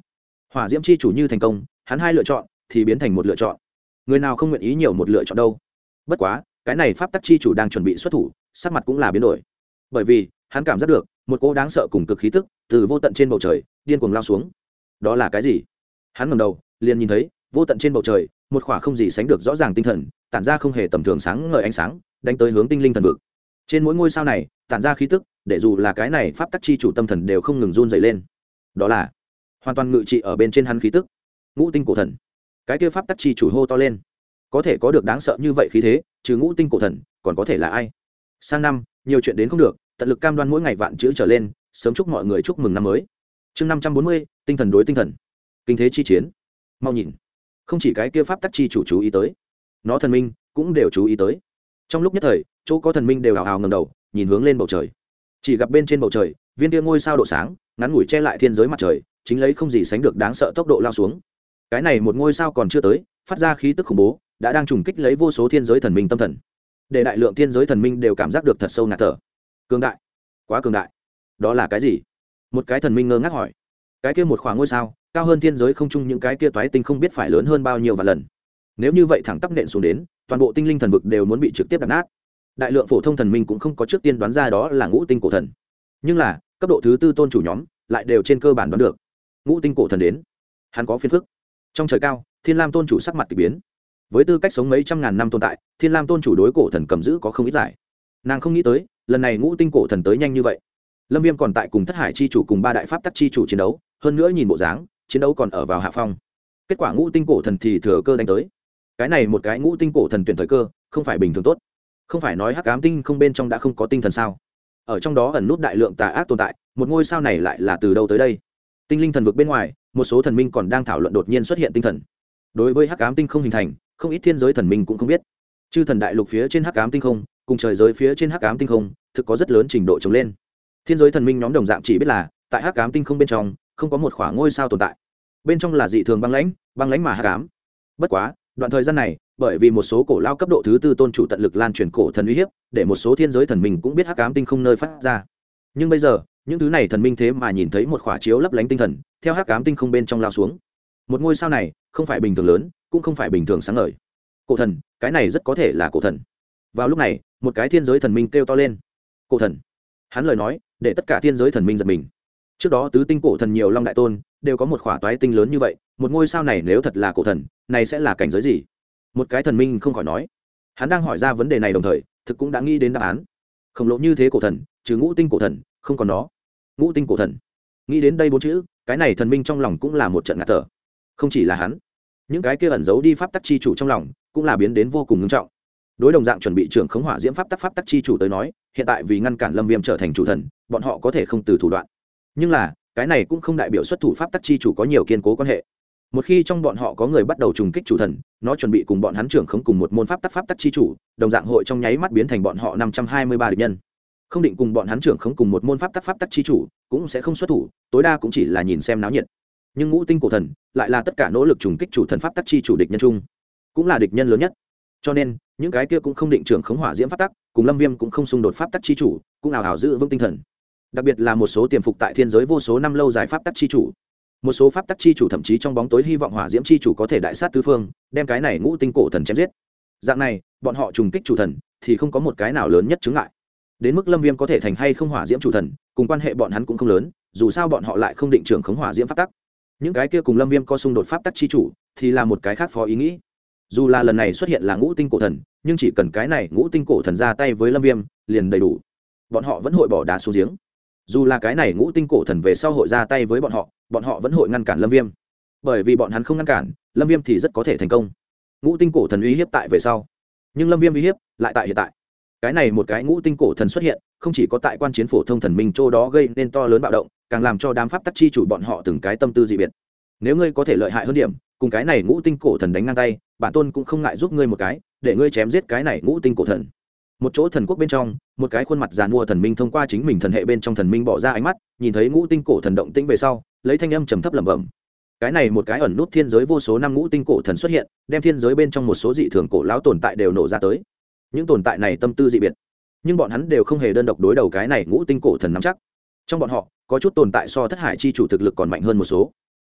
hỏa diễm chi chủ như thành công, hắn hai lựa chọn thì biến thành một lựa chọn. Người nào không nguyện ý nhiều một lựa chọn đâu. Bất quá cái này pháp tắc chi chủ đang chuẩn bị xuất thủ, sắc mặt cũng là biến đổi, bởi vì hắn cảm giác được một cỗ đáng sợ cùng cực khí tức từ vô tận trên bầu trời điên cuồng lao xuống. Đó là cái gì? Hắn ngẩng đầu liền nhìn thấy vô tận trên bầu trời một khỏa không gì sánh được rõ ràng tinh thần tản ra không hề tầm thường sáng ngời ánh sáng, đánh tới hướng tinh linh thần vực. Trên mỗi ngôi sao này tản ra khí tức, để dù là cái này pháp tắc chi chủ tâm thần đều không ngừng run dày lên. Đó là hoàn toàn ngự trị ở bên trên hắn khí tức. Ngũ tinh cổ thần. Cái kia pháp tắc chi chủ hô to lên. Có thể có được đáng sợ như vậy khí thế, trừ ngũ tinh cổ thần còn có thể là ai? Sang năm nhiều chuyện đến không được, tận lực cam đoan mỗi ngày vạn chữ trở lên, sớm chúc mọi người chúc mừng năm mới. Chương 540, tinh thần đối tinh thần. Kinh thế chi chiến. Mau nhìn, không chỉ cái kia pháp tắc chi chủ chú ý tới, nó thần minh cũng đều chú ý tới. Trong lúc nhất thời, chỗ có thần minh đều hào hào ngẩng đầu, nhìn hướng lên bầu trời. Chỉ gặp bên trên bầu trời, viên kia ngôi sao độ sáng, ngắn ngủi che lại thiên giới mặt trời, chính lấy không gì sánh được đáng sợ tốc độ lao xuống. Cái này một ngôi sao còn chưa tới, phát ra khí tức khủng bố, đã đang trùng kích lấy vô số thiên giới thần minh tâm thần, để đại lượng thiên giới thần minh đều cảm giác được thật sâu ngạt thở. Cường đại, quá cường đại. Đó là cái gì? Một cái thần minh ngơ ngác hỏi. Cái kia một khoảng ngôi sao cao hơn thiên giới không trung những cái kia toái tinh không biết phải lớn hơn bao nhiêu vạn lần. Nếu như vậy thẳng tắp nện xuống đến, toàn bộ tinh linh thần vực đều muốn bị trực tiếp đập nát. Đại lượng phổ thông thần minh cũng không có trước tiên đoán ra đó là ngũ tinh cổ thần, nhưng là cấp độ thứ tư tôn chủ nhóm lại đều trên cơ bản đoán được ngũ tinh cổ thần đến, hắn có phiền phức. Trong trời cao, Thiên Lam tôn chủ sắc mặt kỳ biến. Với tư cách sống mấy trăm ngàn năm tồn tại, Thiên Lam tôn chủ đối cổ thần cầm giữ có không ít giải. Nàng không nghĩ tới lần này ngũ tinh cổ thần tới nhanh như vậy. Lâm Viêm còn tại cùng Thất Hải chi chủ cùng ba đại pháp tắc chi chủ chiến đấu, hơn nữa nhìn bộ dáng chiến đấu còn ở vào hạ phong. Kết quả ngũ tinh cổ thần thì thừa cơ đánh tới. Cái này một cái ngũ tinh cổ thần tuyển thời cơ không phải bình thường tốt. Không phải nói hắc ám tinh không bên trong đã không có tinh thần sao? Ở trong đó ẩn nút đại lượng tà ác tồn tại, một ngôi sao này lại là từ đâu tới đây? Tinh linh thần vực bên ngoài, một số thần minh còn đang thảo luận đột nhiên xuất hiện tinh thần. Đối với hắc ám tinh không hình thành, không ít thiên giới thần minh cũng không biết. Chư thần đại lục phía trên hắc ám tinh không, cùng trời giới phía trên hắc ám tinh không, thực có rất lớn trình độ trồng lên. Thiên giới thần minh nhóm đồng dạng chỉ biết là, tại hắc ám tinh không bên trong, không có một khoảng ngôi sao tồn tại. Bên trong là dị thường băng lãnh mà hắc ám. Bất quá, đoạn thời gian này, bởi vì một số cổ lao cấp độ thứ tư tôn chủ tận lực lan truyền cổ thần uy hiếp, để một số thiên giới thần minh cũng biết hắc ám tinh không nơi phát ra. Nhưng bây giờ, những thứ này thần minh thế mà nhìn thấy một khỏa chiếu lấp lánh tinh thần, theo hắc ám tinh không bên trong lao xuống. Một ngôi sao này, không phải bình thường lớn, cũng không phải bình thường sáng ngời. Cổ thần, cái này rất có thể là cổ thần. Vào lúc này, một cái thiên giới thần minh kêu to lên. Cổ thần. Hắn lời nói, để tất cả thiên giới thần minh giật mình. Trước đó tứ tinh cổ thần nhiều long đại tôn, đều có một khỏa toái tinh lớn như vậy, một ngôi sao này nếu thật là cổ thần, này sẽ là cảnh giới gì? Một cái thần minh không khỏi nói. Hắn đang hỏi ra vấn đề này đồng thời, thực cũng đã nghĩ đến đáp án. Khổng lồ như thế cổ thần, trừ ngũ tinh cổ thần, không còn nó. Ngũ tinh cổ thần. Nghĩ đến đây bốn chữ, cái này thần minh trong lòng cũng là một trận ngạt thở. Không chỉ là hắn, những cái kia ẩn giấu đi pháp tắc chi chủ trong lòng cũng là biến đến vô cùng nghiêm trọng. Đối đồng dạng chuẩn bị trưởng khống hỏa diễm pháp tắc chi chủ tới nói, hiện tại vì ngăn cản Lâm Viêm trở thành chủ thần, bọn họ có thể không từ thủ đoạn. Nhưng là, cái này cũng không đại biểu xuất thủ pháp tắc chi chủ có nhiều kiên cố quan hệ. Một khi trong bọn họ có người bắt đầu trùng kích chủ thần, nó chuẩn bị cùng bọn hắn trưởng khống cùng một môn pháp tắc chi chủ, đồng dạng hội trong nháy mắt biến thành bọn họ 523 địch nhân. Không định cùng bọn hắn trưởng khống cùng một môn pháp tắc chi chủ, cũng sẽ không xuất thủ, tối đa cũng chỉ là nhìn xem náo nhiệt. Nhưng ngũ tinh cổ thần lại là tất cả nỗ lực trùng kích chủ thần pháp tắc chi chủ địch nhân chung, cũng là địch nhân lớn nhất. Cho nên, những cái kia cũng không định trưởng khống hỏa diễm pháp tắc, cùng Lâm Viêm cũng không xung đột pháp tắc chi chủ, cũng ảo ảo giữ vững tinh thần. Đặc biệt là một số tiềm phục tại thiên giới vô số năm lâu dài pháp tắc chi chủ. Một số pháp tắc chi chủ thậm chí trong bóng tối hy vọng hỏa diễm chi chủ có thể đại sát tứ phương, đem cái này ngũ tinh cổ thần chém giết. Dạng này, bọn họ trùng kích chủ thần thì không có một cái nào lớn nhất chướng ngại. Đến mức Lâm Viêm có thể thành hay không hỏa diễm chủ thần, cùng quan hệ bọn hắn cũng không lớn, dù sao bọn họ lại không định trưởng khống hỏa diễm pháp tắc. Những cái kia cùng Lâm Viêm có xung đột pháp tắc chi chủ thì là một cái khác phó ý nghĩ. Dù là lần này xuất hiện là ngũ tinh cổ thần, nhưng chỉ cần cái này ngũ tinh cổ thần ra tay với Lâm Viêm, liền đầy đủ. Bọn họ vẫn hội bỏ đá xuống giếng. Dù là cái này ngũ tinh cổ thần về sau hội ra tay với bọn họ vẫn hội ngăn cản Lâm Viêm. Bởi vì bọn hắn không ngăn cản, Lâm Viêm thì rất có thể thành công. Ngũ tinh cổ thần uy hiếp tại về sau, nhưng Lâm Viêm uy hiếp lại tại hiện tại. Cái này một cái ngũ tinh cổ thần xuất hiện, không chỉ có tại quan chiến phổ thông thần minh châu đó gây nên to lớn bạo động, càng làm cho đám pháp tắc chi chủ bọn họ từng cái tâm tư dị biệt. Nếu ngươi có thể lợi hại hơn điểm, cùng cái này ngũ tinh cổ thần đánh ngang tay, bản tôn cũng không ngại giúp ngươi một cái, để ngươi chém giết cái này ngũ tinh cổ thần. Một chỗ thần quốc bên trong, một cái khuôn mặt giàn mua thần minh thông qua chính mình thần hệ bên trong thần minh bỏ ra ánh mắt, nhìn thấy ngũ tinh cổ thần động tĩnh về sau, lấy thanh âm trầm thấp lẩm bẩm. Cái này một cái ẩn nút thiên giới vô số năm ngũ tinh cổ thần xuất hiện, đem thiên giới bên trong một số dị thường cổ lão tồn tại đều nổ ra tới. Những tồn tại này tâm tư dị biệt, nhưng bọn hắn đều không hề đơn độc đối đầu cái này ngũ tinh cổ thần nắm chắc. Trong bọn họ, có chút tồn tại so Thất Hải chi chủ thực lực còn mạnh hơn một số.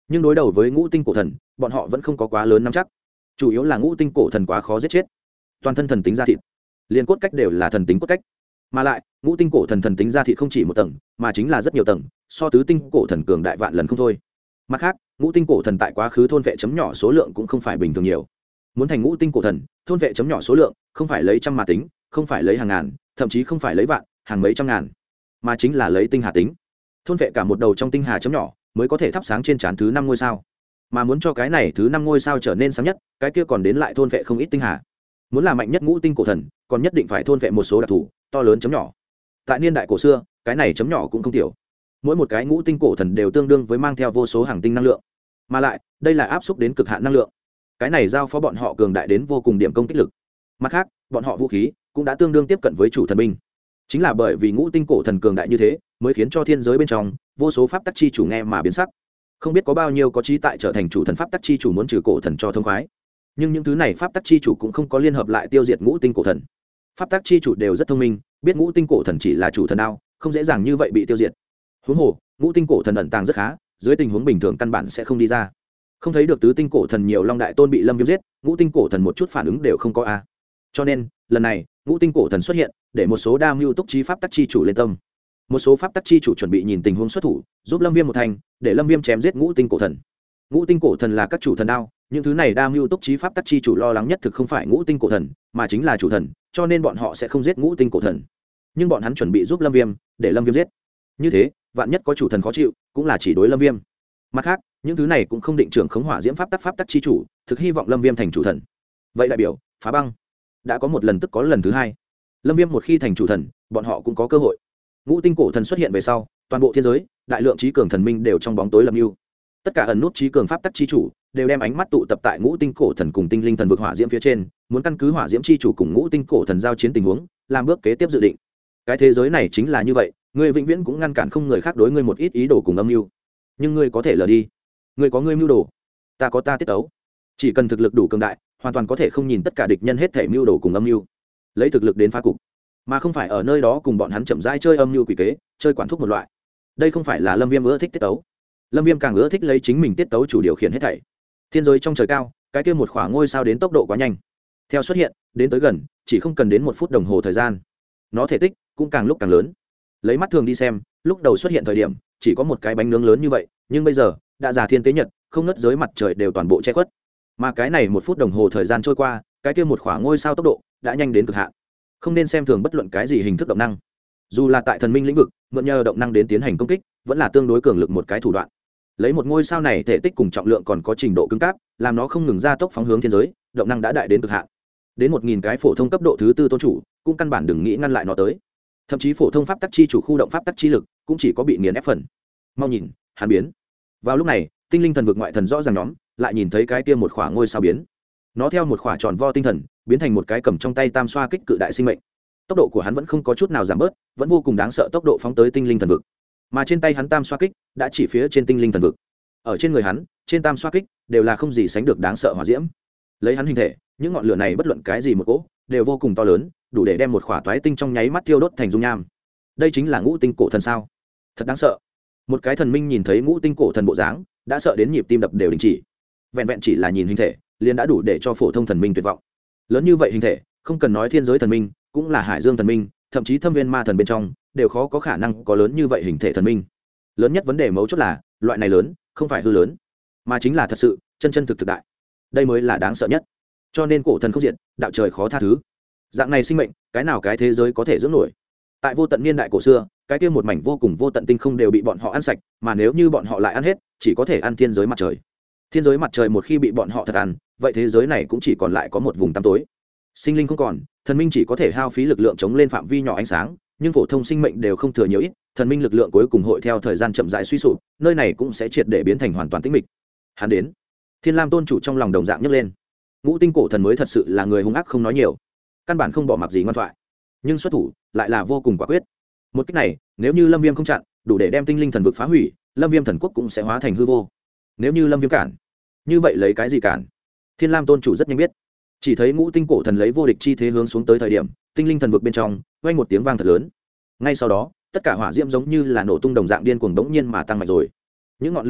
nhưng đối đầu với ngũ tinh cổ thần bọn họ vẫn không có quá lớn nắm chắc, chủ yếu là ngũ tinh cổ thần quá khó giết chết, toàn thân thần tính da thịt liền cốt cách đều là thần tính cốt cách, mà lại ngũ tinh cổ thần thần tính da thịt không chỉ một tầng mà chính là rất nhiều tầng, so tứ tinh cổ thần cường đại vạn lần không thôi. Mặt khác ngũ tinh cổ thần tại quá khứ thôn vệ chấm nhỏ số lượng cũng không phải bình thường nhiều, muốn thành ngũ tinh cổ thần thôn vệ chấm nhỏ số lượng không phải lấy trăm mà tính, không phải lấy hàng ngàn, thậm chí không phải lấy vạn hàng mấy trăm ngàn, mà chính là lấy tinh hà tính, thôn vệ cả một đầu trong tinh hà chấm nhỏ mới có thể thắp sáng trên trán thứ 5 ngôi sao, mà muốn cho cái này thứ 5 ngôi sao trở nên sáng nhất, cái kia còn đến lại thôn vệ không ít tinh hà. Muốn là mạnh nhất ngũ tinh cổ thần còn nhất định phải thôn vệ một số đặc thù to lớn chấm nhỏ. Tại niên đại cổ xưa cái này chấm nhỏ cũng không tiểu, mỗi một cái ngũ tinh cổ thần đều tương đương với mang theo vô số hàng tinh năng lượng, mà lại đây là áp xúc đến cực hạn năng lượng, cái này giao phó bọn họ cường đại đến vô cùng điểm công kích lực. Mặt khác bọn họ vũ khí cũng đã tương đương tiếp cận với chủ thần binh, chính là bởi vì ngũ tinh cổ thần cường đại như thế mới khiến cho thiên giới bên trong vô số pháp tắc chi chủ nghe mà biến sắc, không biết có bao nhiêu có trí tại trở thành chủ thần pháp tắc chi chủ muốn trừ cổ thần cho thông khoái. Nhưng những thứ này pháp tắc chi chủ cũng không có liên hợp lại tiêu diệt ngũ tinh cổ thần. Pháp tắc chi chủ đều rất thông minh, biết ngũ tinh cổ thần chỉ là chủ thần đao, không dễ dàng như vậy bị tiêu diệt. Huống hồ ngũ tinh cổ thần ẩn tàng rất khá, dưới tình huống bình thường căn bản sẽ không đi ra. Không thấy được tứ tinh cổ thần nhiều long đại tôn bị Lâm Viêm giết, ngũ tinh cổ thần một chút phản ứng đều không có a. Cho nên lần này ngũ tinh cổ thần xuất hiện để một số đa mưu túc trí pháp tắc chi chủ lên tâm, một số pháp tắc chi chủ chuẩn bị nhìn tình huống xuất thủ giúp Lâm Viêm một thành, để Lâm Viêm chém giết ngũ tinh cổ thần. Ngũ tinh cổ thần là các chủ thần đao, những thứ này đa mưu túc trí pháp tắc chi chủ lo lắng nhất thực không phải ngũ tinh cổ thần mà chính là chủ thần, cho nên bọn họ sẽ không giết ngũ tinh cổ thần, nhưng bọn hắn chuẩn bị giúp Lâm Viêm để Lâm Viêm giết. Như thế vạn nhất có chủ thần khó chịu cũng là chỉ đối Lâm Viêm. Mặt khác những thứ này cũng không định trưởng khống hỏa diễm pháp tắc chi chủ, thực hy vọng Lâm Viêm thành chủ thần. Vậy đại biểu phá băng đã có một lần tức có lần thứ hai, Lâm Viêm một khi thành chủ thần bọn họ cũng có cơ hội. Ngũ tinh cổ thần xuất hiện về sau, toàn bộ thiên giới đại lượng trí cường thần minh đều trong bóng tối lập mưu, tất cả ẩn nút trí cường pháp tắc chi chủ đều đem ánh mắt tụ tập tại ngũ tinh cổ thần cùng tinh linh thần vực hỏa diễm phía trên, muốn căn cứ hỏa diễm chi chủ cùng ngũ tinh cổ thần giao chiến tình huống làm bước kế tiếp dự định. Cái thế giới này chính là như vậy, ngươi vĩnh viễn cũng ngăn cản không người khác đối ngươi một ít ý đồ cùng âm mưu, nhưng ngươi có thể lờ đi, ngươi có ngươi mưu đồ, ta có ta tiết ấu, chỉ cần thực lực đủ cường đại hoàn toàn có thể không nhìn tất cả địch nhân hết thể mưu đồ cùng âm mưu, lấy thực lực đến phá cục, mà không phải ở nơi đó cùng bọn hắn chậm rãi chơi âm mưu quỷ kế, chơi quản thúc một loại. Đây không phải là Lâm Viêm ưa thích tiết tấu, Lâm Viêm càng ưa thích lấy chính mình tiết tấu chủ điều khiển hết thảy. Thiên giới trong trời cao, cái kia một khoảng ngôi sao đến tốc độ quá nhanh, theo xuất hiện đến tới gần chỉ không cần đến 1 phút đồng hồ thời gian, nó thể tích cũng càng lúc càng lớn. Lấy mắt thường đi xem, lúc đầu xuất hiện thời điểm chỉ có một cái bánh nướng lớn như vậy, nhưng bây giờ đã già thiên tế nhật, không ngớt giới mặt trời đều toàn bộ che khuất. Mà cái này 1 phút đồng hồ thời gian trôi qua, cái kia một khoảng ngôi sao tốc độ đã nhanh đến cực hạn. Không nên xem thường bất luận cái gì hình thức động năng, dù là tại thần minh lĩnh vực, mượn nhờ động năng đến tiến hành công kích vẫn là tương đối cường lực một cái thủ đoạn. Lấy một ngôi sao này thể tích cùng trọng lượng còn có trình độ cứng cáp, làm nó không ngừng gia tốc phóng hướng thiên giới, động năng đã đại đến cực hạn. Đến 1000 cái phổ thông cấp độ thứ 4 tôn chủ cũng căn bản đừng nghĩ ngăn lại nó tới. Thậm chí phổ thông pháp tắc chi chủ khu động pháp tắc chi lực cũng chỉ có bị nghiền ép phần. Mau nhìn, hắn biến. Vào lúc này, tinh linh thần vực ngoại thần rõ ràng nhóm lại nhìn thấy cái kia một khỏa ngôi sao biến. Nó theo một khỏa tròn vo tinh thần biến thành một cái cầm trong tay tam xoa kích cự đại sinh mệnh. Tốc độ của hắn vẫn không có chút nào giảm bớt, vẫn vô cùng đáng sợ tốc độ phóng tới tinh linh thần vực. Mà trên tay hắn tam xoa kích đã chỉ phía trên tinh linh thần vực. Ở trên người hắn, trên tam xoa kích đều là không gì sánh được đáng sợ hỏa diễm. Lấy hắn hình thể, những ngọn lửa này bất luận cái gì một cỗ đều vô cùng to lớn, đủ để đem một khỏa toái tinh trong nháy mắt thiêu đốt thành dung nham. Đây chính là ngũ tinh cổ thần sao? Thật đáng sợ. Một cái thần minh nhìn thấy ngũ tinh cổ thần bộ dáng, đã sợ đến nhịp tim đập đều đình chỉ. Vẹn vẹn chỉ là nhìn hình thể, liền đã đủ để cho phổ thông thần minh tuyệt vọng. Lớn như vậy hình thể, không cần nói thiên giới thần minh, cũng là hải dương thần minh, thậm chí thâm viên ma thần bên trong đều khó có khả năng có lớn như vậy hình thể thần minh. Lớn nhất vấn đề mấu chốt là loại này lớn không phải hư lớn, mà chính là thật sự chân chân thực thực đại. Đây mới là đáng sợ nhất. Cho nên cổ thần không diện, đạo trời khó tha thứ. Dạng này sinh mệnh, cái nào cái thế giới có thể dưỡng nổi? Tại vô tận niên đại cổ xưa, cái kia một mảnh vô cùng vô tận tinh không đều bị bọn họ ăn sạch, mà nếu như bọn họ lại ăn hết, chỉ có thể ăn thiên giới mặt trời. Thiên giới mặt trời một khi bị bọn họ thật ăn, vậy thế giới này cũng chỉ còn lại có một vùng tăm tối. Sinh linh không còn, thần minh chỉ có thể hao phí lực lượng chống lên phạm vi nhỏ ánh sáng, nhưng phổ thông sinh mệnh đều không thừa nhiều ít, thần minh lực lượng cuối cùng hội theo thời gian chậm rãi suy sụp, nơi này cũng sẽ triệt để biến thành hoàn toàn tĩnh mịch. Hắn đến. Thiên Lam tôn chủ trong lòng đồng dạng nhấc lên. Ngũ tinh cổ thần mới thật sự là người hung ác không nói nhiều, căn bản không bỏ mặc gì ngoan thoại, nhưng xuất thủ lại là vô cùng quả quyết. Một cách này, nếu như Lâm Viêm không chặn, đủ để đem tinh linh thần vực phá hủy, Lâm Viêm thần quốc cũng sẽ hóa thành hư vô. Nếu như Lâm Viêm cản, như vậy lấy cái gì cản? Thiên Lam tôn chủ rất nhanh biết. Chỉ thấy ngũ tinh cổ thần lấy vô địch chi thế hướng xuống tới thời điểm, tinh linh thần vực bên trong vang một tiếng vang thật lớn. Ngay sau đó, tất cả hỏa diễm giống như là nổ tung đồng dạng điên cuồng đống nhiên mà tăng mạnh rồi. Những ngọn lửa này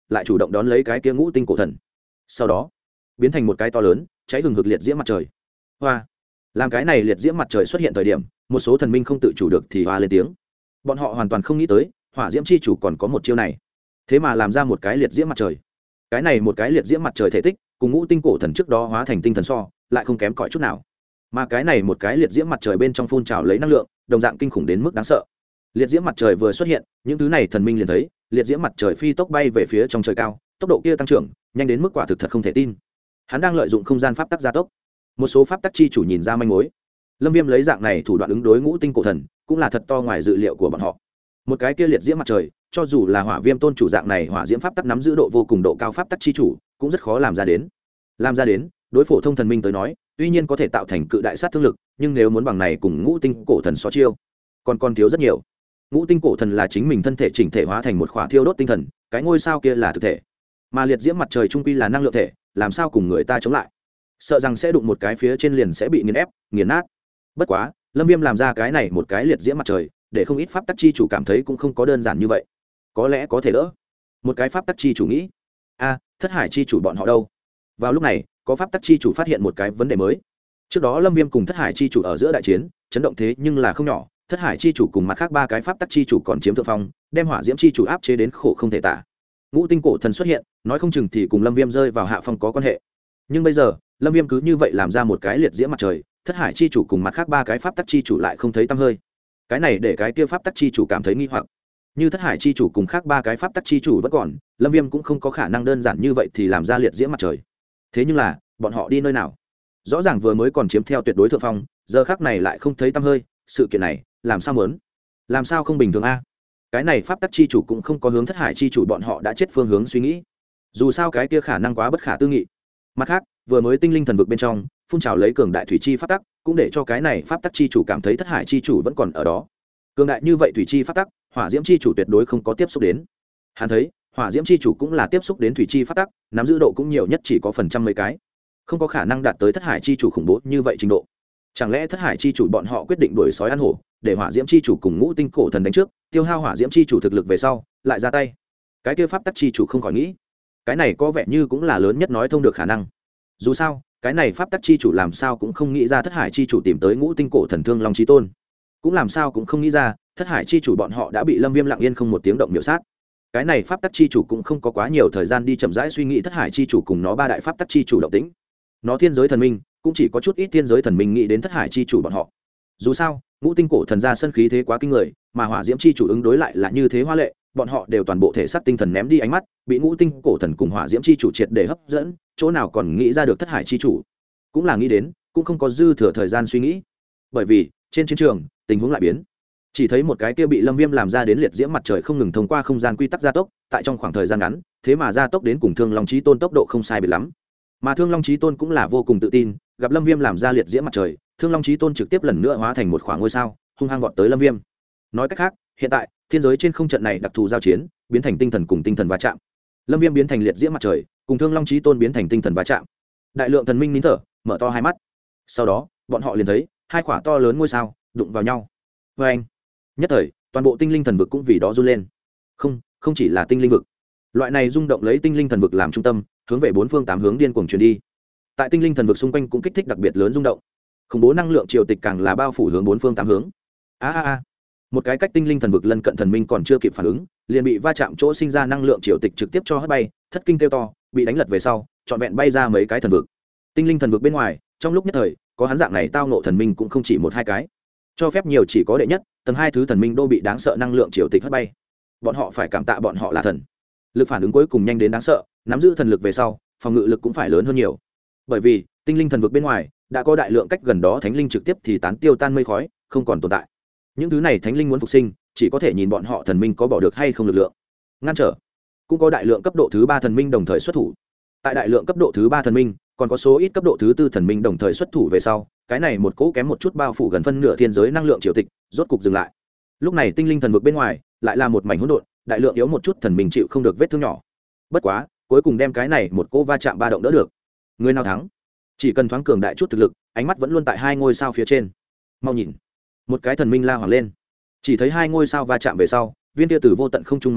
lại chủ động đón lấy cái kia ngũ tinh cổ thần, sau đó biến thành một cái to lớn cháy hừng hực liệt diễm mặt trời. Hoa! Làm cái này liệt diễm mặt trời xuất hiện thời điểm, một số thần minh không tự chủ được thì hoa lên tiếng. Bọn họ hoàn toàn không nghĩ tới hỏa diễm chi chủ còn có một chiêu này, thế mà làm ra một cái liệt diễm mặt trời. Cái này một cái liệt diễm mặt trời thể tích cùng ngũ tinh cổ thần trước đó hóa thành tinh thần so lại không kém cỏi chút nào, mà cái này một cái liệt diễm mặt trời bên trong phun trào lấy năng lượng đồng dạng kinh khủng đến mức đáng sợ. Liệt diễm mặt trời vừa xuất hiện, những thứ này thần minh liền thấy liệt diễm mặt trời phi tốc bay về phía trong trời cao, tốc độ kia tăng trưởng nhanh đến mức quả thực thật không thể tin. Hắn đang lợi dụng không gian pháp tắc gia tốc. Một số pháp tắc chi chủ nhìn ra manh mối. Lâm Viêm lấy dạng này thủ đoạn ứng đối ngũ tinh cổ thần cũng là thật to ngoài dự liệu của bọn họ. Một cái kia liệt diễm mặt trời, cho dù là Hỏa Viêm tôn chủ dạng này hỏa diễm pháp tắc nắm giữ độ vô cùng độ cao pháp tắc chi chủ, cũng rất khó làm ra đến. Làm ra đến, đối phổ thông thần minh tới nói, tuy nhiên có thể tạo thành cự đại sát thương lực, nhưng nếu muốn bằng này cùng ngũ tinh cổ thần so chiêu, còn thiếu rất nhiều. Ngũ tinh cổ thần là chính mình thân thể chỉnh thể hóa thành một khỏa thiêu đốt tinh thần, cái ngôi sao kia là thực thể, mà liệt diễm mặt trời trung quy là năng lượng thể, làm sao cùng người ta chống lại? Sợ rằng sẽ đụng một cái phía trên liền sẽ bị nghiền ép, nghiền nát. Bất quá, Lâm Viêm làm ra cái này một cái liệt diễm mặt trời, để không ít pháp tắc chi chủ cảm thấy cũng không có đơn giản như vậy. Có lẽ có thể đỡ. Một cái pháp tắc chi chủ nghĩ, Thất Hải chi chủ bọn họ đâu? Vào lúc này, có pháp tắc chi chủ phát hiện một cái vấn đề mới. Trước đó Lâm Viêm cùng Thất Hải chi chủ ở giữa đại chiến, chấn động thế nhưng là không nhỏ, Thất Hải chi chủ cùng mặt khác ba cái pháp tắc chi chủ còn chiếm thượng phong, đem Hỏa Diễm chi chủ áp chế đến khổ không thể tả. Ngũ tinh cổ thần xuất hiện, nói không chừng thì cùng Lâm Viêm rơi vào hạ phong có quan hệ. Nhưng bây giờ, Lâm Viêm cứ như vậy làm ra một cái liệt diễm mặt trời, Thất Hải chi chủ cùng mặt khác ba cái pháp tắc chi chủ lại không thấy tăm hơi. Cái này để cái kia pháp tắc chi chủ cảm thấy nghi hoặc. Như Thất Hải chi chủ cùng khác ba cái pháp tắc chi chủ vẫn còn, Lâm Viêm cũng không có khả năng đơn giản như vậy thì làm ra liệt diễm mặt trời. Thế nhưng là, bọn họ đi nơi nào? Rõ ràng vừa mới còn chiếm theo tuyệt đối thượng phong, giờ khắc này lại không thấy tăm hơi, sự kiện này, làm sao muốn? Làm sao không bình thường a? Cái này pháp tắc chi chủ cũng không có hướng Thất Hải chi chủ bọn họ đã chết phương hướng suy nghĩ. Dù sao cái kia khả năng quá bất khả tư nghị. Mặt khác, vừa mới tinh linh thần vực bên trong, phun trào lấy cường đại thủy chi pháp tắc, cũng để cho cái này pháp tắc chi chủ cảm thấy Thất Hải chi chủ vẫn còn ở đó. Cường đại như vậy thủy chi pháp tắc, Hỏa Diễm chi chủ tuyệt đối không có tiếp xúc đến. Hắn thấy, Hỏa Diễm chi chủ cũng là tiếp xúc đến thủy chi pháp tắc, nắm giữ độ cũng nhiều nhất chỉ có phần trăm mấy cái, không có khả năng đạt tới Thất Hải chi chủ khủng bố như vậy trình độ. Chẳng lẽ Thất Hải chi chủ bọn họ quyết định đuổi sói ăn hổ, để Hỏa Diễm chi chủ cùng ngũ tinh cổ thần đánh trước, tiêu hao Hỏa Diễm chi chủ thực lực về sau, lại ra tay? Cái kia pháp tắc chi chủ không khỏi nghĩ, cái này có vẻ như cũng là lớn nhất nói thông được khả năng. Dù sao, cái này pháp tắc chi chủ làm sao cũng không nghĩ ra Thất Hải chi chủ tìm tới ngũ tinh cổ thần Thương Long chí tôn, cũng làm sao cũng không nghĩ ra Thất Hải chi chủ bọn họ đã bị Lâm Viêm lặng yên không một tiếng động miểu sát. Cái này pháp tắc chi chủ cũng không có quá nhiều thời gian đi chậm rãi suy nghĩ Thất Hải chi chủ cùng nó ba đại pháp tắc chi chủ động tĩnh. Nó thiên giới thần minh, cũng chỉ có chút ít thiên giới thần minh nghĩ đến Thất Hải chi chủ bọn họ. Dù sao, ngũ tinh cổ thần ra sân khí thế quá kinh người, mà Hỏa Diễm chi chủ ứng đối lại là như thế hoa lệ, bọn họ đều toàn bộ thể xác tinh thần ném đi ánh mắt, bị ngũ tinh cổ thần cùng Hỏa Diễm chi chủ triệt để hấp dẫn, chỗ nào còn nghĩ ra được Thất Hải chi chủ. Cũng là nghĩ đến, cũng không có dư thừa thời gian suy nghĩ. Bởi vì, trên chiến trường, tình huống lại biến. Chỉ thấy một cái kia bị Lâm Viêm làm ra đến liệt diễm mặt trời không ngừng thông qua không gian quy tắc gia tốc, tại trong khoảng thời gian ngắn, thế mà gia tốc đến cùng Thương Long chí tôn tốc độ không sai biệt lắm. Mà Thương Long chí tôn cũng là vô cùng tự tin, gặp Lâm Viêm làm ra liệt diễm mặt trời, Thương Long chí tôn trực tiếp lần nữa hóa thành một khoảng ngôi sao, hung hăng vọt tới Lâm Viêm. Nói cách khác, hiện tại, thiên giới trên không trận này đặc thù giao chiến, biến thành tinh thần cùng tinh thần va chạm. Lâm Viêm biến thành liệt diễm mặt trời, cùng Thương Long chí tôn biến thành tinh thần va chạm. Đại lượng thần minh nín thở, mở to hai mắt. Sau đó, bọn họ liền thấy hai quả to lớn ngôi sao đụng vào nhau. Oeng! Nhất thời, toàn bộ tinh linh thần vực cũng vì đó run lên. Không chỉ là tinh linh vực. Loại này rung động lấy tinh linh thần vực làm trung tâm, hướng về bốn phương tám hướng điên cuồng truyền đi. Tại tinh linh thần vực xung quanh cũng kích thích đặc biệt lớn rung động. Khủng bố năng lượng triều tịch càng là bao phủ hướng bốn phương tám hướng. Một cái cách tinh linh thần vực lân cận thần minh còn chưa kịp phản ứng, liền bị va chạm chỗ sinh ra năng lượng triều tịch trực tiếp cho hất bay, thất kinh kêu to, bị đánh lật về sau, trọn vẹn bay ra mấy cái thần vực. Tinh linh thần vực bên ngoài, trong lúc nhất thời, có hắn dạng này tao ngộ thần minh cũng không chỉ một hai cái. Cho phép nhiều chỉ có đệ nhất, tầng hai thứ thần minh đô bị đáng sợ năng lượng triều tịch hất bay. Bọn họ phải cảm tạ bọn họ là thần. Lực phản ứng cuối cùng nhanh đến đáng sợ, nắm giữ thần lực về sau, phòng ngự lực cũng phải lớn hơn nhiều. Bởi vì, tinh linh thần vực bên ngoài đã có đại lượng cách gần đó thánh linh trực tiếp thì tán tiêu tan mây khói, không còn tồn tại. Những thứ này thánh linh muốn phục sinh, chỉ có thể nhìn bọn họ thần minh có bỏ được hay không lực lượng ngăn trở. Cũng có đại lượng cấp độ thứ ba thần minh đồng thời xuất thủ. Tại đại lượng cấp độ thứ ba thần minh, còn có số ít cấp độ thứ tư thần minh đồng thời xuất thủ về sau, cái này một cỗ kém một chút bao phủ gần phân nửa thiên giới năng lượng triều tịch, rốt cục dừng lại. Lúc này tinh linh thần vực bên ngoài lại là một mảnh hỗn độn, đại lượng yếu một chút thần minh chịu không được vết thương nhỏ. Bất quá, cuối cùng đem cái này một cỗ va chạm ba động đỡ được. Người nào thắng? Chỉ cần thoáng cường đại chút thực lực, ánh mắt vẫn luôn tại hai ngôi sao phía trên. Mau nhìn! Một cái thần minh la hoàng lên. Chỉ thấy hai ngôi sao va chạm về sau, viên tia tử vô tận không trung mà đến,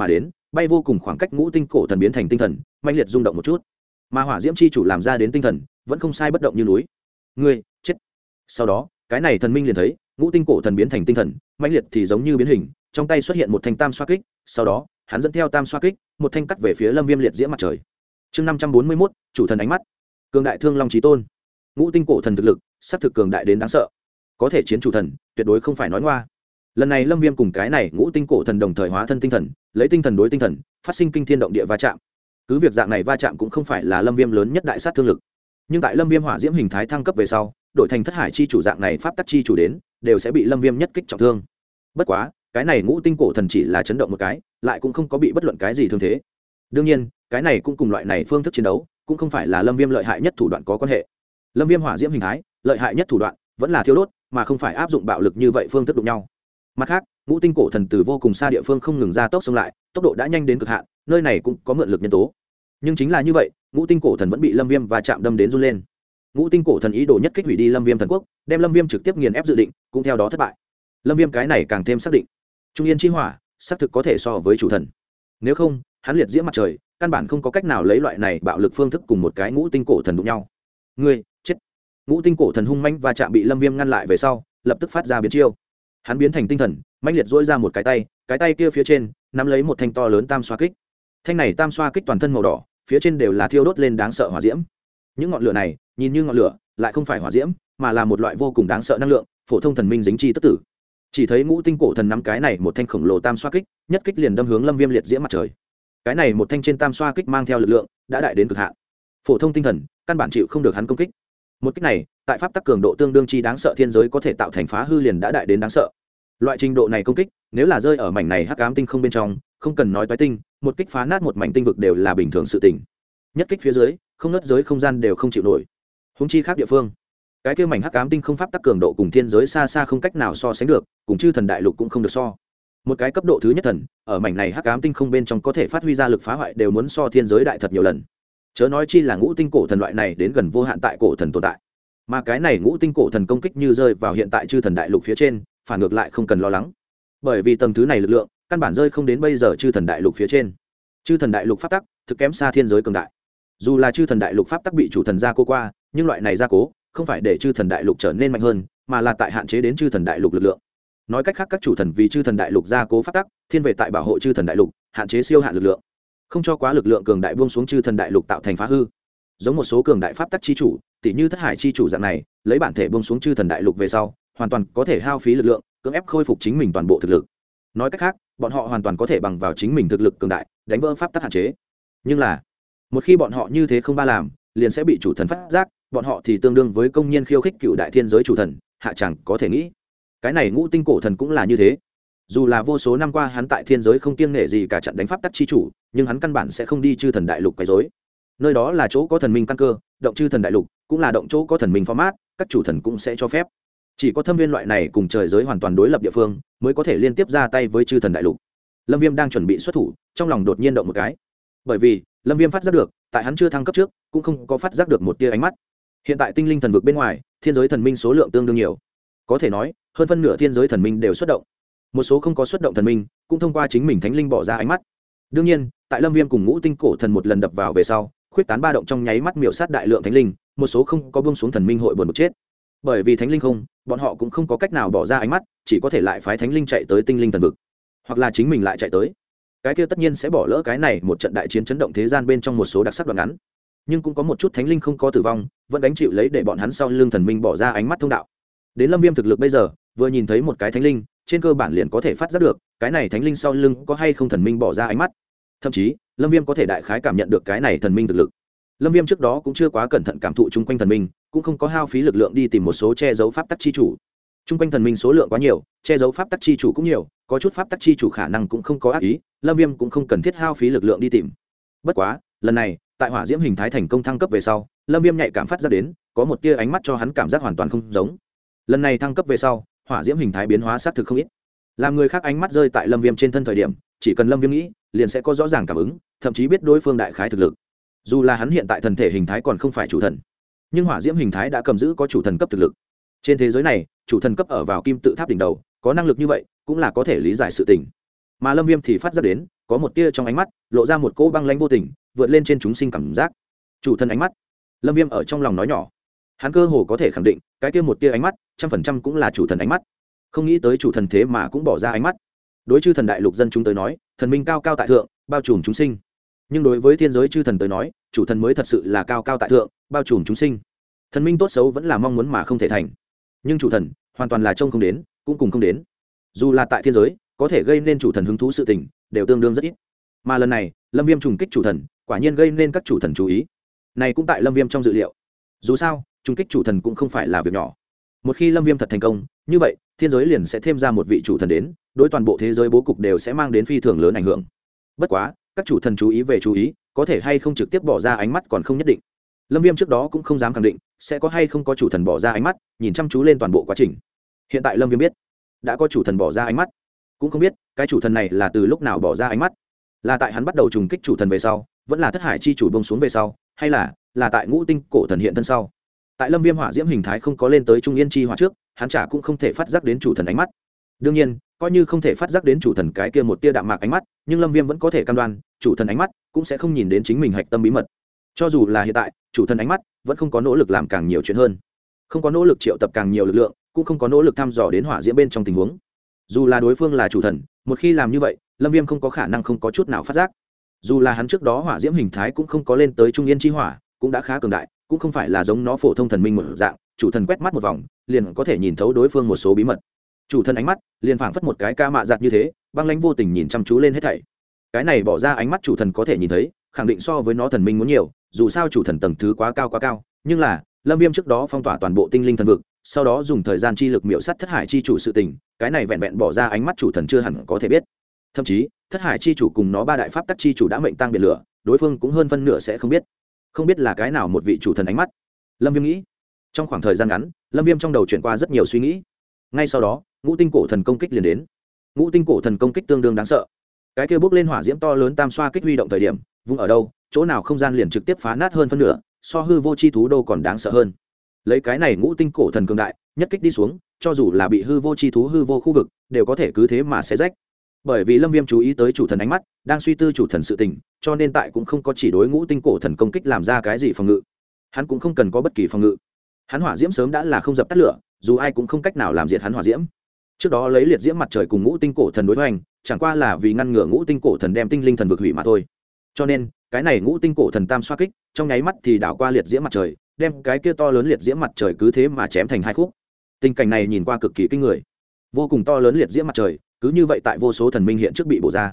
bay vô cùng khoảng cách ngũ tinh cổ thần biến thành tinh thần mạnh liệt rung động một chút, mà hỏa diễm chi chủ làm ra đến tinh thần vẫn không sai bất động như núi. Ngươi chết. Sau đó cái này thần minh liền thấy ngũ tinh cổ thần biến thành tinh thần mạnh liệt thì giống như biến hình, trong tay xuất hiện một thanh tam xoa kích, sau đó hắn dẫn theo tam xoa kích một thanh cắt về phía lâm viêm liệt diễm mặt trời. chương 541, chủ thần ánh mắt. Cường đại thương long chí tôn. Ngũ tinh cổ thần thực lực sắp thực cường đại đến đáng sợ, có thể chiến chủ thần tuyệt đối không phải nói ngoa. Lần này lâm viêm cùng cái này ngũ tinh cổ thần đồng thời hóa thân tinh thần, lấy tinh thần đối tinh thần phát sinh kinh thiên động địa va chạm. Cứ việc dạng này va chạm cũng không phải là lâm viêm lớn nhất đại sát thương lực, nhưng tại lâm viêm hỏa diễm hình thái thăng cấp về sau, đổi thành thất hải chi chủ dạng này pháp tắc chi chủ đến đều sẽ bị lâm viêm nhất kích trọng thương. Bất quá cái này ngũ tinh cổ thần chỉ là chấn động một cái, lại cũng không có bị bất luận cái gì thương thế. Đương nhiên cái này cũng cùng loại này phương thức chiến đấu cũng không phải là lâm viêm lợi hại nhất thủ đoạn có quan hệ. Lâm viêm hỏa diễm hình thái lợi hại nhất thủ đoạn vẫn là thiêu đốt, mà không phải áp dụng bạo lực như vậy phương thức đụng nhau. Mặt khác ngũ tinh cổ thần từ vô cùng xa địa phương không ngừng ra tốc xông lại, tốc độ đã nhanh đến cực hạn, nơi này cũng có mượn lực nhân tố. Nhưng chính là như vậy, ngũ tinh cổ thần vẫn bị lâm viêm và chạm đâm đến run lên. Ngũ tinh cổ thần ý đồ nhất kích hủy đi lâm viêm thần quốc, đem lâm viêm trực tiếp nghiền ép dự định cũng theo đó thất bại. Lâm viêm cái này càng thêm xác định trung yên chi hỏa xác thực có thể so với chủ thần, nếu không hắn liệt diễm mặt trời căn bản không có cách nào lấy loại này bạo lực phương thức cùng một cái ngũ tinh cổ thần đụng nhau. Ngươi chết. Ngũ tinh cổ thần hung mãnh và chạm bị lâm viêm ngăn lại về sau, lập tức phát ra biến chiêu. Hắn biến thành tinh thần mãnh liệt dỗi ra một cái tay kia phía trên nắm lấy một thanh to lớn tam xoa kích. Thanh này tam xoa kích toàn thân màu đỏ, phía trên đều là thiêu đốt lên đáng sợ hỏa diễm. Những ngọn lửa này nhìn như ngọn lửa, lại không phải hỏa diễm, mà là một loại vô cùng đáng sợ năng lượng, phổ thông thần minh dính chi tức tử. Chỉ thấy ngũ tinh cổ thần nắm cái này một thanh khổng lồ tam xoa kích, nhất kích liền đâm hướng lâm viêm liệt diễm mặt trời. Cái này một thanh trên tam xoa kích mang theo lực lượng đã đại đến cực hạn, phổ thông tinh thần căn bản chịu không được hắn công kích. Một kích này tại pháp tắc cường độ tương đương chi đáng sợ thiên giới có thể tạo thành phá hư liền đã đại đến đáng sợ. Loại trình độ này công kích nếu là rơi ở mảnh này hắc ám tinh không bên trong, không cần nói toái tinh, một kích phá nát một mảnh tinh vực đều là bình thường sự tình. Nhất kích phía dưới không nứt giới không gian đều không chịu nổi, huống chi khác địa phương. Cái kia mảnh hắc ám tinh không pháp tắc cường độ cùng thiên giới xa xa không cách nào so sánh được, cùng chư thần đại lục cũng không được so. Một cái cấp độ thứ nhất thần ở mảnh này hắc ám tinh không bên trong có thể phát huy ra lực phá hoại đều muốn so thiên giới đại thật nhiều lần, chớ nói chi là ngũ tinh cổ thần loại này đến gần vô hạn tại cổ thần tồn tại. Mà cái này ngũ tinh cổ thần công kích như rơi vào hiện tại chư thần đại lục phía trên, phản ngược lại không cần lo lắng, bởi vì tầng thứ này lực lượng căn bản rơi không đến bây giờ chư thần đại lục phía trên. Chư thần đại lục pháp tắc thực kém xa thiên giới cường đại. Dù là chư thần đại lục pháp tắc bị chủ thần gia cố qua, nhưng loại này gia cố không phải để chư thần đại lục trở nên mạnh hơn, mà là tại hạn chế đến chư thần đại lục lực lượng. Nói cách khác, các chủ thần vì chư thần đại lục gia cố pháp tắc, thiên về tại bảo hộ chư thần đại lục, hạn chế siêu hạn lực lượng, không cho quá lực lượng cường đại buông xuống chư thần đại lục tạo thành phá hư. Giống một số cường đại pháp tắc chi chủ, tỷ như thất hải chi chủ dạng này, lấy bản thể buông xuống chư thần đại lục về sau, hoàn toàn có thể hao phí lực lượng, cưỡng ép khôi phục chính mình toàn bộ thực lực. Nói cách khác, bọn họ hoàn toàn có thể bằng vào chính mình thực lực cường đại, đánh vỡ pháp tắc hạn chế. Nhưng là, một khi bọn họ như thế không ba làm, liền sẽ bị chủ thần phát giác, bọn họ thì tương đương với công nhân khiêu khích cựu đại thiên giới chủ thần, hạ chẳng có thể nghĩ. Cái này ngũ tinh cổ thần cũng là như thế. Dù là vô số năm qua hắn tại thiên giới không kiêng nể gì cả trận đánh pháp tắc chi chủ, nhưng hắn căn bản sẽ không đi chư thần đại lục quấy rối. Nơi đó là chỗ có thần minh căn cơ, động chư thần đại lục cũng là động chỗ có thần minh format, các chủ thần cũng sẽ cho phép. Chỉ có thâm viên loại này cùng trời giới hoàn toàn đối lập địa phương mới có thể liên tiếp ra tay với chư thần đại lục. Lâm Viêm đang chuẩn bị xuất thủ, trong lòng đột nhiên động một cái, bởi vì Lâm Viêm phát giác được, tại hắn chưa thăng cấp trước, cũng không có phát giác được một tia ánh mắt. Hiện tại tinh linh thần vực bên ngoài, thiên giới thần minh số lượng tương đương nhiều, có thể nói hơn phân nửa thiên giới thần minh đều xuất động. Một số không có xuất động thần minh cũng thông qua chính mình thánh linh bỏ ra ánh mắt. Đương nhiên, tại Lâm Viêm cùng ngũ tinh cổ thần một lần đập vào về sau, khuyết tán ba động trong nháy mắt miểu sát đại lượng thánh linh, một số không có buông xuống thần minh hội buồn bực chết. Bởi vì thánh linh không, bọn họ cũng không có cách nào bỏ ra ánh mắt, chỉ có thể lại phái thánh linh chạy tới tinh linh thần vực, hoặc là chính mình lại chạy tới. Cái kia tất nhiên sẽ bỏ lỡ cái này một trận đại chiến chấn động thế gian bên trong một số đặc sắc đoạn ngắn. Nhưng cũng có một chút thánh linh không có tử vong, vẫn đánh chịu lấy để bọn hắn sau lưng thần minh bỏ ra ánh mắt thông đạo. Đến Lâm Viêm thực lực bây giờ, vừa nhìn thấy một cái thánh linh, trên cơ bản liền có thể phát giác được, cái này thánh linh sau lưng có hay không thần minh bỏ ra ánh mắt. Thậm chí, Lâm Viêm có thể đại khái cảm nhận được cái này thần minh thực lực. Lâm Viêm trước đó cũng chưa quá cẩn thận cảm thụ chung quanh thần minh, cũng không có hao phí lực lượng đi tìm một số che giấu pháp tắc chi chủ. Chung quanh thần minh số lượng quá nhiều, che giấu pháp tắc chi chủ cũng nhiều, có chút pháp tắc chi chủ khả năng cũng không có ác ý, Lâm Viêm cũng không cần thiết hao phí lực lượng đi tìm. Bất quá, lần này, tại hỏa diễm hình thái thành công thăng cấp về sau, Lâm Viêm nhạy cảm phát ra đến, có một tia ánh mắt cho hắn cảm giác hoàn toàn không giống. Lần này thăng cấp về sau, hỏa diễm hình thái biến hóa sát thực không ít. Làm người khác ánh mắt rơi tại Lâm Viêm trên thân thời điểm, chỉ cần Lâm Viêm nghĩ, liền sẽ có rõ ràng cảm ứng, thậm chí biết đối phương đại khái thực lực. Dù là hắn hiện tại thần thể hình thái còn không phải chủ thần, nhưng hỏa diễm hình thái đã cầm giữ có chủ thần cấp thực lực. Trên thế giới này, chủ thần cấp ở vào kim tự tháp đỉnh đầu, có năng lực như vậy, cũng là có thể lý giải sự tình. mà lâm viêm thì phát ra đến có một tia trong ánh mắt lộ ra một cỗ băng lãnh vô tình vượt lên trên chúng sinh cảm giác. Chủ thần ánh mắt. Lâm viêm ở trong lòng nói nhỏ. Hắn cơ hồ có thể khẳng định cái kia một tia ánh mắt 100% cũng là chủ thần ánh mắt. Không nghĩ tới chủ thần thế mà cũng bỏ ra ánh mắt. Đối chư thần đại lục dân chúng tới nói, thần minh cao cao tại thượng, bao trùm chúng sinh. Nhưng đối với thiên giới chư thần tới nói, chủ thần mới thật sự là cao cao tại thượng, bao trùm chúng sinh. Thần minh tốt xấu vẫn là mong muốn mà không thể thành, nhưng chủ thần hoàn toàn là trông không đến, cũng cùng không đến. Dù là tại thiên giới, có thể gây nên chủ thần hứng thú sự tình đều tương đương rất ít. Mà lần này lâm viêm trùng kích chủ thần, quả nhiên gây nên các chủ thần chú ý. Này cũng tại lâm viêm trong dự liệu. Dù sao trùng kích chủ thần cũng không phải là việc nhỏ. Một khi lâm viêm thật thành công, như vậy thiên giới liền sẽ thêm ra một vị chủ thần đến, đối toàn bộ thế giới bố cục đều sẽ mang đến phi thường lớn ảnh hưởng. Bất quá các chủ thần chú ý về chú ý, có thể hay không trực tiếp bỏ ra ánh mắt còn không nhất định. Lâm viêm trước đó cũng không dám khẳng định sẽ có hay không có chủ thần bỏ ra ánh mắt nhìn chăm chú lên toàn bộ quá trình. Hiện tại lâm viêm biết đã có chủ thần bỏ ra ánh mắt, cũng không biết cái chủ thần này là từ lúc nào bỏ ra ánh mắt, là tại hắn bắt đầu trùng kích chủ thần về sau, vẫn là thất hải chi chủ bông xuống về sau, hay là tại ngũ tinh cổ thần hiện thân sau. Tại lâm viêm hỏa diễm hình thái không có lên tới trung yên chi hỏa trước, hắn chả cũng không thể phát giác đến chủ thần ánh mắt. Đương nhiên coi như không thể phát giác đến chủ thần cái kia một tia đạm mạc ánh mắt, nhưng lâm viêm vẫn có thể cam đoan chủ thần ánh mắt cũng sẽ không nhìn đến chính mình hạch tâm bí mật. Cho dù là hiện tại chủ thần ánh mắt vẫn không có nỗ lực làm càng nhiều chuyện hơn, không có nỗ lực triệu tập càng nhiều lực lượng, cũng không có nỗ lực thăm dò đến hỏa diễm bên trong tình huống. Dù là đối phương là chủ thần, một khi làm như vậy lâm viêm không có khả năng không có chút nào phát giác. Dù là hắn trước đó hỏa diễm hình thái cũng không có lên tới trung yên chi hỏa, cũng đã khá cường đại, cũng không phải là giống nó phổ thông thần minh một dạng, chủ thần quét mắt một vòng liền có thể nhìn thấu đối phương một số bí mật. Chủ thần ánh mắt liền phảng phất một cái ca mạ giặt như thế, băng lãnh vô tình nhìn chăm chú lên hết thảy. Cái này bỏ ra ánh mắt chủ thần có thể nhìn thấy, khẳng định so với nó thần minh muốn nhiều, dù sao chủ thần tầng thứ quá cao, nhưng là lâm viêm trước đó phong tỏa toàn bộ tinh linh thần vực, sau đó dùng thời gian chi lực miểu sát thất hải chi chủ sự tình, cái này vẹn vẹn bỏ ra ánh mắt chủ thần chưa hẳn có thể biết. Thậm chí thất hải chi chủ cùng nó ba đại pháp tắc chi chủ đã mệnh tang biển lửa, đối phương cũng hơn phân nửa sẽ không biết là cái nào một vị chủ thần ánh mắt. Lâm viêm nghĩ. Trong khoảng thời gian ngắn lâm viêm trong đầu chuyển qua rất nhiều suy nghĩ. Ngay sau đó ngũ tinh cổ thần công kích liền đến. Ngũ tinh cổ thần công kích tương đương đáng sợ. Cái kia bốc lên hỏa diễm to lớn tam xoa kích huy động thời điểm, vung ở đâu chỗ nào không gian liền trực tiếp phá nát hơn phân nửa, so hư vô chi thú đô còn đáng sợ hơn. Lấy cái này ngũ tinh cổ thần cường đại, nhất kích đi xuống, cho dù là bị hư vô chi thú hư vô khu vực đều có thể cứ thế mà xé rách. Bởi vì lâm viêm chú ý tới chủ thần ánh mắt, đang suy tư chủ thần sự tình, cho nên tại cũng không có chỉ đối ngũ tinh cổ thần công kích làm ra cái gì phòng ngự. Hắn cũng không cần có bất kỳ phòng ngự. Hắn hỏa diễm sớm đã là không dập tắt lửa, dù ai cũng không cách nào làm diệt hắn hỏa diễm. Trước đó lấy liệt diễm mặt trời cùng ngũ tinh cổ thần đối hoành, chẳng qua là vì ngăn ngừa ngũ tinh cổ thần đem tinh linh thần vực hủy mà thôi. Cho nên cái này ngũ tinh cổ thần tam xoa kích trong nháy mắt thì đảo qua liệt diễm mặt trời, đem cái kia to lớn liệt diễm mặt trời cứ thế mà chém thành hai khúc. Tình cảnh này nhìn qua cực kỳ kinh người. Vô cùng to lớn liệt diễm mặt trời cứ như vậy tại vô số thần minh hiện trước bị bổ ra.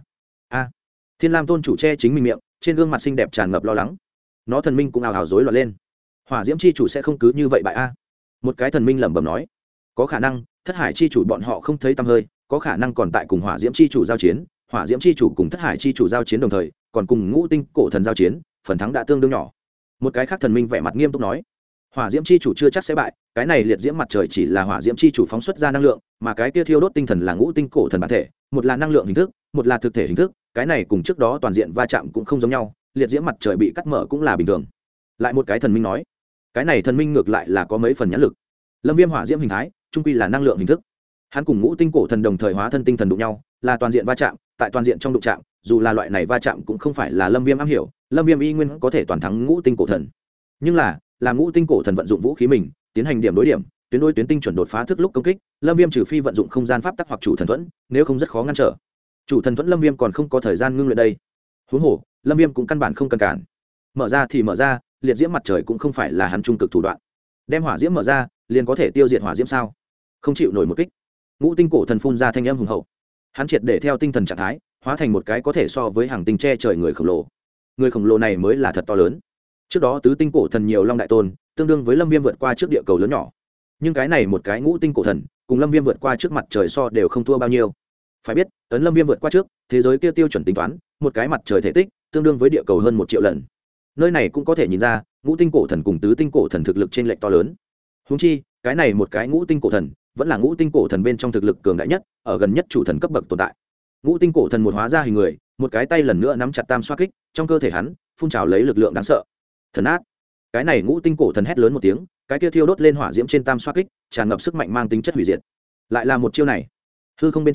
Thiên Lam tôn chủ che chính mình miệng, trên gương mặt xinh đẹp tràn ngập lo lắng. Nó thần minh cũng ào ào rối loạn lên. Hỏa diễm chi chủ sẽ không cứ như vậy bại một cái thần minh lẩm bẩm nói. Có khả năng thất hải chi chủ bọn họ không thấy tăm hơi, có khả năng còn tại cùng hỏa diễm chi chủ giao chiến, hỏa diễm chi chủ cùng thất hải chi chủ giao chiến đồng thời còn cùng ngũ tinh cổ thần giao chiến, phần thắng đã tương đương nhỏ. Một cái khác thần minh vẻ mặt nghiêm túc nói. Hỏa diễm chi chủ chưa chắc sẽ bại, cái này liệt diễm mặt trời chỉ là hỏa diễm chi chủ phóng xuất ra năng lượng, mà cái kia thiêu đốt tinh thần là ngũ tinh cổ thần bản thể, một là năng lượng hình thức, một là thực thể hình thức, cái này cùng trước đó toàn diện va chạm cũng không giống nhau, liệt diễm mặt trời bị cắt mở cũng là bình thường. Lại một cái thần minh nói, cái này thần minh ngược lại là có mấy phần nhãn lực. Lâm viêm hỏa diễm hình thái trung quy là năng lượng hình thức, hắn cùng ngũ tinh cổ thần đồng thời hóa thân tinh thần đụng nhau, là toàn diện va chạm, tại toàn diện trong đụng chạm, dù là loại này va chạm cũng không phải là lâm viêm am hiểu, lâm viêm y nguyên có thể toàn thắng ngũ tinh cổ thần. Nhưng là ngũ tinh cổ thần vận dụng vũ khí mình tiến hành điểm đối điểm, tuyến đối tuyến tinh chuẩn đột phá thức lúc công kích, lâm viêm trừ phi vận dụng không gian pháp tắc hoặc chủ thần thuẫn, nếu không rất khó ngăn trở. Chủ thần thuẫn lâm viêm còn không có thời gian ngưng luyện đây, huống hồ lâm viêm cũng căn bản không cần cản. Mở ra thì mở ra, liệt diễm mặt trời cũng không phải là hắn trung cực thủ đoạn. Đem hỏa diễm mở ra liền có thể tiêu diệt hỏa diễm sao? Không chịu nổi một kích. Ngũ tinh cổ thần phun ra thanh âm hùng hậu, hắn triệt để theo tinh thần trạng thái hóa thành một cái có thể so với hàng tinh che trời người khổng lồ. Người khổng lồ này mới là thật to lớn. Trước đó tứ tinh cổ thần nhiều long đại tôn, tương đương với lâm viêm vượt qua trước địa cầu lớn nhỏ, nhưng cái này một cái ngũ tinh cổ thần cùng lâm viêm vượt qua trước mặt trời so đều không thua bao nhiêu. Phải biết ấn lâm viêm vượt qua trước thế giới kia tiêu chuẩn tính toán, một cái mặt trời thể tích tương đương với địa cầu hơn 1 triệu lần. Nơi này cũng có thể nhìn ra ngũ tinh cổ thần cùng tứ tinh cổ thần thực lực trên lệch to lớn. Huống chi cái này một cái ngũ tinh cổ thần vẫn là ngũ tinh cổ thần bên trong thực lực cường đại nhất, ở gần nhất chủ thần cấp bậc tồn tại. Ngũ tinh cổ thần một hóa ra hình người, một cái tay lần nữa nắm chặt tam xoa kích, trong cơ thể hắn phun trào lấy lực lượng đáng sợ. Thần ác. Cái này ngũ tinh cổ thần hét lớn một tiếng, cái kia thiêu đốt lên hỏa diễm trên tam xoa kích tràn ngập sức mạnh mang tính chất hủy diệt. Lại là một chiêu này. Hư không bên trong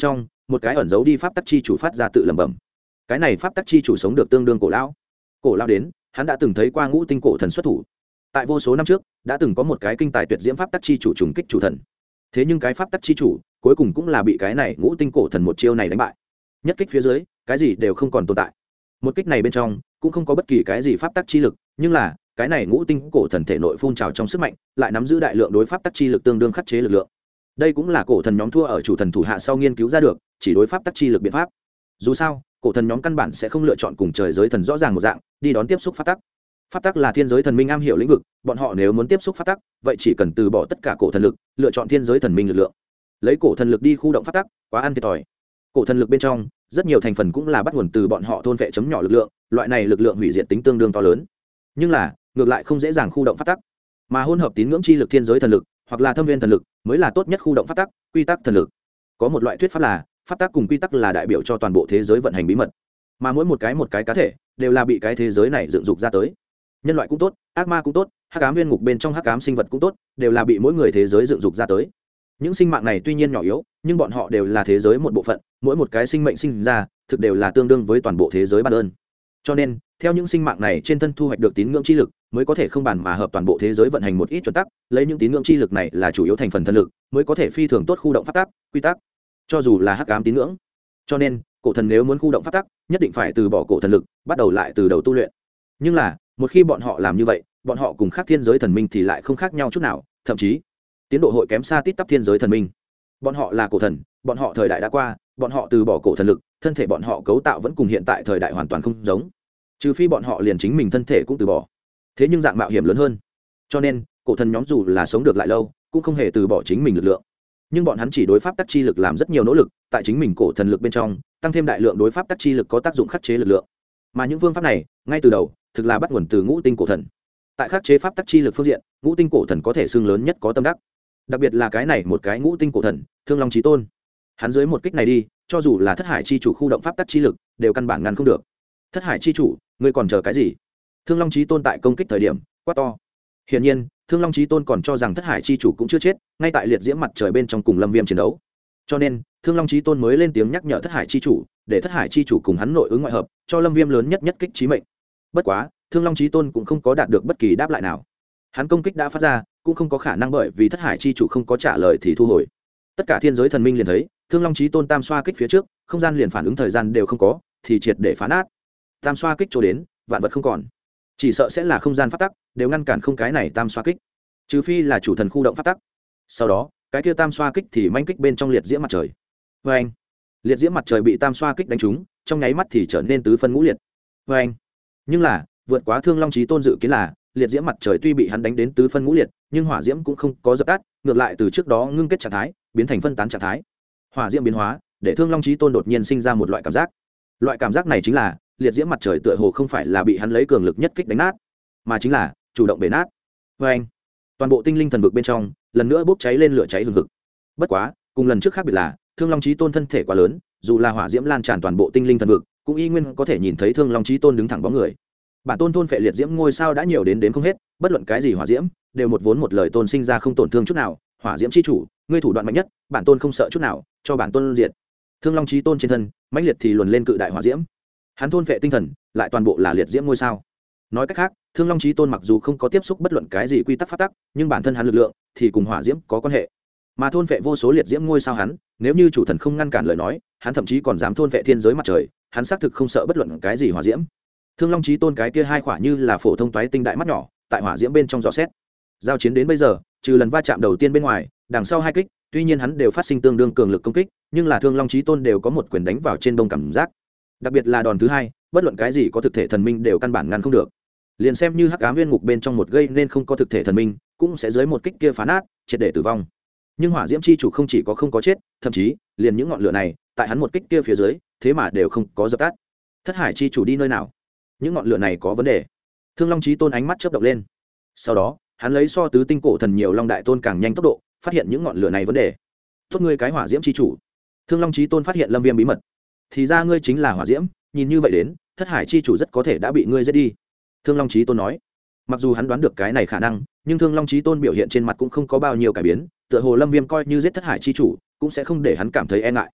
một cái ẩn giấu đi pháp tắc chi chủ phát ra tự lẩm bẩm. Cái này pháp tắc chi chủ sống được tương đương cổ lão. Cổ lão đến, hắn đã từng thấy qua ngũ tinh cổ thần xuất thủ. Tại vô số năm trước, đã từng có một cái kinh tài tuyệt diễm pháp tắc chi chủ trùng kích chủ thần. Thế nhưng cái pháp tắc chi chủ, cuối cùng cũng là bị cái này ngũ tinh cổ thần một chiêu này đánh bại. Nhất kích phía dưới, cái gì đều không còn tồn tại. Một kích này bên trong, cũng không có bất kỳ cái gì pháp tắc chi lực, nhưng là, cái này ngũ tinh cổ thần thể nội phun trào trong sức mạnh, lại nắm giữ đại lượng đối pháp tắc chi lực tương đương khắc chế lực lượng. Đây cũng là cổ thần nhóm thua ở chủ thần thủ hạ sau nghiên cứu ra được, chỉ đối pháp tắc chi lực biện pháp. Dù sao, cổ thần nhóm căn bản sẽ không lựa chọn cùng trời giới thần rõ ràng một dạng, đi đón tiếp xúc pháp tắc. Pháp tắc là thiên giới thần minh am hiểu lĩnh vực, bọn họ nếu muốn tiếp xúc pháp tắc, vậy chỉ cần từ bỏ tất cả cổ thần lực, lựa chọn thiên giới thần minh lực lượng. Lấy cổ thần lực đi khu động pháp tắc, quá ăn thiệt thòi. Cổ thần lực bên trong, rất nhiều thành phần cũng là bắt nguồn từ bọn họ thôn vệ chấm nhỏ lực lượng, loại này lực lượng hủy diệt tính tương đương to lớn. Nhưng là, ngược lại không dễ dàng khu động pháp tắc, mà hỗn hợp tín ngưỡng chi lực thiên giới thần lực, hoặc là thâm viên thần lực, mới là tốt nhất khu động pháp tắc, quy tắc thần lực. Có một loại thuyết pháp là, pháp tắc cùng quy tắc là đại biểu cho toàn bộ thế giới vận hành bí mật, mà mỗi một cái cá thể đều là bị cái thế giới này dựng dục ra tới. Nhân loại cũng tốt, ác ma cũng tốt, hắc ám viên ngục bên trong hắc ám sinh vật cũng tốt, đều là bị mỗi người thế giới dựng dục ra tới. Những sinh mạng này tuy nhiên nhỏ yếu, nhưng bọn họ đều là thế giới một bộ phận, mỗi một cái sinh mệnh sinh ra, thực đều là tương đương với toàn bộ thế giới ban ơn. Cho nên, theo những sinh mạng này trên thân thu hoạch được tín ngưỡng chi lực, mới có thể không bàn mà hợp toàn bộ thế giới vận hành một ít chuẩn tắc, lấy những tín ngưỡng chi lực này là chủ yếu thành phần thần lực, mới có thể phi thường tốt khu động pháp tắc, quy tắc. Cho dù là hắc ám tín ngưỡng. Cho nên, cổ thần nếu muốn khu động pháp tắc, nhất định phải từ bỏ cổ thần lực, bắt đầu lại từ đầu tu luyện. Nhưng là, một khi bọn họ làm như vậy, bọn họ cùng khác thiên giới thần minh thì lại không khác nhau chút nào, thậm chí tiến độ hội kém xa tít tắp thiên giới thần minh. Bọn họ là cổ thần, bọn họ thời đại đã qua, bọn họ từ bỏ cổ thần lực, thân thể bọn họ cấu tạo vẫn cùng hiện tại thời đại hoàn toàn không giống, trừ phi bọn họ liền chính mình thân thể cũng từ bỏ. Thế nhưng dạng mạo hiểm lớn hơn, cho nên cổ thần nhóm dù là sống được lại lâu, cũng không hề từ bỏ chính mình lực lượng. Nhưng bọn hắn chỉ đối pháp tắc chi lực làm rất nhiều nỗ lực, tại chính mình cổ thần lực bên trong tăng thêm đại lượng đối pháp tắc chi lực có tác dụng khắc chế lực lượng. Mà những phương pháp này, ngay từ đầu, thực là bắt nguồn từ ngũ tinh cổ thần. Tại khắc chế pháp tắc chi lực phương diện, ngũ tinh cổ thần có thể xưng lớn nhất có tâm đắc. Đặc biệt là cái này một cái ngũ tinh cổ thần, Thương Long Chí Tôn. Hắn dưới một kích này đi, cho dù là Thất Hải chi chủ khu động pháp tắc chi lực, đều căn bản ngăn không được. Thất Hải chi chủ, ngươi còn chờ cái gì? Thương Long Chí Tôn tại công kích thời điểm, quát to. Hiển nhiên, Thương Long Chí Tôn còn cho rằng Thất Hải chi chủ cũng chưa chết, ngay tại liệt diễm mặt trời bên trong cùng Lâm Viêm chiến đấu. Cho nên, Thương Long Chí Tôn mới lên tiếng nhắc nhở Thất Hải chi chủ, để Thất Hải chi chủ cùng hắn nội ứng ngoại hợp, cho Lâm Viêm lớn nhất nhất kích chí mệnh. Bất quá, Thương Long Chí Tôn cũng không có đạt được bất kỳ đáp lại nào. Hắn công kích đã phát ra, cũng không có khả năng bởi vì Thất Hải chi chủ không có trả lời thì thu hồi. Tất cả thiên giới thần minh liền thấy, Thương Long Chí Tôn tam xoa kích phía trước, không gian liền phản ứng thời gian đều không có, thì triệt để phá nát. Tam xoa kích chỗ đến, vạn vật không còn. Chỉ sợ sẽ là không gian pháp tắc, đều ngăn cản không cái này tam xoa kích. Trừ phi là chủ thần khu động pháp tắc. Sau đó, cái kia tam xoa kích thì manh kích bên trong liệt diễm mặt trời. Oeng! Liệt diễm mặt trời bị tam xoa kích đánh trúng, trong nháy mắt thì trở nên tứ phân ngũ liệt. Oeng! Nhưng là, vượt quá Thương Long Chí Tôn dự kiến là, liệt diễm mặt trời tuy bị hắn đánh đến tứ phân ngũ liệt, nhưng hỏa diễm cũng không có dập tắt, ngược lại từ trước đó ngưng kết trạng thái, biến thành phân tán trạng thái. Hỏa diễm biến hóa, để Thương Long Chí Tôn đột nhiên sinh ra một loại cảm giác. Loại cảm giác này chính là, liệt diễm mặt trời tựa hồ không phải là bị hắn lấy cường lực nhất kích đánh nát, mà chính là chủ động bể nát. Oeng! Toàn bộ tinh linh thần vực bên trong, lần nữa bốc cháy lên lửa cháy hừng hực. Bất quá, cùng lần trước khác biệt là, Thương Long Chí Tôn thân thể quá lớn, dù là hỏa diễm lan tràn toàn bộ tinh linh thần vực, cũng y nguyên có thể nhìn thấy Thương Long Chí Tôn đứng thẳng bóng người. Bản tôn thôn phệ liệt diễm ngôi sao đã nhiều đến không hết, bất luận cái gì hỏa diễm, đều một vốn một lời tôn sinh ra không tổn thương chút nào. Hỏa diễm chi chủ, ngươi thủ đoạn mạnh nhất, bản tôn không sợ chút nào, cho bản tôn diệt. Thương Long Chí Tôn trên thân, mãnh liệt thì luồn lên cự đại hỏa diễm. Hắn thôn phệ tinh thần, lại toàn bộ là liệt diễm ngôi sao. Nói cách khác, Thương Long Chí Tôn mặc dù không có tiếp xúc bất luận cái gì quy tắc pháp tắc, nhưng bản thân hắn lực lượng thì cùng hỏa diễm có quan hệ. Mà thôn phệ vô số liệt diễm ngôi sao hắn, nếu như chủ thần không ngăn cản lời nói, hắn thậm chí còn dám thôn phệ thiên giới mặt trời, hắn xác thực không sợ bất luận cái gì hỏa diễm. Thương Long Chí Tôn cái kia hai khỏa như là phổ thông toái tinh đại mắt nhỏ, tại hỏa diễm bên trong dò xét. Giao chiến đến bây giờ, trừ lần va chạm đầu tiên bên ngoài, đằng sau hai kích, tuy nhiên hắn đều phát sinh tương đương cường lực công kích, nhưng là Thương Long Chí Tôn đều có một quyền đánh vào trên đông cảm giác. Đặc biệt là đòn thứ hai, bất luận cái gì có thực thể thần minh đều căn bản ngăn không được. Liền xem như hắc ám viên ngục bên trong một gây nên không có thực thể thần minh, cũng sẽ dưới một kích kia phá nát, triệt để tử vong. Nhưng hỏa diễm chi chủ không chỉ có không có chết, thậm chí liền những ngọn lửa này, tại hắn một kích kia phía dưới, thế mà đều không có dập tắt. Thất Hải chi chủ đi nơi nào? Những ngọn lửa này có vấn đề. Thương Long Chí Tôn ánh mắt chớp động lên. Sau đó, hắn lấy so tứ tinh cổ thần nhiều long đại tôn càng nhanh tốc độ, phát hiện những ngọn lửa này vấn đề. Tốt ngươi cái hỏa diễm chi chủ. Thương Long Chí Tôn phát hiện Lâm Viêm bí mật. Thì ra ngươi chính là hỏa diễm, nhìn như vậy đến, Thất Hải chi chủ rất có thể đã bị ngươi giết đi. Thương Long Chí Tôn nói. Mặc dù hắn đoán được cái này khả năng, nhưng Thương Long Chí Tôn biểu hiện trên mặt cũng không có bao nhiêu cải biến, tựa hồ Lâm Viêm coi như giết Thất Hải chi chủ, cũng sẽ không để hắn cảm thấy e ngại.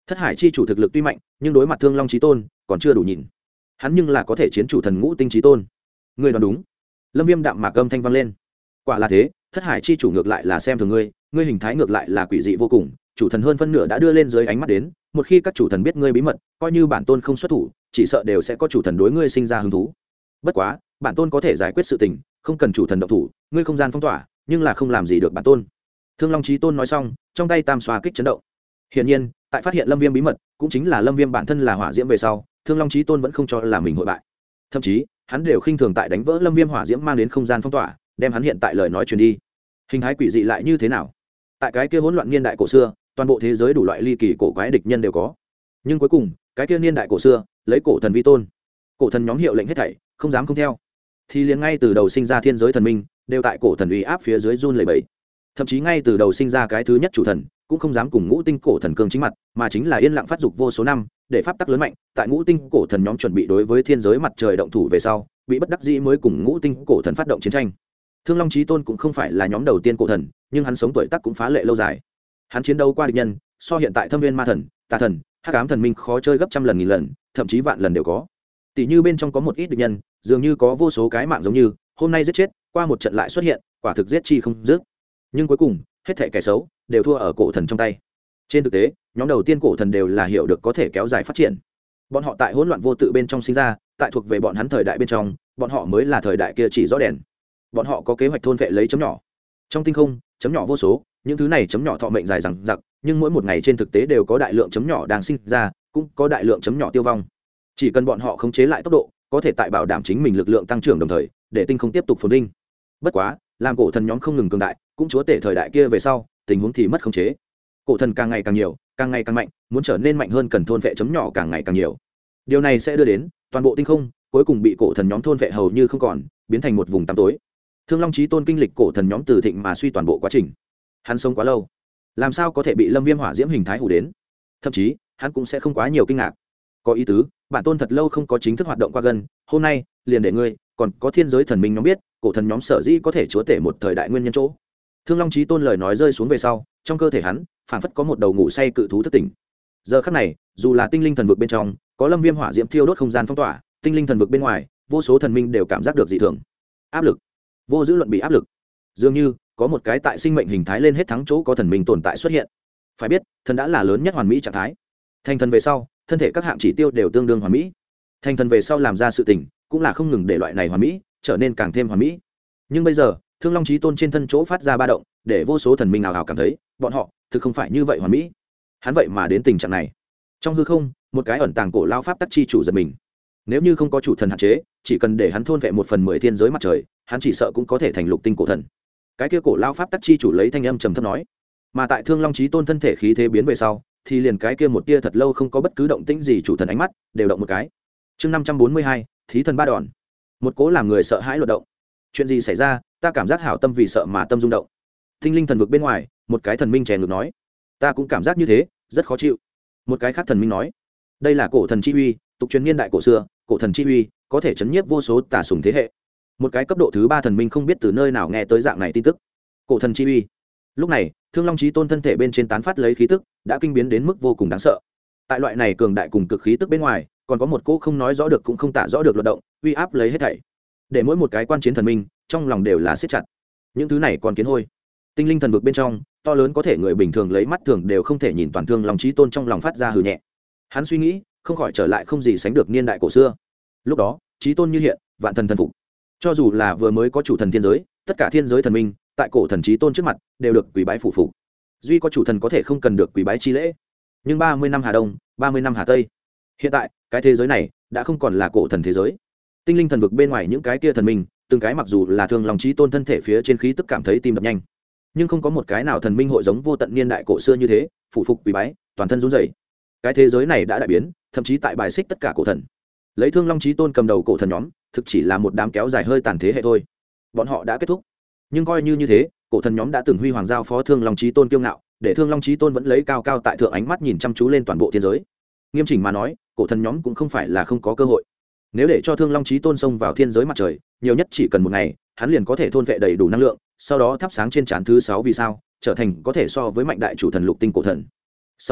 Thất hải chi chủ thực lực tuy mạnh nhưng đối mặt Thương Long chí tôn còn chưa đủ nhìn, hắn nhưng là có thể chiến chủ thần ngũ tinh chí tôn. Ngươi đoán đúng. Lâm Viêm đạm mạc âm thanh vang lên. Quả là thế, thất hải chi chủ ngược lại là xem thường ngươi, ngươi hình thái ngược lại là quỷ dị vô cùng, chủ thần hơn phân nửa đã đưa lên dưới ánh mắt đến, một khi các chủ thần biết ngươi bí mật, coi như bản tôn không xuất thủ, chỉ sợ đều sẽ có chủ thần đối ngươi sinh ra hứng thú. Bất quá, bản tôn có thể giải quyết sự tình, không cần chủ thần động thủ, ngươi không gian phong tỏa, nhưng là không làm gì được bản tôn. Thương Long chí tôn nói xong, trong tay tam xoa kích chấn động. Hiển nhiên, tại phát hiện Lâm Viêm bí mật, cũng chính là Lâm Viêm bản thân là hỏa diễm về sau, Thương Long chí tôn vẫn không cho là mình hội bại. Thậm chí, hắn đều khinh thường tại đánh vỡ Lâm Viêm hỏa diễm mang đến không gian phong tỏa, đem hắn hiện tại lời nói truyền đi. Hình thái quỷ dị lại như thế nào? Tại cái kia hỗn loạn niên đại cổ xưa, toàn bộ thế giới đủ loại ly kỳ cổ quái địch nhân đều có. Nhưng cuối cùng, cái kia niên đại cổ xưa, lấy cổ thần vi tôn. Cổ thần nhóm hiệu lệnh hết thảy, không dám không theo. Thì liền ngay từ đầu sinh ra thiên giới thần minh, đều tại cổ thần uy áp phía dưới run lẩy bẩy. Thậm chí ngay từ đầu sinh ra cái thứ nhất chủ thần, cũng không dám cùng ngũ tinh cổ thần cương chính mặt, mà chính là yên lặng phát dục vô số năm, để pháp tắc lớn mạnh, tại ngũ tinh cổ thần nhóm chuẩn bị đối với thiên giới mặt trời động thủ về sau, bị bất đắc dĩ mới cùng ngũ tinh cổ thần phát động chiến tranh. Thương Long chí tôn cũng không phải là nhóm đầu tiên cổ thần, nhưng hắn sống tuổi tác cũng phá lệ lâu dài. Hắn chiến đấu qua địch nhân, so hiện tại Thâm Viên Ma thần, Tà thần, Hắc Ám thần minh khó chơi gấp trăm lần nghìn lần, thậm chí vạn lần đều có. Tỷ như bên trong có một ít địch nhân, dường như có vô số cái mạng giống như, hôm nay giết chết, qua một trận lại xuất hiện, quả thực giết chi không dứt. Nhưng cuối cùng, hết thảy kẻ xấu đều thua ở cổ thần trong tay. Trên thực tế, nhóm đầu tiên cổ thần đều là hiểu được có thể kéo dài phát triển. Bọn họ tại hỗn loạn vô tự bên trong sinh ra, tại thuộc về bọn hắn thời đại bên trong, bọn họ mới là thời đại kia chỉ rõ đèn. Bọn họ có kế hoạch thôn vệ lấy chấm nhỏ. Trong tinh không, chấm nhỏ vô số, những thứ này chấm nhỏ thọ mệnh dài dằng dặc, nhưng mỗi một ngày trên thực tế đều có đại lượng chấm nhỏ đang sinh ra, cũng có đại lượng chấm nhỏ tiêu vong. Chỉ cần bọn họ khống chế lại tốc độ, có thể tại bảo đảm chính mình lực lượng tăng trưởng đồng thời, để tinh không tiếp tục phồn vinh. Bất quá, làm cổ thần nhóm không ngừng cường đại, cũng chúa tể thời đại kia về sau, tình huống thì mất khống chế. Cổ thần càng ngày càng nhiều, càng ngày càng mạnh, muốn trở nên mạnh hơn cần thôn vệ chấm nhỏ càng ngày càng nhiều. Điều này sẽ đưa đến toàn bộ tinh không cuối cùng bị cổ thần nhóm thôn vệ hầu như không còn, biến thành một vùng tăm tối. Thương Long chí tôn kinh lịch cổ thần nhóm từ thịnh mà suy toàn bộ quá trình. Hắn sống quá lâu, làm sao có thể bị Lâm Viêm hỏa diễm hình thái hù đến? Thậm chí, hắn cũng sẽ không quá nhiều kinh ngạc. Có ý tứ, bản tôn thật lâu không có chính thức hoạt động qua gần, hôm nay liền để ngươi, còn có thiên giới thần minh nhóm biết, cổ thần nhóm sở dĩ có thể chúa tể một thời đại nguyên nhân chỗ. Thương Long chí tôn lời nói rơi xuống về sau, trong cơ thể hắn phảng phất có một đầu ngủ say cự thú thức tỉnh. Giờ khắc này, dù là tinh linh thần vực bên trong, có Lâm Viêm hỏa diễm thiêu đốt không gian phong tỏa, tinh linh thần vực bên ngoài, vô số thần minh đều cảm giác được dị thường. Áp lực, vô dữ luận bị áp lực. Dường như có một cái tại sinh mệnh hình thái lên hết thắng chỗ có thần minh tồn tại xuất hiện. Phải biết, thần đã là lớn nhất hoàn mỹ trạng thái. Thành thần về sau, thân thể các hạng chỉ tiêu đều tương đương hoàn mỹ. Thành thần về sau làm ra sự tình, cũng là không ngừng để loại này hoàn mỹ trở nên càng thêm hoàn mỹ. Nhưng bây giờ, Thương Long chí tôn trên thân chỗ phát ra ba động, để vô số thần minh ảo ảo cảm thấy, bọn họ thực không phải như vậy hoàn mỹ. Hắn vậy mà đến tình trạng này. Trong hư không, một cái ẩn tàng cổ lao pháp tắc chi chủ giật mình. Nếu như không có chủ thần hạn chế, chỉ cần để hắn thôn vệ 1/10 thiên giới mặt trời, hắn chỉ sợ cũng có thể thành lục tinh cổ thần. Cái kia cổ lao pháp tắc chi chủ lấy thanh âm trầm thấp nói. Mà tại Thương Long chí tôn thân thể khí thế biến về sau, thì liền cái kia một tia thật lâu không có bất cứ động tĩnh gì chủ thần ánh mắt đều động một cái. Chương 542, thí thần ba đòn. Một cố làm người sợ hãi luật động. Chuyện gì xảy ra? Ta cảm giác hảo tâm vì sợ mà tâm rung động. Tinh linh thần vực bên ngoài, một cái thần minh chè ngược nói. Ta cũng cảm giác như thế, rất khó chịu. Một cái khác thần minh nói. Đây là cổ thần chi uy, tục truyền niên đại cổ xưa, cổ thần chi uy có thể chấn nhiếp vô số tà sùng thế hệ. Một cái cấp độ thứ 3 thần minh không biết từ nơi nào nghe tới dạng này tin tức. Cổ thần chi uy. Lúc này, Thương Long chí tôn thân thể bên trên tán phát lấy khí tức, đã kinh biến đến mức vô cùng đáng sợ. Tại loại này cường đại cùng cực khí tức bên ngoài, còn có một cô không nói rõ được cũng không tả rõ được luật động, uy áp lấy hết thảy. Để mỗi một cái quan chiến thần minh, trong lòng đều là siết chặt. Những thứ này còn kiến hôi. Tinh linh thần vực bên trong, to lớn có thể người bình thường lấy mắt thường đều không thể nhìn toàn Thương Long chí tôn trong lòng phát ra hừ nhẹ. Hắn suy nghĩ, không khỏi trở lại không gì sánh được niên đại cổ xưa. Lúc đó, chí tôn như hiện, vạn thần thần phục. Cho dù là vừa mới có chủ thần thiên giới, tất cả thiên giới thần minh, tại cổ thần chí tôn trước mặt, đều được quỳ bái phụ phục. Duy có chủ thần có thể không cần được quỳ bái chi lễ. Nhưng 30 năm Hà Đông, 30 năm Hà Tây. Hiện tại, cái thế giới này đã không còn là cổ thần thế giới. Tinh linh thần vực bên ngoài những cái kia thần minh, từng cái mặc dù là Thương Long chí tôn thân thể phía trên khí tức cảm thấy tim đập nhanh, nhưng không có một cái nào thần minh hội giống vô tận niên đại cổ xưa như thế, phụ phục quỳ bái, toàn thân run rẩy. Cái thế giới này đã đại biến, thậm chí tại bài xích tất cả cổ thần. Lấy Thương Long chí tôn cầm đầu cổ thần nhóm, thực chỉ là một đám kéo dài hơi tàn thế hệ thôi. Bọn họ đã kết thúc. Nhưng coi như thế, cổ thần nhóm đã từng huy hoàng giao phó Thương Long chí tôn kiêu ngạo, để Thương Long chí tôn vẫn lấy cao cao tại thượng ánh mắt nhìn chăm chú lên toàn bộ thiên giới. Nghiêm chỉnh mà nói, cổ thần nhóm cũng không phải là không có cơ hội. Nếu để cho Thương Long chí tôn xông vào thiên giới mặt trời, nhiều nhất chỉ cần một ngày, hắn liền có thể thôn vệ đầy đủ năng lượng, sau đó thắp sáng trên trán thứ 6 vì sao, trở thành có thể so với mạnh đại chủ thần lục tinh cổ thần. Sau đó,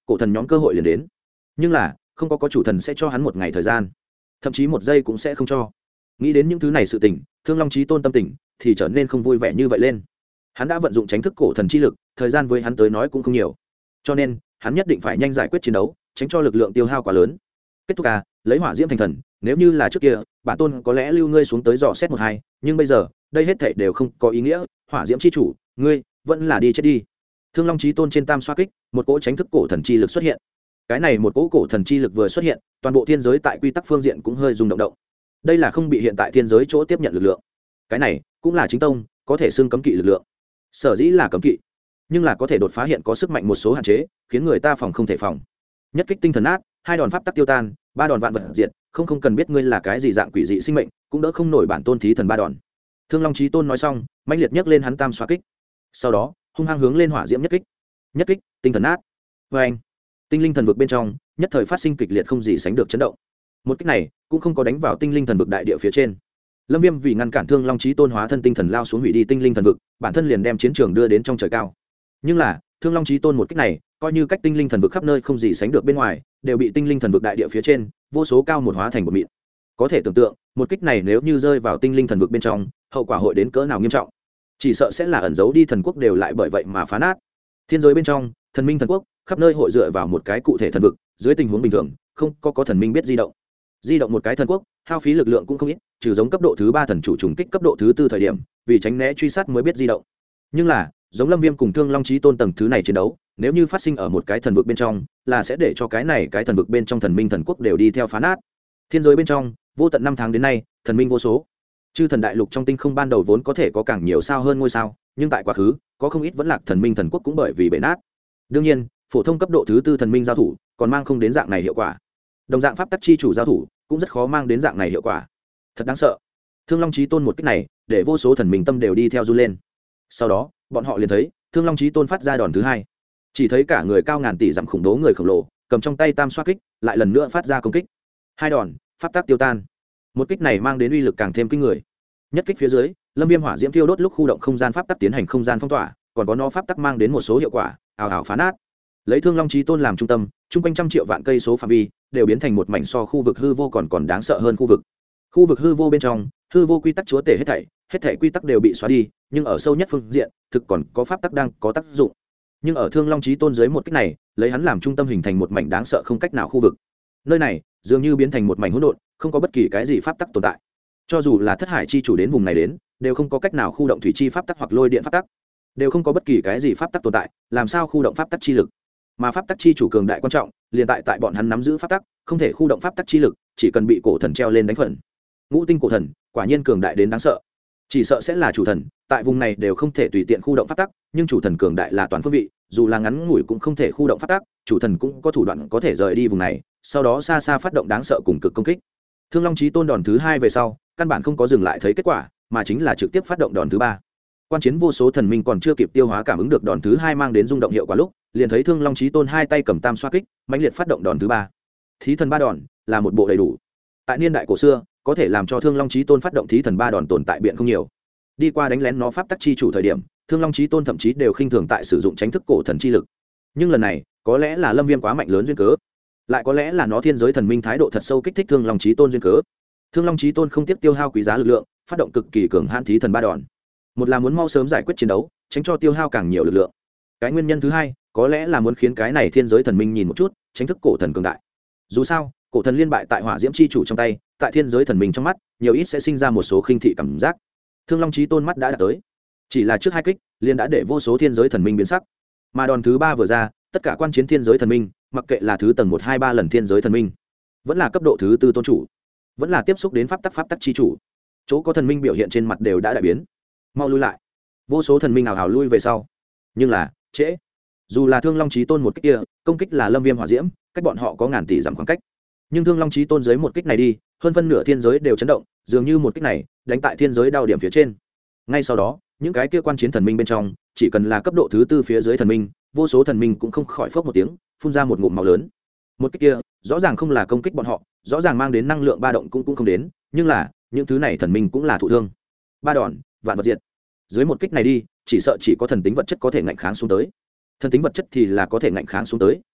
cổ thần nhóm cơ hội liền đến. Nhưng là không có chủ thần sẽ cho hắn một ngày thời gian, thậm chí một giây cũng sẽ không cho. Nghĩ đến những thứ này sự tình, Thương Long Chí Tôn tâm tình thì trở nên không vui vẻ như vậy lên. Hắn đã vận dụng tránh thức cổ thần chi lực, thời gian với hắn tới nói cũng không nhiều, cho nên hắn nhất định phải nhanh giải quyết chiến đấu, tránh cho lực lượng tiêu hao quá lớn. Kết thúc lấy hỏa diễm thành thần, nếu như là trước kia bản tôn có lẽ lưu ngươi xuống tới dò xét một hai, nhưng bây giờ đây hết thảy đều không có ý nghĩa. Hỏa diễm chi chủ, ngươi vẫn là đi chết đi. Thương Long Chí Tôn trên tam xoa kích, một cỗ tránh thức cổ thần chi lực xuất hiện. Cái này một cỗ cổ thần chi lực vừa xuất hiện, toàn bộ thiên giới tại quy tắc phương diện cũng hơi rung động động. Đây là không bị hiện tại thiên giới chỗ tiếp nhận lực lượng. Cái này cũng là chính tông có thể xưng cấm kỵ lực lượng. Sở dĩ là cấm kỵ, nhưng là có thể đột phá hiện có sức mạnh một số hạn chế, khiến người ta phòng không thể phòng. Nhất kích tinh thần át, hai đòn pháp tắc tiêu tan, ba đòn vạn vật diệt, không cần biết ngươi là cái gì dạng quỷ dị sinh mệnh, cũng đỡ không nổi bản tôn thí thần ba đòn. Thương Long Chí Tôn nói xong, mãnh liệt nhấc lên hắn tam xoa kích, sau đó hung hăng hướng lên hỏa diễm nhất kích tinh thần át. Vê anh, tinh linh thần vực bên trong nhất thời phát sinh kịch liệt không gì sánh được chấn động. Một kích này cũng không có đánh vào tinh linh thần vực đại địa phía trên. Lâm Viêm vì ngăn cản Thương Long Chí Tôn hóa thân tinh thần lao xuống hủy đi tinh linh thần vực, bản thân liền đem chiến trường đưa đến trong trời cao. Nhưng là Thương Long Chí Tôn một kích này coi như cách tinh linh thần vực khắp nơi không gì sánh được bên ngoài, đều bị tinh linh thần vực đại địa phía trên vô số cao một hóa thành một mịn. Có thể tưởng tượng một kích này nếu như rơi vào tinh linh thần vực bên trong, hậu quả hội đến cỡ nào nghiêm trọng. Chỉ sợ sẽ là ẩn giấu đi thần quốc đều lại bởi vậy mà phá nát. Thiên giới bên trong thần minh thần quốc khắp nơi hội dựa vào một cái cụ thể thần vực, dưới tình huống bình thường không có thần minh biết di động một cái thần quốc hao phí lực lượng cũng không ít, trừ giống cấp độ thứ 3 thần chủ trùng kích cấp độ thứ 4 thời điểm vì tránh né truy sát mới biết di động. Nhưng là giống Lâm Viêm cùng Thương Long Chí Tôn tầng thứ này chiến đấu, nếu như phát sinh ở một cái thần vực bên trong, là sẽ để cho cái thần vực bên trong thần minh thần quốc đều đi theo phá nát. Thiên giới bên trong vô tận năm tháng đến nay thần minh vô số, chư thần đại lục trong tinh không ban đầu vốn có thể có càng nhiều sao hơn ngôi sao, nhưng tại quá khứ có không ít vẫn lạc thần minh thần quốc cũng bởi vì bể nát. Đương nhiên phổ thông cấp độ thứ 4 thần minh giao thủ còn mang không đến dạng này hiệu quả, đồng dạng pháp tắc chi chủ giao thủ cũng rất khó mang đến dạng này hiệu quả. Thật đáng sợ. Thương Long Chí Tôn một kích này để vô số thần minh tâm đều đi theo run lên. Sau đó bọn họ liền thấy Thương Long Chí Tôn phát ra đòn thứ 2, chỉ thấy cả người cao ngàn tỷ dặm khủng bố người khổng lồ cầm trong tay tam xoa kích lại lần nữa phát ra công kích. Hai đòn pháp tắc tiêu tan, một kích này mang đến uy lực càng thêm kinh người. Nhất kích phía dưới, Lâm Viêm hỏa diễm thiêu đốt lúc khu động không gian pháp tắc tiến hành không gian phong tỏa, còn có nó pháp tắc mang đến một số hiệu quả ảo ảo phá nát. Lấy Thương Long Chí Tôn làm trung tâm, trung quanh trăm triệu vạn cây số phạm vi đều biến thành một mảnh so khu vực hư vô còn đáng sợ hơn khu vực hư vô bên trong, hư vô quy tắc chúa tể hết thảy quy tắc đều bị xóa đi, nhưng ở sâu nhất phương diện thực còn có pháp tắc đang có tác dụng. Nhưng ở Thương Long Chí Tôn dưới một kích này, lấy hắn làm trung tâm hình thành một mảnh đáng sợ không cách nào khu vực. Nơi này dường như biến thành một mảnh hỗn độn, không có bất kỳ cái gì pháp tắc tồn tại. Cho dù là Thất Hải chi chủ đến vùng này đến, đều không có cách nào khu động thủy chi pháp tắc hoặc lôi điện pháp tắc, đều không có bất kỳ cái gì pháp tắc tồn tại, làm sao khu động pháp tắc chi lực? Mà pháp tắc chi chủ cường đại quan trọng, liền tại bọn hắn nắm giữ pháp tắc, không thể khu động pháp tắc chi lực, chỉ cần bị cổ thần treo lên đánh phần. Ngũ tinh cổ thần, quả nhiên cường đại đến đáng sợ. Chỉ sợ sẽ là chủ thần, tại vùng này đều không thể tùy tiện khu động pháp tắc, nhưng chủ thần cường đại là toàn phương vị, dù là ngắn ngủi cũng không thể khu động pháp tắc, chủ thần cũng có thủ đoạn có thể rời đi vùng này, sau đó xa xa phát động đáng sợ cùng cực công kích. Thương Long Chí Tôn đòn thứ 2 về sau, căn bản không có dừng lại thấy kết quả, mà chính là trực tiếp phát động đòn thứ 3. Quan chiến vô số thần minh còn chưa kịp tiêu hóa cảm ứng được đòn thứ 2 mang đến rung động hiệu quả lúc, liền thấy Thương Long Chí Tôn hai tay cầm tam xoa kích, mãnh liệt phát động đòn thứ 3. Thí thần ba đòn là một bộ đầy đủ. Tại niên đại cổ xưa, có thể làm cho Thương Long Chí Tôn phát động thí thần ba đòn tồn tại biện không nhiều. Đi qua đánh lén nó pháp tắc chi chủ thời điểm, Thương Long Chí Tôn thậm chí đều khinh thường tại sử dụng tránh thức cổ thần chi lực. Nhưng lần này, có lẽ là Lâm Viêm quá mạnh lớn duyên cớ, lại có lẽ là nó thiên giới thần minh thái độ thật sâu kích thích Thương Long Chí Tôn duyên cớ. Thương Long Chí Tôn không tiếp tiêu hao quý giá lực lượng, phát động cực kỳ cường hãn thí thần ba đòn. Một là muốn mau sớm giải quyết chiến đấu, tránh cho tiêu hao càng nhiều lực lượng. Cái nguyên nhân thứ hai, có lẽ là muốn khiến cái này thiên giới thần minh nhìn một chút, tránh thức cổ thần cường đại. Dù sao, cổ thần liên bại tại hỏa diễm chi chủ trong tay, tại thiên giới thần minh trong mắt, nhiều ít sẽ sinh ra một số khinh thị cảm giác. Thương Long Chí Tôn mắt đã đạt tới, chỉ là trước hai kích, liền đã để vô số thiên giới thần minh biến sắc. Mà đòn thứ 3 vừa ra, tất cả quan chiến thiên giới thần minh, mặc kệ là thứ tầng 1 2 3 lần thiên giới thần minh, vẫn là cấp độ thứ 4 tôn chủ, vẫn là tiếp xúc đến pháp tắc chi chủ, chỗ có thần minh biểu hiện trên mặt đều đã đại biến. Mau lui lại. Vô số thần minh ảo ảo lui về sau. Nhưng là trễ. Dù là Thương Long Chí Tôn một kích kia, công kích là Lâm Viêm hỏa diễm, cách bọn họ có ngàn tỷ dặm khoảng cách. Nhưng Thương Long Chí Tôn dưới một kích này đi, hơn phân nửa thiên giới đều chấn động, dường như một kích này đánh tại thiên giới đau điểm phía trên. Ngay sau đó, những cái kia quan chiến thần minh bên trong, chỉ cần là cấp độ thứ 4 phía dưới thần minh, vô số thần minh cũng không khỏi phốc một tiếng, phun ra một ngụm máu lớn. Một kích kia, rõ ràng không là công kích bọn họ, rõ ràng mang đến năng lượng ba động cũng không đến, nhưng là, những thứ này thần minh cũng là thụ thương. Ba đòn, vạn vật diệt. Dưới một kích này đi, chỉ sợ chỉ có thần tính vật chất có thể ngạnh kháng xuống tới. Thần tính vật chất thì là có thể ngạnh kháng xuống tới,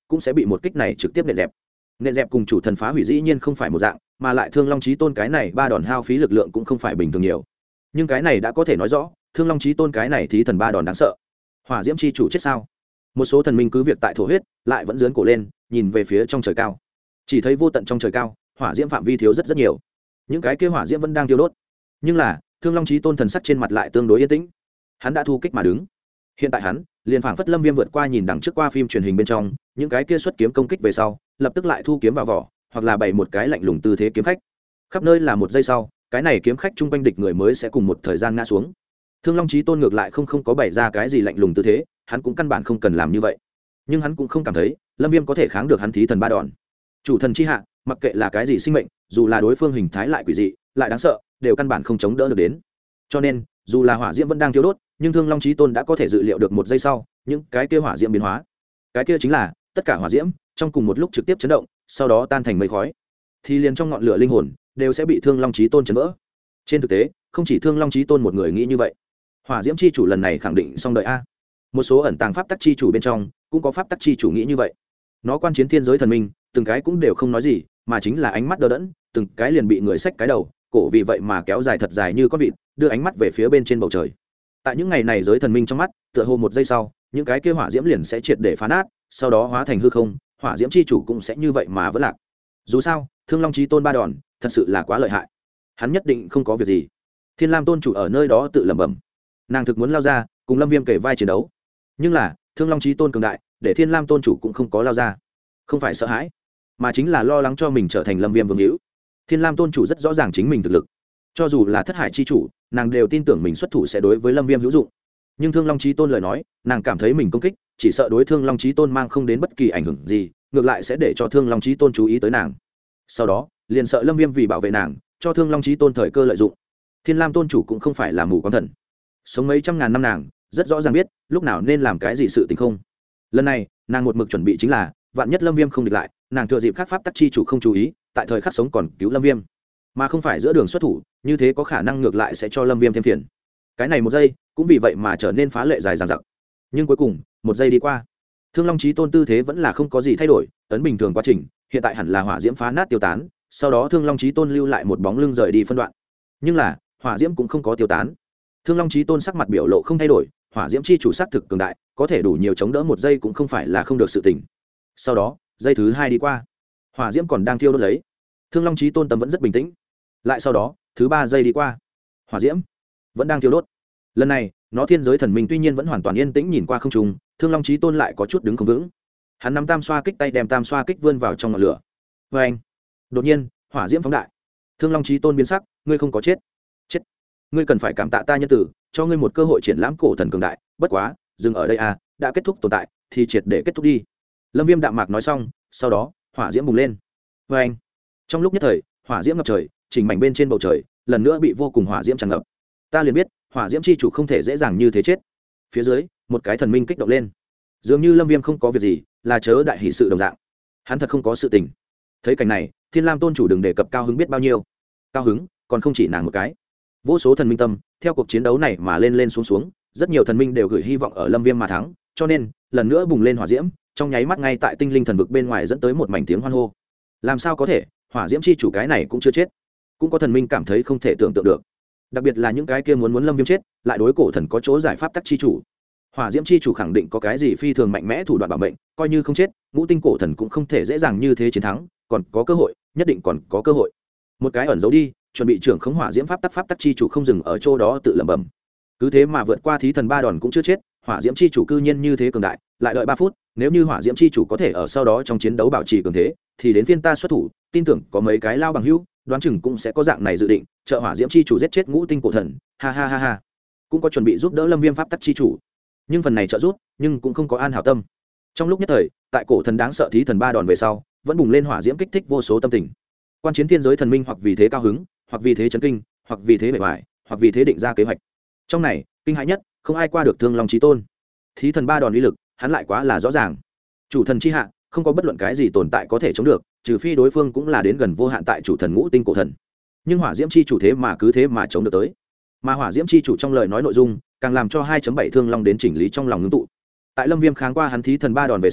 cũng sẽ bị một kích này trực tiếp nện dẹp cùng chủ thần phá hủy dĩ nhiên không phải một dạng, mà lại Thương Long Chí Tôn cái này 3 đòn hao phí lực lượng cũng không phải bình thường nhiều. Nhưng cái này đã có thể nói rõ, Thương Long Chí Tôn cái này thí thần 3 đòn đáng sợ. Hỏa Diễm chi chủ chết sao? Một số thần minh cứ việc tại thổ huyết, lại vẫn giương cổ lên, nhìn về phía trong trời cao. Chỉ thấy vô tận trong trời cao, hỏa diễm phạm vi thiếu rất nhiều. Những cái kia hỏa diễm vẫn đang thiêu đốt. Nhưng là, Thương Long Chí Tôn thần sắc trên mặt lại tương đối yên tĩnh. Hắn đã thu kích mà đứng. Hiện tại hắn, liền phảng phất Lâm Viêm vượt qua nhìn đằng trước qua phim truyền hình bên trong, những cái kia xuất kiếm công kích về sau, lập tức lại thu kiếm vào vỏ, hoặc là bày một cái lạnh lùng tư thế kiếm khách. Khắp nơi là một giây sau, cái này kiếm khách trung quanh địch người mới sẽ cùng một thời gian ngã xuống. Thương Long Chí Tôn ngược lại không có bày ra cái gì lạnh lùng tư thế, hắn cũng căn bản không cần làm như vậy. Nhưng hắn cũng không cảm thấy Lâm Viêm có thể kháng được hắn thí thần 3 đòn. Chủ thần chi hạ, mặc kệ là cái gì sinh mệnh, dù là đối phương hình thái lại quỷ dị, lại đáng sợ, đều căn bản không chống đỡ được đến. Cho nên, dù là hỏa diễm vẫn đang thiêu đốt, nhưng Thương Long Chí Tôn đã có thể dự liệu được một giây sau, những cái kia hỏa diễm biến hóa. Cái kia chính là tất cả hỏa diễm trong cùng một lúc trực tiếp chấn động, sau đó tan thành mây khói. Thì liền trong ngọn lửa linh hồn đều sẽ bị Thương Long Chí Tôn chấn vỡ. Trên thực tế, không chỉ Thương Long Chí Tôn một người nghĩ như vậy. Hỏa diễm chi chủ lần này khẳng định xong đời a. Một số ẩn tàng pháp tắc chi chủ bên trong, cũng có pháp tắc chi chủ nghĩ như vậy. Nó quan chiến thiên giới thần minh, từng cái cũng đều không nói gì, mà chính là ánh mắt đờ đẫn, từng cái liền bị người xách cái đầu, cổ vì vậy mà kéo dài thật dài như con vịt, đưa ánh mắt về phía bên trên bầu trời. Tại những ngày này giới thần minh trong mắt, tựa hồ một giây sau, những cái kia hỏa diễm liền sẽ triệt để phá nát, sau đó hóa thành hư không, hỏa diễm chi chủ cũng sẽ như vậy mà vẫn lạc. Dù sao, Thương Long Chí Tôn 3 đòn, thật sự là quá lợi hại. Hắn nhất định không có việc gì. Thiên Lam Tôn chủ ở nơi đó tự lẩm bẩm. Nàng thực muốn lao ra, cùng Lâm Viêm kể vai chiến đấu. Nhưng là, Thương Long Chí Tôn cường đại, để Thiên Lam Tôn chủ cũng không có lao ra. Không phải sợ hãi, mà chính là lo lắng cho mình trở thành Lâm Viêm vương hữu. Thiên Lam Tôn chủ rất rõ ràng chính mình thực lực. Cho dù là Thất Hải chi chủ, nàng đều tin tưởng mình xuất thủ sẽ đối với Lâm Viêm hữu dụng. Nhưng Thương Long Chí Tôn lời nói, nàng cảm thấy mình công kích, chỉ sợ đối Thương Long Chí Tôn mang không đến bất kỳ ảnh hưởng gì, ngược lại sẽ để cho Thương Long Chí Tôn chú ý tới nàng. Sau đó, liền sợ Lâm Viêm vì bảo vệ nàng, cho Thương Long Chí Tôn thời cơ lợi dụng. Thiên Lam Tôn chủ cũng không phải là mù quáng thần. Sống mấy trăm ngàn năm nàng, rất rõ ràng biết lúc nào nên làm cái gì sự tình không. Lần này, nàng một mực chuẩn bị chính là, vạn nhất Lâm Viêm không địch lại, nàng thừa dịp khắc pháp tắc chi chủ không chú ý, tại thời khắc sống còn cứu Lâm Viêm, mà không phải giữa đường xuất thủ, như thế có khả năng ngược lại sẽ cho Lâm Viêm thêm phiền. Cái này một giây, cũng vì vậy mà trở nên phá lệ dài dằng dặc. Nhưng cuối cùng, một giây đi qua, Thương Long Chí Tôn tư thế vẫn là không có gì thay đổi, ấn bình thường quá trình, hiện tại hẳn là hỏa diễm phá nát tiêu tán, sau đó Thương Long Chí Tôn lưu lại một bóng lưng rời đi phân đoạn. Nhưng là, hỏa diễm cũng không có tiêu tán. Thương Long Chí Tôn sắc mặt biểu lộ không thay đổi, hỏa diễm chi chủ sắc thực cường đại, có thể đủ nhiều chống đỡ một giây cũng không phải là không được sự tình. Sau đó, giây thứ 2 đi qua, hỏa diễm còn đang thiêu đốt lấy. Thương Long Chí Tôn tâm vẫn rất bình tĩnh. Lại sau đó, thứ 3 giây đi qua, hỏa diễm vẫn đang thiêu đốt. Lần này, nó thiên giới thần minh tuy nhiên vẫn hoàn toàn yên tĩnh nhìn qua không trung, Thương Long Chí Tôn lại có chút đứng không vững. Hắn nắm tam xoa kích tay đem tam xoa kích vươn vào trong ngọn lửa. Và anh, đột nhiên, hỏa diễm phóng đại. Thương Long Chí Tôn biến sắc, ngươi không có chết. Chết. Ngươi cần phải cảm tạ ta nhân tử, cho ngươi một cơ hội triển lãm cổ thần cường đại, bất quá, dừng ở đây à, đã kết thúc tồn tại, thì triệt để kết thúc đi. Lâm Viêm đạm mạc nói xong, sau đó, hỏa diễm bùng lên. Và anh, trong lúc nhất thời, hỏa diễm ngập trời, chỉnh mảnh bên trên bầu trời, lần nữa bị vô cùng hỏa diễm tràn ngập. Ta liền biết, hỏa diễm chi chủ không thể dễ dàng như thế chết. Phía dưới, một cái thần minh kích động lên. Dường như Lâm Viêm không có việc gì, là chớ đại hỷ sự đồng dạng. Hắn thật không có sự tình. Thấy cảnh này, Thiên Lam Tôn chủ đừng đề cập cao hứng biết bao nhiêu. Cao hứng, còn không chỉ nàng một cái. Vô số thần minh tâm, theo cuộc chiến đấu này mà lên lên xuống xuống, rất nhiều thần minh đều gửi hy vọng ở Lâm Viêm mà thắng, cho nên, lần nữa bùng lên hỏa diễm, trong nháy mắt ngay tại tinh linh thần vực bên ngoài dẫn tới một mảnh tiếng hoan hô. Làm sao có thể, hỏa diễm chi chủ cái này cũng chưa chết. Cũng có thần minh cảm thấy không thể tưởng tượng được. Đặc biệt là những cái kia muốn Lâm Viêm chết, lại đối cổ thần có chỗ giải pháp tắc chi chủ. Hỏa diễm chi chủ khẳng định có cái gì phi thường mạnh mẽ thủ đoạn bảo mệnh, coi như không chết, ngũ tinh cổ thần cũng không thể dễ dàng như thế chiến thắng, còn có cơ hội, nhất định còn có cơ hội. Một cái ẩn giấu đi, chuẩn bị trưởng khống hỏa diễm pháp tắc chi chủ không dừng ở chỗ đó tự lẩm bẩm. Cứ thế mà vượt qua thí thần 3 đòn cũng chưa chết, hỏa diễm chi chủ cư nhiên như thế cường đại, lại đợi 3 phút, nếu như hỏa diễm chi chủ có thể ở sau đó trong chiến đấu bảo trì cường thế, thì đến phiên ta xuất thủ, tin tưởng có mấy cái lao bằng hữu, đoán chừng cũng sẽ có dạng này dự định, trợ hỏa diễm chi chủ giết chết ngũ tinh cổ thần, ha ha ha ha. Cũng có chuẩn bị giúp đỡ Lâm Viêm pháp tắc chi chủ. Nhưng phần này trợ giúp, nhưng cũng không có an hảo tâm. Trong lúc nhất thời, tại cổ thần đáng sợ thí thần 3 đòn về sau, vẫn bùng lên hỏa diễm kích thích vô số tâm tình. Quan chiến thiên giới thần minh hoặc vì thế cao hứng, hoặc vì thế chấn kinh, hoặc vì thế bề ngoài, hoặc vì thế định ra kế hoạch. Trong này, kinh hãi nhất, không ai qua được Thương Long Chí Tôn. Thí thần 3 đòn uy lực, hắn lại quá là rõ ràng. Chủ thần chi hạ, không có bất luận cái gì tồn tại có thể chống được, trừ phi đối phương cũng là đến gần vô hạn tại chủ thần ngũ tinh cổ thần. Nhưng hỏa diễm chi chủ thế mà cứ thế mà chống được tới. Mà hỏa diễm chi chủ trong lời nói nội dung, càng làm cho 2.7 Thương Long đến chỉnh lý trong lòng ngưng tụ. Tại Lâm Viêm kháng qua hắn thí thần 3 đòn về sau,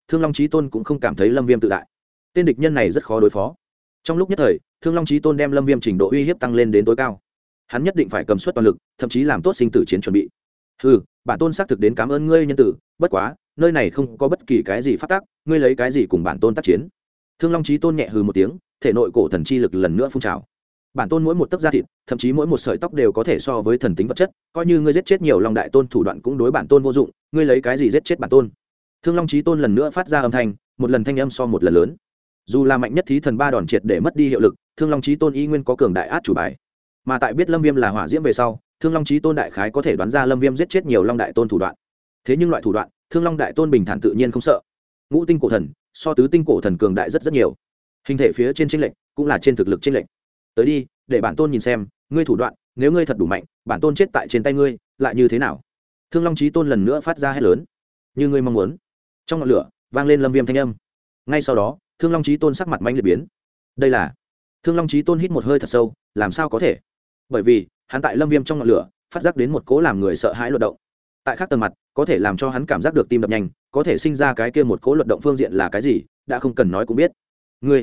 Thương Long Chí Tôn cũng không cảm thấy Lâm Viêm tự đại. Tên địch nhân này rất khó đối phó. Trong lúc nhất thời, Thương Long Chí Tôn đem Lâm Viêm trình độ uy hiếp tăng lên đến tối cao. Hắn nhất định phải cầm suất toàn lực, thậm chí làm tốt sinh tử chiến chuẩn bị. Hừ, bản tôn xác thực đến cảm ơn ngươi nhân tử, bất quá, nơi này không có bất kỳ cái gì phát tác, ngươi lấy cái gì cùng bản tôn tác chiến? Thương Long Chí Tôn nhẹ hừ một tiếng, thể nội cổ thần chi lực lần nữa phun trào. Bản tôn mỗi một tấc da thịt, thậm chí mỗi một sợi tóc đều có thể so với thần tính vật chất, coi như ngươi giết chết nhiều Long đại tôn thủ đoạn cũng đối bản tôn vô dụng, ngươi lấy cái gì giết chết bản tôn? Thương Long Chí Tôn lần nữa phát ra âm thanh, một lần thanh âm so một lần lớn. Dù là mạnh nhất thí thần ba đòn triệt để mất đi hiệu lực, Thương Long Chí Tôn y nguyên có cường đại át chủ bài. Mà tại biết Lâm Viêm là hỏa diễm về sau, Thương Long Chí Tôn đại khái có thể đoán ra Lâm Viêm giết chết nhiều Long đại tôn thủ đoạn. Thế nhưng loại thủ đoạn, Thương Long đại tôn bình thản tự nhiên không sợ. Ngũ tinh cổ thần, so tứ tinh cổ thần cường đại rất nhiều. Hình thể phía trên chênh lệch, cũng là trên thực lực chênh lệch. Tới đi, để bản tôn nhìn xem, ngươi thủ đoạn, nếu ngươi thật đủ mạnh, bản tôn chết tại trên tay ngươi, lại như thế nào? Thương Long Chí Tôn lần nữa phát ra hét lớn. Như ngươi mong muốn. Trong ngọn lửa, vang lên Lâm Viêm thanh âm. Ngay sau đó, Thương Long Chí Tôn sắc mặt mãnh liệt biến. Đây là Thương Long Chí Tôn hít một hơi thật sâu, làm sao có thể? Bởi vì, hắn tại Lâm Viêm trong ngọn lửa, phát giác đến một cỗ làm người sợ hãi luật động. Tại khác tầng mặt, có thể làm cho hắn cảm giác được tim đập nhanh, có thể sinh ra cái kia một cỗ luật động phương diện là cái gì, đã không cần nói cũng biết. Ngươi,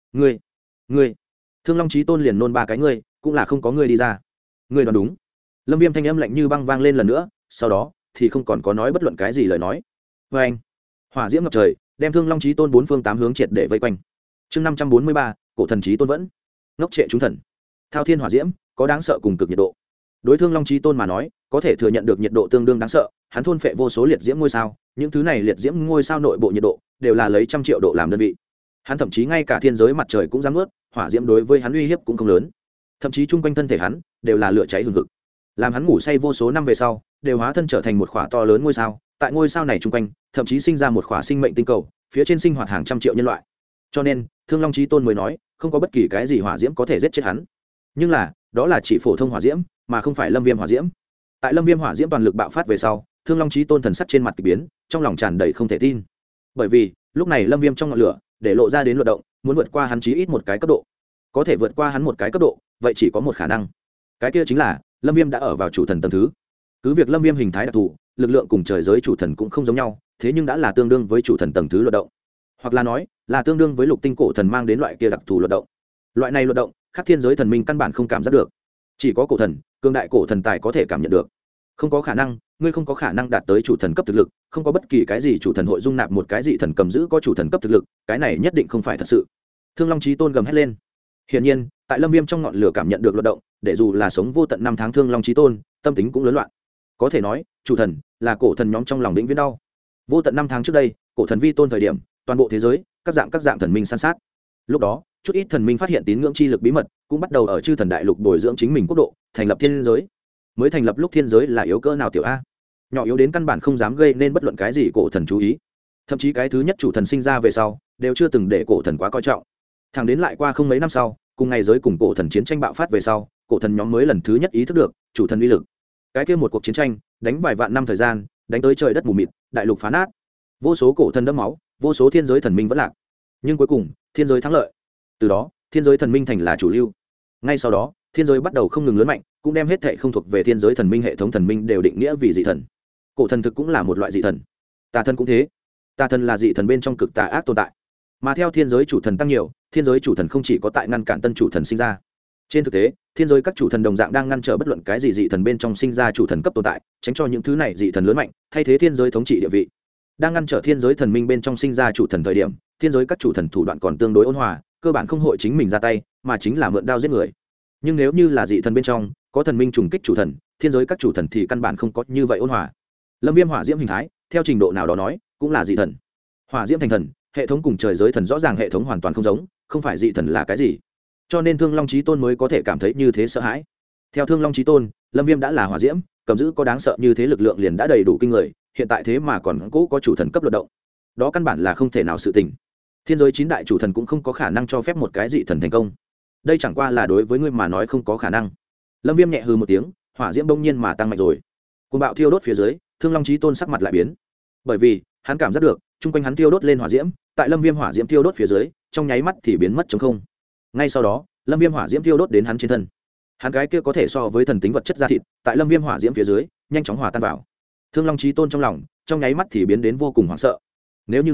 ngươi. Thương Long Chí Tôn liền nôn ba cái ngươi, cũng là không có ngươi đi ra. Ngươi đoán đúng. Lâm Viêm thanh âm lạnh như băng vang lên lần nữa, sau đó thì không còn có nói bất luận cái gì lời nói. Và anh, hỏa diễm ngập trời, đem Thương Long Chí Tôn bốn phương tám hướng triệt để vây quanh. Chương 543, cổ thần Chí Tôn vẫn ngốc trệ chúng thần. Thao thiên hỏa diễm, có đáng sợ cùng cực nhiệt độ. Đối Thương Long Chí Tôn mà nói, có thể thừa nhận được nhiệt độ tương đương đáng sợ, hắn thôn phệ vô số liệt diễm ngôi sao, những thứ này liệt diễm ngôi sao nội bộ nhiệt độ đều là lấy trăm triệu độ làm đơn vị. Hắn thậm chí ngay cả thiên giới mặt trời cũng dám nuốt, hỏa diễm đối với hắn uy hiếp cũng không lớn. Thậm chí chung quanh thân thể hắn đều là lửa cháy hừng hực. Làm hắn ngủ say vô số năm về sau, đều hóa thân trở thành một khỏa to lớn ngôi sao, tại ngôi sao này chung quanh, thậm chí sinh ra một khỏa sinh mệnh tinh cầu, phía trên sinh hoạt hàng trăm triệu nhân loại. Cho nên, Thương Long Chí Tôn mới nói, không có bất kỳ cái gì hỏa diễm có thể giết chết hắn. Nhưng là, đó là chỉ phổ thông hỏa diễm, mà không phải Lâm Viêm hỏa diễm. Tại Lâm Viêm hỏa diễm toàn lực bạo phát về sau, Thương Long Chí Tôn thần sắc trên mặt kỳ biến, trong lòng tràn đầy không thể tin. Bởi vì, lúc này Lâm Viêm trong ngọn lửa, để lộ ra đến luật động, muốn vượt qua hắn chí ít một cái cấp độ. Có thể vượt qua hắn một cái cấp độ, vậy chỉ có một khả năng. Cái kia chính là, Lâm Viêm đã ở vào chủ thần tầng thứ. Cứ việc Lâm Viêm hình thái đặc thù, lực lượng cùng trời giới chủ thần cũng không giống nhau, thế nhưng đã là tương đương với chủ thần tầng thứ luật động. Hoặc là nói, là tương đương với lục tinh cổ thần mang đến loại kia đặc thù luật động. Loại này luật động, khác thiên giới thần minh căn bản không cảm giác được. Chỉ có cổ thần, cường đại cổ thần tài có thể cảm nhận được. Không có khả năng, ngươi không có khả năng đạt tới chủ thần cấp thực lực, không có bất kỳ cái gì chủ thần hội dung nạp một cái dị thần cầm giữ có chủ thần cấp thực lực, cái này nhất định không phải thật sự. Thương Long Chí Tôn gầm hét lên. Hiển nhiên, tại Lâm Viêm trong ngọn lửa cảm nhận được luật động, để dù là sống vô tận năm tháng Thương Long Chí Tôn, tâm tính cũng lớn loạn. Có thể nói, chủ thần là cổ thần nhóm trong lòng vĩnh viễn đau. Vô tận năm tháng trước đây, cổ thần vi tôn thời điểm, toàn bộ thế giới, các dạng thần minh san sát. Lúc đó, chút ít thần minh phát hiện tín ngưỡng chi lực bí mật, cũng bắt đầu ở chư thần đại lục bồi dưỡng chính mình quốc độ, thành lập thiên giới. Mới thành lập lúc thiên giới là yếu cỡ nào tiểu a? Nhỏ yếu đến căn bản không dám gây nên bất luận cái gì cổ thần chú ý. Thậm chí cái thứ nhất chủ thần sinh ra về sau, đều chưa từng để cổ thần quá coi trọng. Thẳng đến lại qua không mấy năm sau, cùng ngày giới cùng cổ thần chiến tranh bạo phát về sau, cổ thần nhóm mới lần thứ nhất ý thức được chủ thần uy lực. Cái kia một cuộc chiến tranh, đánh vài vạn năm thời gian, đánh tới trời đất mù mịt, đại lục phá nát. Vô số cổ thần đẫm máu, vô số thiên giới thần minh vẫn lạc. Nhưng cuối cùng, thiên giới thắng lợi. Từ đó, thiên giới thần minh thành là chủ lưu. Ngay sau đó, thiên giới bắt đầu không ngừng lớn mạnh, cũng đem hết thảy không thuộc về thiên giới thần minh hệ thống thần minh đều định nghĩa vì dị thần. Cổ thần thực cũng là một loại dị thần. Tà thần cũng thế. Tà thần là dị thần bên trong cực tà ác tồn tại. Mà theo thiên giới chủ thần tăng nhiều, thiên giới chủ thần không chỉ có tại ngăn cản tân chủ thần sinh ra. Trên thực tế, thiên giới các chủ thần đồng dạng đang ngăn trở bất luận cái gì dị thần bên trong sinh ra chủ thần cấp tồn tại, tránh cho những thứ này dị thần lớn mạnh, thay thế thiên giới thống trị địa vị. Đang ngăn trở thiên giới thần minh bên trong sinh ra chủ thần thời điểm, thiên giới các chủ thần thủ đoạn còn tương đối ôn hòa, cơ bản không hội chính mình ra tay, mà chính là mượn đao giết người. Nhưng nếu như là dị thần bên trong có thần minh trùng kích chủ thần, thiên giới các chủ thần thì căn bản không có như vậy ôn hòa. Lâm Viêm hỏa diễm hình thái, theo trình độ nào đó nói, cũng là dị thần. Hỏa diễm thành thần, hệ thống cùng trời giới thần rõ ràng hệ thống hoàn toàn không giống, không phải dị thần là cái gì. Cho nên Thương Long Chí Tôn mới có thể cảm thấy như thế sợ hãi. Theo Thương Long Chí Tôn, Lâm Viêm đã là hỏa diễm, cầm giữ có đáng sợ như thế lực lượng liền đã đầy đủ kinh người, hiện tại thế mà còn cố có chủ thần cấp luật động. Đó căn bản là không thể nào sự tình. Thiên giới 9 đại chủ thần cũng không có khả năng cho phép một cái dị thần thành công. Đây chẳng qua là đối với ngươi mà nói không có khả năng. Lâm Viêm nhẹ hừ một tiếng, hỏa diễm bỗng nhiên mà tăng mạnh rồi. Cuồng bạo thiêu đốt phía dưới, Thương Long Chí Tôn sắc mặt lại biến. Bởi vì, hắn cảm giác được, chung quanh hắn thiêu đốt lên hỏa diễm, tại Lâm Viêm hỏa diễm thiêu đốt phía dưới, trong nháy mắt thì biến mất trống không. Ngay sau đó, Lâm Viêm hỏa diễm thiêu đốt đến hắn trên thân. Hắn cái kia có thể so với thần tính vật chất da thịt, tại Lâm Viêm hỏa diễm phía dưới, nhanh chóng hòa tan vào. Thương Long Chí Tôn trong lòng, trong nháy mắt thì biến đến vô cùng hoảng sợ. Nếu như nói,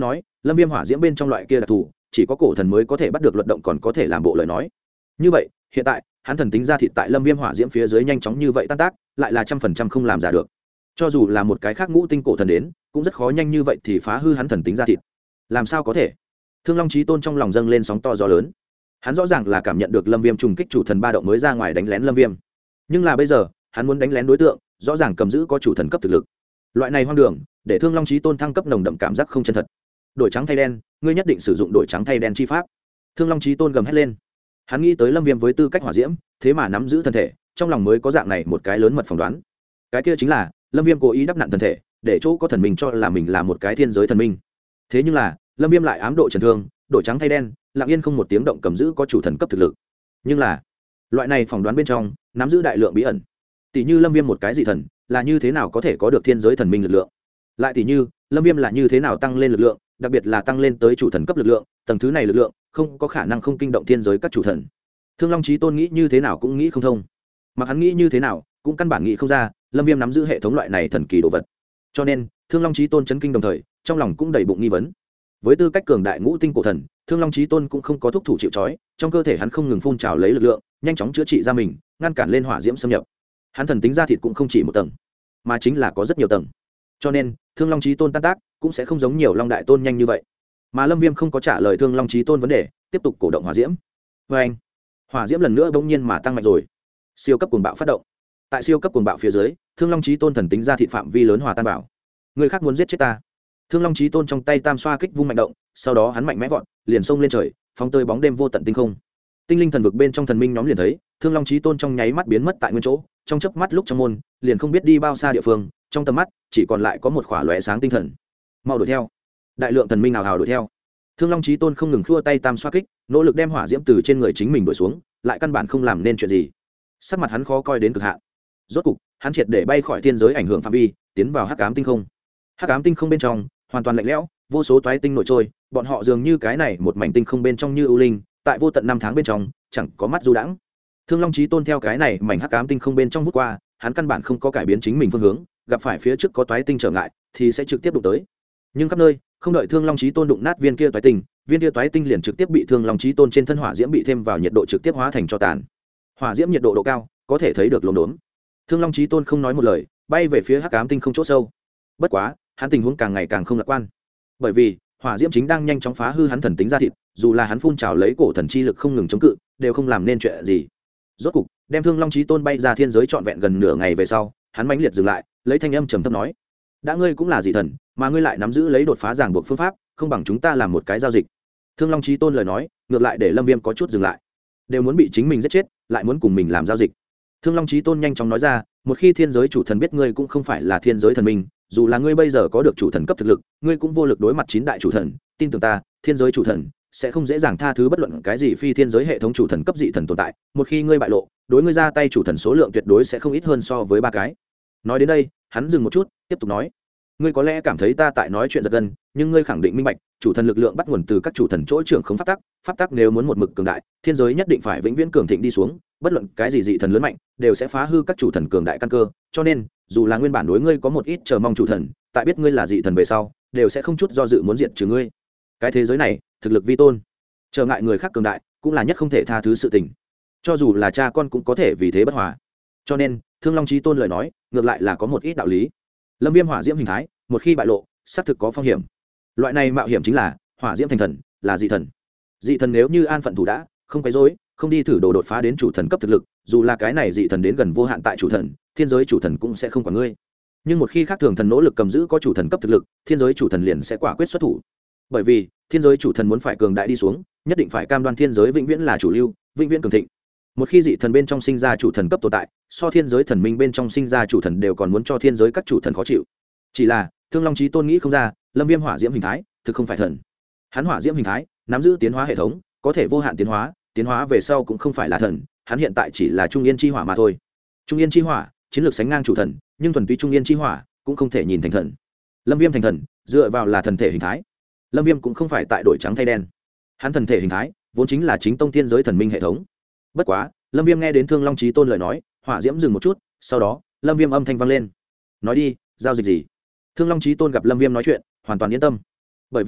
lâm viêm hỏa diễm bên trong loại kia đặc thù chỉ có cổ thần mới có thể bắt được luật động còn có thể làm bộ lời nói. Như vậy hiện tại hắn thần tính ra thịt tại lâm viêm hỏa diễm phía dưới nhanh chóng như vậy tan tác, lại là 100% không làm giả được. Cho dù là một cái khác ngũ tinh cổ thần đến cũng rất khó nhanh như vậy thì phá hư hắn thần tính ra thịt. Làm sao có thể? Thương Long Chí Tôn trong lòng dâng lên sóng to gió lớn. Hắn rõ ràng là cảm nhận được lâm viêm trùng kích chủ thần ba động mới ra ngoài đánh lén lâm viêm, nhưng là bây giờ hắn muốn đánh lén đối tượng rõ ràng cầm giữ có chủ thần cấp thực lực. Loại này hoang đường để Thương Long Chí Tôn thăng cấp nồng đậm cảm giác không chân thật. Đổi trắng thay đen, ngươi nhất định sử dụng đổi trắng thay đen chi pháp. Thương Long Chí Tôn gầm hét lên. Hắn nghĩ tới lâm viêm với tư cách hỏa diễm thế mà nắm giữ thân thể, trong lòng mới có dạng này một cái lớn mật phỏng đoán. Cái kia chính là lâm viêm cố ý đắp nặn thân thể để chỗ có thần minh cho là mình là một cái thiên giới thần minh. Thế nhưng là lâm viêm lại ám độ trần thương, đổi trắng thay đen, lặng yên không một tiếng động cầm giữ có chủ thần cấp thực lực. Nhưng là loại này phỏng đoán bên trong nắm giữ đại lượng bí ẩn. Tỷ như lâm viêm một cái dị thần là như thế nào có thể có được thiên giới thần minh lực lượng, lại tỷ như lâm viêm là như thế nào tăng lên lực lượng, đặc biệt là tăng lên tới chủ thần cấp lực lượng, tầng thứ này lực lượng không có khả năng không kinh động thiên giới các chủ thần. Thương Long Chí Tôn nghĩ như thế nào cũng nghĩ không thông, mặc hắn nghĩ như thế nào cũng căn bản nghĩ không ra lâm viêm nắm giữ hệ thống loại này thần kỳ đồ vật. Cho nên Thương Long Chí Tôn chấn kinh đồng thời trong lòng cũng đầy bụng nghi vấn. Với tư cách cường đại ngũ tinh cổ thần, Thương Long Chí Tôn cũng không có thúc thủ chịu trói, trong cơ thể hắn không ngừng phun trào lấy lực lượng, nhanh chóng chữa trị ra mình, ngăn cản lên hỏa diễm xâm nhập. Hắn thần tính ra thịt cũng không chỉ một tầng, mà chính là có rất nhiều tầng. Cho nên Thương Long Chí Tôn tan tác cũng sẽ không giống nhiều Long Đại Tôn nhanh như vậy. Mà lâm viêm không có trả lời Thương Long Chí Tôn vấn đề, tiếp tục cổ động hỏa diễm. Với anh, hỏa diễm lần nữa bỗng nhiên mà tăng mạnh rồi. Siêu cấp cuồng bạo phát động. Tại siêu cấp cuồng bạo phía dưới, Thương Long Chí Tôn thần tính ra thịt phạm vi lớn hòa tan bảo. Người khác muốn giết chết ta. Thương Long Chí Tôn trong tay tam xoa kích vung mạnh động, sau đó hắn mạnh mẽ vọt, liền xông lên trời, phóng tới bóng đêm vô tận tinh không. Tinh linh thần vực bên trong thần minh nhóm liền thấy, Thương Long Chí Tôn trong nháy mắt biến mất tại nguyên chỗ, trong chớp mắt lúc trong môn, liền không biết đi bao xa địa phương, trong tầm mắt chỉ còn lại có một khỏa lóe sáng tinh thần. Mau đuổi theo. Đại lượng thần minh ào ào đuổi theo. Thương Long Chí Tôn không ngừng khua tay tam xoa kích, nỗ lực đem hỏa diễm từ trên người chính mình đuổi xuống, lại căn bản không làm nên chuyện gì. Sắc mặt hắn khó coi đến cực hạn. Rốt cục, hắn triệt để bay khỏi thiên giới ảnh hưởng phạm vi, tiến vào hắc ám tinh không. Hắc ám tinh không bên trong hoàn toàn lạnh lẽo, vô số toái tinh nổi trôi, bọn họ dường như cái này một mảnh tinh không bên trong như ưu linh, tại vô tận năm tháng bên trong chẳng có mắt du đãng. Thương Long Chí Tôn theo cái này mảnh hắc ám tinh không bên trong vút qua, hắn căn bản không có cải biến chính mình phương hướng, gặp phải phía trước có toái tinh trở ngại thì sẽ trực tiếp đụng tới. Nhưng khắp nơi, không đợi Thương Long Chí Tôn đụng nát viên kia toái tinh liền trực tiếp bị Thương Long Chí Tôn trên thân hỏa diễm bị thêm vào nhiệt độ trực tiếp hóa thành tro tàn. Hỏa diễm nhiệt độ độ cao, có thể thấy được lốm đốm. Thương Long Chí Tôn không nói một lời, bay về phía hắc ám tinh không chỗ sâu. Bất quá, hắn tình huống càng ngày càng không lạc quan, bởi vì hỏa diễm chính đang nhanh chóng phá hư hắn thần tính ra thịt, dù là hắn phun trào lấy cổ thần chi lực không ngừng chống cự, đều không làm nên chuyện gì. Rốt cục, đem Thương Long Chí Tôn bay ra thiên giới trọn vẹn gần nửa ngày về sau, hắn mãnh liệt dừng lại, lấy thanh âm trầm thấp nói: "Đã ngươi cũng là dị thần, mà ngươi lại nắm giữ lấy đột phá ràng buộc phương pháp, không bằng chúng ta làm một cái giao dịch." Thương Long Chí Tôn lời nói, ngược lại để Lâm Viêm có chút dừng lại. Đều muốn bị chính mình giết chết, lại muốn cùng mình làm giao dịch. Thương Long Chí Tôn nhanh chóng nói ra: "Một khi thiên giới chủ thần biết ngươi cũng không phải là thiên giới thần minh, dù là ngươi bây giờ có được chủ thần cấp thực lực, ngươi cũng vô lực đối mặt 9 đại chủ thần, tin tưởng ta, thiên giới chủ thần sẽ không dễ dàng tha thứ bất luận cái gì phi thiên giới hệ thống chủ thần cấp dị thần tồn tại, một khi ngươi bại lộ, đối ngươi ra tay chủ thần số lượng tuyệt đối sẽ không ít hơn so với 3 cái." Nói đến đây, hắn dừng một chút, tiếp tục nói: "Ngươi có lẽ cảm thấy ta tại nói chuyện giật gân, nhưng ngươi khẳng định minh bạch, chủ thần lực lượng bắt nguồn từ các chủ thần chỗ trưởng không pháp tắc nếu muốn một mực cường đại, thiên giới nhất định phải vĩnh viễn cường thịnh đi xuống, bất luận cái gì dị thần lớn mạnh, đều sẽ phá hư các chủ thần cường đại căn cơ, cho nên, dù là nguyên bản đối ngươi có một ít chờ mong chủ thần, tại biết ngươi là dị thần về sau, đều sẽ không chút do dự muốn diệt trừ ngươi. Cái thế giới này, thực lực vi tôn, trở ngại người khác cường đại, cũng là nhất không thể tha thứ sự tình. Cho dù là cha con cũng có thể vì thế bất hòa. Cho nên, Thương Long Chí Tôn lời nói, ngược lại là có một ít đạo lý. Lâm Viêm hỏa diễm hình thái, một khi bại lộ, xác thực có phong hiểm. Loại này mạo hiểm chính là hỏa diễm thành thần, là dị thần. Dị thần nếu như an phận thủ đã, không quấy rối, không đi thử đồ đột phá đến chủ thần cấp thực lực, dù là cái này dị thần đến gần vô hạn tại chủ thần, thiên giới chủ thần cũng sẽ không quản ngươi. Nhưng một khi khác thường thần nỗ lực cầm giữ có chủ thần cấp thực lực, thiên giới chủ thần liền sẽ quả quyết xuất thủ. Bởi vì thiên giới chủ thần muốn phải cường đại đi xuống, nhất định phải cam đoan thiên giới vĩnh viễn là chủ lưu, vĩnh viễn cường thịnh. Một khi dị thần bên trong sinh ra chủ thần cấp tồn tại, so thiên giới thần minh bên trong sinh ra chủ thần đều còn muốn cho thiên giới các chủ thần khó chịu. Chỉ là Thương Long Chí Tôn nghĩ không ra, Lâm Viêm hỏa diễm hình thái thực không phải thần. Hắn hỏa diễm hình thái nắm giữ tiến hóa hệ thống, có thể vô hạn tiến hóa về sau cũng không phải là thần, hắn hiện tại chỉ là trung yên chi hỏa mà thôi. Trung yên chi hỏa chiến lược sánh ngang chủ thần, nhưng thuần túy trung yên chi hỏa cũng không thể nhìn thành thần. Lâm Viêm thành thần dựa vào là thần thể hình thái. Lâm Viêm cũng không phải tại đổi trắng thay đen, hắn thần thể hình thái vốn chính là chính tông thiên giới thần minh hệ thống. Bất quá, Lâm Viêm nghe đến Thương Long Chí Tôn lời nói, hỏa diễm dừng một chút, sau đó, Lâm Viêm âm thanh vang lên. "Nói đi, giao dịch gì?" Thương Long Chí Tôn gặp Lâm Viêm nói chuyện, hoàn toàn yên tâm. Bởi vì,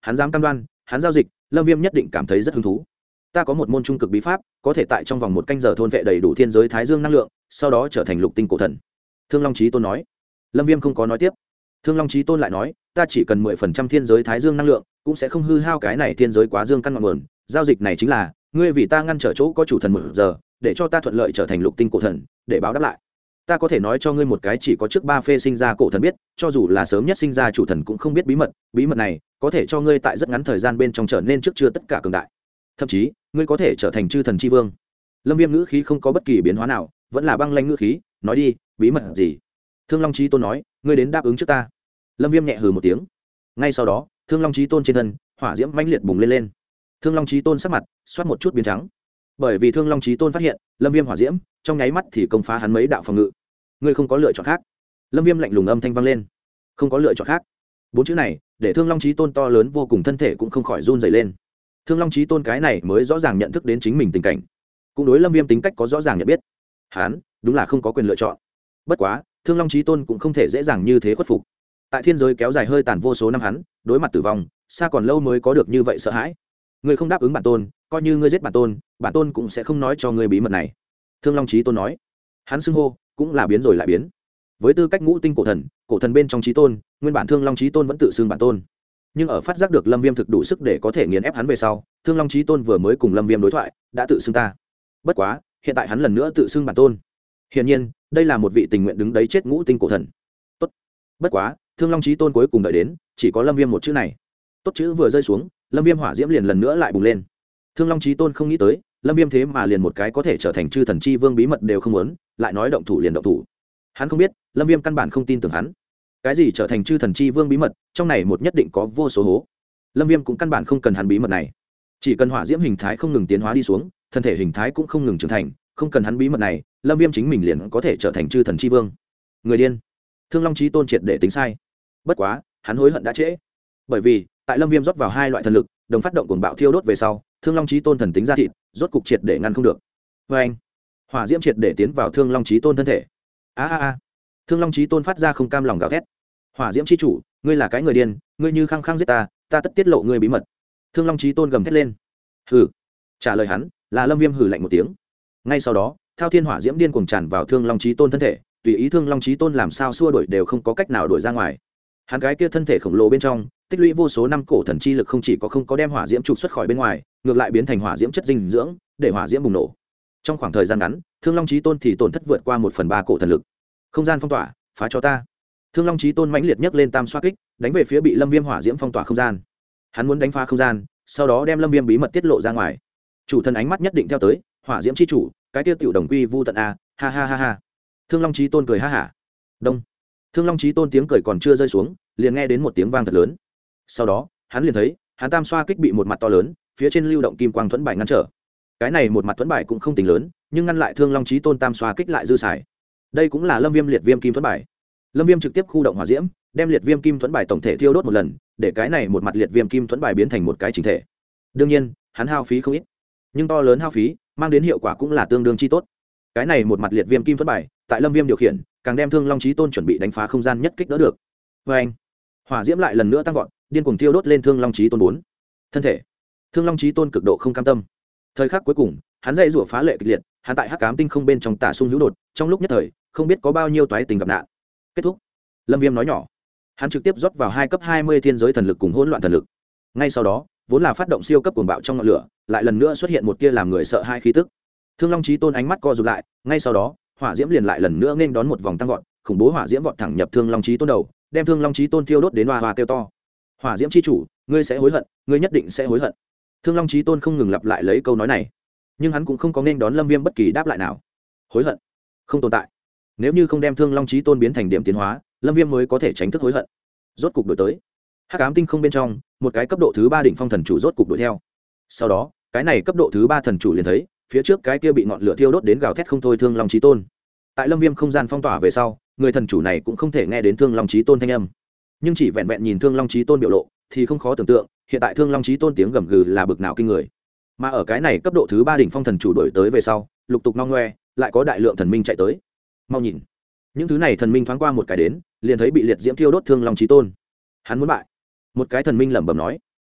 hắn dám cam đoan hắn giao dịch Lâm Viêm nhất định cảm thấy rất hứng thú. Ta có một môn trung cực bí pháp có thể tại trong vòng 1 canh giờ thôn vệ đầy đủ thiên giới thái dương năng lượng, sau đó trở thành lục tinh cổ thần. Thương Long Chí Tôn nói. Lâm Viêm không có nói tiếp. Thương Long Chí Tôn lại nói, ta chỉ cần 10% thiên giới thái dương năng lượng cũng sẽ không hư hao cái này thiên giới quá dương căn ngọn nguồn. Giao dịch này chính là ngươi vì ta ngăn trở chỗ có chủ thần 1 giờ, để cho ta thuận lợi trở thành lục tinh cổ thần, để báo đáp lại. Ta có thể nói cho ngươi một cái chỉ có trước 3 phê sinh ra cổ thần biết, cho dù là sớm nhất sinh ra chủ thần cũng không biết bí mật này có thể cho ngươi tại rất ngắn thời gian bên trong trở nên trước chưa tất cả cường đại, thậm chí ngươi có thể trở thành chư thần chi vương. Lâm Viêm ngữ khí không có bất kỳ biến hóa nào, vẫn là băng lãnh ngữ khí, nói đi, bí mật gì? Thương Long Chí Tôn nói, ngươi đến đáp ứng trước ta. Lâm Viêm nhẹ hừ một tiếng. Ngay sau đó, Thương Long Chí Tôn trên thân hỏa diễm mãnh liệt bùng lên. Thương Long Chí Tôn sắc mặt xoát một chút biến trắng, bởi vì Thương Long Chí Tôn phát hiện Lâm Viêm hỏa diễm trong nháy mắt thì công phá hắn mấy đạo phòng ngự. Ngươi không có lựa chọn khác. Lâm Viêm lạnh lùng âm thanh vang lên. Không có lựa chọn khác. 4 chữ này để Thương Long Chí Tôn to lớn vô cùng thân thể cũng không khỏi run rẩy lên. Thương Long Chí Tôn cái này mới rõ ràng nhận thức đến chính mình tình cảnh, cũng đối Lâm Viêm tính cách có rõ ràng nhận biết. Hắn đúng là không có quyền lựa chọn. Bất quá, Thương Long Chí Tôn cũng không thể dễ dàng như thế khuất phục. Tại thiên giới kéo dài hơi tàn vô số năm hắn, đối mặt tử vong, xa còn lâu mới có được như vậy sợ hãi. Ngươi không đáp ứng bản tôn, coi như ngươi giết bản tôn cũng sẽ không nói cho ngươi bí mật này. Thương Long Chí Tôn nói. Hắn xưng hô cũng là biến rồi lại biến. Với tư cách ngũ tinh cổ thần bên trong Chí Tôn, nguyên bản Thương Long Chí Tôn vẫn tự xưng bản tôn. Nhưng ở phát giác được Lâm Viêm thực đủ sức để có thể nghiền ép hắn về sau, Thương Long Chí Tôn vừa mới cùng Lâm Viêm đối thoại, đã tự xưng ta. Bất quá, hiện tại hắn lần nữa tự xưng bản tôn. Hiển nhiên, đây là một vị tình nguyện đứng đấy chết ngũ tinh cổ thần. Tốt. Bất quá, Thương Long Chí Tôn cuối cùng đợi đến, chỉ có Lâm Viêm một chữ này. Tốt chữ vừa rơi xuống, Lâm Viêm hỏa diễm liền lần nữa lại bùng lên. Thương Long Chí Tôn không nghĩ tới, Lâm Viêm thế mà liền một cái có thể trở thành chư thần chi vương bí mật đều không muốn, lại nói động thủ liền động thủ. Hắn không biết, Lâm Viêm căn bản không tin tưởng hắn. Cái gì trở thành chư thần chi vương bí mật, trong này một nhất định có vô số hố. Lâm Viêm cũng căn bản không cần hắn bí mật này. Chỉ cần hỏa diễm hình thái không ngừng tiến hóa đi xuống, thân thể hình thái cũng không ngừng trưởng thành, không cần hắn bí mật này, Lâm Viêm chính mình liền có thể trở thành chư thần chi vương. Người điên. Thương Long Chí Tôn triệt để tính sai. Bất quá, hắn hối hận đã trễ. Bởi vì, tại Lâm Viêm rót vào 2 loại thần lực, đồng phát động cuồng bạo thiêu đốt về sau, Thương Long Chí Tôn thần tính ra thịt, rốt cục triệt để ngăn không được. Oeng! Hỏa diễm triệt để tiến vào Thương Long Chí Tôn thân thể. A! Thương Long Chí Tôn phát ra không cam lòng gào thét. Hỏa diễm chi chủ, ngươi là cái người điên, ngươi như khăng khăng giết ta, ta tất tiết lộ ngươi bí mật. Thương Long Chí Tôn gầm thét lên. Hừ. Trả lời hắn là Lâm Viêm hừ lạnh một tiếng. Ngay sau đó, thao thiên hỏa diễm điên cuồng tràn vào Thương Long Chí Tôn thân thể, tùy ý Thương Long Chí Tôn làm sao xua đuổi đều không có cách nào đuổi ra ngoài. Hắn cái kia thân thể khổng lồ bên trong, tích lũy vô số năm cổ thần chi lực không chỉ có không có đem hỏa diễm trục xuất khỏi bên ngoài, ngược lại biến thành hỏa diễm chất dinh dưỡng, để hỏa diễm bùng nổ. Trong khoảng thời gian ngắn, Thương Long Chí Tôn thì tổn thất vượt qua 1/3 cổ thần lực. Không gian phong tỏa, phá cho ta. Thương Long Chí Tôn mãnh liệt nhấc lên tam xoa kích, đánh về phía bị Lâm Viêm hỏa diễm phong tỏa không gian. Hắn muốn đánh phá không gian, sau đó đem Lâm Viêm bí mật tiết lộ ra ngoài. Chủ thần ánh mắt nhất định theo tới, hỏa diễm chi chủ, cái tiêu tiểu đồng quy vu tận a, ha ha ha ha. Thương Long Chí Tôn cười ha hả. Đông. Thương Long Chí Tôn tiếng cười còn chưa rơi xuống, liền nghe đến một tiếng vang thật lớn. Sau đó, hắn liền thấy, hắn tam xoa kích bị một mặt to lớn, phía trên lưu động kim quang thuẫn bài ngăn trở. Cái này một mặt thuẫn bài cũng không tính lớn, nhưng ngăn lại Thương Long Chí Tôn tam xoa kích lại dư xài. Đây cũng là Lâm Viêm liệt viêm kim thuẫn bài. Lâm Viêm trực tiếp khu động hỏa diễm, đem liệt viêm kim thuẫn bài tổng thể thiêu đốt một lần, để cái này một mặt liệt viêm kim thuẫn bài biến thành một cái chỉnh thể. Đương nhiên, hắn hao phí không ít, nhưng to lớn hao phí, mang đến hiệu quả cũng là tương đương chi tốt. Cái này một mặt liệt viêm kim thuẫn bài, tại Lâm Viêm điều khiển, càng đem Thương Long Chí Tôn chuẩn bị đánh phá không gian nhất kích đỡ được. Oeng! Hỏa diễm lại lần nữa tăng vọt, điên cuồng thiêu đốt lên Thương Long Chí Tôn 4 thân thể. Thương Long Chí Tôn cực độ không cam tâm. Thời khắc cuối cùng, hắn dãy rủa phá lệ kịch liệt, hắn tại hắc ám tinh không bên trong tả xung hữu đột, trong lúc nhất thời, không biết có bao nhiêu toái tình gặp nạn. Kết thúc. Lâm Viêm nói nhỏ. Hắn trực tiếp rót vào 2 cấp 20 thiên giới thần lực cùng hỗn loạn thần lực. Ngay sau đó, vốn là phát động siêu cấp cuồng bạo trong ngọn lửa, lại lần nữa xuất hiện một tia làm người sợ hai khí tức. Thương Long Chí Tôn ánh mắt co rụt lại, ngay sau đó, hỏa diễm liền lại lần nữa nghênh đón một vòng tăng vọt, khủng bố hỏa diễm vọt thẳng nhập Thương Long Chí Tôn đầu, đem Thương Long Chí Tôn thiêu đốt đến hoa hoa kêu to. Hỏa diễm chi chủ, ngươi sẽ hối hận, ngươi nhất định sẽ hối hận. Thương Long Chí Tôn không ngừng lặp lại lấy câu nói này, nhưng hắn cũng không có nghênh đón Lâm Viêm bất kỳ đáp lại nào. Hối hận không tồn tại. Nếu như không đem Thương Long Chí Tôn biến thành điểm tiến hóa, Lâm Viêm mới có thể tránh thức hối hận. Rốt cục đuổi tới. Hắc ám tinh không bên trong, một cái cấp độ thứ 3 đỉnh phong thần chủ rốt cục đuổi theo. Sau đó, cái này cấp độ thứ 3 thần chủ liền thấy, phía trước cái kia bị ngọn lửa thiêu đốt đến gào thét không thôi Thương Long Chí Tôn. Tại Lâm Viêm không gian phong tỏa về sau, người thần chủ này cũng không thể nghe đến Thương Long Chí Tôn thanh âm. Nhưng chỉ vẹn vẹn nhìn Thương Long Chí Tôn biểu lộ, thì không khó tưởng tượng, hiện tại Thương Long Chí Tôn tiếng gầm gừ là bực nào kinh người. Mà ở cái này cấp độ thứ 3 đỉnh phong thần chủ đuổi tới về sau, lục tục ngong ngoe, lại có đại lượng thần minh chạy tới. Mau nhìn, những thứ này thần minh thoáng qua một cái đến, liền thấy bị liệt diễm thiêu đốt Thương Long Chí Tôn. Hắn muốn bại. Một cái thần minh lẩm bẩm nói.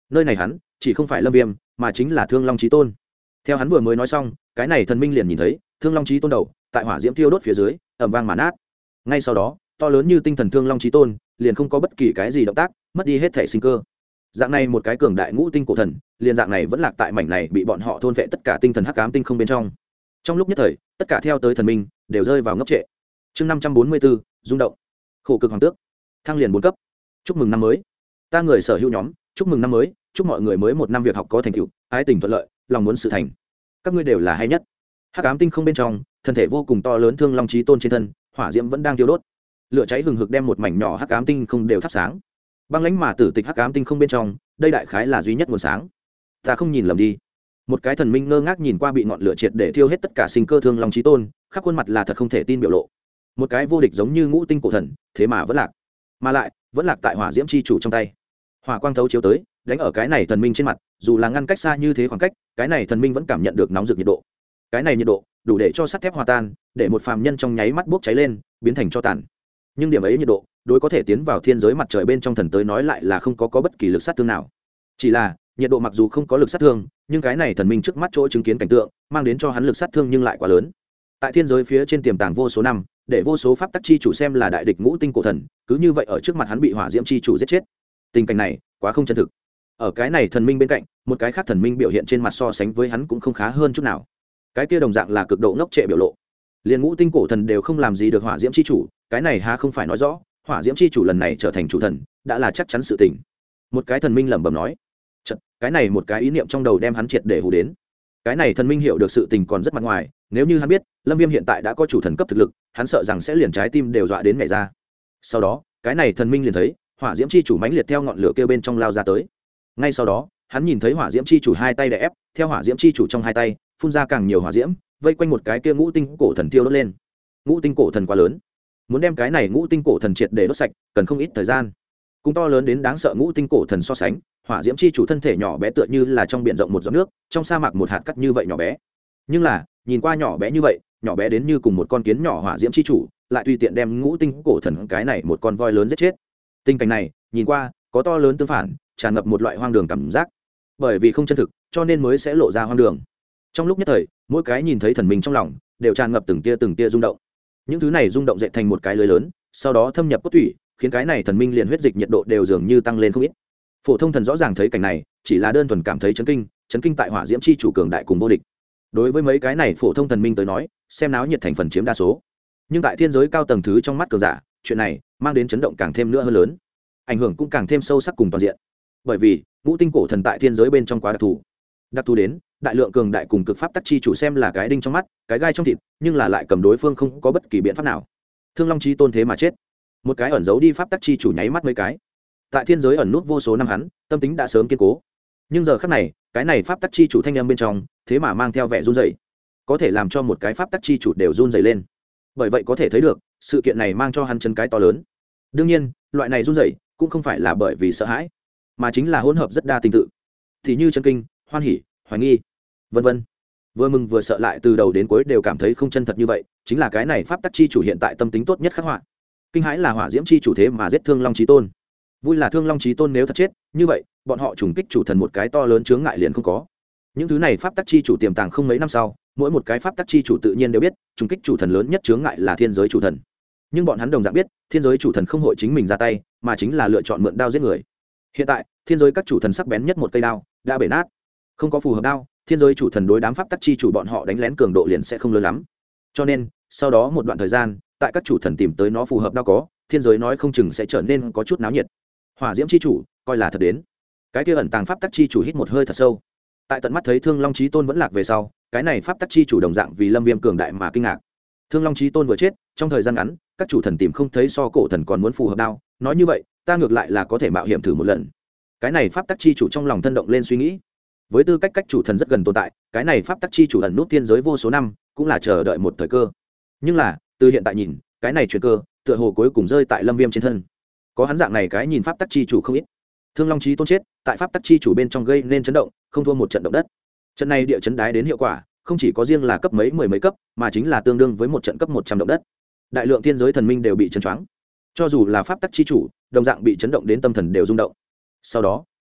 nơi này hắn chỉ không phải lâm viêm mà chính là thương long chí tôn. Theo hắn vừa mới nói xong, cái này thần minh liền nhìn thấy thương long chí tôn đầu tại hỏa diễm thiêu đốt phía dưới ầm vang mà nát. Ngay sau đó, to lớn như tinh thần thương long chí tôn liền không có bất kỳ cái gì động tác, mất đi hết thể sinh cơ. Dạng này một cái cường đại ngũ tinh cổ thần, liền dạng này vẫn lạc tại mảnh này bị bọn họ thôn vệ tất cả tinh thần hắc ám tinh không bên trong. Trong lúc nhất thời, tất cả theo tới thần minh đều rơi vào ngốc trệ. Chương 544, rung động. Khổ cực hoàng tước, thăng liền 4 cấp. Chúc mừng năm mới. Ta người sở hữu nhóm, chúc mừng năm mới, chúc mọi người mới một năm việc học có thành tựu, ái tình thuận lợi, lòng muốn sự thành. Các ngươi đều là hay nhất. Hắc ám tinh không bên trong, thân thể vô cùng to lớn thương long chí tôn trên thân, hỏa diễm vẫn đang thiêu đốt. Lửa cháy hừng hực đem một mảnh nhỏ hắc ám tinh không đều thắp sáng. Băng lãnh mà tử tịch hắc ám tinh không bên trong, đây đại khái là duy nhất nguồn sáng. Ta không nhìn lầm đi. Một cái thần minh ngơ ngác nhìn qua bị ngọn lửa triệt để thiêu hết tất cả sinh cơ thương long chí tôn, khắp khuôn mặt là thật không thể tin biểu lộ. Một cái vô địch giống như ngũ tinh cổ thần, thế mà vẫn lạc, mà lại vẫn lạc tại hỏa diễm chi chủ trong tay. Hỏa quang thấu chiếu tới, đánh ở cái này thần minh trên mặt, dù là ngăn cách xa như thế khoảng cách, cái này thần minh vẫn cảm nhận được nóng rực nhiệt độ. Cái này nhiệt độ đủ để cho sắt thép hòa tan, để một phàm nhân trong nháy mắt bốc cháy lên, biến thành tro tàn. Nhưng điểm ấy nhiệt độ, đối có thể tiến vào thiên giới mặt trời bên trong thần tới nói lại là không có bất kỳ lực sát thương nào. Chỉ là nhiệt độ mặc dù không có lực sát thương, nhưng cái này thần minh trước mắt chỗ chứng kiến cảnh tượng, mang đến cho hắn lực sát thương nhưng lại quá lớn. Tại thiên giới phía trên tiềm tàng vô số năm, để vô số pháp tắc chi chủ xem là đại địch ngũ tinh cổ thần, cứ như vậy ở trước mặt hắn bị hỏa diễm chi chủ giết chết. Tình cảnh này quá không chân thực. Ở cái này thần minh bên cạnh, một cái khác thần minh biểu hiện trên mặt so sánh với hắn cũng không khá hơn chút nào. Cái kia đồng dạng là cực độ ngốc trệ biểu lộ. Liên ngũ tinh cổ thần đều không làm gì được hỏa diễm chi chủ, cái này há không phải nói rõ hỏa diễm chi chủ lần này trở thành chủ thần đã là chắc chắn sự tình. Một cái thần minh lẩm bẩm nói. Chật, cái này một cái ý niệm trong đầu đem hắn triệt để hù đến. Cái này thần minh hiểu được sự tình còn rất mặt ngoài, nếu như hắn biết lâm viêm hiện tại đã có chủ thần cấp thực lực, hắn sợ rằng sẽ liền trái tim đều dọa đến mẹ ra. Sau đó cái này thần minh liền thấy hỏa diễm chi chủ mãnh liệt theo ngọn lửa kêu bên trong lao ra tới. Ngay sau đó hắn nhìn thấy hỏa diễm chi chủ hai tay đè ép, theo hỏa diễm chi chủ trong hai tay phun ra càng nhiều hỏa diễm, vây quanh một cái kia ngũ tinh cổ thần tiêu đốt lên. Ngũ tinh cổ thần quá lớn, muốn đem cái này ngũ tinh cổ thần triệt để đốt sạch cần không ít thời gian. Cùng to lớn đến đáng sợ ngũ tinh cổ thần so sánh, hỏa diễm chi chủ thân thể nhỏ bé tựa như là trong biển rộng một giọt nước, trong sa mạc một hạt cát như vậy nhỏ bé. Nhưng là nhìn qua nhỏ bé như vậy, nhỏ bé đến như cùng một con kiến nhỏ hỏa diễm chi chủ lại tùy tiện đem ngũ tinh cổ thần cái này một con voi lớn giết chết. Tình cảnh này nhìn qua có to lớn tương phản, tràn ngập một loại hoang đường cảm giác. Bởi vì không chân thực cho nên mới sẽ lộ ra hoang đường. Trong lúc nhất thời, mỗi cái nhìn thấy thần minh trong lòng đều tràn ngập từng tia rung động. Những thứ này rung động dậy thành một cái lưới lớn, sau đó thâm nhập cốt tủy, khiến cái này thần minh liền huyết dịch nhiệt độ đều dường như tăng lên không ít. Phổ thông thần rõ ràng thấy cảnh này, chỉ là đơn thuần cảm thấy chấn kinh tại hỏa diễm chi chủ cường đại cùng vô địch. Đối với mấy cái này phổ thông thần minh tới nói, xem náo nhiệt thành phần chiếm đa số. Nhưng tại thiên giới cao tầng thứ trong mắt cường giả, chuyện này mang đến chấn động càng thêm nữa hơn lớn, ảnh hưởng cũng càng thêm sâu sắc cùng toàn diện. Bởi vì ngũ tinh cổ thần tại thiên giới bên trong quá đặc thù đến đại lượng cường đại cùng cực pháp tắc chi chủ xem là cái đinh trong mắt, cái gai trong thịt, nhưng là lại cầm đối phương không có bất kỳ biện pháp nào. Thương long chí tôn thế mà chết, một cái ẩn giấu đi pháp tắc chi chủ nháy mắt mấy cái. Tại thiên giới ẩn nút vô số năm hắn, tâm tính đã sớm kiên cố, nhưng giờ khắc này, cái này pháp tắc chi chủ thanh âm bên trong thế mà mang theo vẻ run rẩy, có thể làm cho một cái pháp tắc chi chủ đều run rẩy lên. Bởi vậy có thể thấy được sự kiện này mang cho hắn chân cái to lớn. Đương nhiên loại này run rẩy cũng không phải là bởi vì sợ hãi, mà chính là hỗn hợp rất đa tình tự, thì như chân kinh, hoan hỉ, hoài nghi, vân vân. Vừa mừng vừa sợ lại từ đầu đến cuối đều cảm thấy không chân thật như vậy, chính là cái này pháp tắc chi chủ hiện tại tâm tính tốt nhất khắc họa. Kinh hãi là hỏa diễm chi chủ thế mà giết thương long chí tôn, vui là thương long chí tôn nếu thật chết như vậy bọn họ trùng kích chủ thần một cái to lớn chướng ngại liền không có. Những thứ này pháp tắc chi chủ tiềm tàng không mấy năm sau, mỗi một cái pháp tắc chi chủ tự nhiên đều biết trùng kích chủ thần lớn nhất chướng ngại là thiên giới chủ thần, nhưng bọn hắn đồng dạng biết thiên giới chủ thần không hội chính mình ra tay, mà chính là lựa chọn mượn đao giết người. Hiện tại thiên giới các chủ thần sắc bén nhất một cây đao đã bể nát, không có phù hợp đao, thiên giới chủ thần đối đám pháp tắc chi chủ bọn họ đánh lén cường độ liền sẽ không lớn lắm. Cho nên sau đó một đoạn thời gian, tại các chủ thần tìm tới nó phù hợp đao có, thiên giới nói không chừng sẽ trở nên có chút náo nhiệt. Hỏa diễm chi chủ coi là thật đến, cái kia ẩn tàng pháp tắc chi chủ hít một hơi thật sâu. Tại tận mắt thấy thương long chí tôn vẫn lạc về sau, cái này pháp tắc chi chủ đồng dạng vì lâm viêm cường đại mà kinh ngạc. Thương long chí tôn vừa chết, trong thời gian ngắn các chủ thần tìm không thấy so cổ thần còn muốn phù hợp đao, nói như vậy ta ngược lại là có thể mạo hiểm thử một lần. Cái này pháp tắc chi chủ trong lòng thân động lên suy nghĩ. Với tư cách cách chủ thần rất gần tồn tại, cái này pháp tắc chi chủ ẩn nút thiên giới vô số năm, cũng là chờ đợi một thời cơ. Nhưng là từ hiện tại nhìn, cái này chuyện cơ tựa hồ cuối cùng rơi tại lâm viêm trên thân. Có hắn dạng này cái nhìn pháp tắc chi chủ không ít. Thương long chí tôn chết tại pháp tắc chi chủ bên trong gây nên chấn động, không thua một trận động đất. Trận này địa chấn đái đến hiệu quả không chỉ có riêng là cấp mấy mười mấy cấp, mà chính là tương đương với một trận cấp 100 động đất. Đại lượng thiên giới thần minh đều bị chấn choáng, cho dù là pháp tắc chi chủ đồng dạng bị chấn động đến tâm thần đều rung động. Sau đó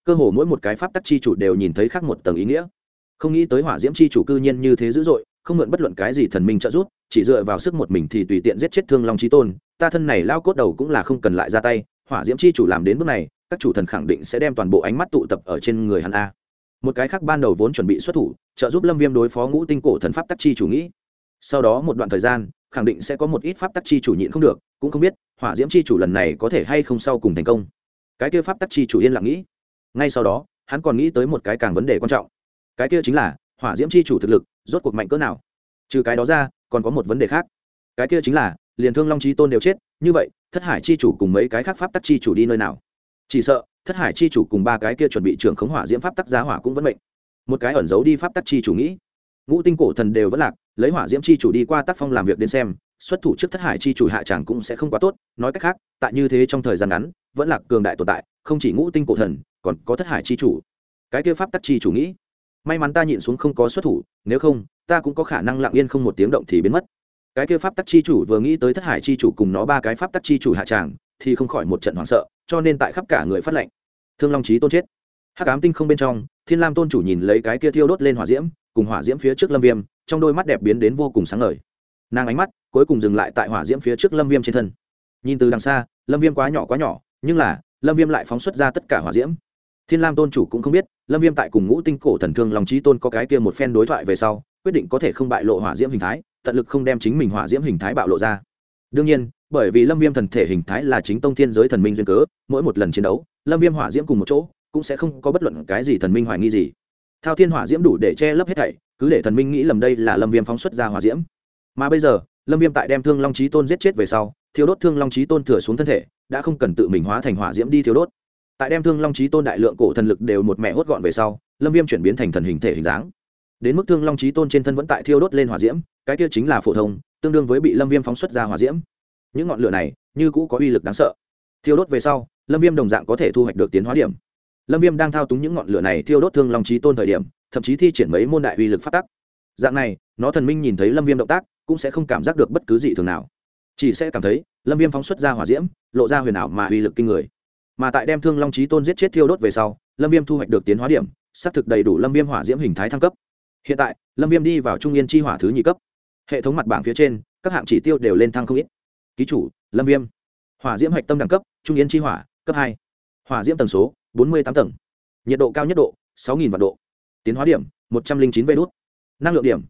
cơ hồ mỗi một cái pháp tắc chi chủ đều nhìn thấy khác một tầng ý nghĩa. Không nghĩ tới hỏa diễm chi chủ cư nhiên như thế dữ dội, không mượn bất luận cái gì thần minh trợ giúp, chỉ dựa vào sức một mình thì tùy tiện giết chết Thương Long Chí Tôn, ta thân này lao cốt đầu cũng là không cần lại ra tay, hỏa diễm chi chủ làm đến bước này, các chủ thần khẳng định sẽ đem toàn bộ ánh mắt tụ tập ở trên người hắn a. Một cái khác ban đầu vốn chuẩn bị xuất thủ, trợ giúp Lâm Viêm đối phó Ngũ Tinh cổ thần pháp tắc chi chủ nghĩ. Sau đó một đoạn thời gian, khẳng định sẽ có một ít pháp tắc chi chủ nhịn không được, cũng không biết hỏa diễm chi chủ lần này có thể hay không sau cùng thành công. Cái kia pháp tắc chi chủ yên lặng nghĩ. Ngay sau đó, hắn còn nghĩ tới một cái càng vấn đề quan trọng. Cái kia chính là hỏa diễm chi chủ thực lực rốt cuộc mạnh cỡ nào. Trừ cái đó ra, còn có một vấn đề khác. Cái kia chính là liền Thương Long Chí Tôn đều chết, như vậy Thất Hải chi chủ cùng mấy cái khác pháp tắc chi chủ đi nơi nào? Chỉ sợ Thất Hải chi chủ cùng ba cái kia chuẩn bị trưởng khống hỏa diễm pháp tắc giá hỏa cũng vẫn mệnh. Một cái ẩn giấu đi pháp tắc chi chủ nghĩ. Ngũ Tinh cổ thần đều vẫn lạc, lấy hỏa diễm chi chủ đi qua tác phong làm việc đến xem, xuất thủ trước Thất Hải chi chủ hạ tràng cũng sẽ không quá tốt, nói cách khác, tại như thế trong thời gian ngắn, vẫn là cường đại tồn tại, không chỉ Ngũ Tinh cổ thần, còn có Thất Hải chi chủ. Cái kia pháp tắc chi chủ nghĩ, may mắn ta nhịn xuống không có xuất thủ, nếu không, ta cũng có khả năng lặng yên không một tiếng động thì biến mất. Cái kia pháp tắc chi chủ vừa nghĩ tới Thất Hải chi chủ cùng nó ba cái pháp tắc chi chủ hạ tràng, thì không khỏi một trận hoảng sợ, cho nên tại khắp cả người phát lệnh. Thương Long Chí Tôn chết. Hắc ám tinh không bên trong, Thiên Lam Tôn chủ nhìn lấy cái kia thiêu đốt lên hỏa diễm, cùng hỏa diễm phía trước Lâm Viêm, trong đôi mắt đẹp biến đến vô cùng sáng ngời. Nàng ánh mắt cuối cùng dừng lại tại hỏa diễm phía trước Lâm Viêm trên thân. Nhìn từ đằng xa, Lâm Viêm quá nhỏ, nhưng là Lâm Viêm lại phóng xuất ra tất cả hỏa diễm. Thiên Lam Tôn chủ cũng không biết, Lâm Viêm tại cùng Ngũ Tinh cổ thần Thương Long Chí Tôn có cái kia một phen đối thoại về sau, quyết định có thể không bại lộ hỏa diễm hình thái, tận lực không đem chính mình hỏa diễm hình thái bạo lộ ra. Đương nhiên, bởi vì Lâm Viêm thần thể hình thái là chính tông thiên giới thần minh duyên cớ, mỗi một lần chiến đấu, Lâm Viêm hỏa diễm cùng một chỗ, cũng sẽ không có bất luận cái gì thần minh hoài nghi gì. Thao thiên hỏa diễm đủ để che lấp hết thảy, cứ để thần minh nghĩ lầm đây là Lâm Viêm phóng xuất ra hỏa diễm. Mà bây giờ, Lâm Viêm tại đem Thương Long Chí Tôn giết chết về sau, thiêu đốt Thương Long Chí Tôn thừa xuống thân thể, đã không cần tự mình hóa thành hỏa diễm đi thiêu đốt. Tại đem Thương Long Chí Tôn đại lượng cổ thần lực đều một mẹ hốt gọn về sau, Lâm Viêm chuyển biến thành thần hình thể hình dáng. Đến mức Thương Long Chí Tôn trên thân vẫn tại thiêu đốt lên hỏa diễm, cái kia chính là phổ thông, tương đương với bị Lâm Viêm phóng xuất ra hỏa diễm. Những ngọn lửa này, như cũ có uy lực đáng sợ. Thiêu đốt về sau, Lâm Viêm đồng dạng có thể thu hoạch được tiến hóa điểm. Lâm Viêm đang thao túng những ngọn lửa này thiêu đốt Thương Long Chí Tôn thời điểm, thậm chí thi triển mấy môn đại uy lực pháp tắc. Dạng này, nó thần minh nhìn thấy Lâm Viêm động tác, cũng sẽ không cảm giác được bất cứ dị thường nào, chỉ sẽ cảm thấy Lâm Viêm phóng xuất ra hỏa diễm, lộ ra huyền ảo mà uy lực kinh người. Mà tại đem Thương Long Chí Tôn giết chết thiêu đốt về sau, Lâm Viêm thu hoạch được tiến hóa điểm, xác thực đầy đủ Lâm Viêm hỏa diễm hình thái thăng cấp. Hiện tại, Lâm Viêm đi vào Trung Yên chi hỏa thứ nhị cấp. Hệ thống mặt bảng phía trên, các hạng chỉ tiêu đều lên thăng không ít. Ký chủ: Lâm Viêm. Hỏa diễm hạch tâm đẳng cấp: Trung Yên chi hỏa, cấp 2. Hỏa diễm tầng số: 48 tầng. Nhiệt độ cao nhất độ: 6000 vạn độ. Tiến hóa điểm: 109 vđ. Năng lượng điểm: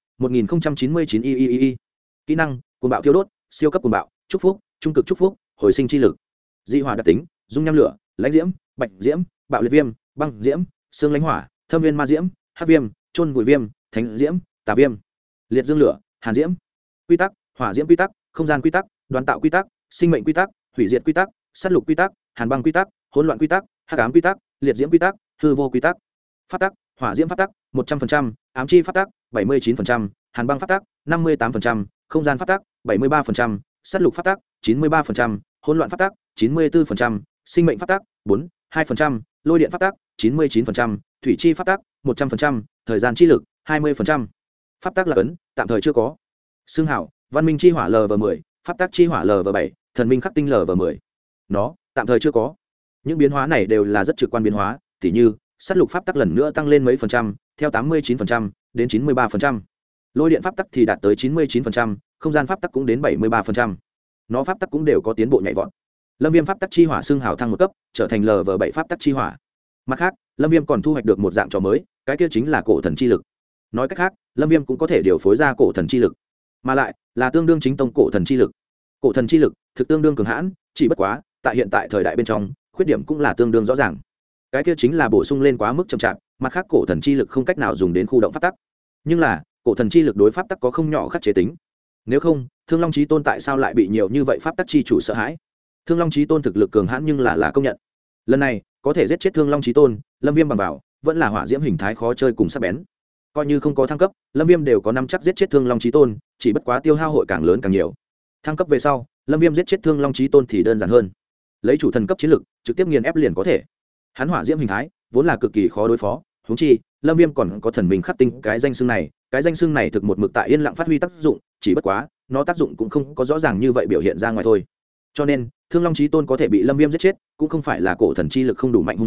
1099 ii. Kỹ năng: cuồng bạo thiêu đốt, siêu cấp cuồng bạo, chúc phúc, trung cực chúc phúc, hồi sinh chi lực. Dị hỏa đặc tính: dung nham lửa, lãnh diễm, bạch diễm, bạo liệt viêm, băng diễm, xương lãnh hỏa, thâm viên ma diễm, hắc viêm, trôn vùi viêm, thánh diễm, tà viêm. Liệt dương lửa, hàn diễm. Quy tắc: hỏa diễm quy tắc, không gian quy tắc, đoàn tạo quy tắc, sinh mệnh quy tắc, hủy diệt quy tắc, sát lục quy tắc, hàn băng quy tắc, hỗn loạn quy tắc, hắc ám quy tắc, liệt diễm quy tắc, hư vô quy tắc. Pháp tắc: hỏa diễm pháp tắc 100%, ám chi pháp tắc 79%, hàn băng pháp tắc 58%, không gian pháp tắc 73%, sát lục pháp tắc 93%, hỗn loạn pháp tắc 94%, sinh mệnh pháp tắc 2%, lôi điện pháp tắc 99%, thủy chi pháp tắc 100%, thời gian chi lực 20%. Pháp tắc là cấn, tạm thời chưa có. Xương hảo: văn minh chi hỏa LV10, pháp tắc chi hỏa LV7, thần minh khắc tinh LV10. Nó tạm thời chưa có. Những biến hóa này đều là rất trực quan biến hóa, tỉ như sát lục pháp tắc lần nữa tăng lên mấy phần trăm, theo 89% đến 93%. Lôi điện pháp tắc thì đạt tới 99%, không gian pháp tắc cũng đến 73%. Nó pháp tắc cũng đều có tiến bộ nhảy vọt. Lâm Viêm pháp tắc chi hỏa xương hào thăng một cấp, trở thành LV7 pháp tắc chi hỏa. Mặt khác, Lâm Viêm còn thu hoạch được một dạng trò mới, cái kia chính là cổ thần chi lực. Nói cách khác, Lâm Viêm cũng có thể điều phối ra cổ thần chi lực, mà lại là tương đương chính tông cổ thần chi lực. Cổ thần chi lực thực tương đương cường hãn, chỉ bất quá, tại hiện tại thời đại bên trong, khuyết điểm cũng là tương đương rõ ràng. Cái kia chính là bổ sung lên quá mức chậm chạp, mặt khác cổ thần chi lực không cách nào dùng đến khu động pháp tắc. Nhưng là, cổ thần chi lực đối pháp tắc có không nhỏ khắc chế tính. Nếu không, Thương Long Chí Tôn tại sao lại bị nhiều như vậy pháp tắc chi chủ sợ hãi? Thương Long Chí Tôn thực lực cường hãn nhưng là công nhận. Lần này, có thể giết chết Thương Long Chí Tôn, Lâm Viêm bằng vào, vẫn là hỏa diễm hình thái khó chơi cùng sắc bén. Coi như không có thăng cấp, Lâm Viêm đều có nắm chắc giết chết Thương Long Chí Tôn, chỉ bất quá tiêu hao hội càng lớn càng nhiều. Thăng cấp về sau, Lâm Viêm giết chết Thương Long Chí Tôn thì đơn giản hơn. Lấy chủ thần cấp chiến lực, trực tiếp nghiền ép liền có thể. Hắn hỏa diễm hình thái vốn là cực kỳ khó đối phó, huống chi Lâm Viêm còn có thần minh khắc tinh cái danh xưng này thực một mực tại yên lặng phát huy tác dụng, chỉ bất quá nó tác dụng cũng không có rõ ràng như vậy biểu hiện ra ngoài thôi. Cho nên Thương Long Chí Tôn có thể bị Lâm Viêm giết chết, cũng không phải là cổ thần chi lực không đủ mạnh hung hãn,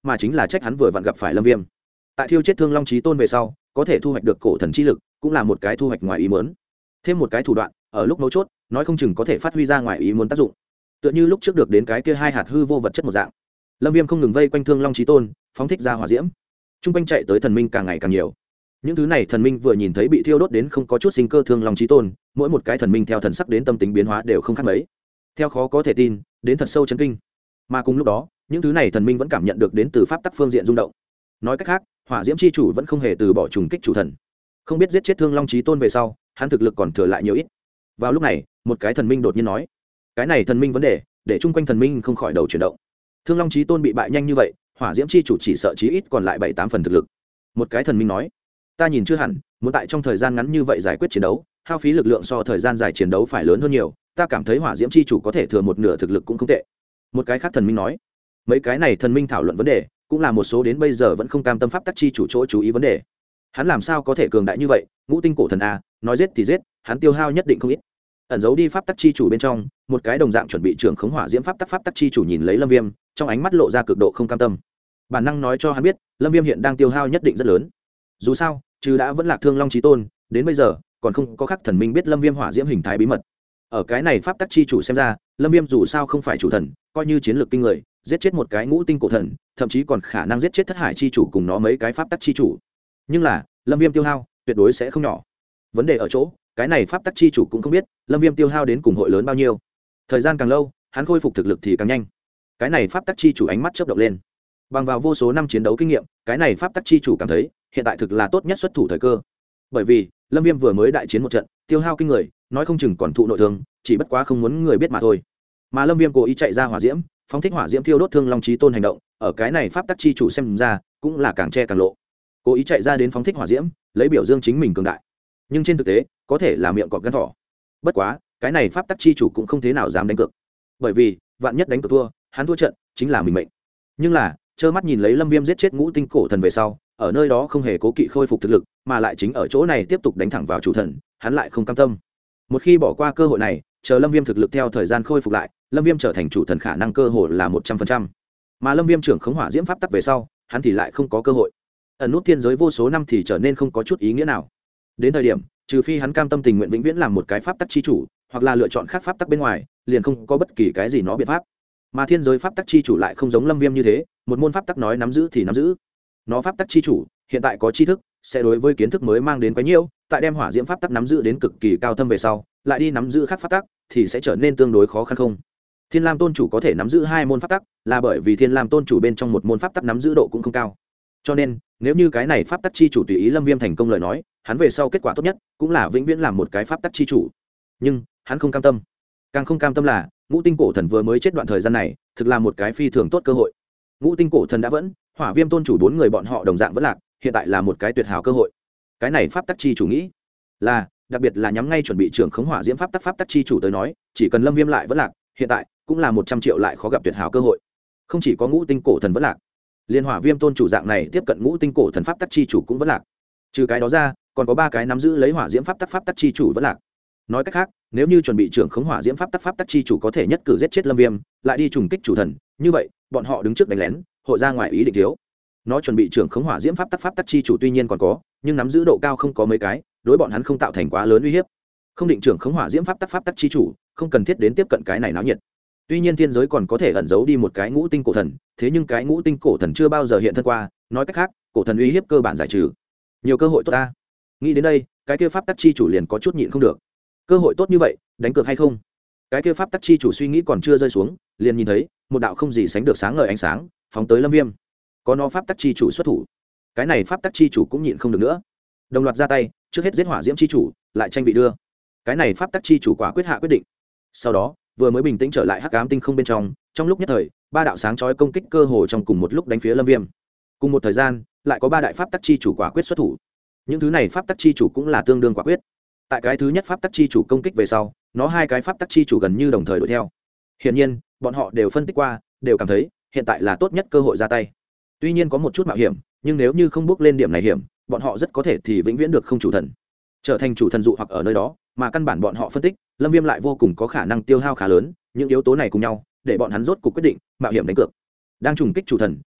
mà chính là trách hắn vừa vặn gặp phải lâm viêm. Tại thiêu chết Thương Long Chí Tôn về sau có thể thu hoạch được cổ thần chi lực cũng là một cái thu hoạch ngoài ý muốn. Thêm một cái thủ đoạn ở lúc mấu chốt nói không chừng có thể phát huy ra ngoài ý muốn tác dụng, tựa như lúc trước được đến cái kia 2 hạt hư vô vật chất một dạng. Lâm viêm không ngừng vây quanh Thương Long Chí Tôn phóng thích ra hỏa diễm, trung quanh chạy tới thần minh càng ngày càng nhiều. Những thứ này thần minh vừa nhìn thấy bị thiêu đốt đến không có chút sinh cơ Thương Long Chí Tôn, mỗi một cái thần minh theo thần sắc đến tâm tính biến hóa đều không khác mấy, theo khó có thể tin đến thật sâu chấn kinh. Mà cùng lúc đó những thứ này thần minh vẫn cảm nhận được đến từ pháp tắc phương diện rung động. Nói cách khác, hỏa diễm chi chủ vẫn không hề từ bỏ trùng kích chủ thần. Không biết giết chết Thương Long Chí Tôn về sau hắn thực lực còn thừa lại nhiều ít. Vào lúc này một cái thần minh đột nhiên nói, cái này thần minh vấn đề để chung quanh thần minh không khỏi đầu chuyển động. Thương Long Chí Tôn bị bại nhanh như vậy, hỏa diễm chi chủ chỉ sợ chí ít còn lại 7-8 phần thực lực. Một cái thần minh nói, ta nhìn chưa hẳn muốn tại trong thời gian ngắn như vậy giải quyết chiến đấu, hao phí lực lượng so thời gian dài chiến đấu phải lớn hơn nhiều, ta cảm thấy hỏa diễm chi chủ có thể thừa một nửa thực lực cũng không tệ. Một cái khác thần minh nói, mấy cái này thần minh thảo luận vấn đề cũng là một số đến bây giờ vẫn không cam tâm pháp tắc chi chủ chỗ chú ý vấn đề. Hắn làm sao có thể cường đại như vậy, ngũ tinh cổ thần a, nói giết thì giết, hắn tiêu hao nhất định không ít. Ẩn giấu đi pháp tắc chi chủ bên trong một cái đồng dạng chuẩn bị trưởng khống hỏa diễm pháp tắc chi chủ nhìn lấy lâm viêm, trong ánh mắt lộ ra cực độ không cam tâm. Bản năng nói cho hắn biết lâm viêm hiện đang tiêu hao nhất định rất lớn. Dù sao trừ đã vẫn lạc Thương Long Chí Tôn, đến bây giờ còn không có khác thần minh biết lâm viêm hỏa diễm hình thái bí mật. Ở cái này pháp tắc chi chủ xem ra, lâm viêm dù sao không phải chủ thần, coi như chiến lược kinh người, giết chết một cái ngũ tinh cổ thần, thậm chí còn khả năng giết chết thất hải chi chủ cùng nó mấy cái pháp tắc chi chủ. Nhưng là lâm viêm tiêu hao tuyệt đối sẽ không nhỏ. Vấn đề ở chỗ cái này pháp tắc chi chủ cũng không biết lâm viêm tiêu hao đến cùng hội lớn bao nhiêu. Thời gian càng lâu hắn khôi phục thực lực thì càng nhanh. Cái này pháp tắc chi chủ ánh mắt chớp động lên. Bằng vào vô số năm chiến đấu kinh nghiệm, cái này pháp tắc chi chủ cảm thấy hiện tại thực là tốt nhất xuất thủ thời cơ. Bởi vì lâm viêm vừa mới đại chiến một trận, tiêu hao kinh người, nói không chừng còn thụ nội thương, chỉ bất quá không muốn người biết mà thôi. Mà lâm viêm cố ý chạy ra hỏa diễm, phóng thích hỏa diễm thiêu đốt Thương Long Chí Tôn hành động, ở cái này pháp tắc chi chủ xem ra cũng là càng che càng lộ. Cố ý chạy ra đến phóng thích hỏa diễm, lấy biểu dương chính mình cường đại, nhưng trên thực tế có thể là miệng cọp gan thỏ. Bất quá cái này pháp tắc chi chủ cũng không thế nào dám đánh cược, bởi vì vạn nhất đánh cược thua, hắn thua trận chính là mình mệnh. Nhưng là trơ mắt nhìn lấy lâm viêm giết chết ngũ tinh cổ thần về sau, ở nơi đó không hề cố kỵ khôi phục thực lực, mà lại chính ở chỗ này tiếp tục đánh thẳng vào chủ thần, hắn lại không cam tâm. Một khi bỏ qua cơ hội này, chờ lâm viêm thực lực theo thời gian khôi phục lại, lâm viêm trở thành chủ thần khả năng cơ hội là 100%. Mà lâm viêm trưởng khống hỏa diễm pháp tắc về sau, hắn thì lại không có cơ hội. Ẩn nút thiên giới vô số năm thì trở nên không có chút ý nghĩa nào. Đến thời điểm trừ phi hắn cam tâm tình nguyện vĩnh viễn làm một cái pháp tắc chi chủ, hoặc là lựa chọn khác pháp tắc bên ngoài, liền không có bất kỳ cái gì nó biện pháp. Mà thiên giới pháp tắc chi chủ lại không giống lâm viêm như thế, một môn pháp tắc nói nắm giữ thì nắm giữ. Nó pháp tắc chi chủ hiện tại có tri thức, sẽ đối với kiến thức mới mang đến quá nhiều, tại đem hỏa diễm pháp tắc nắm giữ đến cực kỳ cao thâm về sau, lại đi nắm giữ khác pháp tắc thì sẽ trở nên tương đối khó khăn không. Thiên Lam tôn chủ có thể nắm giữ 2 môn pháp tắc, là bởi vì Thiên Lam tôn chủ bên trong một môn pháp tắc nắm giữ độ cũng không cao. Cho nên nếu như cái này pháp tắc chi chủ tùy ý lâm viêm thành công lời nói, hắn về sau kết quả tốt nhất cũng là vĩnh viễn làm một cái pháp tắc chi chủ. Nhưng hắn không cam tâm, càng không cam tâm là ngũ tinh cổ thần vừa mới chết đoạn thời gian này, thực là một cái phi thường tốt cơ hội. Ngũ tinh cổ thần đã vẫn, hỏa viêm tôn chủ 4 người bọn họ đồng dạng vẫn lạc, hiện tại là một cái tuyệt hảo cơ hội. Cái này pháp tắc chi chủ nghĩ là, đặc biệt là nhắm ngay chuẩn bị trưởng khống hỏa diễm pháp tắc chi chủ tới nói, chỉ cần lâm viêm lại vẫn lạc, hiện tại cũng là 100 triệu lại khó gặp tuyệt hảo cơ hội. Không chỉ có ngũ tinh cổ thần vẫn lạc, liên hỏa viêm tôn chủ dạng này tiếp cận ngũ tinh cổ thần pháp tắc chi chủ cũng vẫn lạc. Trừ cái đó ra, còn có 3 cái nắm giữ lấy hỏa diễm pháp tắc chi chủ vẫn lạc. Nói cách khác, nếu như chuẩn bị trưởng khống hỏa diễm pháp tắc chi chủ có thể nhất cử giết chết lâm viêm, lại đi trùng kích chủ thần, như vậy bọn họ đứng trước đánh lén, hội ra ngoài ý định thiếu. Nó chuẩn bị trưởng khống hỏa diễm pháp tắc chi chủ tuy nhiên còn có, nhưng nắm giữ độ cao không có mấy cái, đối bọn hắn không tạo thành quá lớn uy hiếp. Không định trưởng khống hỏa diễm pháp tắc chi chủ, không cần thiết đến tiếp cận cái này náo nhiệt. Tuy nhiên thiên giới còn có thể ẩn giấu đi một cái ngũ tinh cổ thần, thế nhưng cái ngũ tinh cổ thần chưa bao giờ hiện thân qua, nói cách khác, cổ thần uy hiếp cơ bản giải trừ. Nhiều cơ hội tốt ta. Nghĩ đến đây, cái kia pháp tắc chi chủ liền có chút nhịn không được. Cơ hội tốt như vậy, đánh cược hay không? Cái kia pháp tắc chi chủ suy nghĩ còn chưa rơi xuống, liền nhìn thấy một đạo không gì sánh được sáng ngời ánh sáng phóng tới lâm viêm. Có nó pháp tắc chi chủ xuất thủ, cái này pháp tắc chi chủ cũng nhịn không được nữa, đồng loạt ra tay, trước hết giết hỏa diễm chi chủ, lại tranh vị đưa. Cái này pháp tắc chi chủ quả quyết hạ quyết định. Sau đó vừa mới bình tĩnh trở lại hắc ám tinh không bên trong, trong lúc nhất thời 3 đạo sáng chói công kích cơ hồ trong cùng một lúc đánh phía lâm viêm. Cùng một thời gian lại có 3 đại pháp tắc chi chủ quả quyết xuất thủ. Những thứ này pháp tắc chi chủ cũng là tương đương quả quyết. Tại cái thứ nhất pháp tắc chi chủ công kích về sau, nó 2 cái pháp tắc chi chủ gần như đồng thời đuổi theo. Hiển nhiên bọn họ đều phân tích qua, đều cảm thấy hiện tại là tốt nhất cơ hội ra tay. Tuy nhiên có một chút mạo hiểm, nhưng nếu như không bước lên điểm này hiểm, bọn họ rất có thể thì vĩnh viễn được không chủ thần, trở thành chủ thần dụ hoặc ở nơi đó, mà căn bản bọn họ phân tích lâm viêm lại vô cùng có khả năng tiêu hao khá lớn. Những yếu tố này cùng nhau để bọn hắn rốt cuộc quyết định mạo hiểm đánh cược. Đang trùng kích chủ thần,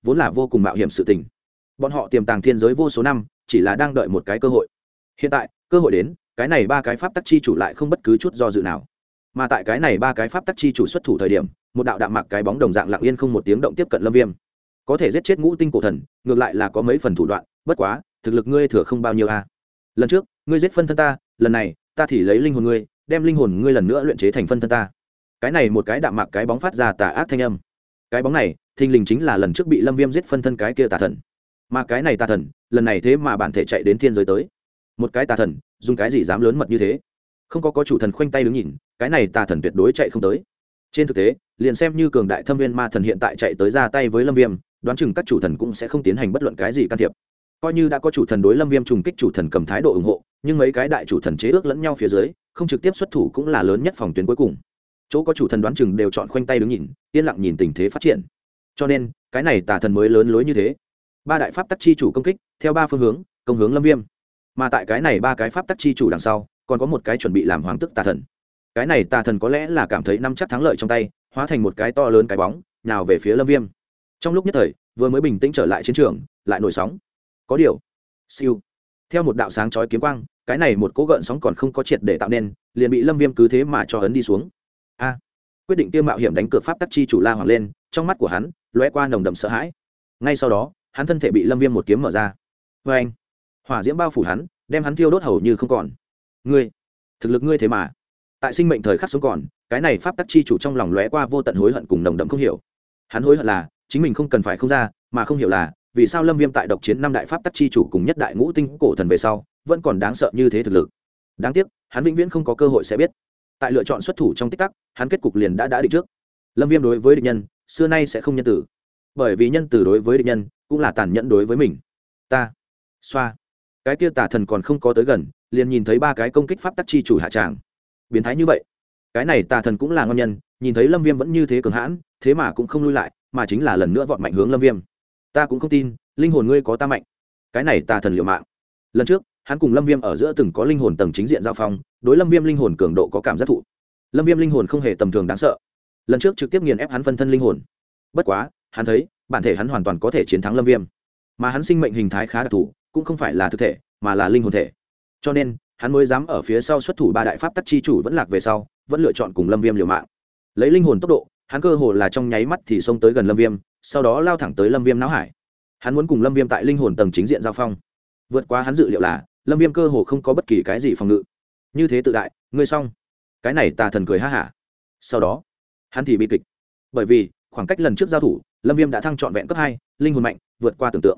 vốn là vô cùng mạo hiểm sự tình. Bọn họ tiềm tàng thiên giới vô số năm, chỉ là đang đợi một cái cơ hội. Hiện tại cơ hội đến, cái này ba cái pháp tắc chi chủ lại không bất cứ chút do dự nào. Mà tại cái này ba cái pháp tắc chi chủ xuất thủ thời điểm, một đạo đạm mạc cái bóng đồng dạng lặng yên không một tiếng động tiếp cận Lâm Viêm. Có thể giết chết ngũ tinh cổ thần, ngược lại là có mấy phần thủ đoạn, bất quá thực lực ngươi thừa không bao nhiêu a. Lần trước ngươi giết phân thân ta, lần này ta thì lấy linh hồn ngươi, đem linh hồn ngươi lần nữa luyện chế thành phân thân ta. Cái này một cái đạm mạc cái bóng phát ra tà ác thanh âm. Cái bóng này thình lình chính là lần trước bị Lâm Viêm giết phân thân cái kia tà thần. Mà cái này tà thần lần này thế mà bản thể chạy đến thiên giới tới. Một cái tà thần dùng cái gì dám lớn mật như thế? Không có chủ thần khoanh tay đứng nhìn, cái này tà thần tuyệt đối chạy không tới. Trên thực tế liền xem như cường đại thâm viên ma thần hiện tại chạy tới ra tay với Lâm Viêm, đoán chừng các chủ thần cũng sẽ không tiến hành bất luận cái gì can thiệp. Coi như đã có chủ thần đối Lâm Viêm trùng kích, chủ thần cầm thái độ ủng hộ, nhưng mấy cái đại chủ thần chế ước lẫn nhau phía dưới, không trực tiếp xuất thủ cũng là lớn nhất phòng tuyến cuối cùng. Chỗ có chủ thần đoán chừng đều chọn khoanh tay đứng nhìn, yên lặng nhìn tình thế phát triển. Cho nên cái này tà thần mới lớn lối như thế. Ba đại pháp tắc chi chủ công kích theo ba phương hướng, công hướng Lâm Viêm. Mà tại cái này ba cái pháp tắc chi chủ đằng sau, còn có một cái chuẩn bị làm hoàng tức tà thần. Cái này tà thần có lẽ là cảm thấy nắm chắc thắng lợi trong tay, hóa thành một cái to lớn cái bóng, nhào về phía Lâm Viêm. Trong lúc nhất thời, vừa mới bình tĩnh trở lại chiến trường, lại nổi sóng. Có điều, siêu. Theo một đạo sáng chói kiếm quang, cái này một cỗ gợn sóng còn không có triệt để tạo nên, liền bị Lâm Viêm cứ thế mà cho ấn đi xuống. A. Quyết định kia mạo hiểm đánh cược pháp tắc chi chủ la hoàng lên, trong mắt của hắn lóe qua nồng đậm sợ hãi. Ngay sau đó, hắn thân thể bị Lâm Viêm một kiếm mở ra. Oeng! Hỏa diễm bao phủ hắn, đem hắn thiêu đốt hầu như không còn. Ngươi, thực lực ngươi thế mà. Tại sinh mệnh thời khắc sống còn, cái này pháp tắc chi chủ trong lòng lóe qua vô tận hối hận cùng nồng đậm không hiểu. Hắn hối hận là chính mình không cần phải không ra, mà không hiểu là vì sao Lâm Viêm tại độc chiến năm đại pháp tắc chi chủ cùng nhất đại ngũ tinh cổ thần về sau, vẫn còn đáng sợ như thế thực lực. Đáng tiếc, hắn vĩnh viễn không có cơ hội sẽ biết. Tại lựa chọn xuất thủ trong tích tắc, hắn kết cục liền đã định trước. Lâm Viêm đối với địch nhân, xưa nay sẽ không nhân tử. Bởi vì nhân tử đối với địch nhân, cũng là tàn nhẫn đối với mình. Ta, xoa. Cái kia tà thần còn không có tới gần, liền nhìn thấy ba cái công kích pháp tắc chi chủ hạ tràng. Biến thái như vậy. Cái này tà thần cũng là ngon nhân, nhìn thấy Lâm Viêm vẫn như thế cường hãn, thế mà cũng không lui lại, mà chính là lần nữa vọt mạnh hướng Lâm Viêm. Ta cũng không tin, linh hồn ngươi có ta mạnh. Cái này tà thần liều mạng. Lần trước, hắn cùng Lâm Viêm ở giữa từng có linh hồn tầng chính diện giao phong, đối Lâm Viêm linh hồn cường độ có cảm giác thụ. Lâm Viêm linh hồn không hề tầm thường đáng sợ. Lần trước trực tiếp nghiền ép hắn phân thân linh hồn. Bất quá, hắn thấy, bản thể hắn hoàn toàn có thể chiến thắng Lâm Viêm. Mà hắn sinh mệnh hình thái khá đặc thù, cũng không phải là thực thể, mà là linh hồn thể. Cho nên, hắn mới dám ở phía sau xuất thủ ba đại pháp tắc chi chủ vẫn lạc về sau, vẫn lựa chọn cùng Lâm Viêm liều mạng. Lấy linh hồn tốc độ, hắn cơ hồ là trong nháy mắt thì xông tới gần Lâm Viêm, sau đó lao thẳng tới Lâm Viêm não hải. Hắn muốn cùng Lâm Viêm tại linh hồn tầng chính diện giao phong. Vượt quá hắn dự liệu là, Lâm Viêm cơ hồ không có bất kỳ cái gì phòng ngự. Như thế tự đại, ngươi xong. Cái này tà thần cười ha hả. Sau đó, hắn thì bị kịch. Bởi vì, khoảng cách lần trước giao thủ, Lâm Viêm đã thăng trọn vẹn cấp 2, linh hồn mạnh, vượt qua tưởng tượng.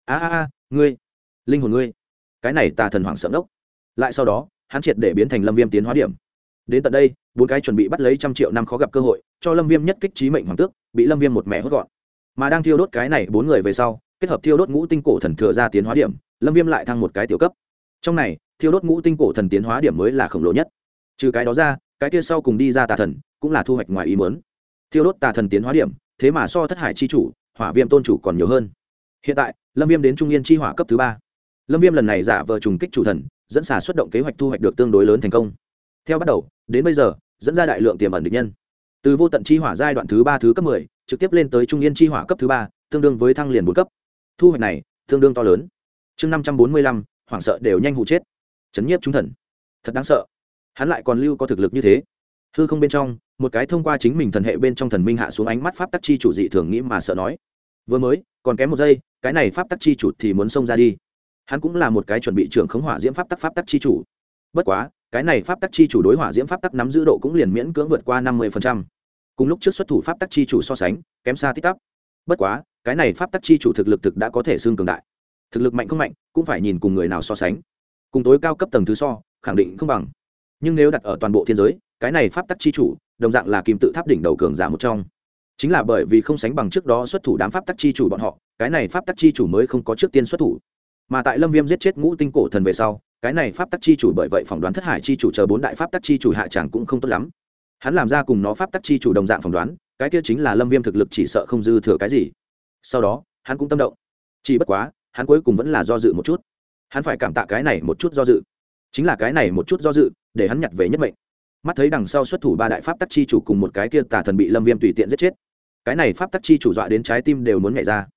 Ngươi, linh hồn ngươi. Cái này tà thần hoảng sợ ngốc. Lại sau đó, hắn triệt để biến thành Lâm Viêm tiến hóa điểm. Đến tận đây, bốn cái chuẩn bị bắt lấy 100 triệu năm khó gặp cơ hội, cho Lâm Viêm nhất kích chí mệnh hoàng tước, bị Lâm Viêm một mẻ hốt gọn. Mà đang thiêu đốt cái này bốn người về sau, kết hợp thiêu đốt ngũ tinh cổ thần thừa ra tiến hóa điểm, Lâm Viêm lại thăng một cái tiểu cấp. Trong này, thiêu đốt ngũ tinh cổ thần tiến hóa điểm mới là khổng lồ nhất. Trừ cái đó ra, cái kia sau cùng đi ra tà thần, cũng là thu hoạch ngoài ý muốn. Thiêu đốt tà thần tiến hóa điểm, thế mà so Thất Hải chi chủ, Hỏa Viêm tôn chủ còn nhiều hơn. Hiện tại, Lâm Viêm đến Trung Yên chi hỏa cấp thứ 3. Lâm Viêm lần này giả vờ trùng kích chủ thần, dẫn xả xuất động kế hoạch thu hoạch được tương đối lớn thành công. Theo bắt đầu, đến bây giờ, dẫn ra đại lượng tiềm ẩn địch nhân. Từ vô tận chi hỏa giai đoạn thứ 3 thứ cấp 10, trực tiếp lên tới Trung Yên chi hỏa cấp thứ 3, tương đương với thăng liền 4 cấp. Thu hoạch này, tương đương to lớn. Chương 545, hoảng sợ đều nhanh hụ chết. Chấn nhiếp chúng thần. Thật đáng sợ. Hắn lại còn lưu có thực lực như thế. Hư không bên trong, một cái thông qua chính mình thần hệ bên trong thần minh hạ xuống ánh mắt pháp tắc chi chủ dị thường nghĩ mà sợ nói. Vừa mới, còn kém một giây, cái này pháp tắc chi chủ thì muốn xông ra đi. Hắn cũng là một cái chuẩn bị trưởng khống hỏa diễm pháp tắc chi chủ. Bất quá, cái này pháp tắc chi chủ đối hỏa diễm pháp tắc nắm giữ độ cũng liền miễn cưỡng vượt qua 50%. Cùng lúc trước xuất thủ pháp tắc chi chủ so sánh, kém xa tít tắp. Bất quá, cái này pháp tắc chi chủ thực lực thực đã có thể xương cường đại. Thực lực mạnh không mạnh, cũng phải nhìn cùng người nào so sánh. Cùng tối cao cấp tầng thứ so, khẳng định không bằng. Nhưng nếu đặt ở toàn bộ thiên giới, cái này pháp tắc chi chủ, đồng dạng là kim tự tháp đỉnh đầu cường giả một trong. Chính là bởi vì không sánh bằng trước đó xuất thủ đám pháp tắc chi chủ bọn họ, cái này pháp tắc chi chủ mới không có trước tiên xuất thủ. Mà tại Lâm Viêm giết chết ngũ tinh cổ thần về sau, cái này pháp tắc chi chủ bởi vậy phỏng đoán Thất Hải chi chủ chờ bốn đại pháp tắc chi chủ hạ tràng cũng không tốt lắm. Hắn làm ra cùng nó pháp tắc chi chủ đồng dạng phỏng đoán, cái kia chính là Lâm Viêm thực lực chỉ sợ không dư thừa cái gì. Sau đó, hắn cũng tâm động. Chỉ bất quá, hắn cuối cùng vẫn là do dự một chút. Hắn phải cảm tạ cái này một chút do dự. Chính là cái này một chút do dự, để hắn nhặt về nhất mệnh. Mắt thấy đằng sau xuất thủ ba đại pháp tắc chi chủ cùng một cái kia tà thần bị Lâm Viêm tùy tiện giết chết. Cái này pháp tắc chi chủ dọa đến trái tim đều muốn nhảy ra.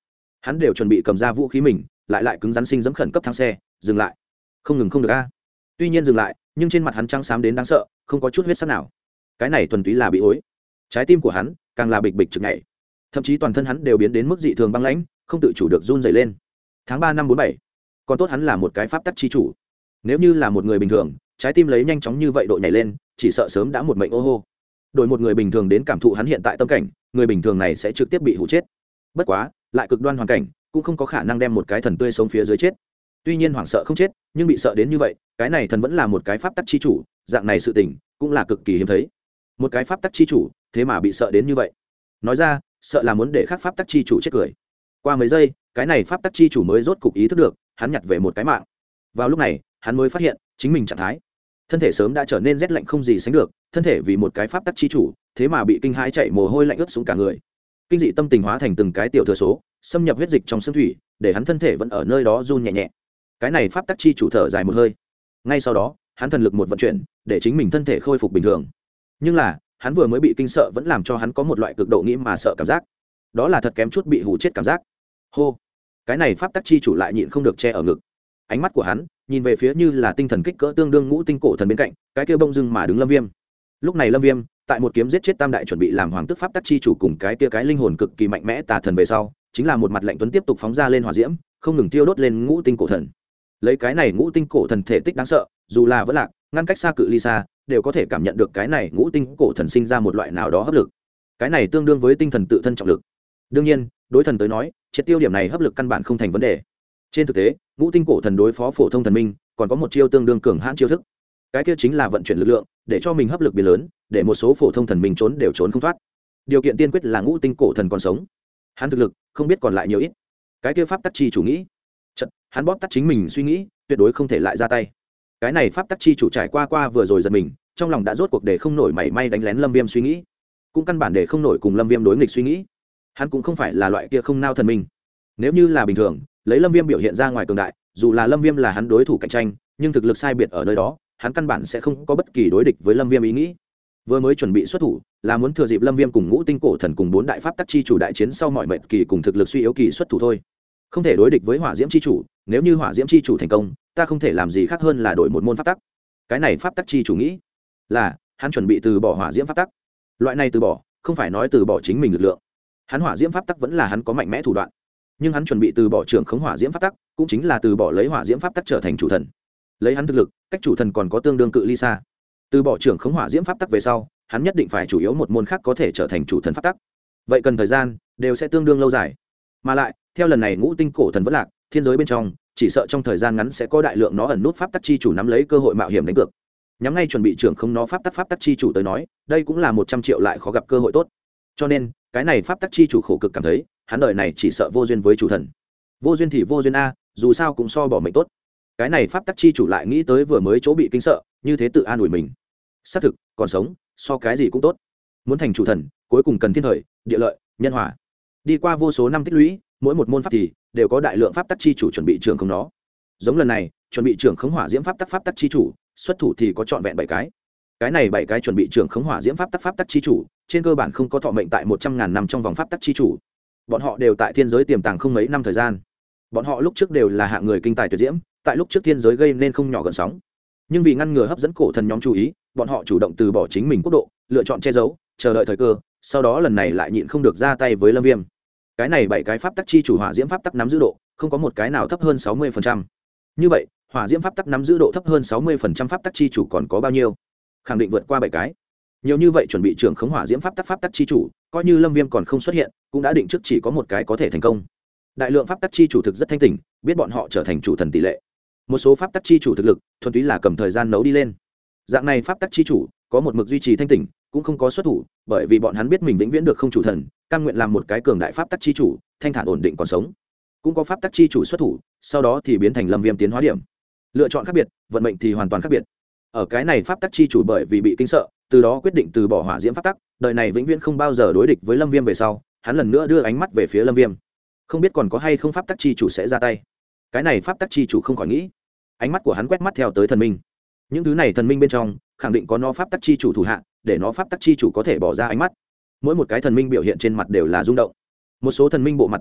hắn đều chuẩn bị cầm ra vũ khí mình, lại cứng rắn sinh dẫm khẩn cấp thang xe dừng lại. Không ngừng không được a. Tuy nhiên dừng lại, nhưng trên mặt hắn trắng xám đến đáng sợ, không có chút huyết sắc nào. Cái này thuần túy là bị ối. Trái tim của hắn càng là bịch bịch trực nhảy, thậm chí toàn thân hắn đều biến đến mức dị thường băng lãnh, không tự chủ được run rẩy lên. Tháng 3 năm 47, còn tốt hắn là một cái pháp tắc chi chủ. Nếu như là một người bình thường, trái tim lấy nhanh chóng như vậy độ nhảy lên, chỉ sợ sớm đã một mệnh ô hô. Đổi một người bình thường đến cảm thụ hắn hiện tại tâm cảnh, người bình thường này sẽ trực tiếp bị hủ chết. Bất quá, lại cực đoan hoàn cảnh, cũng không có khả năng đem một cái thần tươi sống phía dưới chết. Tuy nhiên hoảng sợ không chết, nhưng bị sợ đến như vậy, cái này thần vẫn là một cái pháp tắc chi chủ, dạng này sự tình cũng là cực kỳ hiếm thấy. Một cái pháp tắc chi chủ, thế mà bị sợ đến như vậy. Nói ra, sợ là muốn để khác pháp tắc chi chủ chết cười. Qua mấy giây, cái này pháp tắc chi chủ mới rốt cục ý thức được, hắn nhặt về một cái mạng. Vào lúc này, hắn mới phát hiện, chính mình trạng thái, thân thể sớm đã trở nên rét lạnh không gì sánh được, thân thể vì một cái pháp tắc chi chủ, thế mà bị kinh hãi chạy mồ hôi lạnh ướt xuống cả người. Kinh dị tâm tình hóa thành từng cái tiểu thừa số, xâm nhập huyết dịch trong xương thủy, để hắn thân thể vẫn ở nơi đó run nhẹ nhẹ. Cái này pháp tắc chi chủ thở dài một hơi. Ngay sau đó, hắn thần lực một vận chuyển, để chính mình thân thể khôi phục bình thường. Nhưng là, hắn vừa mới bị kinh sợ vẫn làm cho hắn có một loại cực độ nghĩ mà sợ cảm giác. Đó là thật kém chút bị hù chết cảm giác. Hô. Cái này pháp tắc chi chủ lại nhịn không được che ở ngực. Ánh mắt của hắn nhìn về phía như là tinh thần kích cỡ tương đương ngũ tinh cổ thần bên cạnh, cái kia bông dưng mà đứng Lâm Viêm. Lúc này Lâm Viêm, tại một kiếm giết chết Tam đại chuẩn bị làm hoàng tức pháp tắc chi chủ cùng cái kia cái linh hồn cực kỳ mạnh mẽ tà thần về sau, chính là một mặt lạnh tuấn tiếp tục phóng ra lên hỏa diễm, không ngừng tiêu đốt lên ngũ tinh cổ thần. Lấy cái này ngũ tinh cổ thần thể tích đáng sợ, dù là vẫn lạc, ngăn cách xa cự ly xa, đều có thể cảm nhận được cái này ngũ tinh cổ thần sinh ra một loại nào đó hấp lực. Cái này tương đương với tinh thần tự thân trọng lực. Đương nhiên, đối thần tới nói, triệt tiêu điểm này hấp lực căn bản không thành vấn đề. Trên thực tế, ngũ tinh cổ thần đối phó phổ thông thần minh, còn có một chiêu tương đương cường hãn chiêu thức. Cái kia chính là vận chuyển lực lượng, để cho mình hấp lực biến lớn, để một số phổ thông thần minh trốn đều trốn không thoát. Điều kiện tiên quyết là ngũ tinh cổ thần còn sống. Hắn thực lực không biết còn lại nhiều ít. Cái kia pháp tắc chi chủ nghĩ, chợt, hắn bóp tắt chính mình suy nghĩ, tuyệt đối không thể lại ra tay. Cái này pháp tắc chi chủ trải qua vừa rồi giật mình, trong lòng đã rốt cuộc để không nổi mảy may đánh lén Lâm Viêm suy nghĩ, cũng căn bản để không nổi cùng Lâm Viêm đối nghịch suy nghĩ. Hắn cũng không phải là loại kia không nao thần minh. Nếu như là bình thường, lấy Lâm Viêm biểu hiện ra ngoài cường đại, dù là Lâm Viêm là hắn đối thủ cạnh tranh, nhưng thực lực sai biệt ở nơi đó, hắn căn bản sẽ không có bất kỳ đối địch với Lâm Viêm ý nghĩ. Vừa mới chuẩn bị xuất thủ, là muốn thừa dịp Lâm Viêm cùng ngũ tinh cổ thần cùng 4 đại pháp tắc chi chủ đại chiến sau mọi mệt kỳ cùng thực lực suy yếu kỳ xuất thủ thôi. Không thể đối địch với hỏa diễm chi chủ, nếu như hỏa diễm chi chủ thành công, ta không thể làm gì khác hơn là đổi một môn pháp tắc. Cái này pháp tắc chi chủ nghĩ, là hắn chuẩn bị từ bỏ hỏa diễm pháp tắc. Loại này từ bỏ, không phải nói từ bỏ chính mình lực lượng. Hắn hỏa diễm pháp tắc vẫn là hắn có mạnh mẽ thủ đoạn, nhưng hắn chuẩn bị từ bỏ trưởng khống hỏa diễm pháp tắc, cũng chính là từ bỏ lấy hỏa diễm pháp tắc trở thành chủ thần. Lấy hắn thực lực, cách chủ thần còn có tương đương cự ly xa. Từ bỏ trưởng khống hỏa diễm pháp tắc về sau, hắn nhất định phải chủ yếu một môn khác có thể trở thành chủ thần pháp tắc. Vậy cần thời gian, đều sẽ tương đương lâu dài. Mà lại, theo lần này ngũ tinh cổ thần vẫn lạc, thiên giới bên trong, chỉ sợ trong thời gian ngắn sẽ có đại lượng nó ẩn nút pháp tắc chi chủ nắm lấy cơ hội mạo hiểm đánh cược. Nhắm ngay chuẩn bị trưởng không nó pháp tắc chi chủ tới nói, đây cũng là 100 triệu lại khó gặp cơ hội tốt. Cho nên, cái này pháp tắc chi chủ khổ cực cảm thấy, hắn đời này chỉ sợ vô duyên với chủ thần. Vô duyên thì vô duyên a, dù sao cũng so bỏ mệnh tốt. Cái này pháp tắc chi chủ lại nghĩ tới vừa mới chỗ bị kinh sợ, như thế tự an ủi mình. Xác thực, còn sống, so cái gì cũng tốt. Muốn thành chủ thần, cuối cùng cần thiên thời, địa lợi, nhân hòa. Đi qua vô số năm tích lũy, mỗi một môn pháp thì đều có đại lượng pháp tắc chi chủ chuẩn bị trưởng không nó. Giống lần này, chuẩn bị trưởng khống hỏa diễm pháp tắc chi chủ, xuất thủ thì có trọn vẹn 7 cái. Cái này 7 cái chuẩn bị trưởng khống hỏa diễm pháp tắc chi chủ, trên cơ bản không có thọ mệnh tại 100.000 năm trong vòng pháp tắc chi chủ. Bọn họ đều tại thiên giới tiềm tàng không mấy năm thời gian. Bọn họ lúc trước đều là hạng người kinh tài tuyệt diễm, tại lúc trước thiên giới gây nên không nhỏ gợn sóng. Nhưng vì ngăn ngừa hấp dẫn cổ thần nhóm chú ý, bọn họ chủ động từ bỏ chính mình quốc độ, lựa chọn che giấu, chờ đợi thời cơ, sau đó lần này lại nhịn không được ra tay với Lâm Viêm. Cái này 7 cái pháp tắc chi chủ hỏa diễm pháp tắc nắm giữ độ, không có một cái nào thấp hơn 60%. Như vậy, hỏa diễm pháp tắc nắm giữ độ thấp hơn 60% pháp tắc chi chủ còn có bao nhiêu? Khẳng định vượt qua 7 cái. Nhiều như vậy chuẩn bị trưởng khống hỏa diễm pháp tắc chi chủ, coi như Lâm Viêm còn không xuất hiện, cũng đã định trước chỉ có một cái có thể thành công. Đại lượng pháp tắc chi chủ thực rất thanh tỉnh, biết bọn họ trở thành chủ thần tỷ lệ. Một số pháp tắc chi chủ thực lực, thuần túy là cầm thời gian nấu đi lên. Dạng này pháp tắc chi chủ, có một mực duy trì thanh tỉnh, cũng không có xuất thủ, bởi vì bọn hắn biết mình vĩnh viễn được không chủ thần, cam nguyện làm một cái cường đại pháp tắc chi chủ, thanh thản ổn định còn sống. Cũng có pháp tắc chi chủ xuất thủ, sau đó thì biến thành Lâm Viêm tiến hóa điểm. Lựa chọn khác biệt, vận mệnh thì hoàn toàn khác biệt. Ở cái này pháp tắc chi chủ bởi vì bị kinh sợ, từ đó quyết định từ bỏ hỏa diễm pháp tắc, đời này vĩnh viễn không bao giờ đối địch với Lâm Viêm về sau, hắn lần nữa đưa ánh mắt về phía Lâm Viêm. Không biết còn có hay không pháp tắc chi chủ sẽ ra tay. Cái này pháp tắc chi chủ không khỏi nghĩ. Ánh mắt của hắn quét mắt theo tới thần minh. Những thứ này thần minh bên trong, khẳng định có nó pháp tắc chi chủ thủ hạ, để nó pháp tắc chi chủ có thể bỏ ra ánh mắt. Mỗi một cái thần minh biểu hiện trên mặt đều là rung động. Một số thần minh bộ mặt biểu lộ,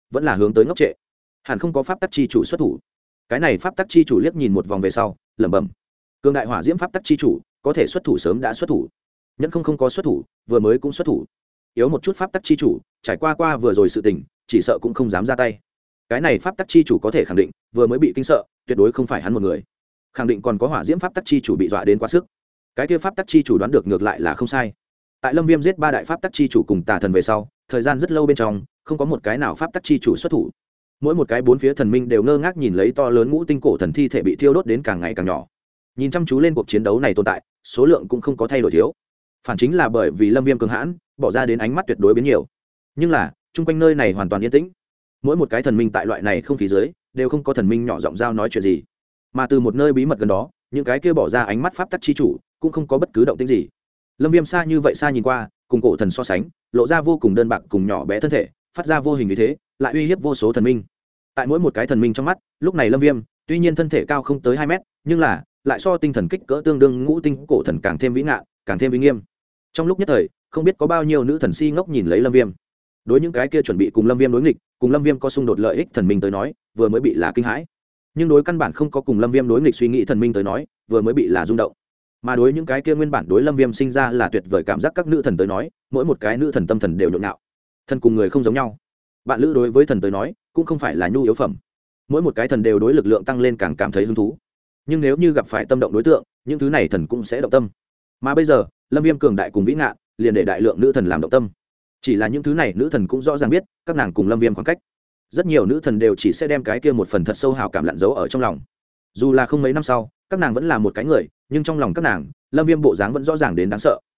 vẫn là hướng tới ngốc trệ, hẳn không có pháp tắc chi chủ xuất thủ. Cái này pháp tắc chi chủ liếc nhìn một vòng về sau lẩm bẩm, cường đại hỏa diễm pháp tắc chi chủ có thể xuất thủ sớm đã xuất thủ, nhẫn không có xuất thủ vừa mới cũng xuất thủ, yếu một chút pháp tắc chi chủ trải qua vừa rồi sự tình chỉ sợ cũng không dám ra tay. Cái này pháp tắc chi chủ có thể khẳng định vừa mới bị kinh sợ tuyệt đối không phải hắn một người, khẳng định còn có hỏa diễm pháp tắc chi chủ bị dọa đến quá sức. Cái kia pháp tắc chi chủ đoán được ngược lại là không sai. Tại Lâm Viêm giết 3 đại pháp tắc chi chủ cùng tà thần về sau, thời gian rất lâu bên trong không có một cái nào pháp tắc chi chủ xuất thủ. Mỗi một cái bốn phía thần minh đều ngơ ngác nhìn lấy to lớn ngũ tinh cổ thần thi thể bị thiêu đốt đến càng ngày càng nhỏ, nhìn chăm chú lên cuộc chiến đấu này tồn tại, số lượng cũng không có thay đổi thiếu. Phản chính là bởi vì Lâm Viêm cường hãn, bỏ ra đến ánh mắt tuyệt đối biến nhiều. Nhưng là, chung quanh nơi này hoàn toàn yên tĩnh. Mỗi một cái thần minh tại loại này không khí dưới, đều không có thần minh nhỏ giọng giao nói chuyện gì. Mà từ một nơi bí mật gần đó, những cái kia bỏ ra ánh mắt pháp tắc chi chủ, cũng không có bất cứ động tĩnh gì. Lâm Viêm xa như vậy xa nhìn qua, cùng cổ thần so sánh, lộ ra vô cùng đơn bạc cùng nhỏ bé thân thể, phát ra vô hình như thế, lại uy hiếp vô số thần minh. Tại mỗi một cái thần minh trong mắt, lúc này Lâm Viêm, tuy nhiên thân thể cao không tới 2 mét, nhưng là lại so tinh thần kích cỡ tương đương ngũ tinh cổ thần càng thêm vĩ ngạn, càng thêm uy nghiêm. Trong lúc nhất thời, không biết có bao nhiêu nữ thần si ngốc nhìn lấy Lâm Viêm. Đối những cái kia chuẩn bị cùng Lâm Viêm đối nghịch, cùng Lâm Viêm có xung đột lợi ích thần minh tới nói, vừa mới bị là kinh hãi. Nhưng đối căn bản không có cùng Lâm Viêm đối nghịch suy nghĩ thần minh tới nói, vừa mới bị là rung động. Mà đối những cái kia nguyên bản đối Lâm Viêm sinh ra là tuyệt vời cảm giác các nữ thần tới nói, mỗi một cái nữ thần tâm thần đều nhộn nhạo. Thần cùng người không giống nhau. Bạn lữ đối với thần tới nói, cũng không phải là nhu yếu phẩm. Mỗi một cái thần đều đối lực lượng tăng lên càng cảm thấy hứng thú. Nhưng nếu như gặp phải tâm động đối tượng, những thứ này thần cũng sẽ động tâm. Mà bây giờ, Lâm Viêm cường đại cùng vĩ ngạn, liền để đại lượng nữ thần làm động tâm. Chỉ là những thứ này nữ thần cũng rõ ràng biết, các nàng cùng Lâm Viêm khoảng cách. Rất nhiều nữ thần đều chỉ sẽ đem cái kia một phần thật sâu hào cảm lặn giấu ở trong lòng. Dù là không mấy năm sau, các nàng vẫn là một cái người, nhưng trong lòng các nàng, Lâm Viêm bộ dáng vẫn rõ ràng đến đáng sợ.